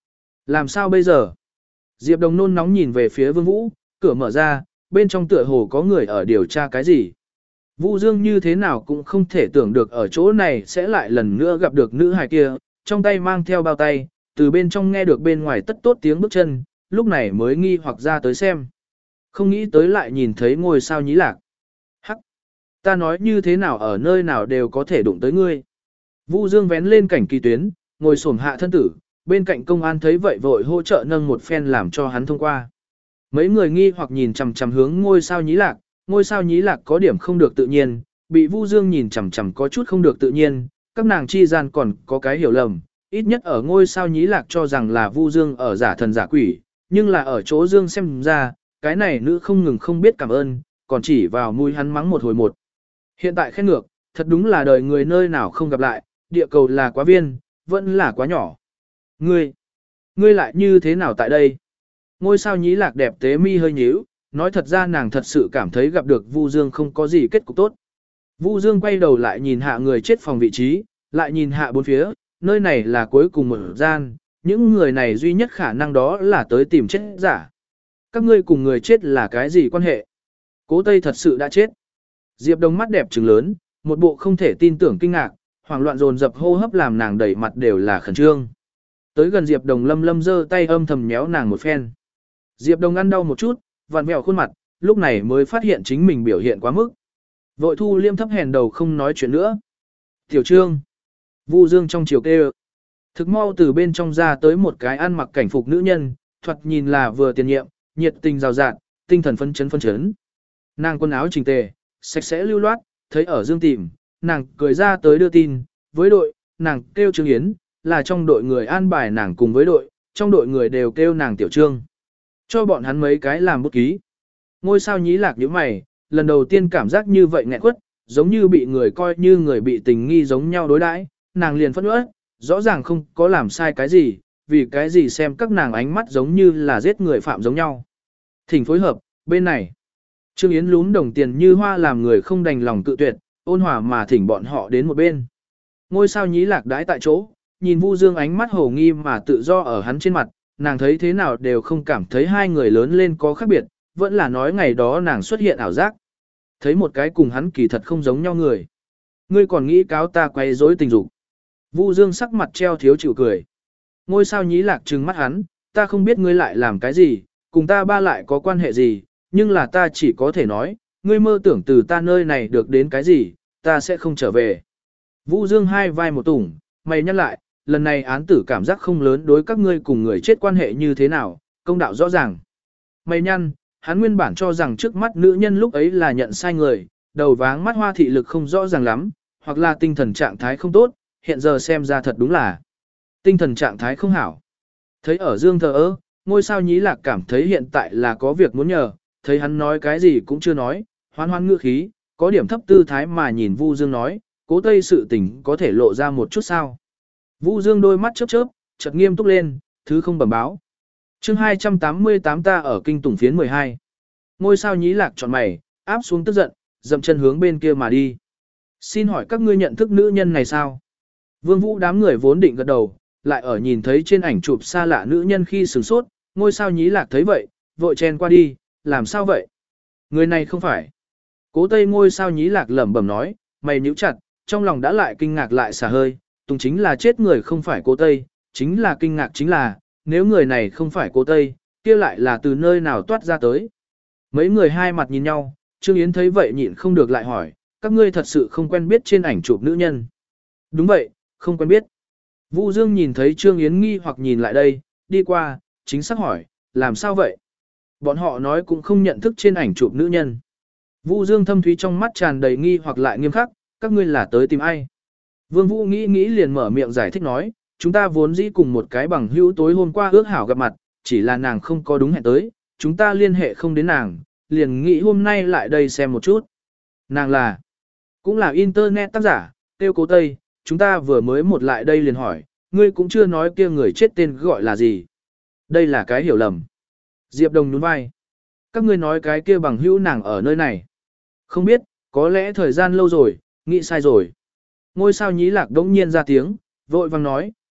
Làm sao bây giờ? Diệp Đồng nôn nóng nhìn về phía Vương Vũ, cửa mở ra, bên trong tựa hồ có người ở điều tra cái gì. Vũ Dương như thế nào cũng không thể tưởng được ở chỗ này sẽ lại lần nữa gặp được nữ hài kia, trong tay mang theo bao tay, từ bên trong nghe được bên ngoài tất tốt tiếng bước chân, lúc này mới nghi hoặc ra tới xem. Không nghĩ tới lại nhìn thấy ngôi sao nhí lạc. Hắc! Ta nói như thế nào ở nơi nào đều có thể đụng tới ngươi. Vũ Dương vén lên cảnh kỳ tuyến, ngồi xổm hạ thân tử, bên cạnh công an thấy vậy vội hỗ trợ nâng một phen làm cho hắn thông qua. Mấy người nghi hoặc nhìn chằm chằm hướng ngôi sao nhí lạc, ngôi sao nhí lạc có điểm không được tự nhiên, bị Vu Dương nhìn chằm chằm có chút không được tự nhiên, các nàng chi gian còn có cái hiểu lầm, ít nhất ở ngôi sao nhí lạc cho rằng là Vu Dương ở giả thần giả quỷ, nhưng là ở chỗ Dương xem ra, cái này nữ không ngừng không biết cảm ơn, còn chỉ vào mũi hắn mắng một hồi một. Hiện tại khen ngược, thật đúng là đời người nơi nào không gặp lại, địa cầu là quá viên, vẫn là quá nhỏ. Ngươi, ngươi lại như thế nào tại đây? Ngôi sao nhí lạc đẹp tế mi hơi nhíu, nói thật ra nàng thật sự cảm thấy gặp được Vu Dương không có gì kết cục tốt. Vu Dương quay đầu lại nhìn hạ người chết phòng vị trí, lại nhìn hạ bốn phía, nơi này là cuối cùng một gian, những người này duy nhất khả năng đó là tới tìm chết giả. Các ngươi cùng người chết là cái gì quan hệ? Cố Tây thật sự đã chết. Diệp Đồng mắt đẹp trừng lớn, một bộ không thể tin tưởng kinh ngạc, hoảng loạn dồn dập hô hấp làm nàng đầy mặt đều là khẩn trương. Tới gần Diệp Đồng lâm lâm giơ tay âm thầm nhéo nàng một phen. Diệp Đồng ăn đau một chút, vặn vẹo khuôn mặt, lúc này mới phát hiện chính mình biểu hiện quá mức. Vội thu liêm thấp hèn đầu không nói chuyện nữa. Tiểu Trương. Vu Dương trong chiều kêu. Thực mau từ bên trong ra tới một cái ăn mặc cảnh phục nữ nhân, thoạt nhìn là vừa tiền nhiệm, nhiệt tình rào rạt, tinh thần phấn chấn phấn chấn. Nàng quần áo chỉnh tề, sạch sẽ lưu loát, thấy ở Dương tìm, nàng cười ra tới đưa tin, với đội, nàng kêu Trương Yến, là trong đội người an bài nàng cùng với đội, trong đội người đều kêu nàng Tiểu Trương. Cho bọn hắn mấy cái làm bút ký. Ngôi sao nhí lạc như mày, lần đầu tiên cảm giác như vậy nghẹn quất, giống như bị người coi như người bị tình nghi giống nhau đối đãi, nàng liền phẫn uất, rõ ràng không có làm sai cái gì, vì cái gì xem các nàng ánh mắt giống như là giết người phạm giống nhau. Thỉnh phối hợp, bên này. Trương Yến lún đồng tiền như hoa làm người không đành lòng cự tuyệt, ôn hòa mà thỉnh bọn họ đến một bên. Ngôi sao nhí lạc đãi tại chỗ, nhìn Vu Dương ánh mắt hồ nghi mà tự do ở hắn trên mặt, nàng thấy thế nào đều không cảm thấy hai người lớn lên có khác biệt, vẫn là nói ngày đó nàng xuất hiện ảo giác. Thấy một cái cùng hắn kỳ thật không giống nhau người. Ngươi còn nghĩ cáo ta quay rối tình dục. Vu Dương sắc mặt treo thiếu chịu cười. Ngôi sao nhí lạc trừng mắt hắn, ta không biết ngươi lại làm cái gì, cùng ta ba lại có quan hệ gì, nhưng là ta chỉ có thể nói, ngươi mơ tưởng từ ta nơi này được đến cái gì, ta sẽ không trở về. Vu Dương hai vai một tủng, mày nhắc lại, lần này án tử cảm giác không lớn đối các ngươi cùng người chết quan hệ như thế nào, công đạo rõ ràng. Mày nhăn, hắn nguyên bản cho rằng trước mắt nữ nhân lúc ấy là nhận sai người, đầu váng mắt hoa thị lực không rõ ràng lắm, hoặc là tinh thần trạng thái không tốt, hiện giờ xem ra thật đúng là tinh thần trạng thái không hảo. Thấy ở Dương thờ ơ, ngôi sao nhí lạc cảm thấy hiện tại là có việc muốn nhờ, thấy hắn nói cái gì cũng chưa nói, hoan hoan ngữ khí, có điểm thấp tư thái mà nhìn Vu Dương nói, Cố Tây sự tình có thể lộ ra một chút sao. Vu Dương đôi mắt chớp chớp, chợt nghiêm túc lên, thứ không bẩm báo. Chương hai trăm tám mươi tám ta ở kinh tủng phiến mười hai. Ngôi sao nhí lạc trọn mày, áp xuống tức giận, dậm chân hướng bên kia mà đi. Xin hỏi các ngươi nhận thức nữ nhân này sao? Vương Vũ đám người vốn định gật đầu, lại ở nhìn thấy trên ảnh chụp xa lạ nữ nhân khi sửng sốt, ngôi sao nhí lạc thấy vậy, vội chen qua đi, làm sao vậy? Người này không phải. Cố Tây ngôi sao nhí lạc lẩm bẩm nói, mày nhíu chặt, trong lòng đã lại kinh ngạc lại xả hơi, tùng chính là chết người không phải Cố Tây, chính là kinh ngạc chính là, nếu người này không phải Cố Tây, kia lại là từ nơi nào toát ra tới. Mấy người hai mặt nhìn nhau, Trương Yến thấy vậy nhịn không được lại hỏi, các ngươi thật sự không quen biết trên ảnh chụp nữ nhân. Đúng vậy, không quen biết. Vu Dương nhìn thấy Trương Yến nghi hoặc nhìn lại đây, đi qua, chính xác hỏi, làm sao vậy? Bọn họ nói cũng không nhận thức trên ảnh chụp nữ nhân. Vu Dương thâm thúy trong mắt tràn đầy nghi hoặc lại nghiêm khắc, các ngươi là tới tìm ai? Vương Vũ nghĩ nghĩ liền mở miệng giải thích nói, chúng ta vốn dĩ cùng một cái bằng hữu tối hôm qua ước hảo gặp mặt, chỉ là nàng không có đúng hẹn tới, chúng ta liên hệ không đến nàng, liền nghĩ hôm nay lại đây xem một chút. Nàng là, cũng là internet tác giả, tiêu Cố Tây, chúng ta vừa mới một lại đây liền hỏi, ngươi cũng chưa nói kia người chết tên gọi là gì. Đây là cái hiểu lầm. Diệp Đồng nhún vai. Các ngươi nói cái kia bằng hữu nàng ở nơi này. Không biết, có lẽ thời gian lâu rồi, nghĩ sai rồi. Ngôi sao nhí lạc đống nhiên ra tiếng, vội vang nói,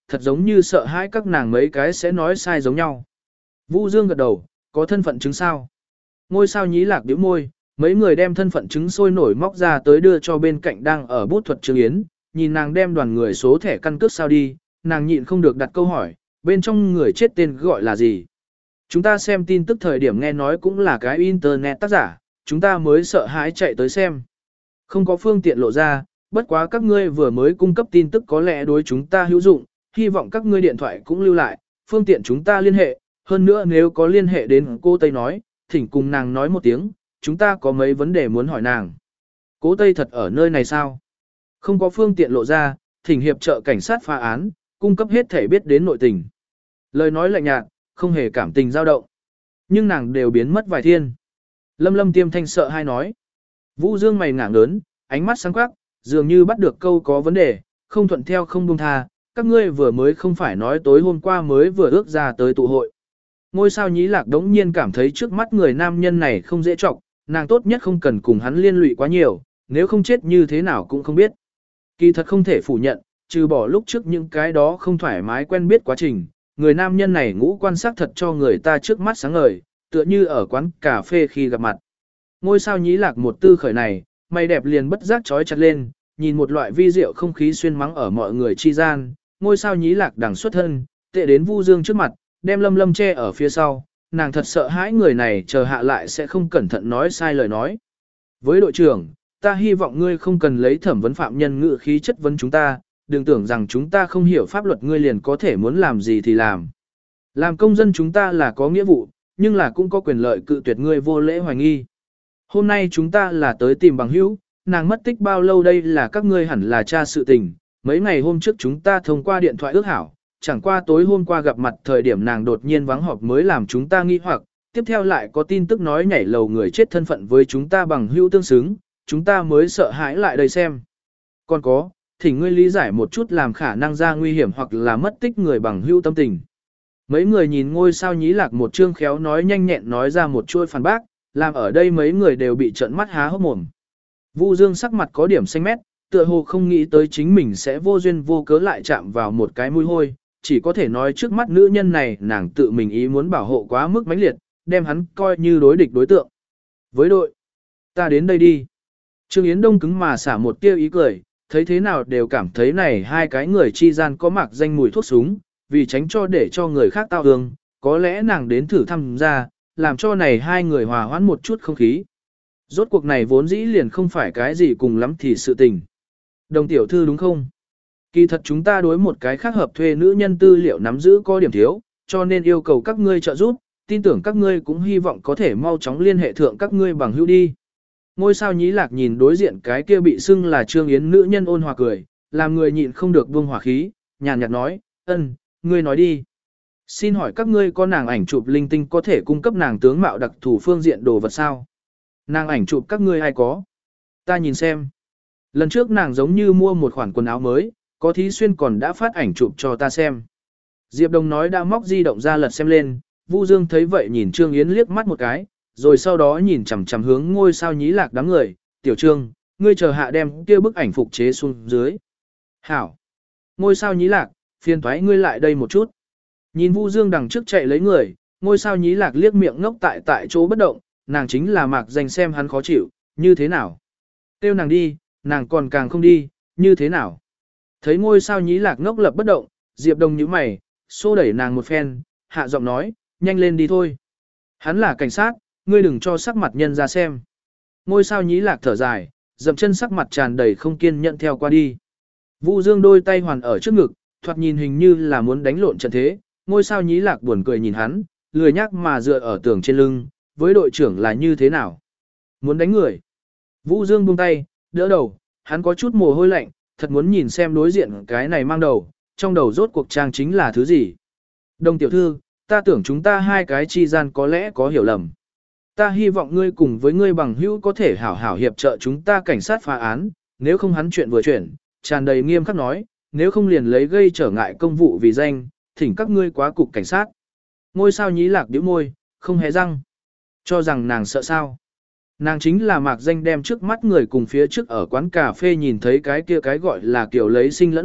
thật giống như sợ hãi các nàng mấy cái sẽ nói sai giống nhau. Vu Dương gật đầu, có thân phận chứng sao? Ngôi sao nhí lạc điếu môi, mấy người đem thân phận chứng sôi nổi móc ra tới đưa cho bên cạnh đang ở bút thuật Trương Yến, nhìn nàng đem đoàn người số thẻ căn cước sao đi, nàng nhịn không được đặt câu hỏi, bên trong người chết tên gọi là gì? Chúng ta xem tin tức thời điểm nghe nói cũng là cái internet tác giả, chúng ta mới sợ hãi chạy tới xem. Không có phương tiện lộ ra, bất quá các ngươi vừa mới cung cấp tin tức có lẽ đối chúng ta hữu dụng, hy vọng các ngươi điện thoại cũng lưu lại, phương tiện chúng ta liên hệ, hơn nữa nếu có liên hệ đến cô Tây nói, thỉnh cùng nàng nói một tiếng, chúng ta có mấy vấn đề muốn hỏi nàng. Cố Tây thật ở nơi này sao? Không có phương tiện lộ ra, thỉnh hiệp trợ cảnh sát phá án, cung cấp hết thể biết đến nội tình. Lời nói lạnh nhạt, không hề cảm tình dao động. Nhưng nàng đều biến mất vài thiên. Lâm Lâm tiêm thanh sợ hai nói. Vũ Dương mày ngảng lớn, ánh mắt sáng quắc, dường như bắt được câu có vấn đề, không thuận theo không buông tha. Các ngươi vừa mới không phải nói tối hôm qua mới vừa ước ra tới tụ hội. Ngôi sao nhí lạc đống nhiên cảm thấy trước mắt người nam nhân này không dễ trọng, nàng tốt nhất không cần cùng hắn liên lụy quá nhiều, nếu không chết như thế nào cũng không biết. Kỳ thật không thể phủ nhận, trừ bỏ lúc trước những cái đó không thoải mái quen biết quá trình, người nam nhân này ngũ quan sát thật cho người ta trước mắt sáng ngời, tựa như ở quán cà phê khi gặp mặt. Ngôi sao nhí lạc một tư khởi này, mày đẹp liền bất giác trói chặt lên, nhìn một loại vi diệu không khí xuyên mắng ở mọi người chi gian, ngôi sao nhí lạc đằng xuất thân, tệ đến Vu Dương trước mặt, đem Lâm Lâm che ở phía sau, nàng thật sợ hãi người này chờ hạ lại sẽ không cẩn thận nói sai lời nói. Với đội trưởng, ta hy vọng ngươi không cần lấy thẩm vấn phạm nhân ngự khí chất vấn chúng ta, đừng tưởng rằng chúng ta không hiểu pháp luật ngươi liền có thể muốn làm gì thì làm. Làm công dân chúng ta là có nghĩa vụ, nhưng là cũng có quyền lợi cự tuyệt ngươi vô lễ hoài nghi. Hôm nay chúng ta là tới tìm bằng hữu, nàng mất tích bao lâu đây là các ngươi hẳn là tra sự tình, mấy ngày hôm trước chúng ta thông qua điện thoại ước hảo, chẳng qua tối hôm qua gặp mặt thời điểm nàng đột nhiên vắng họp mới làm chúng ta nghi hoặc, tiếp theo lại có tin tức nói nhảy lầu người chết thân phận với chúng ta bằng hữu tương xứng, chúng ta mới sợ hãi lại đây xem. Còn có, thỉnh ngươi lý giải một chút làm khả năng ra nguy hiểm hoặc là mất tích người bằng hữu tâm tình. Mấy người nhìn ngôi sao nhí lạc một chương khéo nói nhanh nhẹn nói ra một chuôi phản bác, làm ở đây mấy người đều bị trợn mắt há hốc mồm. Vu Dương sắc mặt có điểm xanh mét, tựa hồ không nghĩ tới chính mình sẽ vô duyên vô cớ lại chạm vào một cái mũi hôi, chỉ có thể nói trước mắt nữ nhân này nàng tự mình ý muốn bảo hộ quá mức mãnh liệt, đem hắn coi như đối địch đối tượng. Với đội, ta đến đây đi. Trương Yến Đông cứng mà xả một tia ý cười, thấy thế nào đều cảm thấy này hai cái người chi gian có mạc danh mùi thuốc súng, vì tránh cho để cho người khác tao hương, có lẽ nàng đến thử thăm ra, làm cho này hai người hòa hoãn một chút không khí. Rốt cuộc này vốn dĩ liền không phải cái gì cùng lắm thì sự tình. Đồng tiểu thư đúng không? Kỳ thật chúng ta đối một cái khác hợp thuê nữ nhân tư liệu nắm giữ có điểm thiếu, cho nên yêu cầu các ngươi trợ giúp, tin tưởng các ngươi cũng hy vọng có thể mau chóng liên hệ thượng các ngươi bằng hữu đi. Ngôi sao nhí lạc nhìn đối diện cái kia bị xưng là Trương Yến nữ nhân ôn hòa cười, làm người nhịn không được buông hỏa khí, nhàn nhạt nói, ân, ngươi nói đi. Xin hỏi các ngươi có nàng ảnh chụp linh tinh có thể cung cấp nàng tướng mạo đặc thủ phương diện đồ vật sao? Nàng ảnh chụp các ngươi ai có? Ta nhìn xem. Lần trước nàng giống như mua một khoản quần áo mới, có thí xuyên còn đã phát ảnh chụp cho ta xem. Diệp Đồng nói đã móc di động ra lật xem lên, Vu Dương thấy vậy nhìn Trương Yến liếc mắt một cái, rồi sau đó nhìn chằm chằm hướng ngôi sao nhí lạc đám người, tiểu Trương, ngươi chờ hạ đem kia bức ảnh phục chế xuống dưới. Hảo! Ngôi sao nhí lạc, phiền thoái ngươi lại đây một chút. Nhìn Vu Dương đằng trước chạy lấy người, ngôi sao nhí lạc liếc miệng ngốc tại tại chỗ bất động, nàng chính là mạc danh xem hắn khó chịu, như thế nào? Tiêu nàng đi, nàng còn càng không đi, như thế nào? Thấy ngôi sao nhí lạc ngốc lập bất động, Diệp Đồng nhíu mày, xô đẩy nàng một phen, hạ giọng nói, nhanh lên đi thôi. Hắn là cảnh sát, ngươi đừng cho sắc mặt nhân ra xem. Ngôi sao nhí lạc thở dài, dậm chân sắc mặt tràn đầy không kiên nhẫn theo qua đi. Vu Dương đôi tay hoàn ở trước ngực, thoạt nhìn hình như là muốn đánh lộn trận thế, ngôi sao nhí lạc buồn cười nhìn hắn, lười nhác mà dựa ở tường trên lưng, với đội trưởng là như thế nào? Muốn đánh người. Vu Dương buông tay, đỡ đầu, hắn có chút mồ hôi lạnh, thật muốn nhìn xem đối diện cái này mang đầu, trong đầu rốt cuộc trang chính là thứ gì. Đồng tiểu thư, ta tưởng chúng ta hai cái chi gian có lẽ có hiểu lầm. Ta hy vọng ngươi cùng với ngươi bằng hữu có thể hảo hảo hiệp trợ chúng ta cảnh sát phá án, nếu không hắn chuyện vừa chuyển, tràn đầy nghiêm khắc nói, nếu không liền lấy gây trở ngại công vụ vì danh, thỉnh các ngươi quá cục cảnh sát. Ngôi sao nhí lạc bĩu môi, không hé răng. Cho rằng nàng sợ sao. Nàng chính là mạc danh đem trước mắt người cùng phía trước ở quán cà phê nhìn thấy cái kia cái gọi là kiểu lấy sinh lẫn lộn,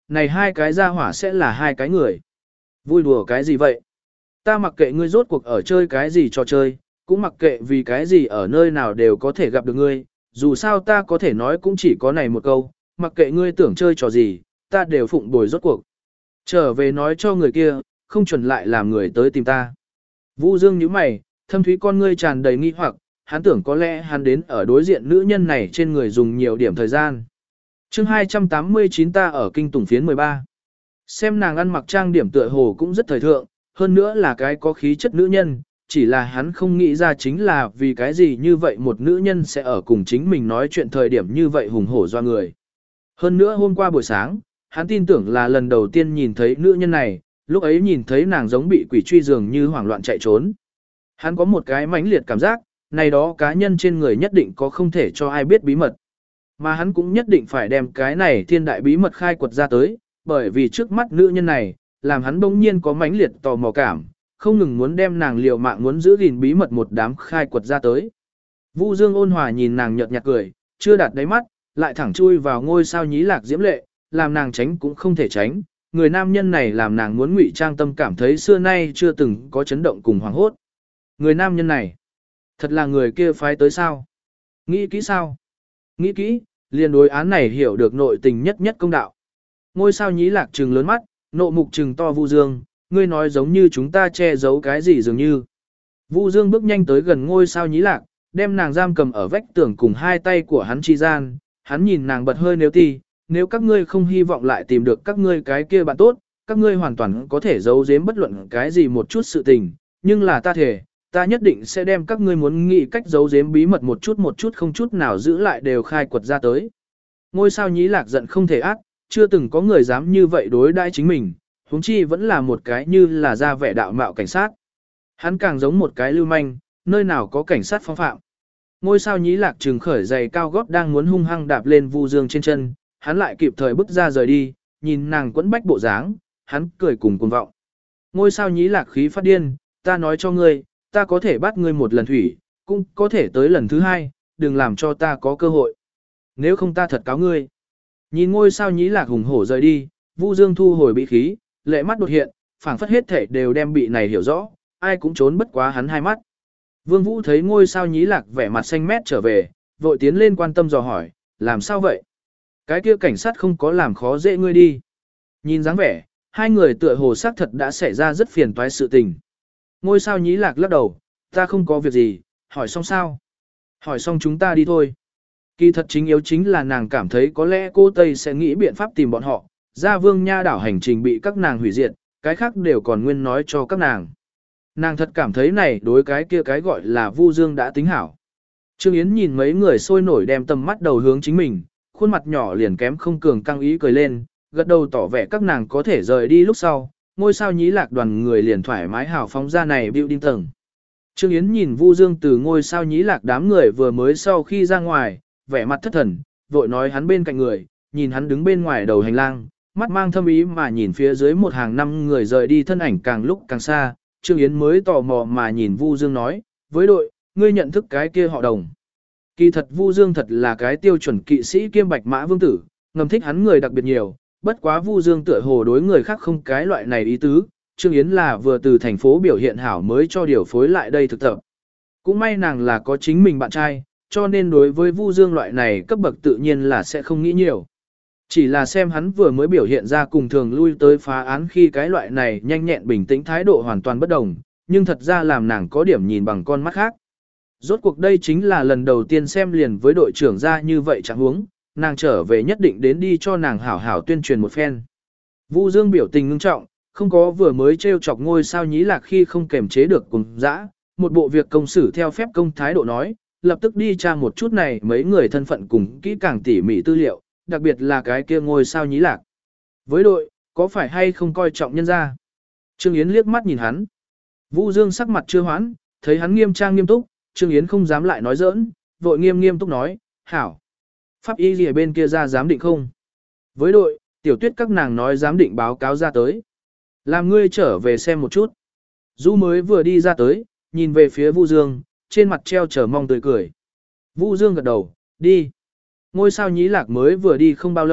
này hai cái gia hỏa sẽ là hai cái người. Vui đùa cái gì vậy? Ta mặc kệ ngươi rốt cuộc ở chơi cái gì trò chơi, cũng mặc kệ vì cái gì ở nơi nào đều có thể gặp được ngươi, dù sao ta có thể nói cũng chỉ có này một câu, mặc kệ ngươi tưởng chơi trò gì, ta đều phụng bồi rốt cuộc. Trở về nói cho người kia, không chuẩn lại làm người tới tìm ta. Vu Dương nhíu mày, thâm thúy con ngươi tràn đầy nghi hoặc, hắn tưởng có lẽ hắn đến ở đối diện nữ nhân này trên người dùng nhiều điểm thời gian. chương hai trăm tám mươi chín ta ở kinh tùng phiến mười ba. Xem nàng ăn mặc trang điểm tựa hồ cũng rất thời thượng, hơn nữa là cái có khí chất nữ nhân, chỉ là hắn không nghĩ ra chính là vì cái gì như vậy một nữ nhân sẽ ở cùng chính mình nói chuyện thời điểm như vậy hùng hổ doa người. Hơn nữa hôm qua buổi sáng, hắn tin tưởng là lần đầu tiên nhìn thấy nữ nhân này, lúc ấy nhìn thấy nàng giống bị quỷ truy dường như hoảng loạn chạy trốn. Hắn có một cái mãnh liệt cảm giác, này đó cá nhân trên người nhất định có không thể cho ai biết bí mật. Mà hắn cũng nhất định phải đem cái này thiên đại bí mật khai quật ra tới, bởi vì trước mắt nữ nhân này, làm hắn bỗng nhiên có mãnh liệt tò mò cảm, không ngừng muốn đem nàng liều mạng muốn giữ gìn bí mật một đám khai quật ra tới. Vu Dương ôn hòa nhìn nàng nhợt nhạt cười, chưa đạt đáy mắt, lại thẳng chui vào ngôi sao nhí lạc diễm lệ, làm nàng tránh cũng không thể tránh. Người nam nhân này làm nàng muốn ngụy trang tâm cảm thấy xưa nay chưa từng có chấn động cùng hoảng hốt. Người nam nhân này, thật là người kia phái tới sao? Nghĩ kỹ sao? Nghĩ kỹ, liền đối án này hiểu được nội tình nhất nhất công đạo. Ngôi sao nhí lạc trừng lớn mắt, nộ mục trừng to Vu Dương, ngươi nói giống như chúng ta che giấu cái gì dường như. Vu Dương bước nhanh tới gần ngôi sao nhí lạc, đem nàng giam cầm ở vách tường cùng hai tay của hắn chi gian, hắn nhìn nàng bật hơi nếu ti, nếu các ngươi không hy vọng lại tìm được các ngươi cái kia bạn tốt, các ngươi hoàn toàn có thể giấu giếm bất luận cái gì một chút sự tình, nhưng là ta thể, ta nhất định sẽ đem các ngươi muốn nghĩ cách giấu giếm bí mật một chút một chút không chút nào giữ lại đều khai quật ra tới. Ngôi sao nhí lạc giận không thể ác, chưa từng có người dám như vậy đối đãi chính mình, huống chi vẫn là một cái như là ra vẻ đạo mạo cảnh sát. Hắn càng giống một cái lưu manh, nơi nào có cảnh sát phong phạm. Ngôi sao nhí lạc trừng khởi giày cao gót đang muốn hung hăng đạp lên Vu Dương trên chân, hắn lại kịp thời bước ra rời đi, nhìn nàng quẫn bách bộ dáng, hắn cười cùng cuồng vọng. Ngôi sao nhí lạc khí phát điên, ta nói cho ngươi, ta có thể bắt ngươi một lần thủy, cũng có thể tới lần thứ hai, đừng làm cho ta có cơ hội. Nếu không ta thật cáo ngươi. Nhìn ngôi sao nhí lạc hùng hổ rời đi, Vu Dương thu hồi bị khí, lệ mắt đột hiện, phảng phất hết thể đều đem bị này hiểu rõ, ai cũng trốn bất quá hắn hai mắt. Vương Vũ thấy ngôi sao nhí lạc vẻ mặt xanh mét trở về, vội tiến lên quan tâm dò hỏi, làm sao vậy? Cái kia cảnh sát không có làm khó dễ ngươi đi. Nhìn dáng vẻ, hai người tựa hồ xác thật đã xảy ra rất phiền toái sự tình. Ngôi sao nhí lạc lắc đầu, ta không có việc gì, hỏi xong sao? Hỏi xong chúng ta đi thôi. Kỳ thật chính yếu chính là nàng cảm thấy có lẽ cô Tây sẽ nghĩ biện pháp tìm bọn họ, ra Vương Nha đảo hành trình bị các nàng hủy diệt, cái khác đều còn nguyên nói cho các nàng. Nàng thật cảm thấy này đối cái kia cái gọi là Vu Dương đã tính hảo. Trương Yến nhìn mấy người sôi nổi đem tầm mắt đầu hướng chính mình, khuôn mặt nhỏ liền kém không cường căng ý cười lên, gật đầu tỏ vẻ các nàng có thể rời đi lúc sau, ngôi sao nhí lạc đoàn người liền thoải mái hào phóng ra này building tầng. Trương Yến nhìn Vu Dương từ ngôi sao nhí lạc đám người vừa mới sau khi ra ngoài, vẻ mặt thất thần, vội nói hắn bên cạnh người, nhìn hắn đứng bên ngoài đầu hành lang, mắt mang thâm ý mà nhìn phía dưới một hàng năm người rời đi thân ảnh càng lúc càng xa, Trương Yến mới tò mò mà nhìn Vu Dương nói, với đội, ngươi nhận thức cái kia họ Đồng. Kỳ thật Vu Dương thật là cái tiêu chuẩn kỵ sĩ kiêm bạch mã vương tử, ngầm thích hắn người đặc biệt nhiều, bất quá Vu Dương tựa hồ đối người khác không cái loại này ý tứ, Trương Yến là vừa từ thành phố biểu hiện hảo mới cho điều phối lại đây thực tập. Cũng may nàng là có chính mình bạn trai, cho nên đối với Vu Dương loại này cấp bậc tự nhiên là sẽ không nghĩ nhiều. Chỉ là xem hắn vừa mới biểu hiện ra cùng thường lui tới phá án khi cái loại này nhanh nhẹn bình tĩnh thái độ hoàn toàn bất đồng, nhưng thật ra làm nàng có điểm nhìn bằng con mắt khác. Rốt cuộc đây chính là lần đầu tiên xem liền với đội trưởng ra như vậy chẳng huống, nàng trở về nhất định đến đi cho nàng hảo hảo tuyên truyền một phen. Vu Dương biểu tình ngưng trọng, không có vừa mới trêu chọc ngôi sao nhí lạc khi không kềm chế được cùng dã, một bộ việc công xử theo phép công thái độ nói, lập tức đi tra một chút này mấy người thân phận cùng kỹ càng tỉ mỉ tư liệu, đặc biệt là cái kia ngôi sao nhí lạc. Với đội, có phải hay không coi trọng nhân ra? Trương Yến liếc mắt nhìn hắn. Vu Dương sắc mặt chưa hoãn, thấy hắn nghiêm trang nghiêm túc, Trương Yến không dám lại nói giỡn, vội nghiêm nghiêm túc nói, hảo. Pháp y gì bên kia ra giám định không? Với đội, tiểu tuyết các nàng nói giám định báo cáo ra tới. Làm ngươi trở về xem một chút. Du mới vừa đi ra tới, nhìn về phía Vu Dương, trên mặt treo chờ mong tươi cười. Vu Dương gật đầu, đi. Ngôi sao nhí lạc mới vừa đi không bao lâu,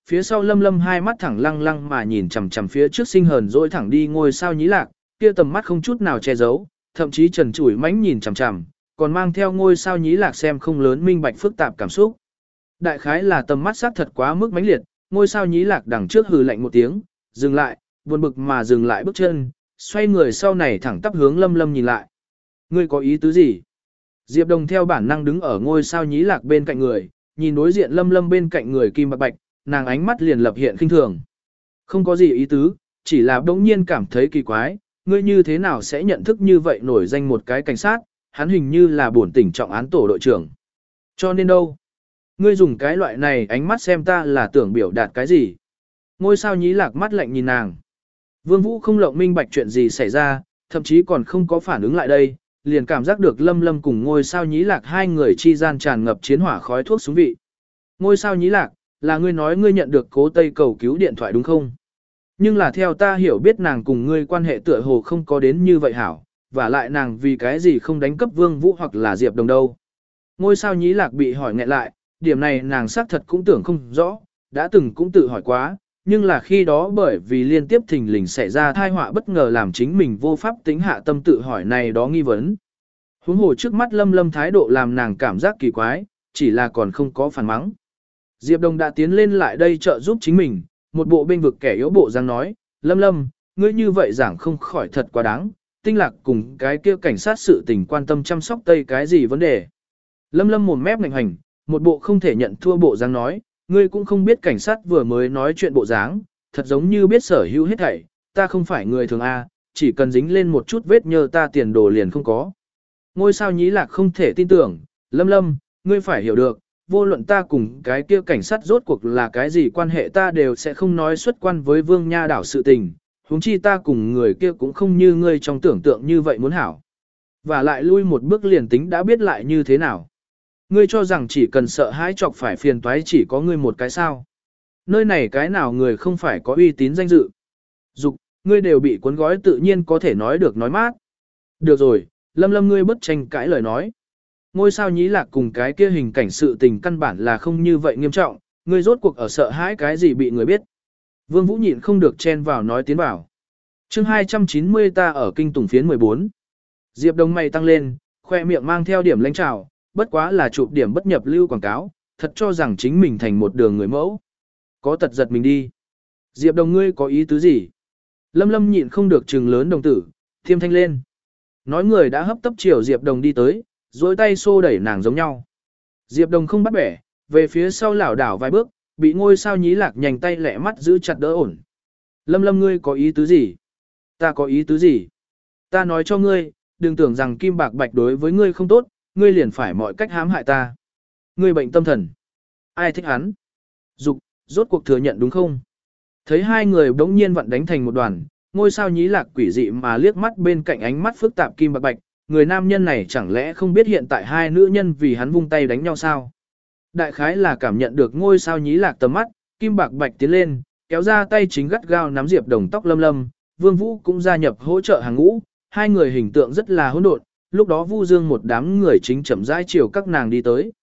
Phía sau Lâm Lâm hai mắt thẳng lăng lăng mà nhìn chằm chằm phía trước sinh hờn dỗi thẳng đi ngôi sao nhí lạc, kia tầm mắt không chút nào che giấu, thậm chí trần trụi mánh nhìn chằm chằm, còn mang theo ngôi sao nhí lạc xem không lớn minh bạch phức tạp cảm xúc. Đại khái là tầm mắt sắc thật quá mức mãnh liệt, ngôi sao nhí lạc đằng trước hừ lạnh một tiếng, dừng lại, buồn bực mà dừng lại bước chân, xoay người sau này thẳng tắp hướng Lâm Lâm nhìn lại. Ngươi có ý tứ gì? Diệp Đồng theo bản năng đứng ở ngôi sao nhí lạc bên cạnh người, nhìn đối diện Lâm Lâm bên cạnh người Kim Bạc Bạch, nàng ánh mắt liền lập hiện khinh thường. Không có gì ý tứ, chỉ là đống nhiên cảm thấy kỳ quái, ngươi như thế nào sẽ nhận thức như vậy nổi danh một cái cảnh sát, hắn hình như là bổn tỉnh trọng án tổ đội trưởng. Cho nên đâu? Ngươi dùng cái loại này ánh mắt xem ta là tưởng biểu đạt cái gì? Ngôi sao nhí lạc mắt lạnh nhìn nàng. Vương Vũ không lộng minh bạch chuyện gì xảy ra, thậm chí còn không có phản ứng lại đây, liền cảm giác được Lâm Lâm cùng ngôi sao nhí lạc hai người chi gian tràn ngập chiến hỏa khói thuốc súng vị. Ngôi sao nhí lạc, là ngươi nói ngươi nhận được cố Tây cầu cứu điện thoại đúng không? Nhưng là theo ta hiểu biết nàng cùng ngươi quan hệ tựa hồ không có đến như vậy hảo, và lại nàng vì cái gì không đánh cấp Vương Vũ hoặc là Diệp Đồng đâu. Ngôi sao nhí lạc bị hỏi nghẹn lại, điểm này nàng xác thật cũng tưởng không rõ, đã từng cũng tự hỏi quá, nhưng là khi đó bởi vì liên tiếp thình lình xảy ra tai họa bất ngờ làm chính mình vô pháp tính hạ tâm tự hỏi này đó nghi vấn. Huống hồ trước mắt Lâm Lâm thái độ làm nàng cảm giác kỳ quái, chỉ là còn không có phản mắng. Diệp Đồng đã tiến lên lại đây trợ giúp chính mình, một bộ bên vực kẻ yếu bộ dáng nói, Lâm Lâm, ngươi như vậy giảng không khỏi thật quá đáng, tinh lạc cùng cái kia cảnh sát sự tình quan tâm chăm sóc Tây cái gì vấn đề. Lâm Lâm mồm mép ngạnh hành, một bộ không thể nhận thua bộ dáng nói, ngươi cũng không biết cảnh sát vừa mới nói chuyện bộ dáng, thật giống như biết sở hữu hết thảy, ta không phải người thường A, chỉ cần dính lên một chút vết nhơ ta tiền đồ liền không có. Ngôi sao nhí lạc không thể tin tưởng, Lâm Lâm, ngươi phải hiểu được, vô luận ta cùng cái kia cảnh sát rốt cuộc là cái gì quan hệ ta đều sẽ không nói xuất quan với Vương Nha đảo sự tình, huống chi ta cùng người kia cũng không như ngươi trong tưởng tượng như vậy muốn hảo. Và lại lui một bước liền tính đã biết lại như thế nào. Ngươi cho rằng chỉ cần sợ hãi chọc phải phiền toái chỉ có ngươi một cái sao. Nơi này cái nào người không phải có uy tín danh dự. Dục, ngươi đều bị cuốn gói tự nhiên có thể nói được nói mát. Được rồi, Lâm Lâm ngươi bất tranh cãi lời nói. Ngôi sao nhí lạc cùng cái kia hình cảnh sự tình căn bản là không như vậy nghiêm trọng, ngươi rốt cuộc ở sợ hãi cái gì bị người biết. Vương Vũ nhịn không được chen vào nói tiến vào. Chương hai trăm chín mươi ta ở kinh tùng phiến mười bốn. Diệp Đồng mày tăng lên, khoe miệng mang theo điểm lãnh trào, bất quá là chụp điểm bất nhập lưu quảng cáo, thật cho rằng chính mình thành một đường người mẫu. Có tật giật mình đi. Diệp Đồng ngươi có ý tứ gì? Lâm Lâm nhịn không được trừng lớn đồng tử, thiêm thanh lên. Nói người đã hấp tấp chiều Diệp Đồng đi tới, dối tay xô đẩy nàng giống nhau. Diệp Đồng không bắt bẻ, về phía sau lảo đảo vài bước, bị ngôi sao nhí lạc nhanh tay lẹ mắt giữ chặt đỡ ổn. Lâm Lâm ngươi có ý tứ gì? Ta có ý tứ gì? Ta nói cho ngươi, đừng tưởng rằng Kim Bạc Bạch đối với ngươi không tốt, ngươi liền phải mọi cách hãm hại ta. Ngươi bệnh tâm thần. Ai thích hắn? Dục, rốt cuộc thừa nhận đúng không? Thấy hai người bỗng nhiên vặn đánh thành một đoàn, ngôi sao nhí lạc quỷ dị mà liếc mắt bên cạnh ánh mắt phức tạp Kim Bạc Bạch, người nam nhân này chẳng lẽ không biết hiện tại hai nữ nhân vì hắn vung tay đánh nhau sao? Đại khái là cảm nhận được ngôi sao nhí lạc tầm mắt, Kim Bạc Bạch tiến lên, kéo ra tay chính gắt gao nắm Diệp Đồng tóc Lâm Lâm, Vương Vũ cũng gia nhập hỗ trợ hàng ngũ, hai người hình tượng rất là hỗn độn, lúc đó Vu Dương một đám người chính chậm rãi chiều các nàng đi tới.